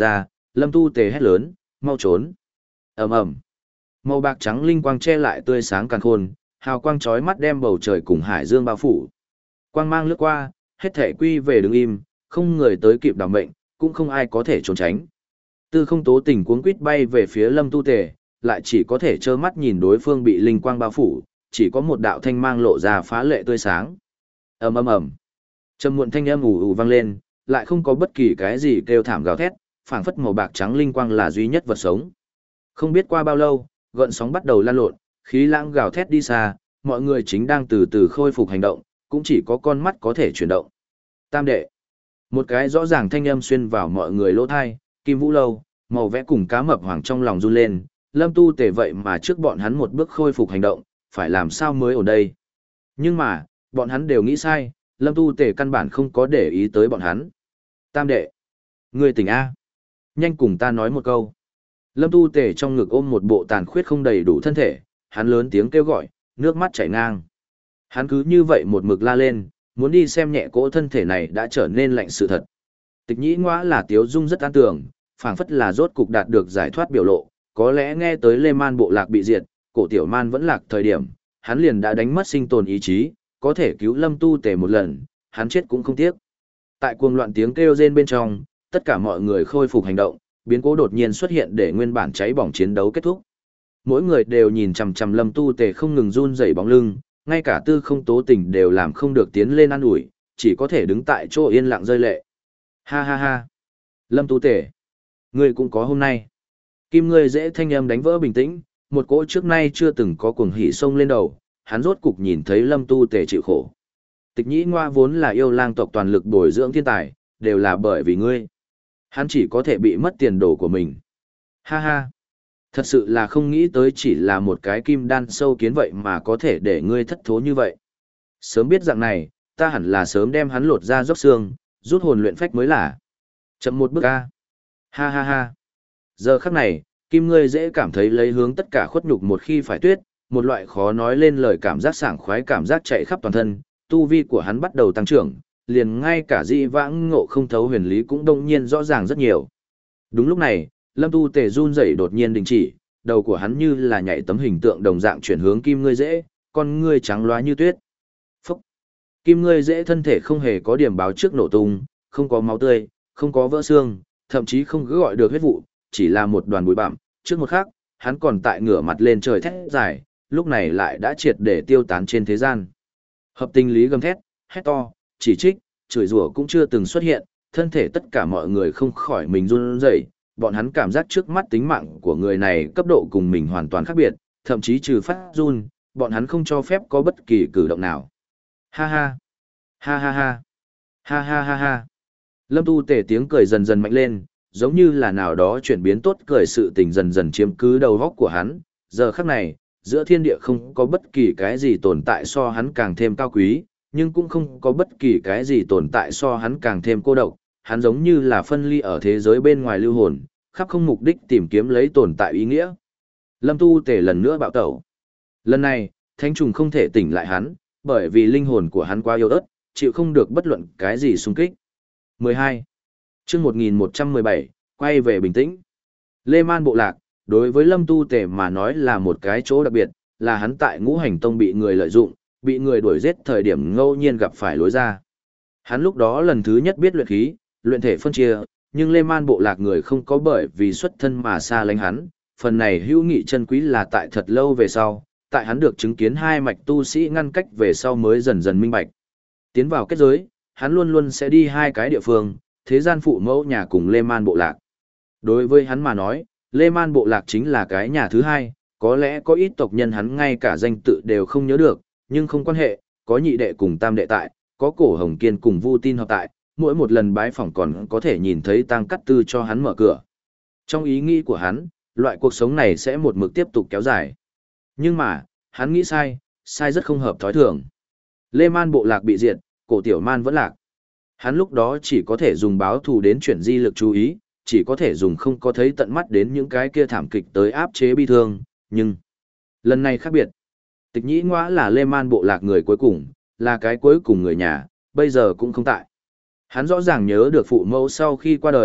Lâm Tu Tề hét lớn, mau trốn. Ầm ầm. Màu bạc trắng linh quang che lại tươi sáng càn khôn, hào quang chói mắt đem bầu trời cùng hải dương bao phủ. Quang mang lướt qua, hết thể quy về đứng im, không người tới kịp đảm mệnh, cũng không ai có thể trốn tránh. Tư Không Tố Tình cuống quýt bay về phía Lâm Tu Tề, lại chỉ có thể trơ mắt nhìn đối phương bị linh quang bao phủ, chỉ có một đạo thanh mang lộ ra phá lệ tươi sáng. Ầm ầm ầm. Trầm muộn thanh âm ù ù vang lên, lại không có bất kỳ cái gì kêu thảm gào thét, phảng phất màu bạc trắng linh quang là duy nhất vật sống. Không biết qua bao lâu, gợn sóng bắt đầu lan lộn, khí lãng gào thét đi xa, mọi người chính đang từ từ khôi phục hành động, cũng chỉ có con mắt có thể chuyển động. Tam đệ. Một cái rõ ràng thanh âm xuyên vào mọi người lỗ thai, Kim Vũ Lâu, màu vẽ cùng cá mập hoàng trong lòng run lên, Lâm Tu Tề vậy mà trước bọn hắn một bước khôi phục hành động, phải làm sao mới ở đây. Nhưng mà, bọn hắn đều nghĩ sai, Lâm Tu Tề căn bản không có để ý tới bọn hắn. Tam đệ. Người tỉnh A. Nhanh cùng ta nói một câu. Lâm Tu Tề trong ngực ôm một bộ tàn khuyết không đầy đủ thân thể, hắn lớn tiếng kêu gọi, nước mắt chảy ngang. Hắn cứ như vậy một mực la lên, muốn đi xem nhẹ cỗ thân thể này đã trở nên lạnh sự thật. Tịch Nhĩ Ngoã là Tiếu Dung rất an tưởng, phảng phất là rốt cục đạt được giải thoát biểu lộ, có lẽ nghe tới Lê Man bộ lạc bị diệt, Cổ Tiểu Man vẫn lạc thời điểm, hắn liền đã đánh mất sinh tồn ý chí, có thể cứu Lâm Tu Tề một lần, hắn chết cũng không tiếc. Tại cuồng loạn tiếng kêu rên bên trong, tất cả mọi người khôi phục hành động, biến cố đột nhiên xuất hiện để nguyên bản cháy bỏng chiến đấu kết thúc. Mỗi người đều nhìn chằm chằm Lâm Tu Tề không ngừng run rẩy bóng lưng, ngay cả Tư Không Tố Tình đều làm không được tiến lên an ủi, chỉ có thể đứng tại chỗ yên lặng rơi lệ. Ha ha ha. Lâm Tu Tề, ngươi cũng có hôm nay. Kim ngươi dễ thanh âm đánh vỡ bình tĩnh, một cỗ trước nay chưa từng có cuồng hỉ sông lên đầu, hắn rốt cục nhìn thấy Lâm Tu Tề chịu khổ. Tịch Nhĩ Ngoa vốn là yêu lang tộc toàn lực bồi dưỡng thiên tài, đều là bởi vì ngươi. Hắn chỉ có thể bị mất tiền đồ của mình. Ha ha. Thật sự là không nghĩ tới chỉ là một cái kim đan sâu kiến vậy mà có thể để ngươi thất thố như vậy. Sớm biết dạng này, ta hẳn là sớm đem hắn lột ra dốc xương, rút hồn luyện phách mới là. Chậm một bước a. Ha ha ha. Giờ khắc này, Kim ngươi dễ cảm thấy lấy hướng tất cả khuất nhục một khi phải tuyết, một loại khó nói lên lời cảm giác sảng khoái cảm giác chạy khắp toàn thân, tu vi của hắn bắt đầu tăng trưởng, liền ngay cả dị vãng ngộ không thấu huyền lý cũng đông nhiên rõ ràng rất nhiều. Đúng lúc này, Lâm Tu Tề run rẩy đột nhiên đình chỉ, đầu của hắn như là nhảy tấm hình tượng đồng dạng chuyển hướng Kim ngươi dễ, con ngươi trắng loá như tuyết. Phúc! Kim ngươi dễ thân thể không hề có điểm báo trước nổ tung, không có máu tươi, không có vỡ xương, thậm chí không cứ gọi được huyết vụ, chỉ là một đoàn bụi bặm. Trước một khắc, hắn còn tại ngửa mặt lên trời thét dài, lúc này lại đã triệt để tiêu tán trên thế gian. Hợp tình lý gầm thét, hét to, chỉ trích, chửi rủa cũng chưa từng xuất hiện, thân thể tất cả mọi người không khỏi mình run rẩy, bọn hắn cảm giác trước mắt tính mạng của người này cấp độ cùng mình hoàn toàn khác biệt, thậm chí trừ phát run, bọn hắn không cho phép có bất kỳ cử động nào. Ha ha, ha ha ha, ha ha ha ha. Lâm Tu Tề tiếng cười dần dần mạnh lên, giống như là nào đó chuyển biến tốt cười sự tình dần dần chiếm cứ đầu óc của hắn. Giờ khắc này, giữa thiên địa không có bất kỳ cái gì tồn tại so hắn càng thêm cao quý, nhưng cũng không có bất kỳ cái gì tồn tại so hắn càng thêm cô độc. Hắn giống như là phân ly ở thế giới bên ngoài lưu hồn, khắp không mục đích tìm kiếm lấy tồn tại ý nghĩa. Lâm Tu Tề lần nữa bạo tẩu. Lần này, thánh trùng không thể tỉnh lại hắn, bởi vì linh hồn của hắn quá yếu ớt, chịu không được bất luận cái gì xung kích. mười hai. Chương một nghìn một trăm mười bảy, quay về bình tĩnh. Lê Man bộ lạc, đối với Lâm Tu Tề mà nói là một cái chỗ đặc biệt, là hắn tại Ngũ Hành Tông bị người lợi dụng, bị người đuổi giết thời điểm ngẫu nhiên gặp phải lối ra. Hắn lúc đó lần thứ nhất biết luyện khí, luyện thể phân chia, nhưng Lê Man bộ lạc người không có bởi vì xuất thân mà xa lánh hắn, phần này hữu nghị chân quý là tại thật lâu về sau, tại hắn được chứng kiến hai mạch tu sĩ ngăn cách về sau mới dần dần minh bạch. Tiến vào kết giới, hắn luôn luôn sẽ đi hai cái địa phương, thế gian phụ mẫu nhà cùng Lê Man bộ lạc. Đối với hắn mà nói, Lê Man bộ lạc chính là cái nhà thứ hai, có lẽ có ít tộc nhân hắn ngay cả danh tự đều không nhớ được, nhưng không quan hệ, có nhị đệ cùng tam đệ tại, có cổ hồng kiên cùng Vu Tin hợp tại, mỗi một lần bái phỏng còn có thể nhìn thấy Tăng Cắt Tư cho hắn mở cửa. Trong ý nghĩ của hắn, loại cuộc sống này sẽ một mực tiếp tục kéo dài. Nhưng mà, hắn nghĩ sai, sai rất không hợp thói thường. Lê Man bộ lạc bị diệt, cổ tiểu man vẫn lạc. Hắn lúc đó chỉ có thể dùng báo thù đến chuyển di lực chú ý, chỉ có thể dùng không có thấy tận mắt đến những cái kia thảm kịch tới áp chế bi thương, nhưng lần này khác biệt. Tịch Nhĩ Ngoã là Lê Man bộ lạc người cuối cùng, là cái cuối cùng người nhà, bây giờ cũng không tại. Hắn rõ ràng nhớ được phụ mẫu sau khi qua đời,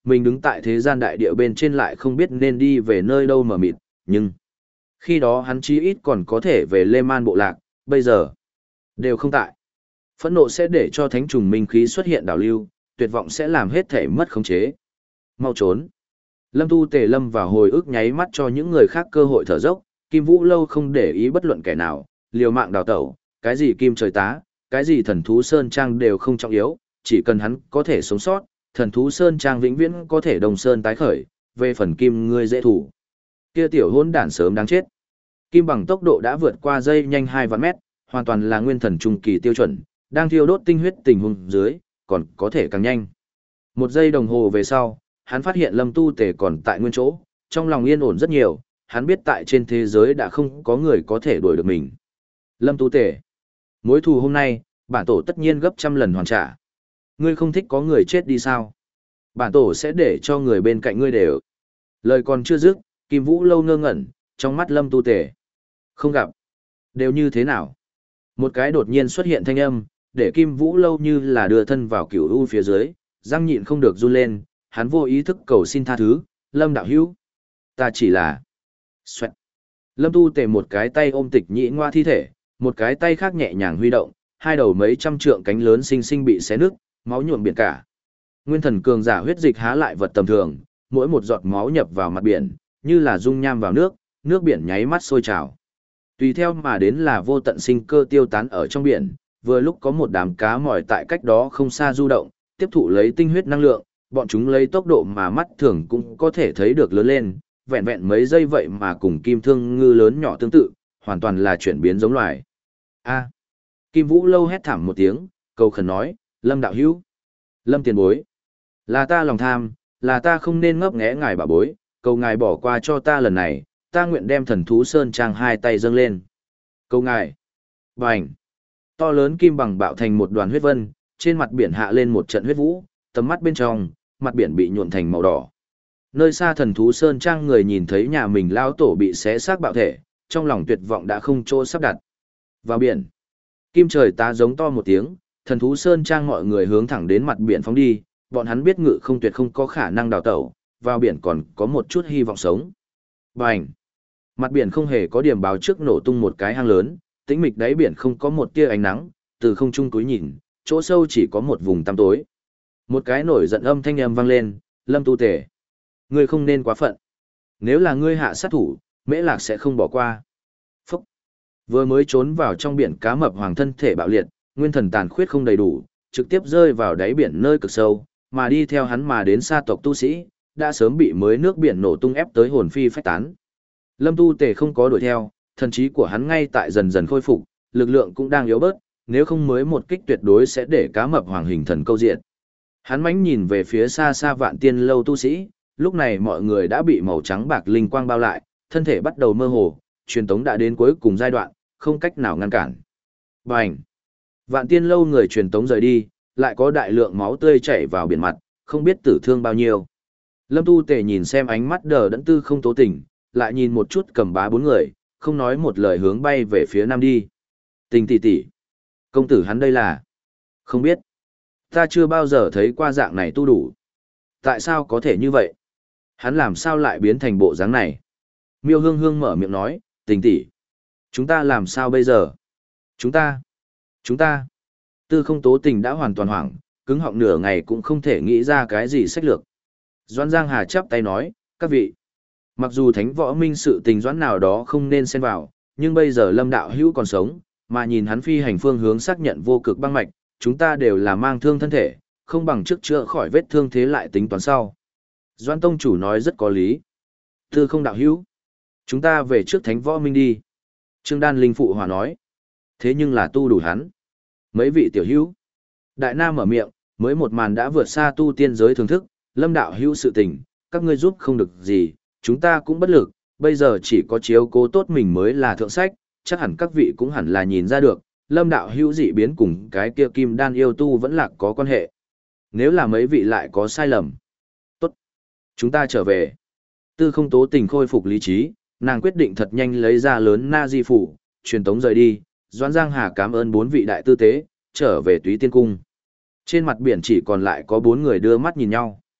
mình đứng tại thế gian đại địa bên trên lại không biết nên đi về nơi đâu mở mịt, nhưng khi đó hắn chí ít còn có thể về Lê Man bộ lạc, bây giờ đều không tại. Phẫn nộ sẽ để cho thánh trùng minh khí xuất hiện đảo lưu, tuyệt vọng sẽ làm hết thể mất khống chế. Mau trốn. Lâm Tu Tề lâm vào hồi ức nháy mắt cho những người khác cơ hội thở dốc, Kim Vũ Lâu không để ý bất luận kẻ nào, liều mạng đào tẩu, cái gì kim trời tá, cái gì thần thú sơn trang đều không trọng yếu, chỉ cần hắn có thể sống sót, thần thú sơn trang vĩnh viễn có thể đồng sơn tái khởi, về phần kim ngươi dễ thủ. Kia tiểu hôn đản sớm đáng chết. Kim bằng tốc độ đã vượt qua dây nhanh hai vạn mét, hoàn toàn là nguyên thần trung kỳ tiêu chuẩn, đang thiêu đốt tinh huyết tình huống dưới, còn có thể càng nhanh. Một giây đồng hồ về sau, hắn phát hiện Lâm Tu Tề còn tại nguyên chỗ, trong lòng yên ổn rất nhiều, hắn biết tại trên thế giới đã không có người có thể đuổi được mình. Lâm Tu Tề, mối thù hôm nay, bản tổ tất nhiên gấp trăm lần hoàn trả. Ngươi không thích có người chết đi sao? Bản tổ sẽ để cho người bên cạnh ngươi đều. Lời còn chưa dứt, Kim Vũ Lâu ngơ ngẩn, trong mắt Lâm Tu Tề. Không gặp. Đều như thế nào? Một cái đột nhiên xuất hiện thanh âm, để Kim Vũ Lâu như là đưa thân vào cửu u phía dưới, răng nhịn không được run lên, hắn vô ý thức cầu xin tha thứ, Lâm đạo hữu. Ta chỉ là... Xoẹt. Lâm Tu Tề một cái tay ôm tịch nhĩ ngoa thi thể, một cái tay khác nhẹ nhàng huy động, hai đầu mấy trăm trượng cánh lớn xinh xinh bị xé nứt, máu nhuộm biển cả. Nguyên thần cường giả huyết dịch há lại vật tầm thường, mỗi một giọt máu nhập vào mặt biển, như là dung nham vào nước, nước biển nháy mắt sôi trào. Tùy theo mà đến là vô tận sinh cơ tiêu tán ở trong biển, vừa lúc có một đám cá mỏi tại cách đó không xa du động, tiếp thụ lấy tinh huyết năng lượng, bọn chúng lấy tốc độ mà mắt thường cũng có thể thấy được lớn lên, vẹn vẹn mấy giây vậy mà cùng kim thương ngư lớn nhỏ tương tự, hoàn toàn là chuyển biến giống loài. A. Kim Vũ Lâu hét thảm một tiếng, cầu khẩn nói, Lâm đạo hữu, Lâm tiền bối, là ta lòng tham, là ta không nên ngấp nghé ngài bà bối, cầu ngài bỏ qua cho ta lần này, ta nguyện đem thần thú sơn trang hai tay dâng lên. Cầu ngài. Bành. To lớn kim bằng bạo thành một đoàn huyết vân, trên mặt biển hạ lên một trận huyết vũ, tầm mắt bên trong, mặt biển bị nhuộn thành màu đỏ. Nơi xa thần thú sơn trang người nhìn thấy nhà mình lao tổ bị xé xác bạo thể, trong lòng tuyệt vọng đã không chỗ sắp đặt. Vào biển. Kim trời tá giống to một tiếng, thần thú sơn trang mọi người hướng thẳng đến mặt biển phóng đi, bọn hắn biết ngự không tuyệt không có khả năng đào tẩu, vào biển còn có một chút hy vọng sống. Bành! Mặt biển không hề có điểm báo trước nổ tung một cái hang lớn, tĩnh mịch đáy biển không có một tia ánh nắng, từ không trung túi nhìn, chỗ sâu chỉ có một vùng tăm tối. Một cái nổi giận âm thanh âm vang lên, Lâm Tu Tề. Ngươi không nên quá phận. Nếu là ngươi hạ sát thủ, Mễ Lạc sẽ không bỏ qua. Phúc! Vừa mới trốn vào trong biển cá mập hoàng thân thể bạo liệt, nguyên thần tàn khuyết không đầy đủ, trực tiếp rơi vào đáy biển nơi cực sâu, mà đi theo hắn mà đến sa tộc tu sĩ, đã sớm bị mới nước biển nổ tung ép tới hồn phi phách tán. Lâm Tu Tề không có đuổi theo, thần trí của hắn ngay tại dần dần khôi phục, lực lượng cũng đang yếu bớt, nếu không mới một kích tuyệt đối sẽ để cá mập hoàng hình thần câu diện. Hắn mãnh nhìn về phía xa xa Vạn Tiên Lâu tu sĩ, lúc này mọi người đã bị màu trắng bạc linh quang bao lại, thân thể bắt đầu mơ hồ, truyền tống đã đến cuối cùng giai đoạn, không cách nào ngăn cản. Bành! Vạn Tiên Lâu người truyền tống rời đi, lại có đại lượng máu tươi chảy vào biển mặt, không biết tử thương bao nhiêu. Lâm Tu Tề nhìn xem ánh mắt đờ đẫn tư không tố tỉnh, lại nhìn một chút cầm bá bốn người, không nói một lời hướng bay về phía nam đi. Tình tỷ tỷ, công tử hắn đây là... Không biết. Ta chưa bao giờ thấy qua dạng này tu đủ. Tại sao có thể như vậy? Hắn làm sao lại biến thành bộ dáng này? Miêu Hương Hương mở miệng nói, tình tỷ, chúng ta làm sao bây giờ? Chúng ta, chúng ta. Tư không tố tình đã hoàn toàn hoảng, cứng họng nửa ngày cũng không thể nghĩ ra cái gì sách lược. Doãn Giang Hà chắp tay nói, các vị. Mặc dù thánh võ minh sự tình doãn nào đó không nên xen vào, nhưng bây giờ Lâm đạo hữu còn sống, mà nhìn hắn phi hành phương hướng xác nhận vô cực băng mạch, chúng ta đều là mang thương thân thể, không bằng trước chữa khỏi vết thương thế lại tính toán sau. Doãn tông chủ nói rất có lý. Tư không đạo hữu, chúng ta về trước thánh võ minh đi. Trương Đan Linh phụ hòa nói. Thế nhưng là tu đủ hắn. Mấy vị tiểu hữu. Đại Nam mở miệng, mới một màn đã vượt xa tu tiên giới thưởng thức, Lâm đạo hữu sự tình, các ngươi giúp không được gì, chúng ta cũng bất lực, bây giờ chỉ có chiếu cố tốt mình mới là thượng sách, chắc hẳn các vị cũng hẳn là nhìn ra được, Lâm đạo hữu dị biến cùng cái kia kim đan yêu tu vẫn là có quan hệ. Nếu là mấy vị lại có sai lầm. Tốt. Chúng ta trở về. Tư không tố tình khôi phục lý trí, nàng quyết định thật nhanh lấy ra lớn na di phủ, truyền tống rời đi. Doãn Giang Hà cảm ơn bốn vị đại tư tế, trở về Túy Tiên Cung. Trên mặt biển chỉ còn lại có bốn người đưa mắt nhìn nhau.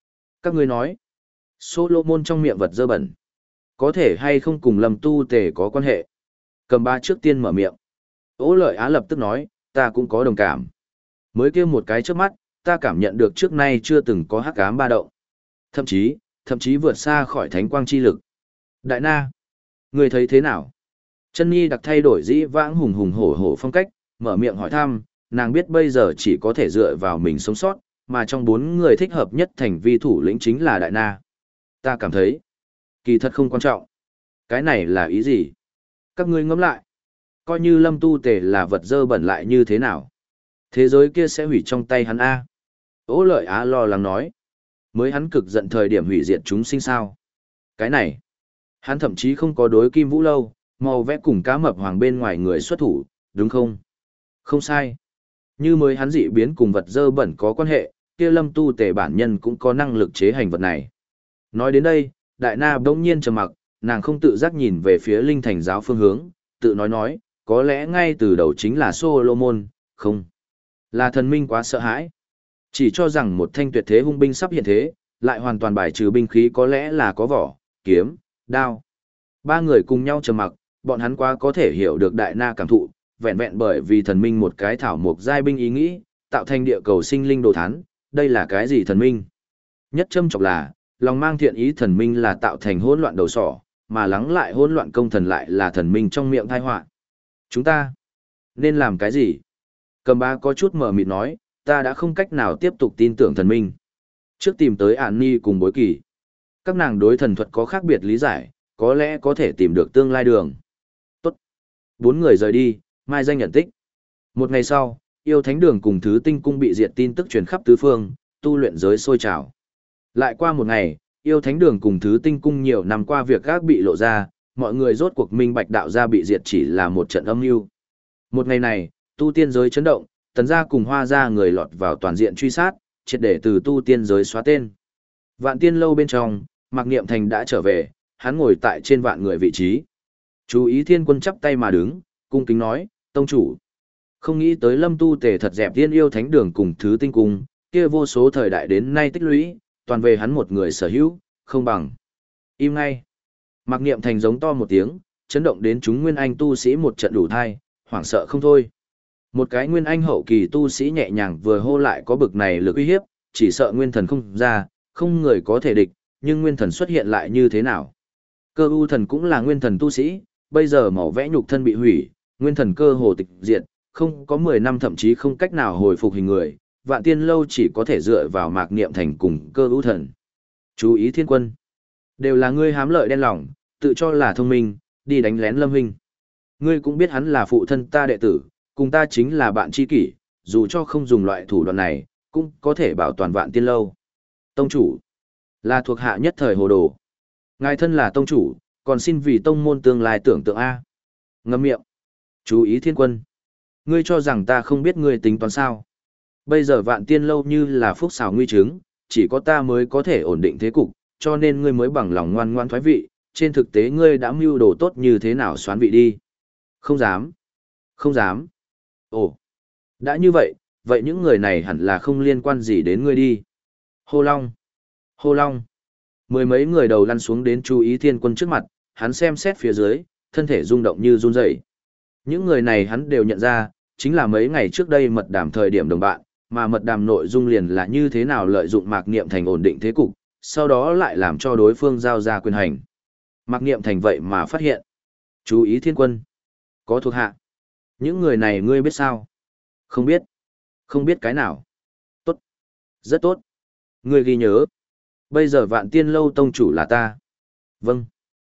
Các ngươi nói, Solomon trong miệng vật dơ bẩn. Có thể hay không cùng Lâm Tu Tề có quan hệ? Cầm ba trước tiên mở miệng. Ô Lợi Á lập tức nói, ta cũng có đồng cảm. Mới kêu một cái trước mắt, ta cảm nhận được trước nay chưa từng có hắc ám ba động. Thậm chí, thậm chí vượt xa khỏi thánh quang chi lực. Đại Na, người thấy thế nào? Chân Nhi đặc thay đổi dĩ vãng hùng hùng hổ hổ phong cách, mở miệng hỏi thăm, nàng biết bây giờ chỉ có thể dựa vào mình sống sót, mà trong bốn người thích hợp nhất thành vi thủ lĩnh chính là Đại Na. Ta cảm thấy, kỳ thật không quan trọng. Cái này là ý gì? Các ngươi ngẫm lại. Coi như Lâm Tu Tề là vật dơ bẩn lại như thế nào? Thế giới kia sẽ hủy trong tay hắn A. Ô Lợi Á lo lắng nói. Mới hắn cực giận thời điểm hủy diệt chúng sinh sao. Cái này, hắn thậm chí không có đối Kim Vũ Lâu, màu vẽ cùng cá mập hoàng bên ngoài người xuất thủ, đúng không? Không sai. Như mới hắn dị biến cùng vật dơ bẩn có quan hệ, kia Lâm Tu Tề bản nhân cũng có năng lực chế hành vật này. Nói đến đây, Đại Na bỗng nhiên trầm mặc, nàng không tự giác nhìn về phía Linh Thành giáo phương hướng, tự nói nói, có lẽ ngay từ đầu chính là Solomon, không. Là thần minh quá sợ hãi. Chỉ cho rằng một thanh tuyệt thế hung binh sắp hiện thế, lại hoàn toàn bài trừ binh khí có lẽ là có vỏ, kiếm, đao. Ba người cùng nhau trầm mặc, bọn hắn quá có thể hiểu được Đại Na cảm thụ, vẹn vẹn bởi vì thần minh một cái thảo mộc giai binh ý nghĩ, tạo thành địa cầu sinh linh đồ thán, đây là cái gì thần minh? Nhất châm chọc là, lòng mang thiện ý thần minh là tạo thành hỗn loạn đầu sỏ, mà lắng lại hỗn loạn công thần lại là thần minh trong miệng tai họa. Chúng ta nên làm cái gì? Cầm Bá có chút mở mịt nói, ta đã không cách nào tiếp tục tin tưởng thần minh. Trước tìm tới Ản Ni cùng Bối Kỳ. Các nàng đối thần thuật có khác biệt lý giải, có lẽ có thể tìm được tương lai đường. Tốt. Bốn người rời đi, mai danh nhận tích. Một ngày sau, yêu thánh đường cùng thứ tinh cung bị diệt tin tức truyền khắp tứ phương, tu luyện giới sôi trào. Lại qua một ngày, yêu thánh đường cùng thứ tinh cung nhiều năm qua việc gác bị lộ ra, mọi người rốt cuộc minh bạch đạo gia bị diệt chỉ là một trận âm mưu. Một ngày này, tu tiên giới chấn động, tần gia cùng hoa gia người lọt vào toàn diện truy sát, triệt để từ tu tiên giới xóa tên. Vạn tiên lâu bên trong, Mạc Niệm Thành đã trở về, hắn ngồi tại trên vạn người vị trí. Chú ý Thiên Quân chắp tay mà đứng, cung kính nói, tông chủ. Không nghĩ tới Lâm Tu Tề thật dẹp tiên yêu thánh đường cùng thứ tinh cung, kia vô số thời đại đến nay tích lũy, toàn về hắn một người sở hữu, không bằng. Im ngay. Mạc Niệm Thành giống to một tiếng, chấn động đến chúng nguyên anh tu sĩ một trận đủ thai, hoảng sợ không thôi. Một cái nguyên anh hậu kỳ tu sĩ nhẹ nhàng vừa hô lại có bực này lực uy hiếp, chỉ sợ nguyên thần không ra, không người có thể địch, nhưng nguyên thần xuất hiện lại như thế nào? Cơ u thần cũng là nguyên thần tu sĩ, bây giờ màu vẽ nhục thân bị hủy, nguyên thần cơ hồ tịch diệt, không có mười năm thậm chí không cách nào hồi phục hình người, Vạn Tiên lâu chỉ có thể dựa vào Mạc Niệm Thành cùng Cơ u thần. Chú ý Thiên Quân, đều là ngươi hám lợi đen lòng, tự cho là thông minh, đi đánh lén Lâm huynh. Ngươi cũng biết hắn là phụ thân ta đệ tử, cùng ta chính là bạn tri kỷ, dù cho không dùng loại thủ đoạn này, cũng có thể bảo toàn Vạn Tiên lâu. Tông chủ, là thuộc hạ nhất thời hồ đồ. Ngài thân là tông chủ, còn xin vì tông môn tương lai tưởng tượng A. Ngâm miệng. Chú ý Thiên Quân. Ngươi cho rằng ta không biết ngươi tính toán sao. Bây giờ Vạn Tiên lâu như là phúc xào nguy chứng, chỉ có ta mới có thể ổn định thế cục, cho nên ngươi mới bằng lòng ngoan ngoan thoái vị, trên thực tế ngươi đã mưu đồ tốt như thế nào xoán vị đi. Không dám. Không dám. Ồ. Đã như vậy, vậy những người này hẳn là không liên quan gì đến ngươi đi. Hô Long. Hô Long. Mười mấy người đầu lăn xuống đến chú ý Thiên Quân trước mặt, hắn xem xét phía dưới, thân thể rung động như run rẩy. Những người này hắn đều nhận ra, chính là mấy ngày trước đây mật đàm thời điểm đồng bạn, mà mật đàm nội dung liền là như thế nào lợi dụng Mạc Niệm Thành ổn định thế cục, sau đó lại làm cho đối phương giao ra quyền hành. Mạc Niệm Thành vậy mà phát hiện. Chú ý Thiên Quân. Có thuộc hạ. Những người này ngươi biết sao? Không biết. Không biết cái nào. Tốt. Rất tốt. Ngươi ghi nhớ. Bây giờ Vạn Tiên lâu tông chủ là ta. Vâng.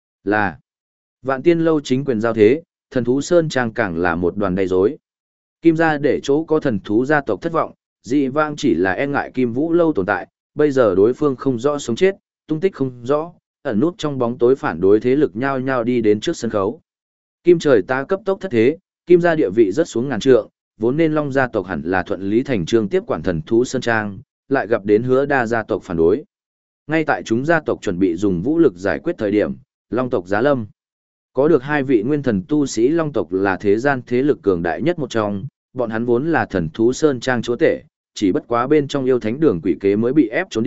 Là. Vạn Tiên lâu chính quyền giao thế, thần thú Sơn Trang càng là một đoàn đầy rối. Kim gia để chỗ có thần thú gia tộc thất vọng, dị vang chỉ là e ngại Kim Vũ lâu tồn tại, bây giờ đối phương không rõ sống chết, tung tích không rõ, ẩn nút trong bóng tối phản đối thế lực nhao nhao đi đến trước sân khấu. Kim trời ta cấp tốc thất thế, Kim gia địa vị rất xuống ngàn trượng, vốn nên Long gia tộc hẳn là thuận lý thành trương tiếp quản thần thú Sơn Trang, lại gặp đến Hứa Đa gia tộc phản đối. Ngay tại chúng gia tộc chuẩn bị dùng vũ lực giải quyết thời điểm, Long tộc giá lâm. Có được hai vị nguyên thần tu sĩ Long tộc là thế gian thế lực cường đại nhất một trong, bọn hắn vốn là thần thú Sơn Trang chúa tể, chỉ bất quá bên trong yêu thánh đường quỷ kế mới bị ép trốn đi,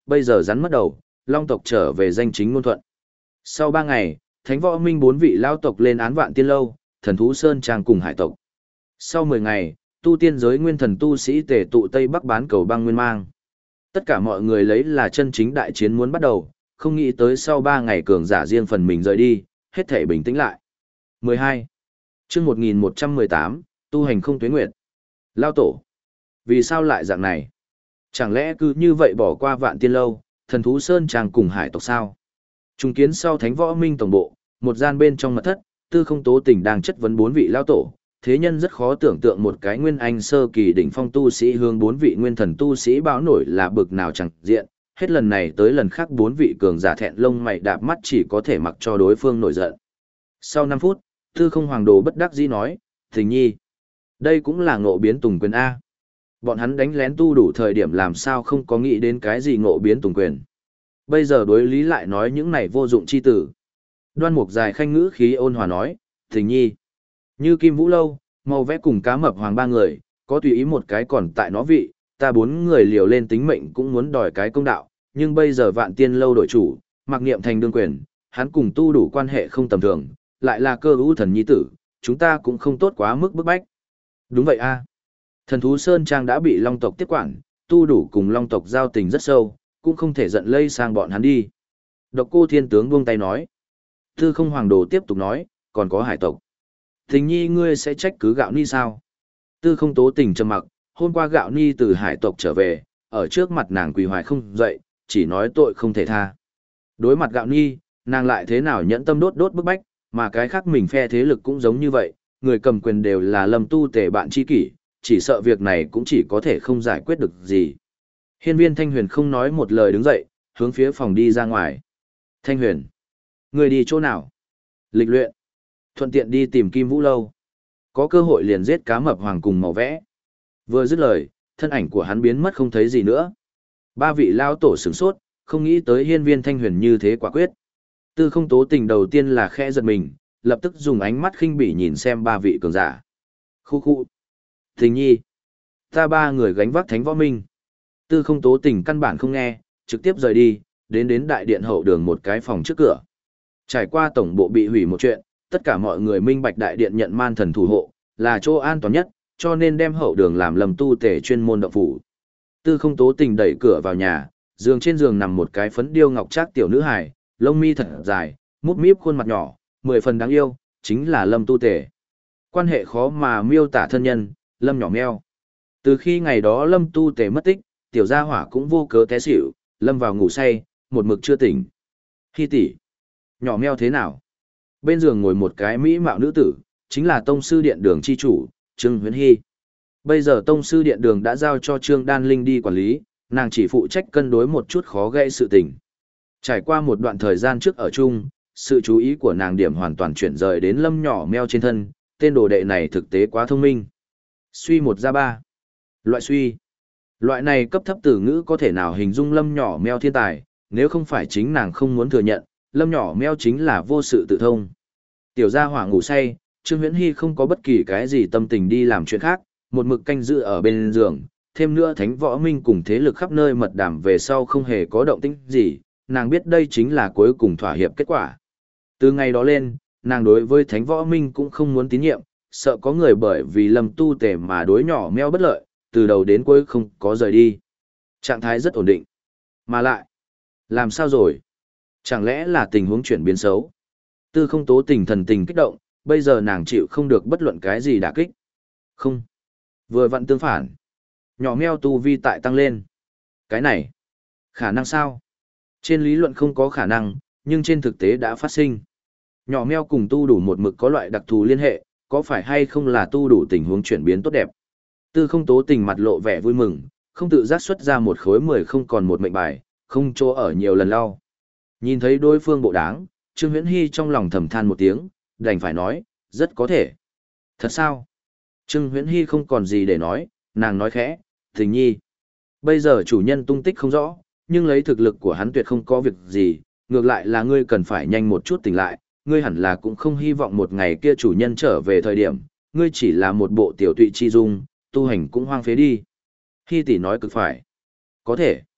bây giờ rắn mất đầu, long tộc trở về danh chính ngôn thuận. Sau ba ngày, Thánh Võ Minh bốn vị lao tộc lên án Vạn Tiên Lâu, Thần Thú Sơn Trang cùng hải tộc. Sau mười ngày, tu tiên giới nguyên thần tu sĩ tề tụ Tây Bắc bán cầu băng nguyên mang. Tất cả mọi người lấy là chân chính đại chiến muốn bắt đầu, không nghĩ tới sau ba ngày cường giả riêng phần mình rời đi, hết thể bình tĩnh lại. mười hai. Chương một nghìn một trăm mười tám, tu hành không tuyến nguyệt. Lao tổ. Vì sao lại dạng này? Chẳng lẽ cứ như vậy bỏ qua Vạn Tiên Lâu, Thần Thú Sơn Trang cùng hải tộc sao? Trung kiến sau Thánh Võ Minh tổng bộ, một gian bên trong mật thất, Tư Không Tố Tình đang chất vấn bốn vị lao tổ. Thế nhân rất khó tưởng tượng một cái nguyên anh sơ kỳ đỉnh phong tu sĩ hướng bốn vị nguyên thần tu sĩ báo nổi là bực nào chẳng diện, hết lần này tới lần khác bốn vị cường giả thẹn lông mày đạp mắt chỉ có thể mặc cho đối phương nổi giận. Sau năm phút, Tư Không Hoàng Đồ bất đắc dĩ nói, Tình Nhi, đây cũng là ngộ biến tùng quyền A. Bọn hắn đánh lén tu đủ thời điểm làm sao không có nghĩ đến cái gì ngộ biến tùng quyền. Bây giờ đối lý lại nói những này vô dụng chi tử. Đoan Mục Dài khanh ngữ khí ôn hòa nói, Tình Nhi, như Kim Vũ Lâu, màu vẽ cùng cá mập hoàng ba người, có tùy ý một cái còn tại nó vị, ta bốn người liều lên tính mệnh cũng muốn đòi cái công đạo, nhưng bây giờ Vạn Tiên Lâu đổi chủ, mặc niệm thành đương quyền, hắn cùng tu đủ quan hệ không tầm thường, lại là cơ hữu thần nhi tử, chúng ta cũng không tốt quá mức bức bách. Đúng vậy a. Thần Thú Sơn Trang đã bị Long tộc tiếp quản, tu đủ cùng Long tộc giao tình rất sâu, cũng không thể giận lây sang bọn hắn đi. Độc Cô Thiên Tướng buông tay nói. Tư Không Hoàng Đồ tiếp tục nói, còn có hải tộc. Tình Nhi ngươi sẽ trách cứ Gạo Ni sao? Tư Không Tố Tình trầm mặc, hôm qua Gạo Ni từ hải tộc trở về, ở trước mặt nàng quỳ hoài không dậy, chỉ nói tội không thể tha. Đối mặt Gạo Ni, nàng lại thế nào nhẫn tâm đốt đốt bức bách, mà cái khác mình phe thế lực cũng giống như vậy, người cầm quyền đều là Lâm Tu Tề bạn tri kỷ, chỉ sợ việc này cũng chỉ có thể không giải quyết được gì. Hiên Viên Thanh Huyền không nói một lời đứng dậy, hướng phía phòng đi ra ngoài. Thanh Huyền, người đi chỗ nào? Lịch luyện. Thuận tiện đi tìm Kim Vũ Lâu. Có cơ hội liền giết cá mập hoàng cùng màu vẽ. Vừa dứt lời, thân ảnh của hắn biến mất không thấy gì nữa. Ba vị lao tổ sửng sốt, không nghĩ tới Hiên Viên Thanh Huyền như thế quả quyết. Tư Không Tố Tình đầu tiên là khẽ giật mình, lập tức dùng ánh mắt khinh bỉ nhìn xem ba vị cường giả. Khu khu. Tình Nhi. Ta ba người gánh vác Thánh Võ Minh. Tư Không Tố Tình căn bản không nghe, trực tiếp rời đi, đến đến đại điện hậu đường một cái phòng trước cửa. Trải qua tổng bộ bị hủy một chuyện, tất cả mọi người minh bạch đại điện nhận man thần thủ hộ, là chỗ an toàn nhất, cho nên đem hậu đường làm Lâm Tu Tề chuyên môn động phủ. Tư Không Tố Tình đẩy cửa vào nhà, giường trên giường nằm một cái phấn điêu ngọc trác tiểu nữ hài, lông mi thật dài, mút míp khuôn mặt nhỏ, mười phần đáng yêu, chính là Lâm Tu Tề. Quan hệ khó mà miêu tả thân nhân, Lâm nhỏ meo. Từ khi ngày đó Lâm Tu Tề mất tích, tiểu gia hỏa cũng vô cớ té xỉu, lâm vào ngủ say, một mực chưa tỉnh. Hi tỷ, nhỏ meo thế nào? Bên giường ngồi một cái mỹ mạo nữ tử, chính là tông sư điện đường chi chủ, Trương Huyễn Hy. Bây giờ tông sư điện đường đã giao cho Trương Đan Linh đi quản lý, nàng chỉ phụ trách cân đối một chút khó gây sự tình. Trải qua một đoạn thời gian trước ở chung, sự chú ý của nàng điểm hoàn toàn chuyển rời đến Lâm nhỏ meo trên thân, tên đồ đệ này thực tế quá thông minh. Suy một ra ba. Loại suy. Loại này cấp thấp từ ngữ có thể nào hình dung Lâm nhỏ meo thiên tài, nếu không phải chính nàng không muốn thừa nhận, Lâm nhỏ meo chính là vô sự tự thông. Tiểu gia hỏa ngủ say, Trương Huyễn Hy không có bất kỳ cái gì tâm tình đi làm chuyện khác, một mực canh giữ ở bên giường, thêm nữa Thánh Võ Minh cùng thế lực khắp nơi mật đàm về sau không hề có động tĩnh gì, nàng biết đây chính là cuối cùng thỏa hiệp kết quả. Từ ngày đó lên, nàng đối với Thánh Võ Minh cũng không muốn tín nhiệm, sợ có người bởi vì Lâm Tu Tề mà đối nhỏ meo bất lợi, từ đầu đến cuối không có rời đi. Trạng thái rất ổn định. Mà lại, làm sao rồi? Chẳng lẽ là tình huống chuyển biến xấu? Tư Không Tố Tình thần tình kích động, bây giờ nàng chịu không được bất luận cái gì đả kích. Không. Vừa vặn tương phản. Nhỏ meo tu vi tại tăng lên. Cái này, khả năng sao? Trên lý luận không có khả năng, nhưng trên thực tế đã phát sinh. Nhỏ meo cùng tu đủ một mực có loại đặc thù liên hệ, có phải hay không là tu đủ tình huống chuyển biến tốt đẹp? Tư Không Tố Tình mặt lộ vẻ vui mừng, không tự giác xuất ra một khối mười không còn một mệnh bài, không chỗ ở nhiều lần lau. Nhìn thấy đối phương bộ đáng, Trương Huyễn Hy trong lòng thầm than một tiếng, đành phải nói, rất có thể. Thật sao? Trương Huyễn Hy không còn gì để nói, nàng nói khẽ, Tình Nhi. Bây giờ chủ nhân tung tích không rõ, nhưng lấy thực lực của hắn tuyệt không có việc gì, ngược lại là ngươi cần phải nhanh một chút tỉnh lại, ngươi hẳn là cũng không hy vọng một ngày kia chủ nhân trở về thời điểm, ngươi chỉ là một bộ tiểu tụy chi dung, tu hành cũng hoang phế đi. Hy tỷ nói cực phải. Có thể.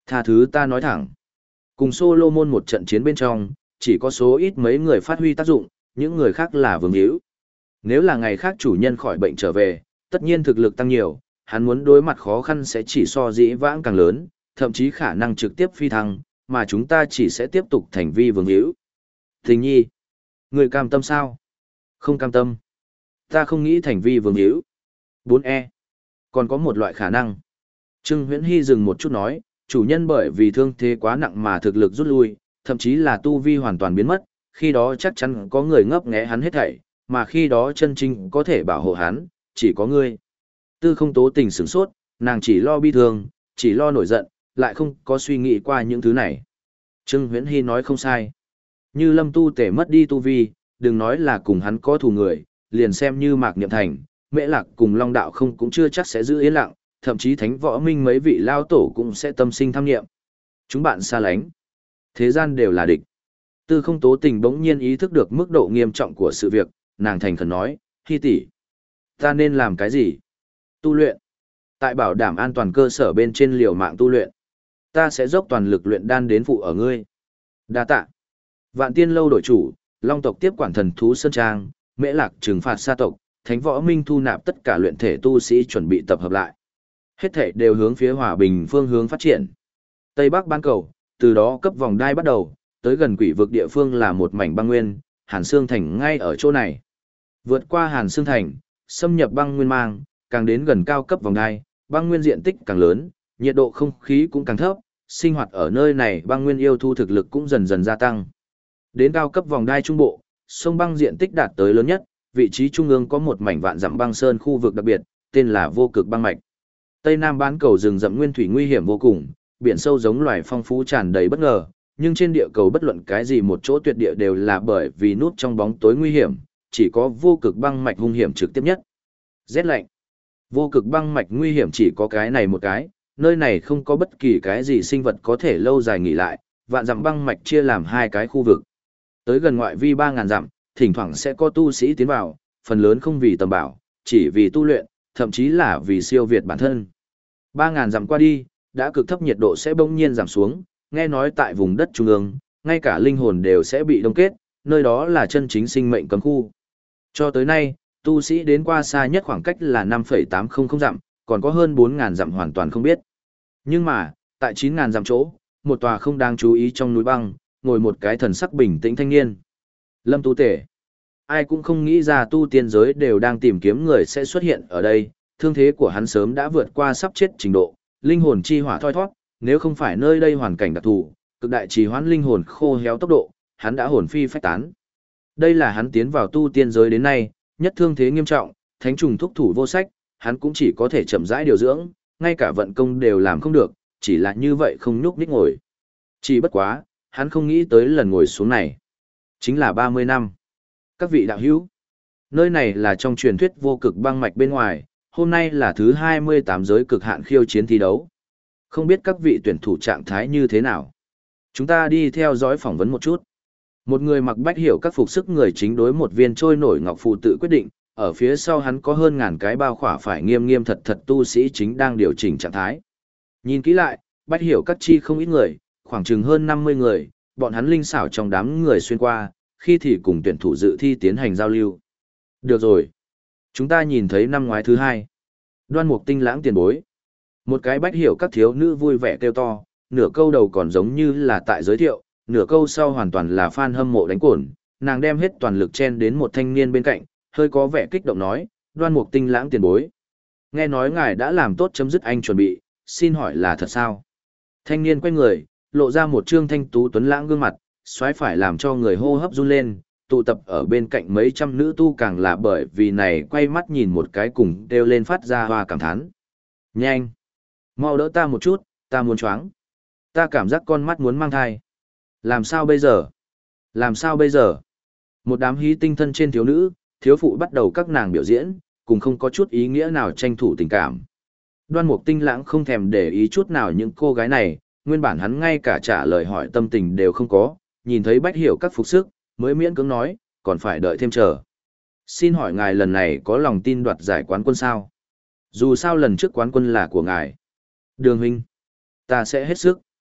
Tha thứ ta nói thẳng. Cùng Solomon một trận chiến bên trong, chỉ có số ít mấy người phát huy tác dụng, những người khác là vương hữu. Nếu là ngày khác chủ nhân khỏi bệnh trở về, tất nhiên thực lực tăng nhiều, hắn muốn đối mặt khó khăn sẽ chỉ so dĩ vãng càng lớn, thậm chí khả năng trực tiếp phi thăng, mà chúng ta chỉ sẽ tiếp tục thành vi vương hữu. Tình nhi, người cam tâm sao? Không cam tâm. Ta không nghĩ thành vi vương hữu. bốn E. Còn có một loại khả năng. Trương Huyễn Hy dừng một chút nói, chủ nhân bởi vì thương thế quá nặng mà thực lực rút lui, thậm chí là tu vi hoàn toàn biến mất, khi đó chắc chắn có người ngấp nghé hắn hết thảy, mà khi đó chân chính có thể bảo hộ hắn, chỉ có ngươi. Tư Không Tố Tình sửng sốt, nàng chỉ lo bi thương, chỉ lo nổi giận, lại không có suy nghĩ qua những thứ này. Trương Huyễn Hy nói không sai. Như Lâm Tu Tể mất đi tu vi, đừng nói là cùng hắn có thù người, liền xem như Mạc Niệm Thành, Mễ Lạc cùng Long Đạo không cũng chưa chắc sẽ giữ yên lặng, thậm chí Thánh Võ Minh mấy vị lao tổ cũng sẽ tâm sinh tham nghiệm. Chúng bạn xa lánh. Thế gian đều là địch. Tư Không Tố Tình bỗng nhiên ý thức được mức độ nghiêm trọng của sự việc, nàng thành khẩn nói, Hy tỷ, ta nên làm cái gì? Tu luyện. Tại bảo đảm an toàn cơ sở bên trên liều mạng tu luyện. Ta sẽ dốc toàn lực luyện đan đến phụ ở ngươi. Đa tạ. Vạn Tiên lâu đổi chủ, Long tộc tiếp quản thần thú sơn trang, Mễ Lạc trừng phạt sa tộc, Thánh Võ Minh thu nạp tất cả luyện thể tu sĩ chuẩn bị tập hợp lại. Hết thể đều hướng phía hòa bình phương hướng phát triển. Tây Bắc ban cầu, từ đó cấp vòng đai bắt đầu, tới gần quỷ vực địa phương là một mảnh băng nguyên, Hàn Xương Thành ngay ở chỗ này. Vượt qua Hàn Xương Thành, xâm nhập băng nguyên mang, càng đến gần cao cấp vòng đai, băng nguyên diện tích càng lớn, nhiệt độ không khí cũng càng thấp, sinh hoạt ở nơi này băng nguyên yêu thu thực lực cũng dần dần gia tăng. Đến cao cấp vòng đai trung bộ, sông băng diện tích đạt tới lớn nhất, vị trí trung ương có một mảnh vạn dặm băng sơn khu vực đặc biệt, tên là Vô Cực băng mạch. Tây Nam bán cầu rừng rậm nguyên thủy nguy hiểm vô cùng, biển sâu giống loài phong phú tràn đầy bất ngờ, nhưng trên địa cầu bất luận cái gì một chỗ tuyệt địa đều là bởi vì núp trong bóng tối nguy hiểm, chỉ có Vô Cực băng mạch hung hiểm trực tiếp nhất. Rét lạnh. Vô Cực băng mạch nguy hiểm chỉ có cái này một cái, nơi này không có bất kỳ cái gì sinh vật có thể lâu dài nghỉ lại, vạn dặm băng mạch chia làm hai cái khu vực. Tới gần ngoại vi ba ngàn dặm, thỉnh thoảng sẽ có tu sĩ tiến vào, phần lớn không vì tầm bảo, chỉ vì tu luyện, thậm chí là vì siêu việt bản thân. ba ngàn dặm qua đi, đã cực thấp nhiệt độ sẽ bỗng nhiên giảm xuống, nghe nói tại vùng đất trung ương, ngay cả linh hồn đều sẽ bị đông kết, nơi đó là chân chính sinh mệnh cấm khu. Cho tới nay, tu sĩ đến qua xa nhất khoảng cách là năm phẩy tám không không dặm, còn có hơn bốn ngàn dặm hoàn toàn không biết. Nhưng mà, tại chín ngàn dặm chỗ, một tòa không đáng chú ý trong núi băng, ngồi một cái thần sắc bình tĩnh thanh niên. Lâm Tu Tể. Ai cũng không nghĩ ra tu tiên giới đều đang tìm kiếm người sẽ xuất hiện ở đây, thương thế của hắn sớm đã vượt qua sắp chết trình độ, linh hồn chi hỏa thoi thoát, nếu không phải nơi đây hoàn cảnh đặc thù, cực đại trì hoãn linh hồn khô héo tốc độ, hắn đã hồn phi phách tán. Đây là hắn tiến vào tu tiên giới đến nay, nhất thương thế nghiêm trọng, thánh trùng thúc thủ vô sách, hắn cũng chỉ có thể chậm rãi điều dưỡng, ngay cả vận công đều làm không được, chỉ là như vậy không nhúc nhích ngồi. Chỉ bất quá, hắn không nghĩ tới lần ngồi xuống này. Chính là ba mươi năm. Các vị đạo hữu, nơi này là trong truyền thuyết vô cực băng mạch bên ngoài, hôm nay là thứ hai mươi tám giới cực hạn khiêu chiến thi đấu. Không biết các vị tuyển thủ trạng thái như thế nào. Chúng ta đi theo dõi phỏng vấn một chút. Một người mặc bách hiểu các phục sức người chính đối một viên trôi nổi ngọc phù tự quyết định, ở phía sau hắn có hơn ngàn cái bao khỏa phải nghiêm nghiêm thật thật tu sĩ chính đang điều chỉnh trạng thái. Nhìn kỹ lại, bách hiểu các chi không ít người, khoảng chừng hơn năm mươi người, bọn hắn linh xảo trong đám người xuyên qua, khi thì cùng tuyển thủ dự thi tiến hành giao lưu. Được rồi. Chúng ta nhìn thấy năm ngoái thứ hai. Đoan Mục Tinh lãng tiền bối. Một cái bách hiểu các thiếu nữ vui vẻ kêu to, nửa câu đầu còn giống như là tại giới thiệu, nửa câu sau hoàn toàn là fan hâm mộ đánh cổn, nàng đem hết toàn lực chen đến một thanh niên bên cạnh, hơi có vẻ kích động nói, Đoan Mục Tinh lãng tiền bối. Nghe nói ngài đã làm tốt chấm dứt anh chuẩn bị, xin hỏi là thật sao? Thanh niên quay người, lộ ra một trương thanh tú tuấn lãng gương mặt, xoáy phải làm cho người hô hấp run lên, tụ tập ở bên cạnh mấy trăm nữ tu càng là bởi vì này quay mắt nhìn một cái cùng đều lên phát ra hoa cảm thán. Nhanh! Mau đỡ ta một chút, ta muốn choáng. Ta cảm giác con mắt muốn mang thai. Làm sao bây giờ? Làm sao bây giờ? Một đám hí tinh thân trên thiếu nữ, thiếu phụ bắt đầu các nàng biểu diễn, cùng không có chút ý nghĩa nào tranh thủ tình cảm. Đoan Mục Tinh lãng không thèm để ý chút nào những cô gái này, nguyên bản hắn ngay cả trả lời hỏi tâm tình đều không có, nhìn thấy bách hiểu các phục sức, mới miễn cưỡng nói, còn phải đợi thêm chờ. Xin hỏi ngài lần này có lòng tin đoạt giải quán quân sao? Dù sao lần trước quán quân là của ngài. Đường huynh, ta sẽ hết sức.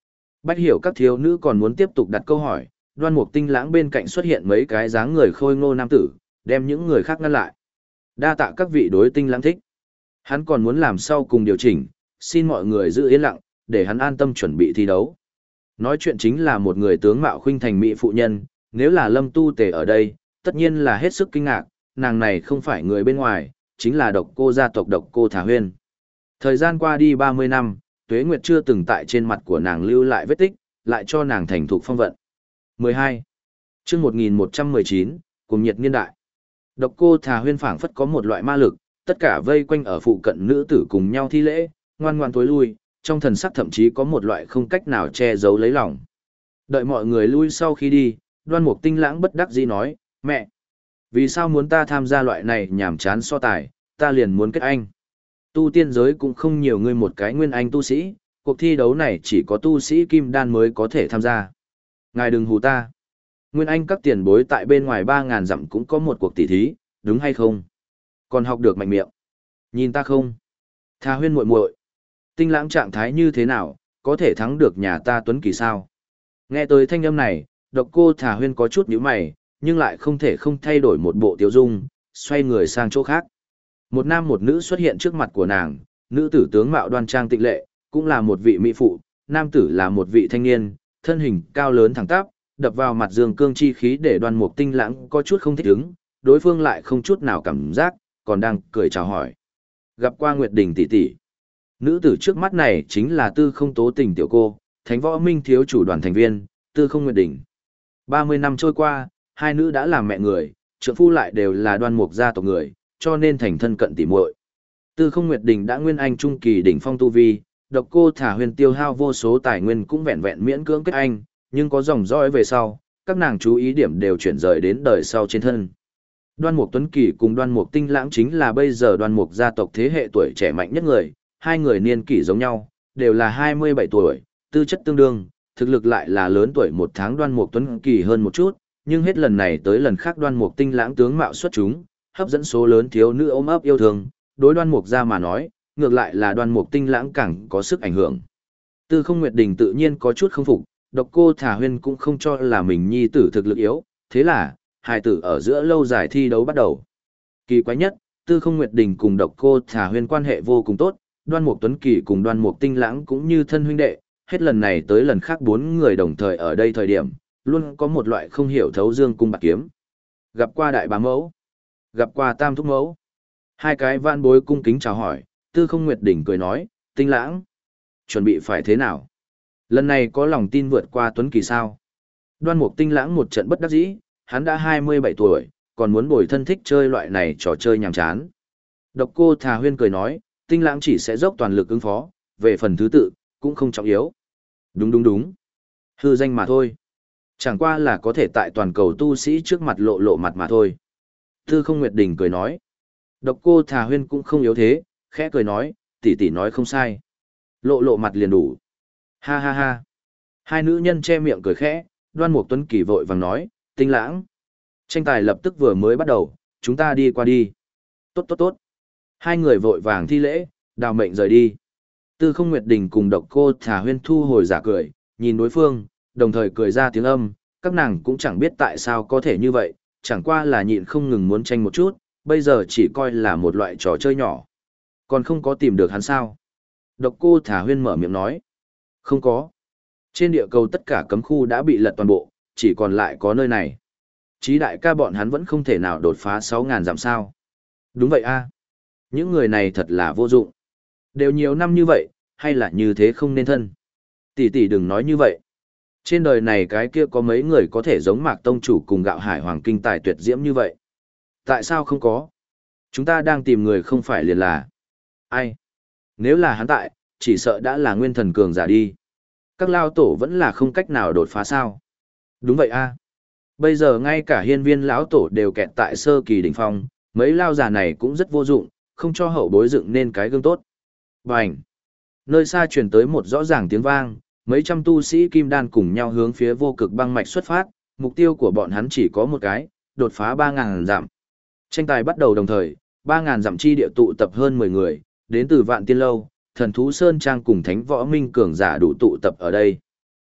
Bách hiểu các thiếu nữ còn muốn tiếp tục đặt câu hỏi, Đoan Mục Tinh Lãng bên cạnh xuất hiện mấy cái dáng người khôi ngô nam tử, đem những người khác ngăn lại. Đa tạ các vị đối Tinh Lãng thích. Hắn còn muốn làm sau cùng điều chỉnh, xin mọi người giữ yên lặng, để hắn an tâm chuẩn bị thi đấu. Nói chuyện chính là một người tướng mạo khuynh thành mỹ phụ nhân, nếu là Lâm Tu Tề ở đây, tất nhiên là hết sức kinh ngạc, nàng này không phải người bên ngoài, chính là Độc Cô gia tộc Độc Cô Thả Huyên. Thời gian qua đi ba mươi năm, Tuế Nguyệt chưa từng tại trên mặt của nàng lưu lại vết tích, lại cho nàng thành thục phong vận. mười hai. Chương một nghìn một trăm mười chín, cùng nhiệt niên đại. Độc Cô Thả Huyên phảng phất có một loại ma lực, tất cả vây quanh ở phụ cận nữ tử cùng nhau thi lễ, ngoan ngoan tối lui, trong thần sắc thậm chí có một loại không cách nào che giấu lấy lòng. Đợi mọi người lui sau khi đi, Đoan Mục Tinh Lãng bất đắc dĩ nói, mẹ, vì sao muốn ta tham gia loại này nhảm chán so tài, ta liền muốn kết anh. Tu tiên giới cũng không nhiều người một cái nguyên anh tu sĩ, cuộc thi đấu này chỉ có tu sĩ kim đan mới có thể tham gia. Ngài đừng hù ta. Nguyên anh các tiền bối tại bên ngoài ba ngàn dặm cũng có một cuộc tỷ thí, đúng hay không? Còn học được mạnh miệng. Nhìn ta không? Thà Huyên muội muội, Tinh Lãng trạng thái như thế nào, có thể thắng được nhà ta Tuấn Kỳ sao? Nghe tới thanh âm này, Độc Cô Thà Huyên có chút nhíu mày, nhưng lại không thể không thay đổi một bộ tiêu dung, xoay người sang chỗ khác. Một nam một nữ xuất hiện trước mặt của nàng, nữ tử tướng mạo đoan trang tịnh lệ, cũng là một vị mỹ phụ, nam tử là một vị thanh niên, thân hình cao lớn thẳng tắp, đập vào mặt dương cương chi khí để Đoan Mục Tinh Lãng có chút không thích ứng, đối phương lại không chút nào cảm giác, còn đang cười chào hỏi. Gặp qua Nguyệt Đình tỷ tỷ. Nữ tử trước mắt này chính là Tư Không Tố Tình tiểu cô, Thánh Võ Minh thiếu chủ đoàn thành viên, Tư Không Nguyệt Đình. ba mươi năm trôi qua, hai nữ đã làm mẹ người, trượng phu lại đều là Đoan Mục gia tộc người, cho nên thành thân cận tỉ muội. Tư Không Nguyệt Đình đã nguyên anh trung kỳ đỉnh phong tu vi, Độc Cô Thả Huyên tiêu hao vô số tài nguyên cũng vẹn vẹn miễn cưỡng kết anh, nhưng có dòng dõi về sau, các nàng chú ý điểm đều chuyển rời đến đời sau trên thân. Đoan Mục Tuấn Kỳ cùng Đoan Mục Tinh Lãng chính là bây giờ Đoan Mục gia tộc thế hệ tuổi trẻ mạnh nhất người, hai người niên kỷ giống nhau, đều là hai mươi bảy tuổi, tư chất tương đương, thực lực lại là lớn tuổi một tháng Đoan Mục Tuấn Kỳ hơn một chút, nhưng hết lần này tới lần khác Đoan Mục Tinh Lãng tướng mạo xuất chúng, hấp dẫn số lớn thiếu nữ ôm ấp yêu thương, đối Đoan Mục gia mà nói, ngược lại là Đoan Mục Tinh Lãng càng có sức ảnh hưởng. Tư Không Nguyệt Đình tự nhiên có chút không phục, Độc Cô Thả Huyên cũng không cho là mình nhi tử thực lực yếu, thế là hai tử ở giữa lâu dài thi đấu bắt đầu. Kỳ quái nhất, Tư Không Nguyệt Đình cùng Độc Cô Thả Huyên quan hệ vô cùng tốt, Đoan Mục Tuấn Kỳ cùng Đoan Mục Tinh Lãng cũng như thân huynh đệ, hết lần này tới lần khác bốn người đồng thời ở đây thời điểm, luôn có một loại không hiểu thấu dương cung bạc kiếm. Gặp qua đại bá mẫu, gặp qua tam thúc mẫu. Hai cái vạn bối cung kính chào hỏi, Tư Không Nguyệt Đình cười nói, Tinh Lãng, chuẩn bị phải thế nào? Lần này có lòng tin vượt qua Tuấn Kỳ sao? Đoan Mục Tinh Lãng một trận bất đắc dĩ, hắn đã hai mươi bảy tuổi, còn muốn bồi thân thích chơi loại này trò chơi nhàm chán. Độc Cô Thả Huyên cười nói, Tinh Lãng chỉ sẽ dốc toàn lực ứng phó, về phần thứ tự, cũng không trọng yếu. Đúng đúng đúng. Hư danh mà thôi. Chẳng qua là có thể tại toàn cầu tu sĩ trước mặt lộ lộ mặt mà thôi. Tư Không Nguyệt Đình cười nói. Độc Cô Thả Huyên cũng không yếu thế, khẽ cười nói, tỷ tỷ nói không sai. Lộ lộ mặt liền đủ. Ha ha ha. Hai nữ nhân che miệng cười khẽ, Đoan Mục Tuấn Kỳ vội vàng nói, Tinh Lãng. Tranh tài lập tức vừa mới bắt đầu, chúng ta đi qua đi. Tốt tốt tốt. Hai người vội vàng thi lễ, đào mệnh rời đi. Tư Không Nguyệt Đình cùng Độc Cô Thả Huyên thu hồi giả cười, nhìn đối phương, đồng thời cười ra tiếng âm, các nàng cũng chẳng biết tại sao có thể như vậy, chẳng qua là nhịn không ngừng muốn tranh một chút, bây giờ chỉ coi là một loại trò chơi nhỏ. Còn không có tìm được hắn sao? Độc Cô Thả Huyên mở miệng nói. Không có. Trên địa cầu tất cả cấm khu đã bị lật toàn bộ, chỉ còn lại có nơi này. Chí đại ca bọn hắn vẫn không thể nào đột phá sáu ngàn dặm sao. Đúng vậy a. Những người này thật là vô dụng. Đều nhiều năm như vậy, hay là như thế không nên thân. Tỷ tỷ đừng nói như vậy. Trên đời này cái kia có mấy người có thể giống Mạc Tông Chủ cùng Gạo Hải Hoàng kinh tài tuyệt diễm như vậy. Tại sao không có? Chúng ta đang tìm người không phải liền là... Ai? Nếu là hắn tại, chỉ sợ đã là nguyên thần cường giả đi. Các lao tổ vẫn là không cách nào đột phá sao. Đúng vậy a. Bây giờ ngay cả hiên viên lão tổ đều kẹt tại sơ kỳ đỉnh phong, mấy lao giả này cũng rất vô dụng, không cho hậu bối dựng nên cái gương tốt. Bành! Nơi xa truyền tới một rõ ràng tiếng vang, mấy trăm tu sĩ kim đan cùng nhau hướng phía vô cực băng mạch xuất phát, mục tiêu của bọn hắn chỉ có một cái, đột phá ba ngàn dặm. Tranh tài bắt đầu đồng thời, ba ngàn dặm chi địa tụ tập hơn mười người, đến từ Vạn Tiên Lâu, Thần Thú Sơn Trang cùng Thánh Võ Minh cường giả đủ tụ tập ở đây.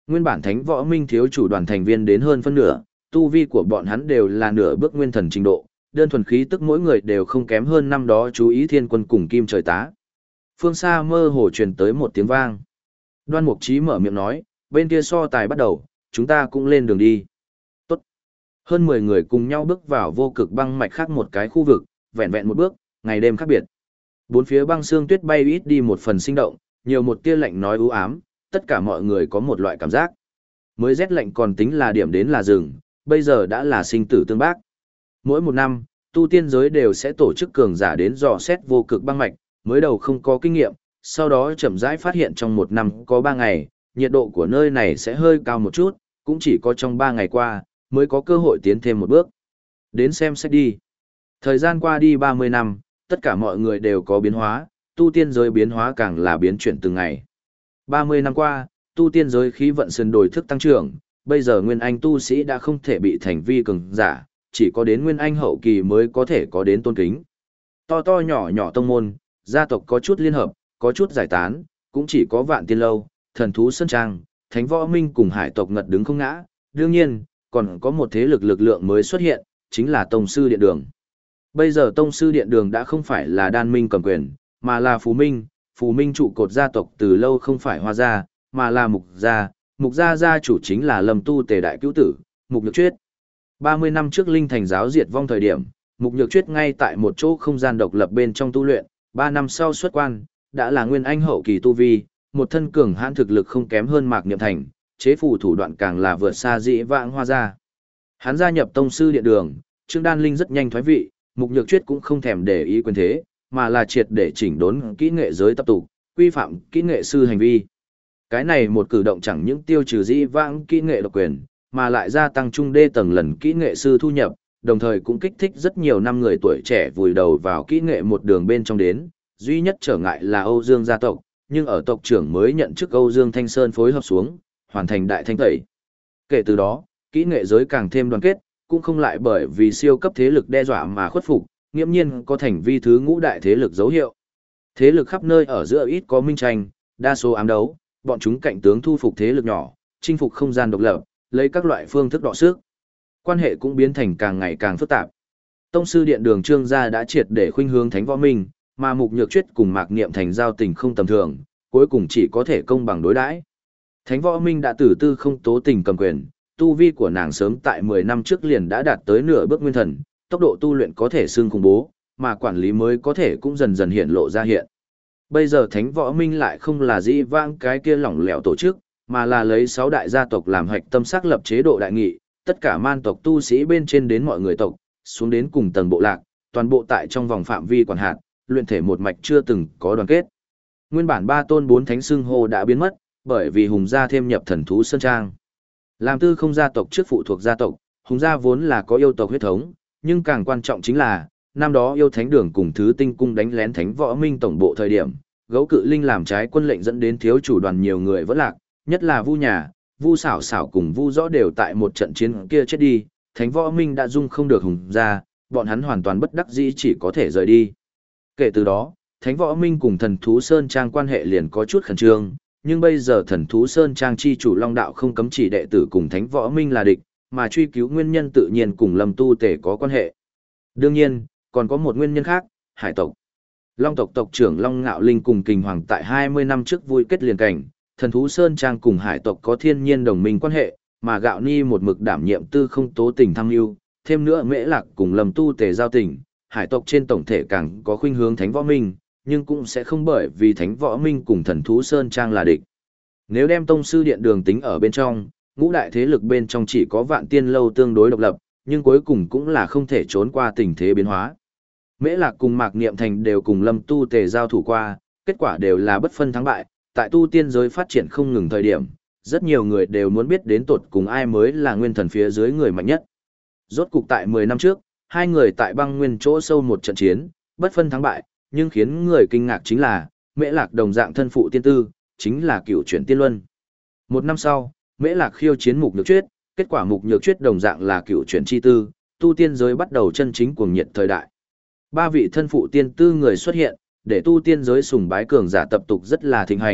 Nguyên bản Thánh Võ Minh thiếu chủ đoàn thành viên đến hơn phân nửa, tu vi của bọn hắn đều là nửa bước nguyên thần trình độ, đơn thuần khí tức mỗi người đều không kém hơn năm đó chú ý thiên quân cùng kim trời tá. Phương xa mơ hồ truyền tới một tiếng vang. Đoan Mục Chí mở miệng nói, bên kia so tài bắt đầu, chúng ta cũng lên đường đi. Tốt. Hơn mười người cùng nhau bước vào vô cực băng mạch khác một cái khu vực, vẹn vẹn một bước, ngày đêm khác biệt. Bốn phía băng xương tuyết bay ít đi một phần sinh động, nhiều một tia lạnh nói u ám, tất cả mọi người có một loại cảm giác. Mới rét lạnh còn tính là điểm đến là rừng, bây giờ đã là sinh tử tương bác. Mỗi một năm, tu tiên giới đều sẽ tổ chức cường giả đến dò xét vô cực băng mạch, mới đầu không có kinh nghiệm, sau đó chậm rãi phát hiện trong một năm có ba ngày, nhiệt độ của nơi này sẽ hơi cao một chút, cũng chỉ có trong ba ngày qua, mới có cơ hội tiến thêm một bước. Đến xem xét đi. Thời gian qua đi ba mươi năm, tất cả mọi người đều có biến hóa, tu tiên giới biến hóa càng là biến chuyển từng ngày. ba mươi năm qua, tu tiên giới khí vận sân đổi thức tăng trưởng, bây giờ Nguyên Anh tu sĩ đã không thể bị thành vi cường giả, chỉ có đến Nguyên Anh hậu kỳ mới có thể có đến tôn kính. To to nhỏ nhỏ tông môn, gia tộc có chút liên hợp, có chút giải tán, cũng chỉ có Vạn Tiên Lâu, Thần Thú Sơn Trang, Thánh Võ Minh cùng Hải tộc ngật đứng không ngã. Đương nhiên, còn có một thế lực lực lượng mới xuất hiện, chính là Tông Sư Điện Đường. Bây giờ Tông Sư Điện Đường đã không phải là Đan Minh cầm quyền, mà là Phù Minh. Phù Minh trụ cột gia tộc từ lâu không phải Hoa gia, mà là Mục gia. Mục gia gia chủ chính là Lâm Tu Tề đại cứu tử, Mục Nhược Chuyết. ba mươi năm trước Linh Thành giáo diệt vong thời điểm, Mục Nhược Chuyết ngay tại một chỗ không gian độc lập bên trong tu luyện, ba năm sau xuất quan, đã là Nguyên Anh hậu kỳ tu vi, một thân cường hãn thực lực không kém hơn Mạc Niệm Thành, chế phù thủ đoạn càng là vượt xa dĩ vãng Hoa gia. Hắn gia nhập Tông Sư Điện Đường, Trương Đan Linh rất nhanh thoái vị, Mục Nhược Chuyết cũng không thèm để ý quyền thế, mà là triệt để chỉnh đốn kỹ nghệ giới tập tục, quy phạm kỹ nghệ sư hành vi. Cái này một cử động chẳng những tiêu trừ dĩ vãng kỹ nghệ độc quyền, mà lại gia tăng trung đê tầng lần kỹ nghệ sư thu nhập, đồng thời cũng kích thích rất nhiều năm người tuổi trẻ vùi đầu vào kỹ nghệ một đường bên trong đến, duy nhất trở ngại là Âu Dương gia tộc, nhưng ở tộc trưởng mới nhận chức Âu Dương Thanh Sơn phối hợp xuống, hoàn thành đại thanh tẩy. Kể từ đó, kỹ nghệ giới càng thêm đoàn kết, cũng không lại bởi vì siêu cấp thế lực đe dọa mà khuất phục, nghiễm nhiên có thành vi thứ ngũ đại thế lực dấu hiệu. Thế lực khắp nơi ở giữa ít có minh tranh, đa số ám đấu, bọn chúng cạnh tướng thu phục thế lực nhỏ, chinh phục không gian độc lập, lấy các loại phương thức đọ sức. Quan hệ cũng biến thành càng ngày càng phức tạp. Tông sư điện đường Trương gia đã triệt để khuynh hướng Thánh Võ Minh, mà Mục Nhược Chuyết cùng Mạc Niệm Thành giao tình không tầm thường, cuối cùng chỉ có thể công bằng đối đãi. Thánh Võ Minh đã tử tư không tố tình cầm quyền, tu vi của nàng sớm tại mười năm trước liền đã đạt tới nửa bước nguyên thần, tốc độ tu luyện có thể xưng khủng bố, mà quản lý mới có thể cũng dần dần hiện lộ ra hiện. Bây giờ Thánh Võ Minh lại không là dĩ vãng cái kia lỏng lẻo tổ chức, mà là lấy sáu đại gia tộc làm hạch tâm xác lập chế độ đại nghị, tất cả man tộc tu sĩ bên trên đến mọi người tộc, xuống đến cùng tầng bộ lạc, toàn bộ tại trong vòng phạm vi quản hạt, luyện thể một mạch chưa từng có đoàn kết. Nguyên bản ba tôn bốn thánh xưng hô đã biến mất, bởi vì Hùng gia thêm nhập Thần Thú Sơn Trang. Làm tư không gia tộc trước phụ thuộc gia tộc, Hùng gia vốn là có yêu tộc huyết thống, nhưng càng quan trọng chính là, năm đó yêu thánh đường cùng thứ tinh cung đánh lén Thánh Võ Minh tổng bộ thời điểm, gấu cự linh làm trái quân lệnh dẫn đến thiếu chủ đoàn nhiều người vỡ lạc, nhất là Vu nhà, Vu xảo xảo cùng Vu rõ đều tại một trận chiến kia chết đi, Thánh Võ Minh đã dung không được Hùng gia, bọn hắn hoàn toàn bất đắc dĩ chỉ có thể rời đi. Kể từ đó, Thánh Võ Minh cùng Thần Thú Sơn Trang quan hệ liền có chút khẩn trương, nhưng bây giờ Thần Thú Sơn Trang chi chủ Long Đạo không cấm chỉ đệ tử cùng Thánh Võ Minh là địch, mà truy cứu nguyên nhân tự nhiên cùng Lâm Tu Tể có quan hệ. Đương nhiên, còn có một nguyên nhân khác, hải tộc. Long tộc tộc trưởng Long Ngạo Linh cùng Kình Hoàng tại hai mươi năm trước vui kết liền cảnh, Thần Thú Sơn Trang cùng hải tộc có thiên nhiên đồng minh quan hệ, mà Gạo Ni một mực đảm nhiệm tư không tố tình tham lưu, thêm nữa Mễ Lạc cùng Lâm Tu Tể giao tình, hải tộc trên tổng thể càng có khuynh hướng Thánh Võ Minh, nhưng cũng sẽ không bởi vì Thánh Võ Minh cùng Thần Thú Sơn Trang là địch. Nếu đem Tông Sư Điện Đường tính ở bên trong, ngũ đại thế lực bên trong chỉ có Vạn Tiên Lâu tương đối độc lập, nhưng cuối cùng cũng là không thể trốn qua tình thế biến hóa. Mễ Lạc cùng Mạc Niệm Thành đều cùng Lâm Tu Tề giao thủ qua, kết quả đều là bất phân thắng bại, tại tu tiên giới phát triển không ngừng thời điểm, rất nhiều người đều muốn biết đến tột cùng ai mới là nguyên thần phía dưới người mạnh nhất. Rốt cục tại mười năm trước, hai người tại băng nguyên chỗ sâu một trận chiến, bất phân thắng bại, nhưng khiến người kinh ngạc chính là, Mễ Lạc đồng dạng thân phụ tiên tư, chính là cựu chuyển tiên luân. Một năm sau, Mễ Lạc khiêu chiến Mục Nhược Chuyết, kết quả Mục Nhược Chuyết đồng dạng là cựu chuyển chi tư, tu tiên giới bắt đầu chân chính cuồng nhiệt thời đại. Ba vị thân phụ tiên tư người xuất hiện, để tu tiên giới sùng bái cường giả tập tục rất là thịnh hành,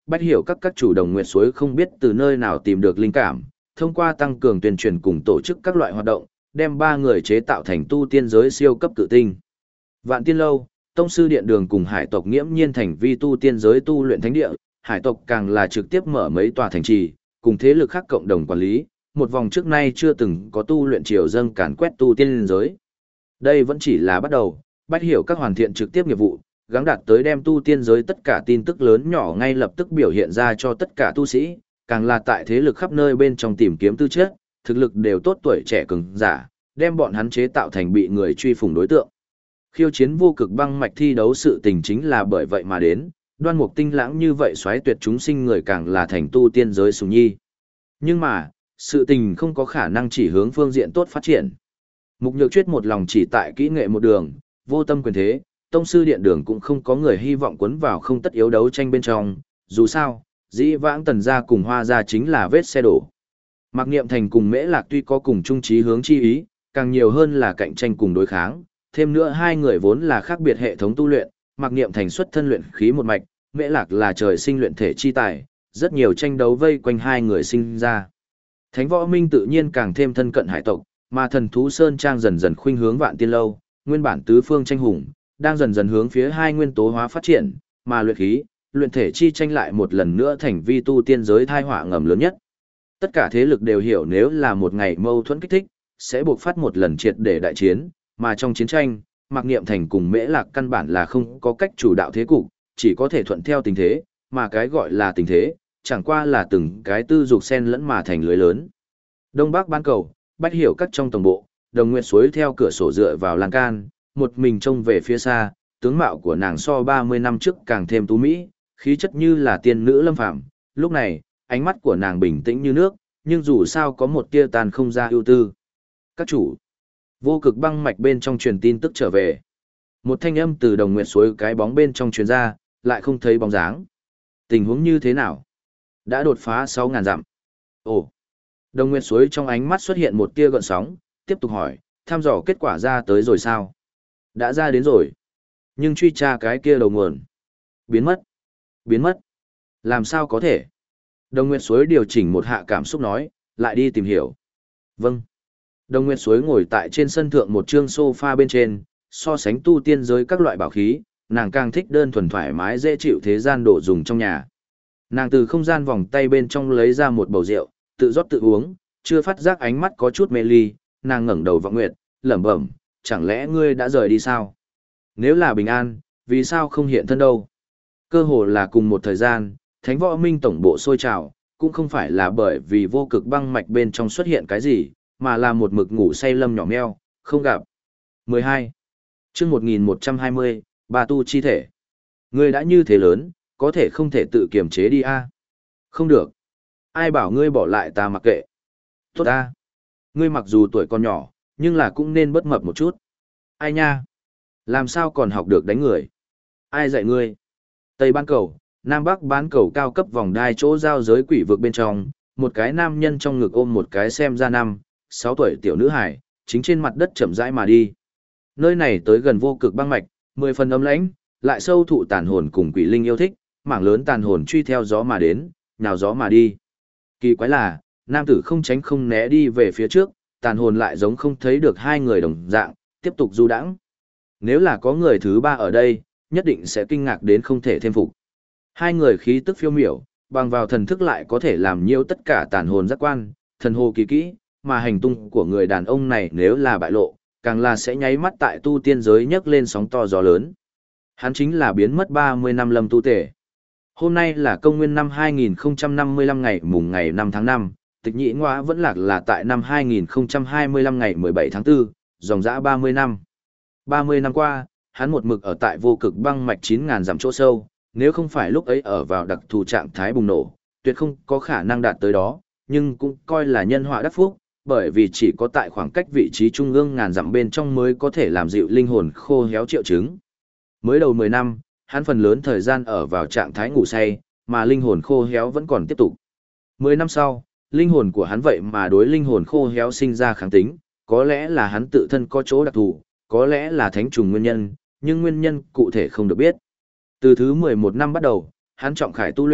Bách Hiểu các các chủ Đồng Nguyệt Suối không biết từ nơi nào tìm được linh cảm, thông qua tăng cường tuyên truyền cùng tổ chức các loại hoạt động, đem ba người chế tạo thành tu tiên giới siêu cấp cự tinh. Vạn Tiên Lâu, Tông sư Điện Đường cùng hải tộc nghiễm nhiên thành vi tu tiên giới tu luyện thánh địa, hải tộc càng là trực tiếp mở mấy tòa thành trì, cùng thế lực khác cộng đồng quản lý, một vòng trước nay chưa từng có tu luyện triều dâng càn quét tu tiên giới. Đây vẫn chỉ là bắt đầu, Bách Hiểu các hoàn thiện trực tiếp nghiệp vụ, gắng đạt tới đem tu tiên giới tất cả tin tức lớn nhỏ ngay lập tức biểu hiện ra cho tất cả tu sĩ, càng là tại thế lực khắp nơi bên trong tìm kiếm tư chất, thực lực đều tốt tuổi trẻ cường giả, đem bọn hắn chế tạo thành bị người truy phủng đối tượng. Khiêu chiến vô cực băng mạch thi đấu sự tình chính là bởi vậy mà đến, Đoan Mục Tinh lãng như vậy xoáy tuyệt chúng sinh người càng là thành tu tiên giới sùng nhi. Nhưng mà, sự tình không có khả năng chỉ hướng phương diện tốt phát triển. Mục Nhược Chuyết một lòng chỉ tại kỹ nghệ một đường, vô tâm quyền thế, Tông sư Điện Đường cũng không có người hy vọng cuốn vào không tất yếu đấu tranh bên trong, dù sao, dĩ vãng Tần gia cùng Hoa gia chính là vết xe đổ. Mạc Niệm Thành cùng Mễ Lạc tuy có cùng chung chí hướng chi ý, càng nhiều hơn là cạnh tranh cùng đối kháng, thêm nữa hai người vốn là khác biệt hệ thống tu luyện, Mạc Niệm Thành xuất thân luyện khí một mạch, Mễ Lạc là trời sinh luyện thể chi tài, rất nhiều tranh đấu vây quanh hai người sinh ra. Thánh Võ Minh tự nhiên càng thêm thân cận hải tộc, mà Thần Thú Sơn Trang dần dần khuynh hướng Vạn Tiên Lâu, nguyên bản tứ phương tranh hùng, đang dần dần hướng phía hai nguyên tố hóa phát triển, mà luyện khí, luyện thể chi tranh lại một lần nữa thành vi tu tiên giới thai họa ngầm lớn nhất. Tất cả thế lực đều hiểu nếu là một ngày mâu thuẫn kích thích, sẽ buộc phát một lần triệt để đại chiến, mà trong chiến tranh, Mạc Niệm Thành cùng Mễ Lạc căn bản là không có cách chủ đạo thế cục, chỉ có thể thuận theo tình thế, mà cái gọi là tình thế, chẳng qua là từng cái tư dục xen lẫn mà thành lưới lớn. Đông Bắc bán cầu, Bách Hiểu các trong tổng bộ, Đồng Nguyệt Suối theo cửa sổ dựa vào lan can, một mình trông về phía xa, tướng mạo của nàng so ba mươi năm trước càng thêm tú mỹ, khí chất như là tiên nữ lâm phàm. Lúc này, ánh mắt của nàng bình tĩnh như nước, nhưng dù sao có một tia tàn không ra ưu tư. Các chủ, vô cực băng mạch bên trong truyền tin tức trở về. Một thanh âm từ Đồng Nguyệt Suối cái bóng bên trong truyền ra, lại không thấy bóng dáng. Tình huống như thế nào? Đã đột phá sáu ngàn dặm. Ồ. Đồng Nguyệt Suối trong ánh mắt xuất hiện một tia gợn sóng, tiếp tục hỏi, thăm dò kết quả ra tới rồi sao? Đã ra đến rồi. Nhưng truy tra cái kia đầu nguồn. Biến mất. Biến mất. Làm sao có thể? Đồng Nguyệt Suối điều chỉnh một hạ cảm xúc nói, lại đi tìm hiểu. Vâng. Đồng Nguyệt Suối ngồi tại trên sân thượng một chương sofa bên trên, so sánh tu tiên giới các loại bảo khí, nàng càng thích đơn thuần thoải mái dễ chịu thế gian đồ dùng trong nhà. Nàng từ không gian vòng tay bên trong lấy ra một bầu rượu, tự rót tự uống, chưa phát giác ánh mắt có chút mê ly, nàng ngẩng đầu vọng nguyệt, lẩm bẩm, chẳng lẽ ngươi đã rời đi sao? Nếu là bình an, vì sao không hiện thân đâu? Cơ hồ là cùng một thời gian, Thánh Võ Minh tổng bộ sôi trào, cũng không phải là bởi vì vô cực băng mạch bên trong xuất hiện cái gì, mà là một mực ngủ say lâm nhỏ meo, không gặp. mười hai. Chương một nghìn một trăm hai mươi, Ba tu chi thể. Ngươi đã như thế lớn, có thể không thể tự kiềm chế đi a? Không được. Ai bảo ngươi bỏ lại ta mặc kệ? Tốt ta. Ngươi mặc dù tuổi còn nhỏ, nhưng là cũng nên bất mập một chút. Ai nha? Làm sao còn học được đánh người? Ai dạy ngươi? Tây bán cầu, Nam Bắc bán cầu cao cấp vòng đai chỗ giao giới quỷ vực bên trong, một cái nam nhân trong ngực ôm một cái xem ra năm, sáu tuổi tiểu nữ hải, chính trên mặt đất chậm rãi mà đi. Nơi này tới gần vô cực băng mạch, mười phần ấm lãnh, lại sâu thụ tàn hồn cùng quỷ linh yêu thích, mảng lớn tàn hồn truy theo gió mà đến, nhào gió mà đi. Kỳ quái là, nam tử không tránh không né đi về phía trước, tàn hồn lại giống không thấy được hai người đồng dạng, tiếp tục du đãng. Nếu là có người thứ ba ở đây, nhất định sẽ kinh ngạc đến không thể thêm phục. Hai người khí tức phiêu miểu, bằng vào thần thức lại có thể làm nhiễu tất cả tàn hồn giác quan, thần hồ kỳ kỹ, mà hành tung của người đàn ông này nếu là bại lộ, càng là sẽ nháy mắt tại tu tiên giới nhấc lên sóng to gió lớn. Hắn chính là biến mất ba mươi năm Lâm Tu Tể. Hôm nay là công nguyên năm hai nghìn không trăm năm mươi lăm ngày mùng ngày năm tháng năm, tịch nhĩ ngoã vẫn lạc là tại năm hai nghìn không trăm hai mươi lăm ngày mười bảy tháng tư, dòng dã ba mươi năm. ba mươi năm qua, hắn một mực ở tại vô cực băng mạch chín ngàn dặm chỗ sâu, nếu không phải lúc ấy ở vào đặc thù trạng thái bùng nổ, tuyệt không có khả năng đạt tới đó, nhưng cũng coi là nhân họa đắc phúc, bởi vì chỉ có tại khoảng cách vị trí trung ương ngàn dặm bên trong mới có thể làm dịu linh hồn khô héo triệu chứng. Mới đầu mười năm, hắn phần lớn thời gian ở vào trạng thái ngủ say, mà linh hồn khô héo vẫn còn tiếp tục. Mười năm sau, linh hồn của hắn vậy mà đối linh hồn khô héo sinh ra kháng tính, có lẽ là hắn tự thân có chỗ đặc thù, có lẽ là thánh trùng nguyên nhân, nhưng nguyên nhân cụ thể không được biết. Từ thứ mười một năm bắt đầu, hắn trọng khải tu luyện,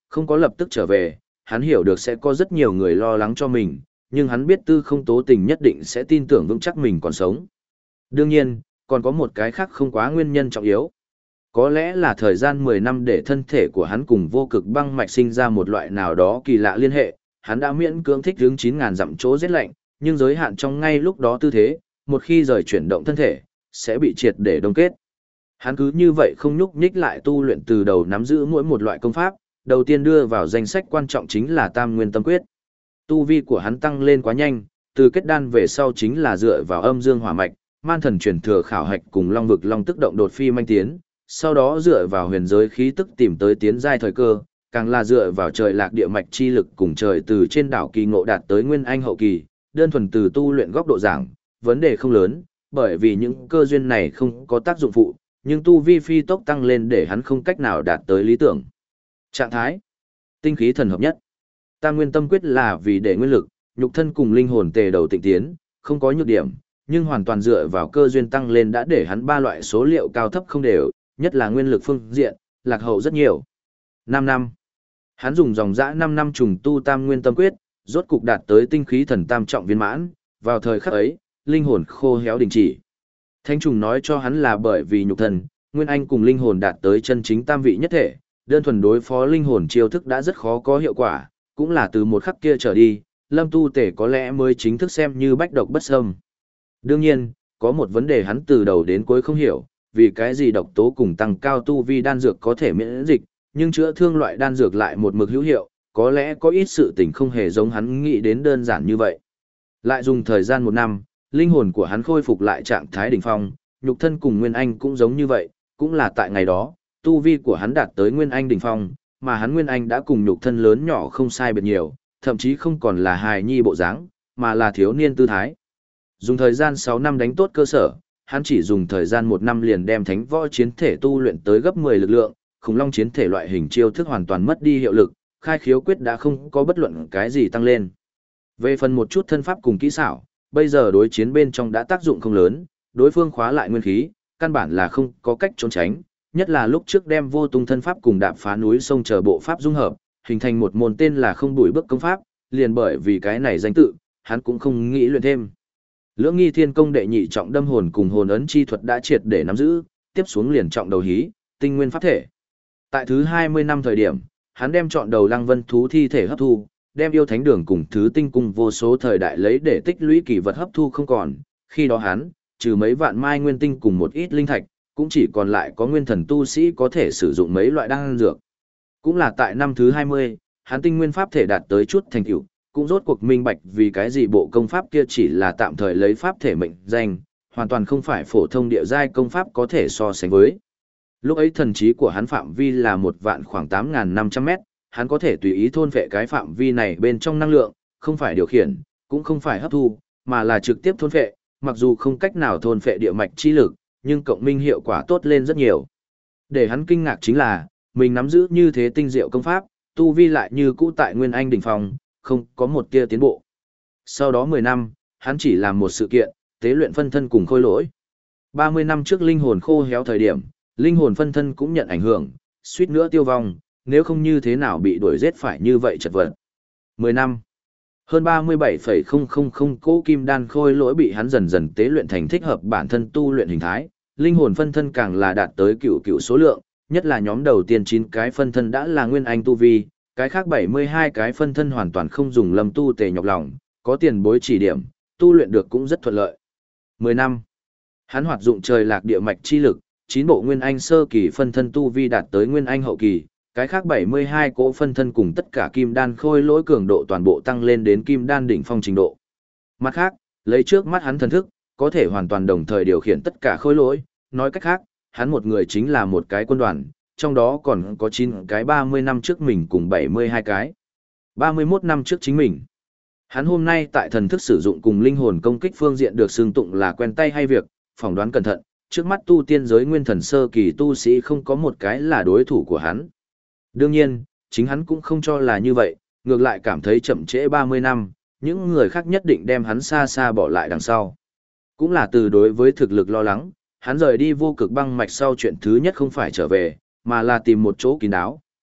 Không có lập tức trở về, hắn hiểu được sẽ có rất nhiều người lo lắng cho mình, nhưng hắn biết Tư Không Tố Tình nhất định sẽ tin tưởng vững chắc mình còn sống. Đương nhiên, còn có một cái khác không quá nguyên nhân trọng yếu. Có lẽ là thời gian mười năm để thân thể của hắn cùng vô cực băng mạch sinh ra một loại nào đó kỳ lạ liên hệ, hắn đã miễn cưỡng thích ứng chín ngàn dặm chỗ rét lạnh, nhưng giới hạn trong ngay lúc đó tư thế, một khi rời chuyển động thân thể, sẽ bị triệt để đông kết. Hắn cứ như vậy không nhúc nhích lại tu luyện từ đầu nắm giữ mỗi một loại công pháp, đầu tiên đưa vào danh sách quan trọng chính là Tam Nguyên Tâm Quyết. Tu vi của hắn tăng lên quá nhanh, từ kết đan về sau chính là dựa vào âm dương hỏa mạch, man thần truyền thừa khảo hạch cùng long vực long tức động đột phi manh tiến, sau đó dựa vào huyền giới khí tức tìm tới tiến giai thời cơ, càng là dựa vào trời lạc địa mạch chi lực cùng trời từ trên đảo kỳ ngộ đạt tới nguyên anh hậu kỳ, đơn thuần từ tu luyện góc độ giảng, vấn đề không lớn, bởi vì những cơ duyên này không có tác dụng phụ, nhưng tu vi phi tốc tăng lên để hắn không cách nào đạt tới lý tưởng. Trạng thái tinh khí thần hợp nhất. Tam Nguyên Tâm Quyết là vì để nguyên lực, nhục thân cùng linh hồn tề đầu tịnh tiến, không có nhược điểm, nhưng hoàn toàn dựa vào cơ duyên tăng lên đã để hắn ba loại số liệu cao thấp không đều, nhất là nguyên lực phương diện, lạc hậu rất nhiều. năm năm. Hắn dùng dòng dã năm năm trùng tu Tam Nguyên Tâm Quyết, rốt cục đạt tới tinh khí thần tam trọng viên mãn, vào thời khắc ấy, linh hồn khô héo đình chỉ. Thánh trùng nói cho hắn là bởi vì nhục thân, nguyên anh cùng linh hồn đạt tới chân chính tam vị nhất thể, đơn thuần đối phó linh hồn chiêu thức đã rất khó có hiệu quả, cũng là từ một khắc kia trở đi, Lâm Tu Tể có lẽ mới chính thức xem như bách độc bất xâm. Đương nhiên, có một vấn đề hắn từ đầu đến cuối không hiểu, vì cái gì độc tố cùng tăng cao tu vi đan dược có thể miễn dịch, nhưng chữa thương loại đan dược lại một mực hữu hiệu, có lẽ có ít sự tình không hề giống hắn nghĩ đến đơn giản như vậy. Lại dùng thời gian một năm, linh hồn của hắn khôi phục lại trạng thái đỉnh phong, nhục thân cùng Nguyên Anh cũng giống như vậy, cũng là tại ngày đó, tu vi của hắn đạt tới Nguyên Anh đỉnh phong, mà hắn Nguyên Anh đã cùng nhục thân lớn nhỏ không sai biệt nhiều, thậm chí không còn là hài nhi bộ dáng, mà là thiếu niên tư thái. Dùng thời gian sáu năm đánh tốt cơ sở, hắn chỉ dùng thời gian một năm liền đem thánh võ chiến thể tu luyện tới gấp mười lực lượng, khủng long chiến thể loại hình chiêu thức hoàn toàn mất đi hiệu lực, khai khiếu quyết đã không có bất luận cái gì tăng lên. Về phần một chút thân pháp cùng kỹ xảo, bây giờ đối chiến bên trong đã tác dụng không lớn, đối phương khóa lại nguyên khí, căn bản là không có cách trốn tránh, nhất là lúc trước đem vô tung thân pháp cùng đạp phá núi sông chờ bộ pháp dung hợp, hình thành một môn tên là không đuổi bước công pháp, liền bởi vì cái này danh tự, hắn cũng không nghĩ luyện thêm. Lưỡng nghi thiên công đệ nhị trọng đâm hồn cùng hồn ấn chi thuật đã triệt để nắm giữ, tiếp xuống liền trọng đầu hí, tinh nguyên pháp thể. Tại thứ hai mươi năm thời điểm, hắn đem chọn đầu lăng vân thú thi thể hấp thu, đem yêu thánh đường cùng thứ tinh cung vô số thời đại lấy để tích lũy kỳ vật hấp thu không còn, khi đó hắn, trừ mấy vạn mai nguyên tinh cùng một ít linh thạch, cũng chỉ còn lại có nguyên thần tu sĩ có thể sử dụng mấy loại đan dược. Cũng là tại năm thứ hai mươi, hắn tinh nguyên pháp thể đạt tới chút thành tựu, cũng rốt cuộc minh bạch vì cái gì bộ công pháp kia chỉ là tạm thời lấy pháp thể mệnh danh, hoàn toàn không phải phổ thông địa giai công pháp có thể so sánh với. Lúc ấy thần trí của hắn phạm vi là một vạn khoảng tám nghìn năm trăm mét, hắn có thể tùy ý thôn phệ cái phạm vi này bên trong năng lượng, không phải điều khiển, cũng không phải hấp thu, mà là trực tiếp thôn phệ, mặc dù không cách nào thôn phệ địa mạch chi lực, nhưng cộng minh hiệu quả tốt lên rất nhiều. Để hắn kinh ngạc chính là, mình nắm giữ như thế tinh diệu công pháp, tu vi lại như cũ tại Nguyên Anh đỉnh phong, không có một tia tiến bộ. Sau đó mười năm, hắn chỉ làm một sự kiện, tế luyện phân thân cùng khôi lỗi. ba mươi năm trước linh hồn khô héo thời điểm, linh hồn phân thân cũng nhận ảnh hưởng, suýt nữa tiêu vong, nếu không như thế nào bị đuổi giết phải như vậy chật vật. mười năm. Hơn ba mươi bảy phẩy không không không cỗ kim đan khôi lỗi bị hắn dần dần tế luyện thành thích hợp bản thân tu luyện hình thái, linh hồn phân thân càng là đạt tới cựu cựu số lượng, nhất là nhóm đầu tiên chín cái phân thân đã là nguyên anh tu vi, cái khác bảy mươi hai cái phân thân hoàn toàn không dùng Lâm Tu Tề nhọc lòng, có tiền bối chỉ điểm, tu luyện được cũng rất thuận lợi. mười năm. Hắn hoạt dụng trời lạc địa mạch chi lực, chín bộ nguyên anh sơ kỳ phân thân tu vi đạt tới nguyên anh hậu kỳ, cái khác bảy mươi hai cỗ phân thân cùng tất cả kim đan khôi lỗi cường độ toàn bộ tăng lên đến kim đan đỉnh phong trình độ. Mặt khác, lấy trước mắt hắn thần thức, có thể hoàn toàn đồng thời điều khiển tất cả khôi lỗi, nói cách khác, hắn một người chính là một cái quân đoàn, trong đó còn có chín cái ba mươi năm trước mình cùng bảy mươi hai cái. ba mươi mốt năm trước chính mình. Hắn hôm nay tại thần thức sử dụng cùng linh hồn công kích phương diện được xưng tụng là quen tay hay việc, phỏng đoán cẩn thận, trước mắt tu tiên giới nguyên thần sơ kỳ tu sĩ không có một cái là đối thủ của hắn. Đương nhiên, chính hắn cũng không cho là như vậy, ngược lại cảm thấy chậm trễ ba mươi năm, những người khác nhất định đem hắn xa xa bỏ lại đằng sau. Cũng là từ đối với thực lực lo lắng, hắn rời đi vô cực băng mạch sau chuyện thứ nhất không phải trở về, mà là tìm một chỗ kín đáo,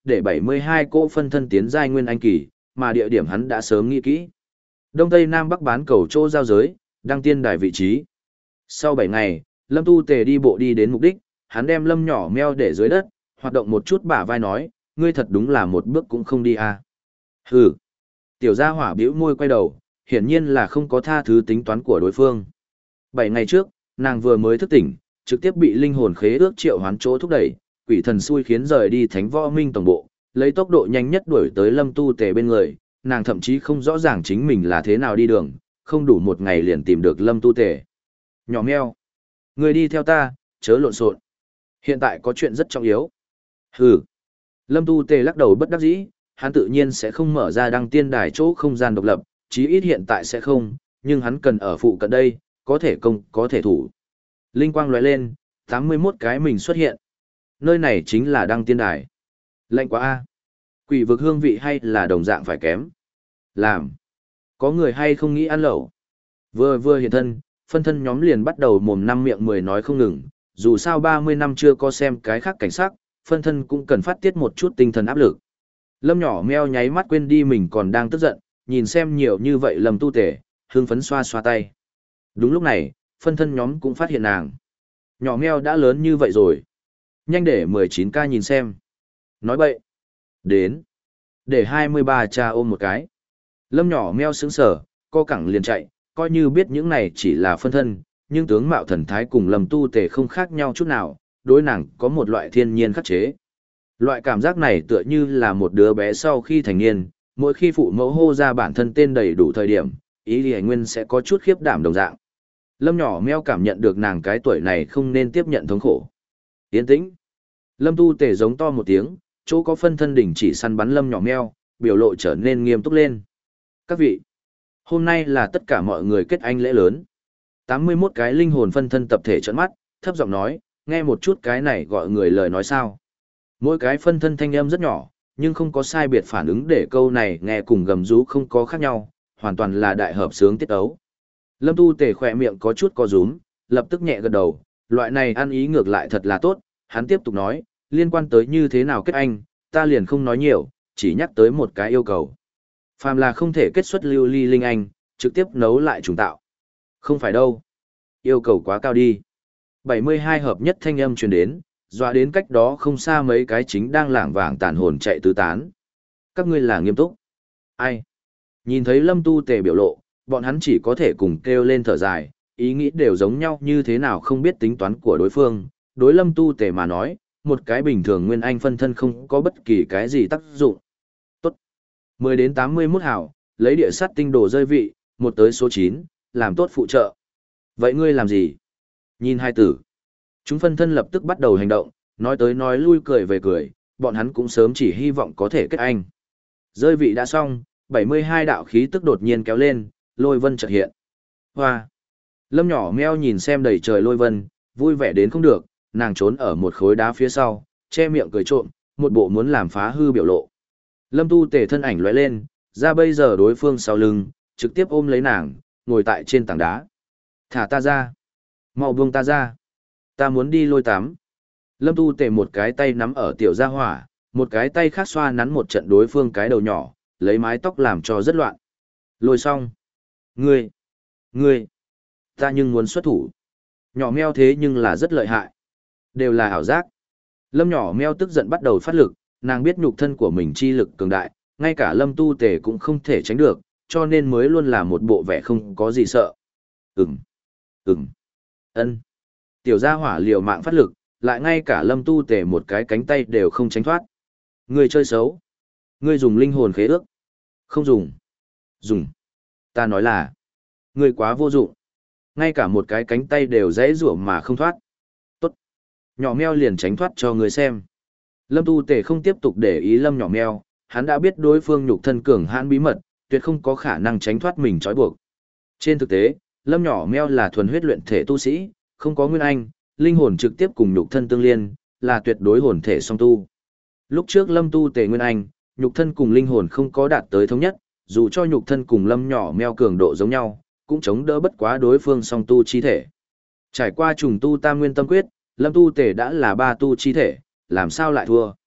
để bảy mươi hai cỗ phân thân tiến giai nguyên anh kỳ, mà địa điểm hắn đã sớm nghĩ kỹ. Đông Tây Nam Bắc bán cầu chỗ giao giới, đăng tiên đài vị trí. Sau bảy ngày, Lâm Tu Tề đi bộ đi đến mục đích, hắn đem Lâm Nhỏ Meo để dưới đất, hoạt động một chút bả vai nói, ngươi thật đúng là một bước cũng không đi à. Hừ. Tiểu gia hỏa bĩu môi quay đầu, hiển nhiên là không có tha thứ tính toán của đối phương. Bảy ngày trước, nàng vừa mới thức tỉnh, trực tiếp bị linh hồn khế ước triệu hoán chỗ thúc đẩy, quỷ thần xui khiến rời đi Thánh Võ Minh tổng bộ, lấy tốc độ nhanh nhất đuổi tới Lâm Tu Tề bên người, nàng thậm chí không rõ ràng chính mình là thế nào đi đường, không đủ một ngày liền tìm được Lâm Tu Tề. Nhỏ Meo, người đi theo ta, chớ lộn xộn. Hiện tại có chuyện rất trọng yếu. Hừ. Lâm Tu Tề lắc đầu bất đắc dĩ, hắn tự nhiên sẽ không mở ra đăng tiên đài chỗ không gian độc lập, chí ít hiện tại sẽ không, nhưng hắn cần ở phụ cận đây, có thể công, có thể thủ. Linh quang lóe lên, tám mươi mốt cái mình xuất hiện. Nơi này chính là đăng tiên đài. Lạnh quá a. Quỷ vực hương vị hay là đồng dạng phải kém. Làm. Có người hay không nghĩ ăn lẩu. Vừa vừa hiện thân, phân thân nhóm liền bắt đầu mồm năm miệng mười nói không ngừng, dù sao ba mươi năm chưa có xem cái khác cảnh sắc, phân thân cũng cần phát tiết một chút tinh thần áp lực. Lâm Nhỏ Meo nháy mắt quên đi mình còn đang tức giận, nhìn xem nhiều như vậy Lâm Tu Tề, hưng phấn xoa xoa tay. Đúng lúc này, phân thân nhóm cũng phát hiện nàng. Nhỏ Meo đã lớn như vậy rồi. Nhanh để mười chín ca nhìn xem. Nói bậy. Đến. Để hai mươi ba cha ôm một cái. Lâm Nhỏ Meo sững sờ, co cẳng liền chạy, coi như biết những này chỉ là phân thân, nhưng tướng mạo thần thái cùng Lâm Tu Tề không khác nhau chút nào, đối nàng có một loại thiên nhiên khắc chế. Loại cảm giác này tựa như là một đứa bé sau khi thành niên, mỗi khi phụ mẫu hô ra bản thân tên đầy đủ thời điểm, ý thì nguyên sẽ có chút khiếp đảm đồng dạng. Lâm Nhỏ Meo cảm nhận được nàng cái tuổi này không nên tiếp nhận thống khổ. Yên tĩnh. Lâm Tu Tề giống to một tiếng, chỗ có phân thân đỉnh chỉ săn bắn Lâm Nhỏ Meo, biểu lộ trở nên nghiêm túc lên. Các vị, hôm nay là tất cả mọi người kết anh lễ lớn. tám mươi mốt cái linh hồn phân thân tập thể trợn mắt, thấp giọng nói, nghe một chút cái này gọi người lời nói sao. Mỗi cái phân thân thanh âm rất nhỏ, nhưng không có sai biệt phản ứng để câu này nghe cùng gầm rú không có khác nhau, hoàn toàn là đại hợp sướng tiết ấu. Lâm Tu Tề khỏe miệng có chút co rúm, lập tức nhẹ gật đầu, loại này ăn ý ngược lại thật là tốt, hắn tiếp tục nói, liên quan tới như thế nào kết anh, ta liền không nói nhiều, chỉ nhắc tới một cái yêu cầu. Phàm là không thể kết xuất lưu ly linh anh, trực tiếp nấu lại trùng tạo. Không phải đâu. Yêu cầu quá cao đi. bảy mươi hai hợp nhất thanh âm truyền đến, dọa đến cách đó không xa mấy cái chính đang lảng vảng tàn hồn chạy tứ tán. Các ngươi là nghiêm túc. Ai? Nhìn thấy Lâm Tu Tề biểu lộ, bọn hắn chỉ có thể cùng kêu lên thở dài, ý nghĩ đều giống nhau như thế nào không biết tính toán của đối phương. Đối Lâm Tu Tề mà nói, một cái bình thường nguyên anh phân thân không có bất kỳ cái gì tác dụng. Tốt. mười đến tám mươi mốt hảo, lấy địa sắt tinh đồ rơi vị, một tới số chín, làm tốt phụ trợ. Vậy ngươi làm gì? Nhìn hai tử. Chúng phân thân lập tức bắt đầu hành động, nói tới nói lui cười về cười, bọn hắn cũng sớm chỉ hy vọng có thể kết anh. Rơi vị đã xong, bảy mươi hai đạo khí tức đột nhiên kéo lên, lôi vân chợt hiện. Hoa! Lâm Nhỏ Meo nhìn xem đầy trời lôi vân, vui vẻ đến không được, nàng trốn ở một khối đá phía sau, che miệng cười trộm, một bộ muốn làm phá hư biểu lộ. Lâm Tu Tề thân ảnh lóe lên, ra bây giờ đối phương sau lưng, trực tiếp ôm lấy nàng, ngồi tại trên tảng đá. Thả ta ra! Mau buông ta ra! Ta muốn đi lôi tắm. Lâm Tu Tề một cái tay nắm ở tiểu gia hỏa, một cái tay khác xoa nắn một trận đối phương cái đầu nhỏ, lấy mái tóc làm cho rất loạn. Lôi xong. Ngươi! Ngươi! Ta nhưng muốn xuất thủ. Nhỏ Meo thế nhưng là rất lợi hại. Đều là ảo giác. Lâm Nhỏ Meo tức giận bắt đầu phát lực, nàng biết nhục thân của mình chi lực cường đại, ngay cả Lâm Tu Tề cũng không thể tránh được, cho nên mới luôn là một bộ vẻ không có gì sợ. Ừm. Ừm. Ân. Tiểu gia hỏa liều mạng phát lực, lại ngay cả Lâm Tu Tề một cái cánh tay đều không tránh thoát. Ngươi chơi xấu. Ngươi dùng linh hồn khế ước. Không dùng. Dùng. Ta nói là. Ngươi quá vô dụng. Ngay cả một cái cánh tay đều dễ rủa mà không thoát. Tốt. Nhỏ Meo liền tránh thoát cho ngươi xem. Lâm Tu Tề không tiếp tục để ý Lâm Nhỏ Meo, hắn đã biết đối phương nhục thân cường hãn bí mật, tuyệt không có khả năng tránh thoát mình trói buộc. Trên thực tế, Lâm Nhỏ Meo là thuần huyết luyện thể tu sĩ, không có nguyên anh, linh hồn trực tiếp cùng nhục thân tương liên, là tuyệt đối hồn thể song tu. Lúc trước Lâm Tu Tề nguyên anh, nhục thân cùng linh hồn không có đạt tới thống nhất, dù cho nhục thân cùng Lâm Nhỏ Meo cường độ giống nhau, cũng chống đỡ bất quá đối phương song tu chi thể. Trải qua trùng tu Tam Nguyên Tâm Quyết, Lâm Tu Tề đã là ba tu chi thể, làm sao lại thua?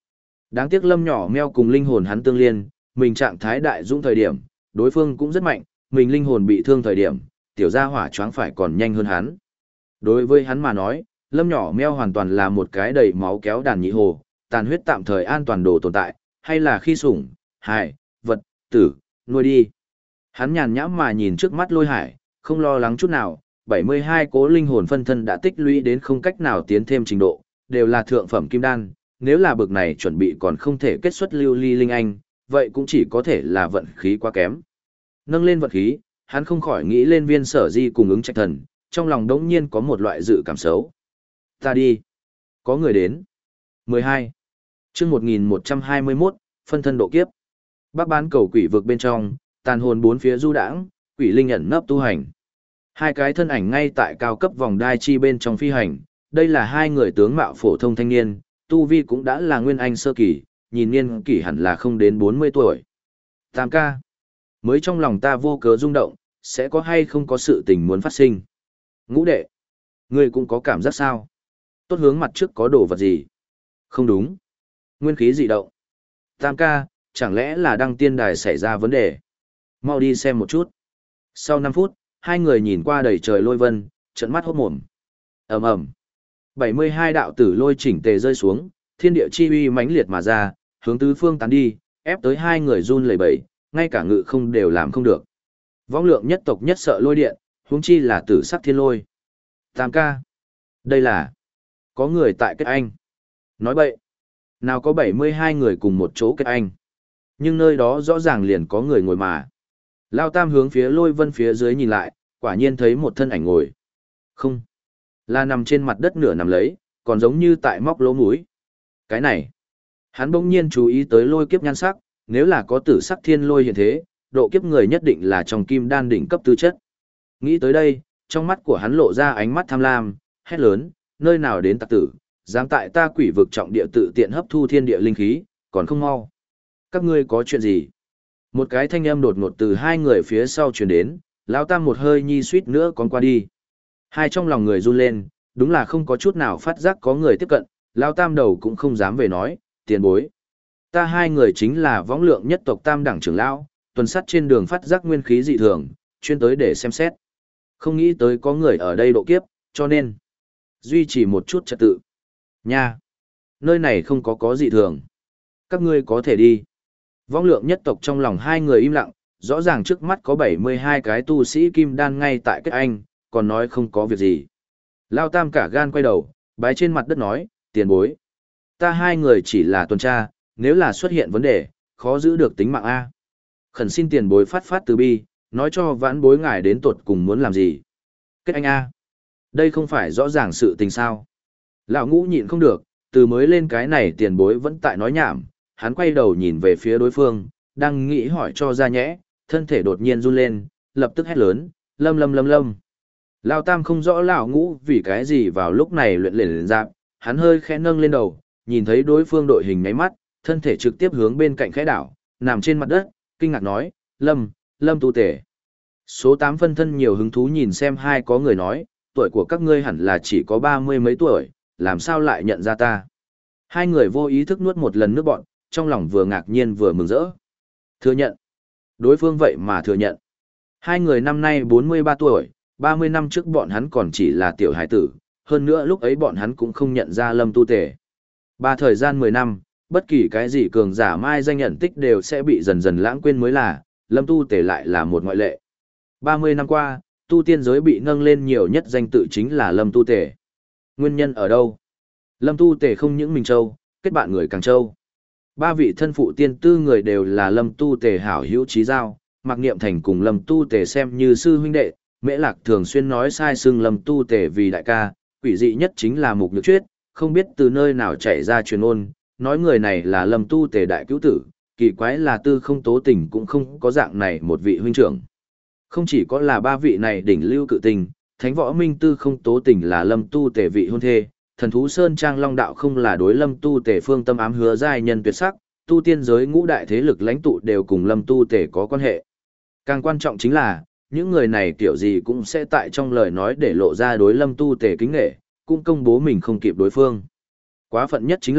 Đáng tiếc Lâm nhỏ meo cùng linh hồn hắn tương liên, mình trạng thái đại dũng thời điểm, đối phương cũng rất mạnh, mình linh hồn bị thương thời điểm, tiểu gia hỏa choáng phải còn nhanh hơn hắn. Đối với hắn mà nói, Lâm nhỏ meo hoàn toàn là một cái đầy máu kéo đàn nhị hồ, tàn huyết tạm thời an toàn đồ tồn tại, hay là khi sủng, hài, vật, tử, nuôi đi. Hắn nhàn nhãm mà nhìn trước mắt Lôi Hải, không lo lắng chút nào, bảy mươi hai cố linh hồn phân thân đã tích lũy đến không cách nào tiến thêm trình độ, đều là thượng phẩm kim đan, nếu là bực này chuẩn bị còn không thể kết xuất lưu ly linh anh, vậy cũng chỉ có thể là vận khí quá kém. Nâng lên vận khí, hắn không khỏi nghĩ lên Viên Sở Di cùng ứng trạch thần, trong lòng đống nhiên có một loại dự cảm xấu. Ta đi. Có người đến. mười hai. chương một nghìn một trăm hai mươi mốt, phân thân độ kiếp. Bắc bán cầu quỷ vực bên trong, tàn hồn bốn phía du đãng, quỷ linh ẩn nấp tu hành. Hai cái thân ảnh ngay tại cao cấp vòng đai chi bên trong phi hành, đây là hai người tướng mạo phổ thông thanh niên, tu vi cũng đã là nguyên anh sơ kỳ, nhìn niên kỷ hẳn là không đến bốn mươi tuổi. Tam ca. Mới trong lòng ta vô cớ rung động, sẽ có hay không có sự tình muốn phát sinh. Ngũ đệ. Ngươi cũng có cảm giác sao? Tốt hướng mặt trước có đồ vật gì? Không đúng. Nguyên khí dị động. Tam ca, chẳng lẽ là đăng tiên đài xảy ra vấn đề? Mau đi xem một chút. Sau năm phút, hai người nhìn qua đầy trời lôi vân, trợn mắt hốt mồm. Ầm ầm. bảy mươi hai đạo tử lôi chỉnh tề rơi xuống, thiên địa chi uy mãnh liệt mà ra, hướng tứ phương tán đi, ép tới hai người run lẩy bẩy, ngay cả ngự không đều làm không được. Vong lượng nhất tộc nhất sợ lôi điện, huống chi là tử sắc thiên lôi. Tam ca. Đây là có người tại kết anh. Nói bậy. Nào có bảy mươi hai người cùng một chỗ kết anh. Nhưng nơi đó rõ ràng liền có người ngồi mà. Lao Tam hướng phía lôi vân phía dưới nhìn lại, quả nhiên thấy một thân ảnh ngồi. Không. Là nằm trên mặt đất nửa nằm lấy, còn giống như tại móc lỗ mũi. Cái này. Hắn bỗng nhiên chú ý tới lôi kiếp nhan sắc, nếu là có tử sắc thiên lôi hiện thế, độ kiếp người nhất định là trong kim đan đỉnh cấp tư chất. Nghĩ tới đây, trong mắt của hắn lộ ra ánh mắt tham lam, hét lớn, nơi nào đến tặc tử, dám tại ta quỷ vực trọng địa tự tiện hấp thu thiên địa linh khí, còn không mau. Các ngươi có chuyện gì? Một cái thanh âm đột ngột từ hai người phía sau truyền đến, Lão Tam một hơi nhi suýt nữa còn qua đi. Hai trong lòng người run lên, đúng là không có chút nào phát giác có người tiếp cận, Lão Tam đầu cũng không dám về nói, tiền bối. Ta hai người chính là võng lượng nhất tộc Tam đẳng trưởng lão, tuần sát trên đường phát giác nguyên khí dị thường, chuyên tới để xem xét. Không nghĩ tới có người ở đây độ kiếp, cho nên duy trì một chút trật tự. Nha! Nơi này không có có dị thường. Các ngươi có thể đi. Vong lượng nhất tộc trong lòng hai người im lặng, rõ ràng trước mắt có bảy mươi hai cái tu sĩ kim đan ngay tại kết anh, còn nói không có việc gì. Lao Tam cả gan quay đầu, bái trên mặt đất nói, tiền bối. Ta hai người chỉ là tuần tra, nếu là xuất hiện vấn đề, khó giữ được tính mạng A. Khẩn xin tiền bối phát phát từ bi, nói cho vãn bối ngài đến tuột cùng muốn làm gì. Kết anh A. Đây không phải rõ ràng sự tình sao. Lão Ngũ nhịn không được, từ mới lên cái này tiền bối vẫn tại nói nhảm, hắn quay đầu nhìn về phía đối phương, đang nghĩ hỏi cho ra nhẽ, thân thể đột nhiên run lên, lập tức hét lớn, lâm lâm lâm lâm. Lão Tam không rõ Lão Ngũ vì cái gì vào lúc này luyện lên dạp, hắn hơi khẽ nâng lên đầu, nhìn thấy đối phương đội hình nháy mắt, thân thể trực tiếp hướng bên cạnh khẽ đảo, nằm trên mặt đất, kinh ngạc nói, lâm, lâm tu tể. Số tám phân thân nhiều hứng thú nhìn xem hai có người nói, tuổi của các ngươi hẳn là chỉ có ba mươi mấy tuổi, làm sao lại nhận ra ta. Hai người vô ý thức nuốt một lần nước bọn, trong lòng vừa ngạc nhiên vừa mừng rỡ. Thừa nhận. Đối phương vậy mà thừa nhận. Hai người năm nay bốn mươi ba tuổi, ba mươi năm trước bọn hắn còn chỉ là tiểu hải tử, hơn nữa lúc ấy bọn hắn cũng không nhận ra lâm tu tể. Ba thời gian mười năm, bất kỳ cái gì cường giả mai danh nhận tích đều sẽ bị dần dần lãng quên mới là, lâm tu tể lại là một ngoại lệ. ba mươi năm qua, tu tiên giới bị nâng lên nhiều nhất danh tự chính là lâm tu tể. Nguyên nhân ở đâu? Lâm tu tể không những mình châu, kết bạn người càng châu. Ba vị thân phụ tiên tư người đều là lâm tu tể hảo hữu trí giao, Mạc Niệm Thành cùng lâm tu tể xem như sư huynh đệ, Mễ Lạc thường xuyên nói sai xưng lâm tu tể vì đại ca, quỷ dị nhất chính là Mục Nhược Chuyết, không biết từ nơi nào chạy ra truyền ôn, nói người này là lâm tu tể đại cứu tử, kỳ quái là Tư Không Tố Tình cũng không có dạng này một vị huynh trưởng. Không chỉ có là ba vị này đỉnh lưu cự tình, Thánh Võ Minh Tư Không Tố Tình là lâm tu tể vị hôn thê, Thần Thú Sơn Trang Long Đạo không là đối lâm tu tể phương tâm ám hứa giai nhân tuyệt sắc, tu tiên giới ngũ đại thế lực lãnh tụ đều cùng lâm tu tể có quan hệ. Càng quan trọng chính là, những người này kiểu gì cũng sẽ tại trong lời nói để lộ ra đối lâm tu tể kính nghệ, cũng công bố mình không kịp đối phương. Quá phận nhất chính là,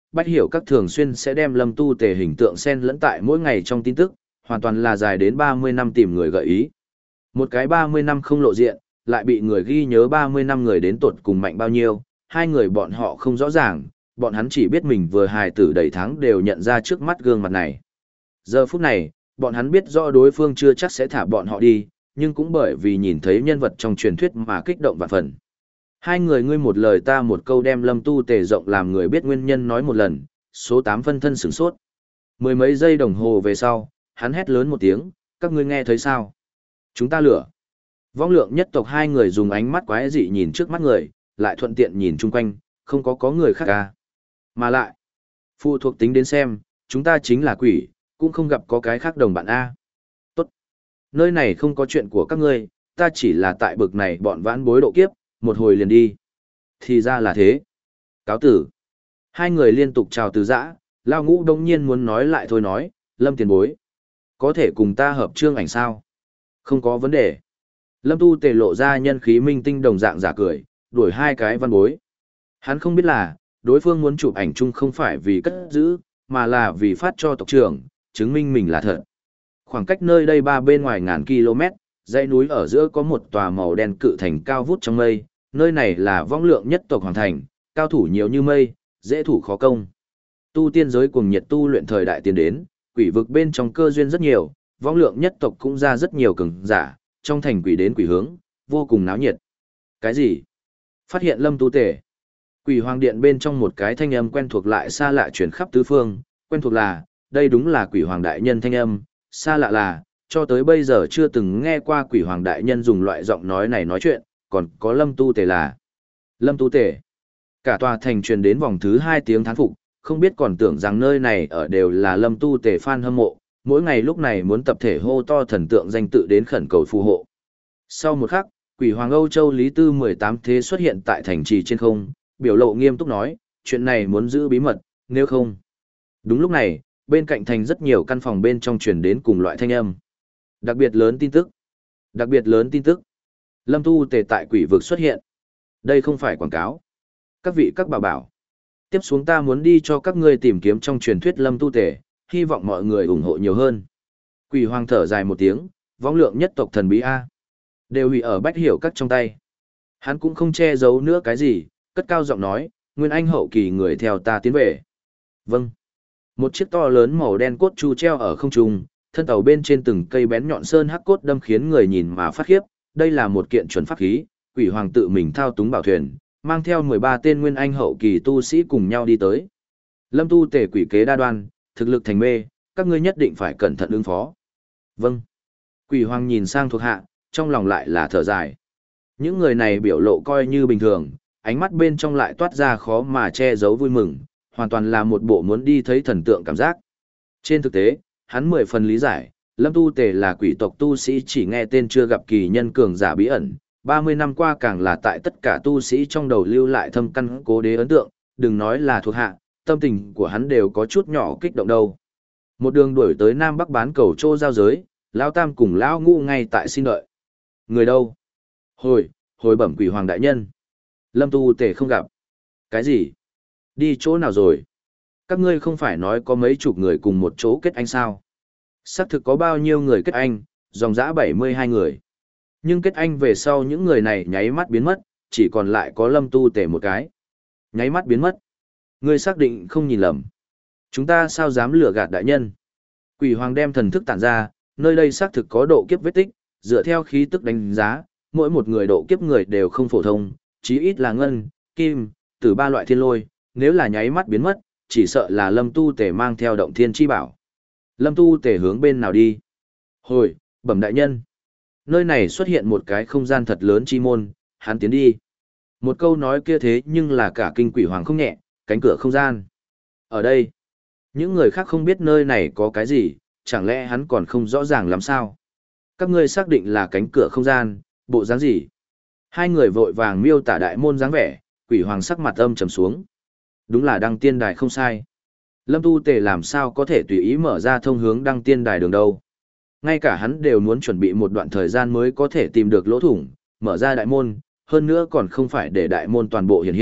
Bách Hiểu các thường xuyên sẽ đem Lâm Tu Tề hình tượng xen lẫn tại mỗi ngày trong tin tức, hoàn toàn là dài đến ba mươi năm tìm người gợi ý. Một cái ba mươi năm không lộ diện, lại bị người ghi nhớ ba mươi năm người đến tột cùng mạnh bao nhiêu, hai người bọn họ không rõ ràng, bọn hắn chỉ biết mình vừa hài tử đầy tháng đều nhận ra trước mắt gương mặt này. Giờ phút này, bọn hắn biết rõ đối phương chưa chắc sẽ thả bọn họ đi, nhưng cũng bởi vì nhìn thấy nhân vật trong truyền thuyết mà kích động vạn phần. Hai người ngươi một lời ta một câu đem Lâm Tu Tề rộng làm người biết nguyên nhân nói một lần, số tám phân thân sửng sốt. Mười mấy giây đồng hồ về sau, hắn hét lớn một tiếng, các ngươi nghe thấy sao? Chúng ta lửa. Vong lượng nhất tộc hai người dùng ánh mắt quái dị nhìn trước mắt người, lại thuận tiện nhìn chung quanh, không có có người khác ca. Mà lại, phụ thuộc tính đến xem, chúng ta chính là quỷ, cũng không gặp có cái khác đồng bạn A. Tốt. Nơi này không có chuyện của các ngươi, ta chỉ là tại bực này bọn vãn bối độ kiếp, một hồi liền đi. Thì ra là thế. Cáo tử. Hai người liên tục chào từ giã, Lao Ngũ đông nhiên muốn nói lại thôi nói, Lâm tiền bối. Có thể cùng ta hợp trương ảnh sao? Không có vấn đề. Lâm Tu Tề lộ ra nhân khí minh tinh đồng dạng giả cười, đuổi hai cái văn bối. Hắn không biết là, đối phương muốn chụp ảnh chung không phải vì cất giữ, mà là vì phát cho tộc trưởng, chứng minh mình là thật. Khoảng cách nơi đây ba bên ngoài ngàn km, dãy núi ở giữa có một tòa màu đen cự thành cao vút trong mây, nơi này là vong lượng nhất tộc hoàng thành, cao thủ nhiều như mây, dễ thủ khó công. Tu tiên giới cuồng nhiệt tu luyện thời đại tiến đến, quỷ vực bên trong cơ duyên rất nhiều, vong lượng nhất tộc cũng ra rất nhiều cường giả, trong thành quỷ đến quỷ hướng, vô cùng náo nhiệt. Cái gì? Phát hiện Lâm Tu Tề. Quỷ hoàng điện bên trong một cái thanh âm quen thuộc lại xa lạ truyền khắp tứ phương, quen thuộc là, đây đúng là quỷ hoàng đại nhân thanh âm, xa lạ là, cho tới bây giờ chưa từng nghe qua quỷ hoàng đại nhân dùng loại giọng nói này nói chuyện, còn có Lâm Tu Tề là. Lâm Tu Tề. Cả tòa thành truyền đến vòng thứ hai tiếng thán phục, không biết còn tưởng rằng nơi này ở đều là Lâm Tu Tề fan hâm mộ, mỗi ngày lúc này muốn tập thể hô to thần tượng danh tự đến khẩn cầu phù hộ. Sau một khắc, quỷ hoàng Âu Châu Lý Tư mười tám thế xuất hiện tại thành trì trên không, biểu lộ nghiêm túc nói, chuyện này muốn giữ bí mật, nếu không. Đúng lúc này, bên cạnh thành rất nhiều căn phòng bên trong truyền đến cùng loại thanh âm. Đặc biệt lớn tin tức. Đặc biệt lớn tin tức. Lâm Tu Tề tại quỷ vực xuất hiện. Đây không phải quảng cáo. Các vị các bà bảo. Tiếp xuống ta muốn đi cho các ngươi tìm kiếm trong truyền thuyết Lâm Tu Tề, hy vọng mọi người ủng hộ nhiều hơn. Quỷ hoàng thở dài một tiếng, vong lượng nhất tộc thần bí A. Đều hủy ở Bách Hiểu các trong tay. Hắn cũng không che giấu nữa cái gì, cất cao giọng nói, Nguyên Anh hậu kỳ người theo ta tiến về. Vâng. Một chiếc to lớn màu đen cốt chu treo ở không trung, thân tàu bên trên từng cây bén nhọn sơn hắc cốt đâm khiến người nhìn mà phát khiếp, đây là một kiện chuẩn pháp khí, quỷ hoàng tự mình thao túng bảo thuyền, mang theo mười ba tên Nguyên Anh hậu kỳ tu sĩ cùng nhau đi tới. Lâm Tu Tề quỷ kế đa đoan, thực lực thành mê, các ngươi nhất định phải cẩn thận ứng phó. Vâng. Quỷ hoàng nhìn sang thuộc hạ, trong lòng lại là thở dài. Những người này biểu lộ coi như bình thường, ánh mắt bên trong lại toát ra khó mà che giấu vui mừng, hoàn toàn là một bộ muốn đi thấy thần tượng cảm giác. Trên thực tế, hắn mười phần lý giải, Lâm Tu Tề là quỷ tộc tu sĩ chỉ nghe tên chưa gặp kỳ nhân cường giả bí ẩn, ba mươi năm qua càng là tại tất cả tu sĩ trong đầu lưu lại thâm căn cố đế ấn tượng, đừng nói là thuộc hạ, tâm tình của hắn đều có chút nhỏ kích động đâu. Một đường đuổi tới Nam Bắc bán cầu trô giao giới, Lão Tam cùng Lão Ngũ ngay tại xin đợi. Người đâu? Hồi, hồi bẩm quỷ hoàng đại nhân. Lâm Tu Tề không gặp. Cái gì? Đi chỗ nào rồi? Các ngươi không phải nói có mấy chục người cùng một chỗ kết anh sao? Xác thực có bao nhiêu người kết anh, dòng dã bảy mươi hai người. Nhưng kết anh về sau những người này nháy mắt biến mất, chỉ còn lại có Lâm Tu Tề một cái. Nháy mắt biến mất. Ngươi xác định không nhìn lầm. Chúng ta sao dám lừa gạt đại nhân? Quỷ hoàng đem thần thức tản ra, nơi đây xác thực có độ kiếp vết tích, dựa theo khí tức đánh giá, mỗi một người độ kiếp người đều không phổ thông, chí ít là ngân, kim, từ ba loại thiên lôi, nếu là nháy mắt biến mất, chỉ sợ là Lâm Tu Tề mang theo động thiên chi bảo. Lâm Tu Tề hướng bên nào đi? Hồi, bẩm đại nhân. Nơi này xuất hiện một cái không gian thật lớn chi môn, hắn tiến đi. Một câu nói kia thế nhưng là cả kinh quỷ hoàng không nhẹ, cánh cửa không gian. Ở đây, những người khác không biết nơi này có cái gì, chẳng lẽ hắn còn không rõ ràng làm sao? Các ngươi xác định là cánh cửa không gian, bộ dáng gì? Hai người vội vàng miêu tả đại môn dáng vẻ, quỷ hoàng sắc mặt âm trầm xuống. Đúng là đăng tiên đài không sai. Lâm Tu Tề làm sao có thể tùy ý mở ra thông hướng đăng tiên đài đường đâu. Ngay cả hắn đều muốn chuẩn bị một đoạn thời gian mới có thể tìm được lỗ thủng, mở ra đại môn, hơn nữa còn không phải để đại môn toàn bộ hiện hiện,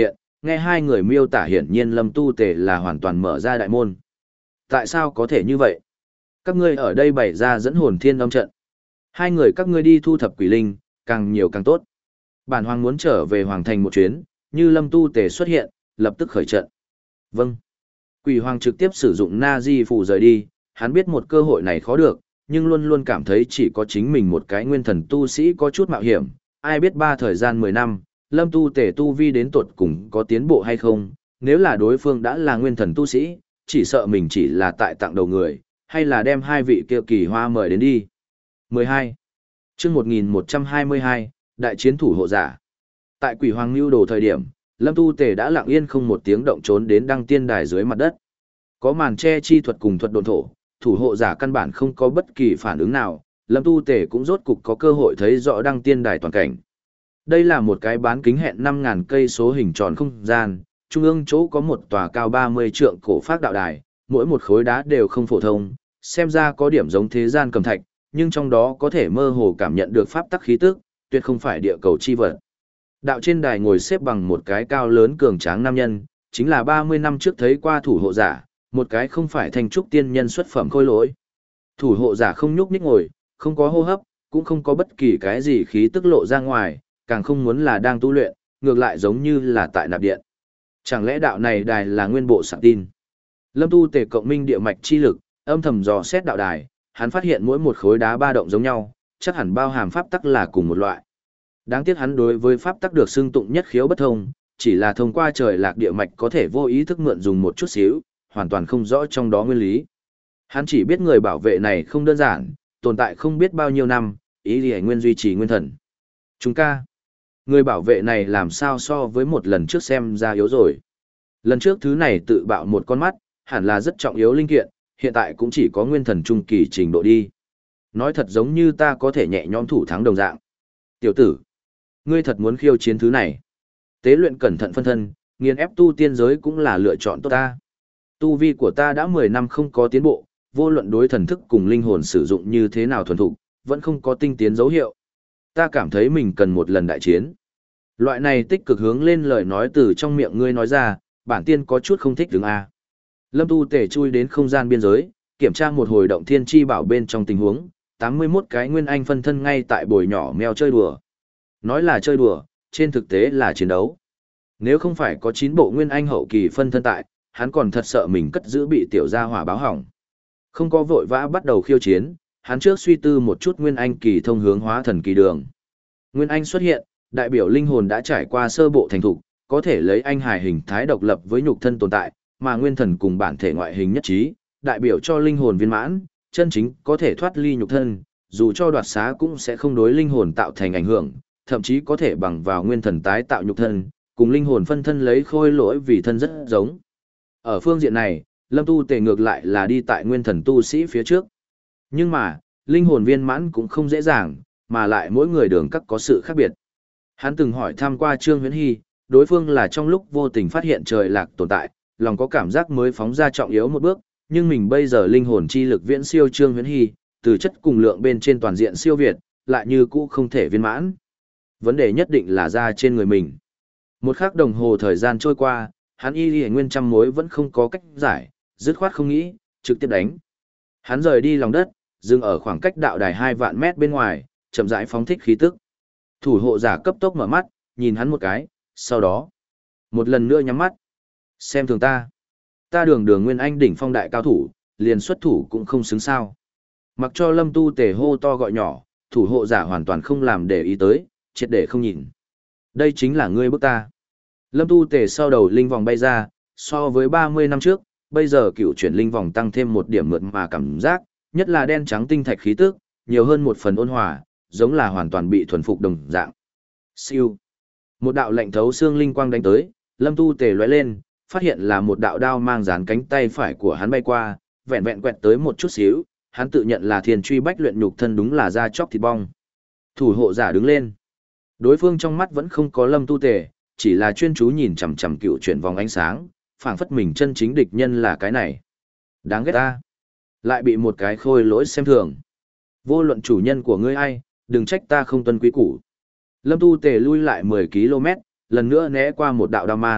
Nghe hai người miêu tả hiển nhiên Lâm Tu Tề là hoàn toàn mở ra đại môn. Tại sao có thể như vậy? Các ngươi ở đây bày ra dẫn hồn thiên âm trận. Hai người các ngươi đi thu thập quỷ linh, càng nhiều càng tốt. Bản hoàng muốn trở về hoàng thành một chuyến, như Lâm Tu Tề xuất hiện, lập tức khởi trận. Vâng. Quỷ hoàng trực tiếp sử dụng na di phù rời đi, hắn biết một cơ hội này khó được, nhưng luôn luôn cảm thấy chỉ có chính mình một cái nguyên thần tu sĩ có chút mạo hiểm, ai biết ba thời gian mười năm, Lâm Tu Tề tu vi đến tột cùng có tiến bộ hay không, nếu là đối phương đã là nguyên thần tu sĩ, chỉ sợ mình chỉ là tại tặng đầu người, hay là đem hai vị kia kỳ hoa mời đến đi. mười hai. Chương một nghìn một trăm hai mươi hai, Đại chiến thủ hộ giả. Tại Quỷ Hoàng Nưu Đồ thời điểm, Lâm Tu Tề đã lặng yên không một tiếng động trốn đến đăng tiên đài dưới mặt đất. Có màn che chi thuật cùng thuật độn thổ, thủ hộ giả căn bản không có bất kỳ phản ứng nào, Lâm Tu Tề cũng rốt cục có cơ hội thấy rõ đăng tiên đài toàn cảnh. Đây là một cái bán kính hẹn năm nghìn cây số hình tròn không gian, trung ương chỗ có một tòa cao ba mươi trượng cổ phác đạo đài, mỗi một khối đá đều không phổ thông, xem ra có điểm giống thế gian cầm thạch, nhưng trong đó có thể mơ hồ cảm nhận được pháp tắc khí tức, tuyệt không phải địa cầu chi vật. Đạo trên đài ngồi xếp bằng một cái cao lớn cường tráng nam nhân, chính là ba mươi năm trước thấy qua thủ hộ giả, một cái không phải thành trúc tiên nhân xuất phẩm khôi lỗi. Thủ hộ giả không nhúc nhích ngồi, không có hô hấp, cũng không có bất kỳ cái gì khí tức lộ ra ngoài, càng không muốn là đang tu luyện, ngược lại giống như là tại nạp điện. Chẳng lẽ đạo này đài là nguyên bộ sạc tin? Lâm Tu Tề cộng minh địa mạch chi lực, âm thầm dò xét đạo đài, hắn phát hiện mỗi một khối đá ba động giống nhau, chắc hẳn bao hàm pháp tắc là cùng một loại. Đáng tiếc hắn đối với pháp tắc được xưng tụng nhất khiếu bất thông, chỉ là thông qua trời lạc địa mạch có thể vô ý thức mượn dùng một chút xíu, hoàn toàn không rõ trong đó nguyên lý. Hắn chỉ biết người bảo vệ này không đơn giản, tồn tại không biết bao nhiêu năm, ý lý nguyên duy trì nguyên thần. Chúng ca, người bảo vệ này làm sao so với một lần trước xem ra yếu rồi. Lần trước thứ này tự bạo một con mắt, hẳn là rất trọng yếu linh kiện, hiện tại cũng chỉ có nguyên thần trung kỳ trình độ đi. Nói thật giống như ta có thể nhẹ nhõm thủ thắng đồng dạng. Tiểu tử, ngươi thật muốn khiêu chiến thứ này. Tế luyện cẩn thận phân thân, nghiền ép tu tiên giới cũng là lựa chọn tốt ta. Tu vi của ta đã mười năm không có tiến bộ, vô luận đối thần thức cùng linh hồn sử dụng như thế nào thuần thục, vẫn không có tinh tiến dấu hiệu. Ta cảm thấy mình cần một lần đại chiến. Loại này tích cực hướng lên lời nói từ trong miệng ngươi nói ra, bản tiên có chút không thích đứng A. Lâm Tu Tề chui đến không gian biên giới, kiểm tra một hồi động thiên chi bảo bên trong tình huống, tám mươi mốt cái nguyên anh phân thân ngay tại bồi nhỏ mèo chơi đùa. Nói là chơi đùa, trên thực tế là chiến đấu. Nếu không phải có chín bộ nguyên anh hậu kỳ phân thân tại, hắn còn thật sợ mình cất giữ bị tiểu gia hỏa báo hỏng. Không có vội vã bắt đầu khiêu chiến, hắn trước suy tư một chút nguyên anh kỳ thông hướng hóa thần kỳ đường. Nguyên anh xuất hiện, đại biểu linh hồn đã trải qua sơ bộ thành thục, có thể lấy anh hài hình thái độc lập với nhục thân tồn tại, mà nguyên thần cùng bản thể ngoại hình nhất trí, đại biểu cho linh hồn viên mãn, chân chính có thể thoát ly nhục thân, dù cho đoạt xá cũng sẽ không đối linh hồn tạo thành ảnh hưởng, thậm chí có thể bằng vào nguyên thần tái tạo nhục thân, cùng linh hồn phân thân lấy khôi lỗi vì thân rất giống. Ở phương diện này, Lâm Tu Tề ngược lại là đi tại nguyên thần tu sĩ phía trước. Nhưng mà, linh hồn viên mãn cũng không dễ dàng, mà lại mỗi người đường các có sự khác biệt. Hắn từng hỏi thăm qua Trương Huyễn Hy, đối phương là trong lúc vô tình phát hiện trời lạc tồn tại, lòng có cảm giác mới phóng ra trọng yếu một bước, nhưng mình bây giờ linh hồn chi lực viễn siêu Trương Huyễn Hy, từ chất cùng lượng bên trên toàn diện siêu việt, lại như cũ không thể viên mãn. Vấn đề nhất định là ra trên người mình. Một khắc đồng hồ thời gian trôi qua, hắn y y nguyên trăm mối vẫn không có cách giải, dứt khoát không nghĩ, trực tiếp đánh. Hắn rời đi lòng đất, dừng ở khoảng cách đạo đài hai vạn mét bên ngoài, chậm rãi phóng thích khí tức. Thủ hộ giả cấp tốc mở mắt, nhìn hắn một cái, sau đó, một lần nữa nhắm mắt. Xem thường ta. Ta đường đường nguyên anh đỉnh phong đại cao thủ, liền xuất thủ cũng không xứng sao. Mặc cho Lâm Tu Tề hô to gọi nhỏ, thủ hộ giả hoàn toàn không làm để ý tới, triệt để không nhìn. Đây chính là ngươi bức ta. Lâm Tu Tề sau đầu linh vòng bay ra, so với ba mươi năm trước, bây giờ cựu chuyển linh vòng tăng thêm một điểm mượt mà cảm giác, nhất là đen trắng tinh thạch khí tức, nhiều hơn một phần ôn hòa, giống là hoàn toàn bị thuần phục đồng dạng. Siêu. Một đạo lệnh thấu xương linh quang đánh tới, Lâm Tu Tề lóe lên, phát hiện là một đạo đao mang dán cánh tay phải của hắn bay qua, vẹn vẹn quẹt tới một chút xíu, hắn tự nhận là thiên truy bách luyện nhục thân đúng là da chóc thịt bong. Thủ hộ giả đứng lên. Đối phương trong mắt vẫn không có Lâm Tu Tề, chỉ là chuyên chú nhìn chằm chằm cựu chuyển vòng ánh sáng, phảng phất mình chân chính địch nhân là cái này. Đáng ghét ta. Lại bị một cái khôi lỗi xem thường. Vô luận chủ nhân của ngươi ai, đừng trách ta không tuân quý củ. Lâm Tu Tề lui lại mười ki lô mét, lần nữa né qua một đạo đao mang,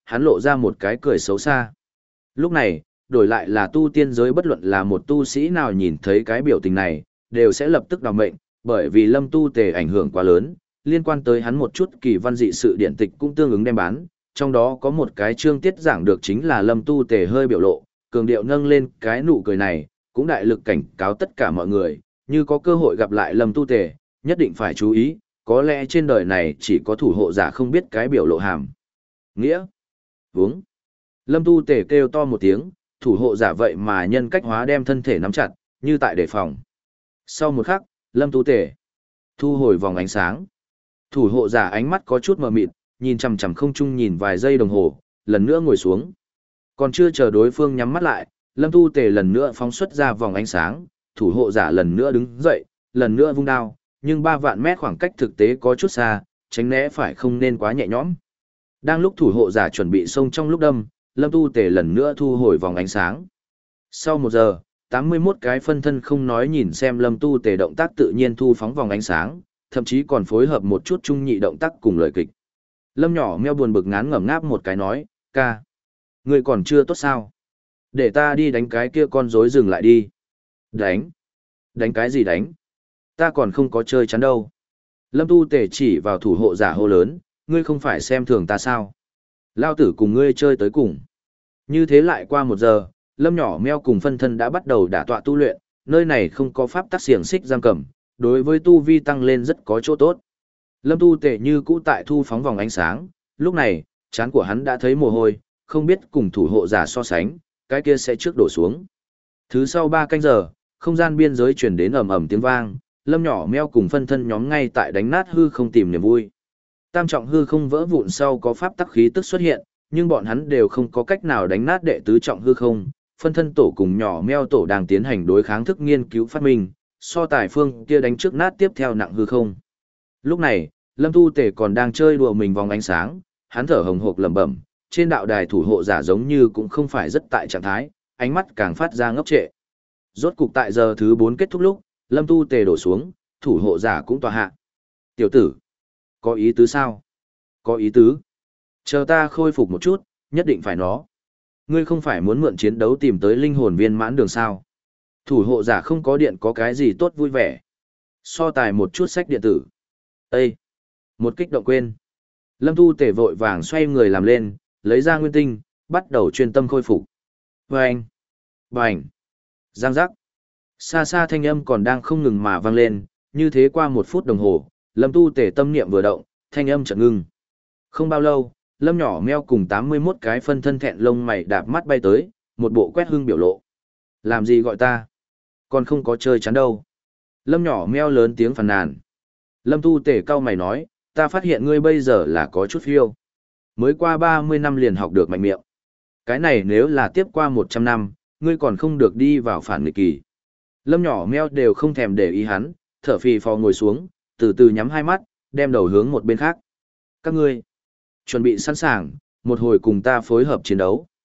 hắn lộ ra một cái cười xấu xa. Lúc này, đổi lại là tu tiên giới bất luận là một tu sĩ nào nhìn thấy cái biểu tình này, đều sẽ lập tức đào mệnh, bởi vì Lâm Tu Tề ảnh hưởng quá lớn, liên quan tới hắn một chút kỳ văn dị sự điển tịch cũng tương ứng đem bán, trong đó có một cái chương tiết giảng được chính là Lâm Tu Tề hơi biểu lộ, cường điệu nâng lên cái nụ cười này, cũng đại lực cảnh cáo tất cả mọi người, như có cơ hội gặp lại Lâm Tu Tề, nhất định phải chú ý, có lẽ trên đời này chỉ có thủ hộ giả không biết cái biểu lộ hàm. Nghĩa. Vúng. Lâm Tu Tề kêu to một tiếng, thủ hộ giả vậy mà nhân cách hóa đem thân thể nắm chặt, như tại đề phòng. Sau một khắc, Lâm Tu Tề thu hồi vòng ánh sáng. Thủ hộ giả ánh mắt có chút mờ mịt, nhìn chằm chằm không trung nhìn vài giây đồng hồ, lần nữa ngồi xuống. Còn chưa chờ đối phương nhắm mắt lại, Lâm Tu Tề lần nữa phóng xuất ra vòng ánh sáng, thủ hộ giả lần nữa đứng dậy, lần nữa vung đao, nhưng ba vạn mét khoảng cách thực tế có chút xa, tránh né phải không nên quá nhẹ nhõm. Đang lúc thủ hộ giả chuẩn bị xông trong lúc đâm, Lâm Tu Tề lần nữa thu hồi vòng ánh sáng. Sau một giờ, tám mươi mốt cái phân thân không nói nhìn xem Lâm Tu Tề động tác tự nhiên thu phóng vòng ánh sáng, thậm chí còn phối hợp một chút trung nhị động tác cùng lời kịch. Lâm nhỏ meo buồn bực ngán ngẩm ngáp một cái nói, ca, người còn chưa tốt sao? Để ta đi đánh cái kia con rối dừng lại đi. Đánh? Đánh cái gì đánh? Ta còn không có chơi chắn đâu. Lâm Tu Tề chỉ vào thủ hộ giả hô lớn, ngươi không phải xem thường ta sao? Lao tử cùng ngươi chơi tới cùng. Như thế lại qua một giờ, Lâm nhỏ meo cùng phân thân đã bắt đầu đả tọa tu luyện, nơi này không có pháp tắc xiềng xích giam cầm, đối với tu vi tăng lên rất có chỗ tốt. Lâm Tu Tề như cũ tại thu phóng vòng ánh sáng, lúc này, trán của hắn đã thấy mồ hôi, không biết cùng thủ hộ giả so sánh, cái kia sẽ trước đổ xuống. Thứ sau ba canh giờ, không gian biên giới truyền đến ầm ầm tiếng vang, Lâm nhỏ meo cùng phân thân nhóm ngay tại đánh nát hư không tìm niềm vui. Tam trọng hư không vỡ vụn sau có pháp tắc khí tức xuất hiện, nhưng bọn hắn đều không có cách nào đánh nát đệ tứ trọng hư không. Phân thân tổ cùng nhỏ meo tổ đang tiến hành đối kháng thức nghiên cứu phát minh, so tài phương kia đánh trước nát tiếp theo nặng hư không. Lúc này, Lâm Tu Tề còn đang chơi đùa mình vòng ánh sáng, hắn thở hồng hộc lẩm bẩm, trên đạo đài thủ hộ giả giống như cũng không phải rất tại trạng thái, ánh mắt càng phát ra ngốc trệ. Rốt cục tại giờ thứ bốn kết thúc lúc, Lâm Tu Tề đổ xuống, thủ hộ giả cũng tòa hạ. Tiểu tử, có ý tứ sao? Có ý tứ. Chờ ta khôi phục một chút, nhất định phải nó. Ngươi không phải muốn mượn chiến đấu tìm tới linh hồn viên mãn đường sao? Thủ hộ giả không có điện có cái gì tốt vui vẻ. So tài một chút sách điện tử. Ê! Một kích động quên. Lâm Tu Tề vội vàng xoay người làm lên, lấy ra nguyên tinh, bắt đầu chuyên tâm khôi phục. Vâng! Bành! Giang giác! Xa xa thanh âm còn đang không ngừng mà vang lên, như thế qua một phút đồng hồ, Lâm Tu Tề tâm niệm vừa động, thanh âm chợt ngưng. Không bao lâu, Lâm nhỏ meo cùng tám mươi mốt cái phân thân thẹn lông mày đạp mắt bay tới, một bộ quét hương biểu lộ. Làm gì gọi ta? Còn không có chơi chắn đâu. Lâm nhỏ meo lớn tiếng phàn nàn. Lâm Tu Tề cau mày nói, ta phát hiện ngươi bây giờ là có chút phiêu. Mới qua ba mươi năm liền học được mạnh miệng. Cái này nếu là tiếp qua một trăm năm, ngươi còn không được đi vào phản nghịch kỳ. Lâm nhỏ meo đều không thèm để ý hắn, thở phì phò ngồi xuống, từ từ nhắm hai mắt, đem đầu hướng một bên khác. Các ngươi, chuẩn bị sẵn sàng, một hồi cùng ta phối hợp chiến đấu.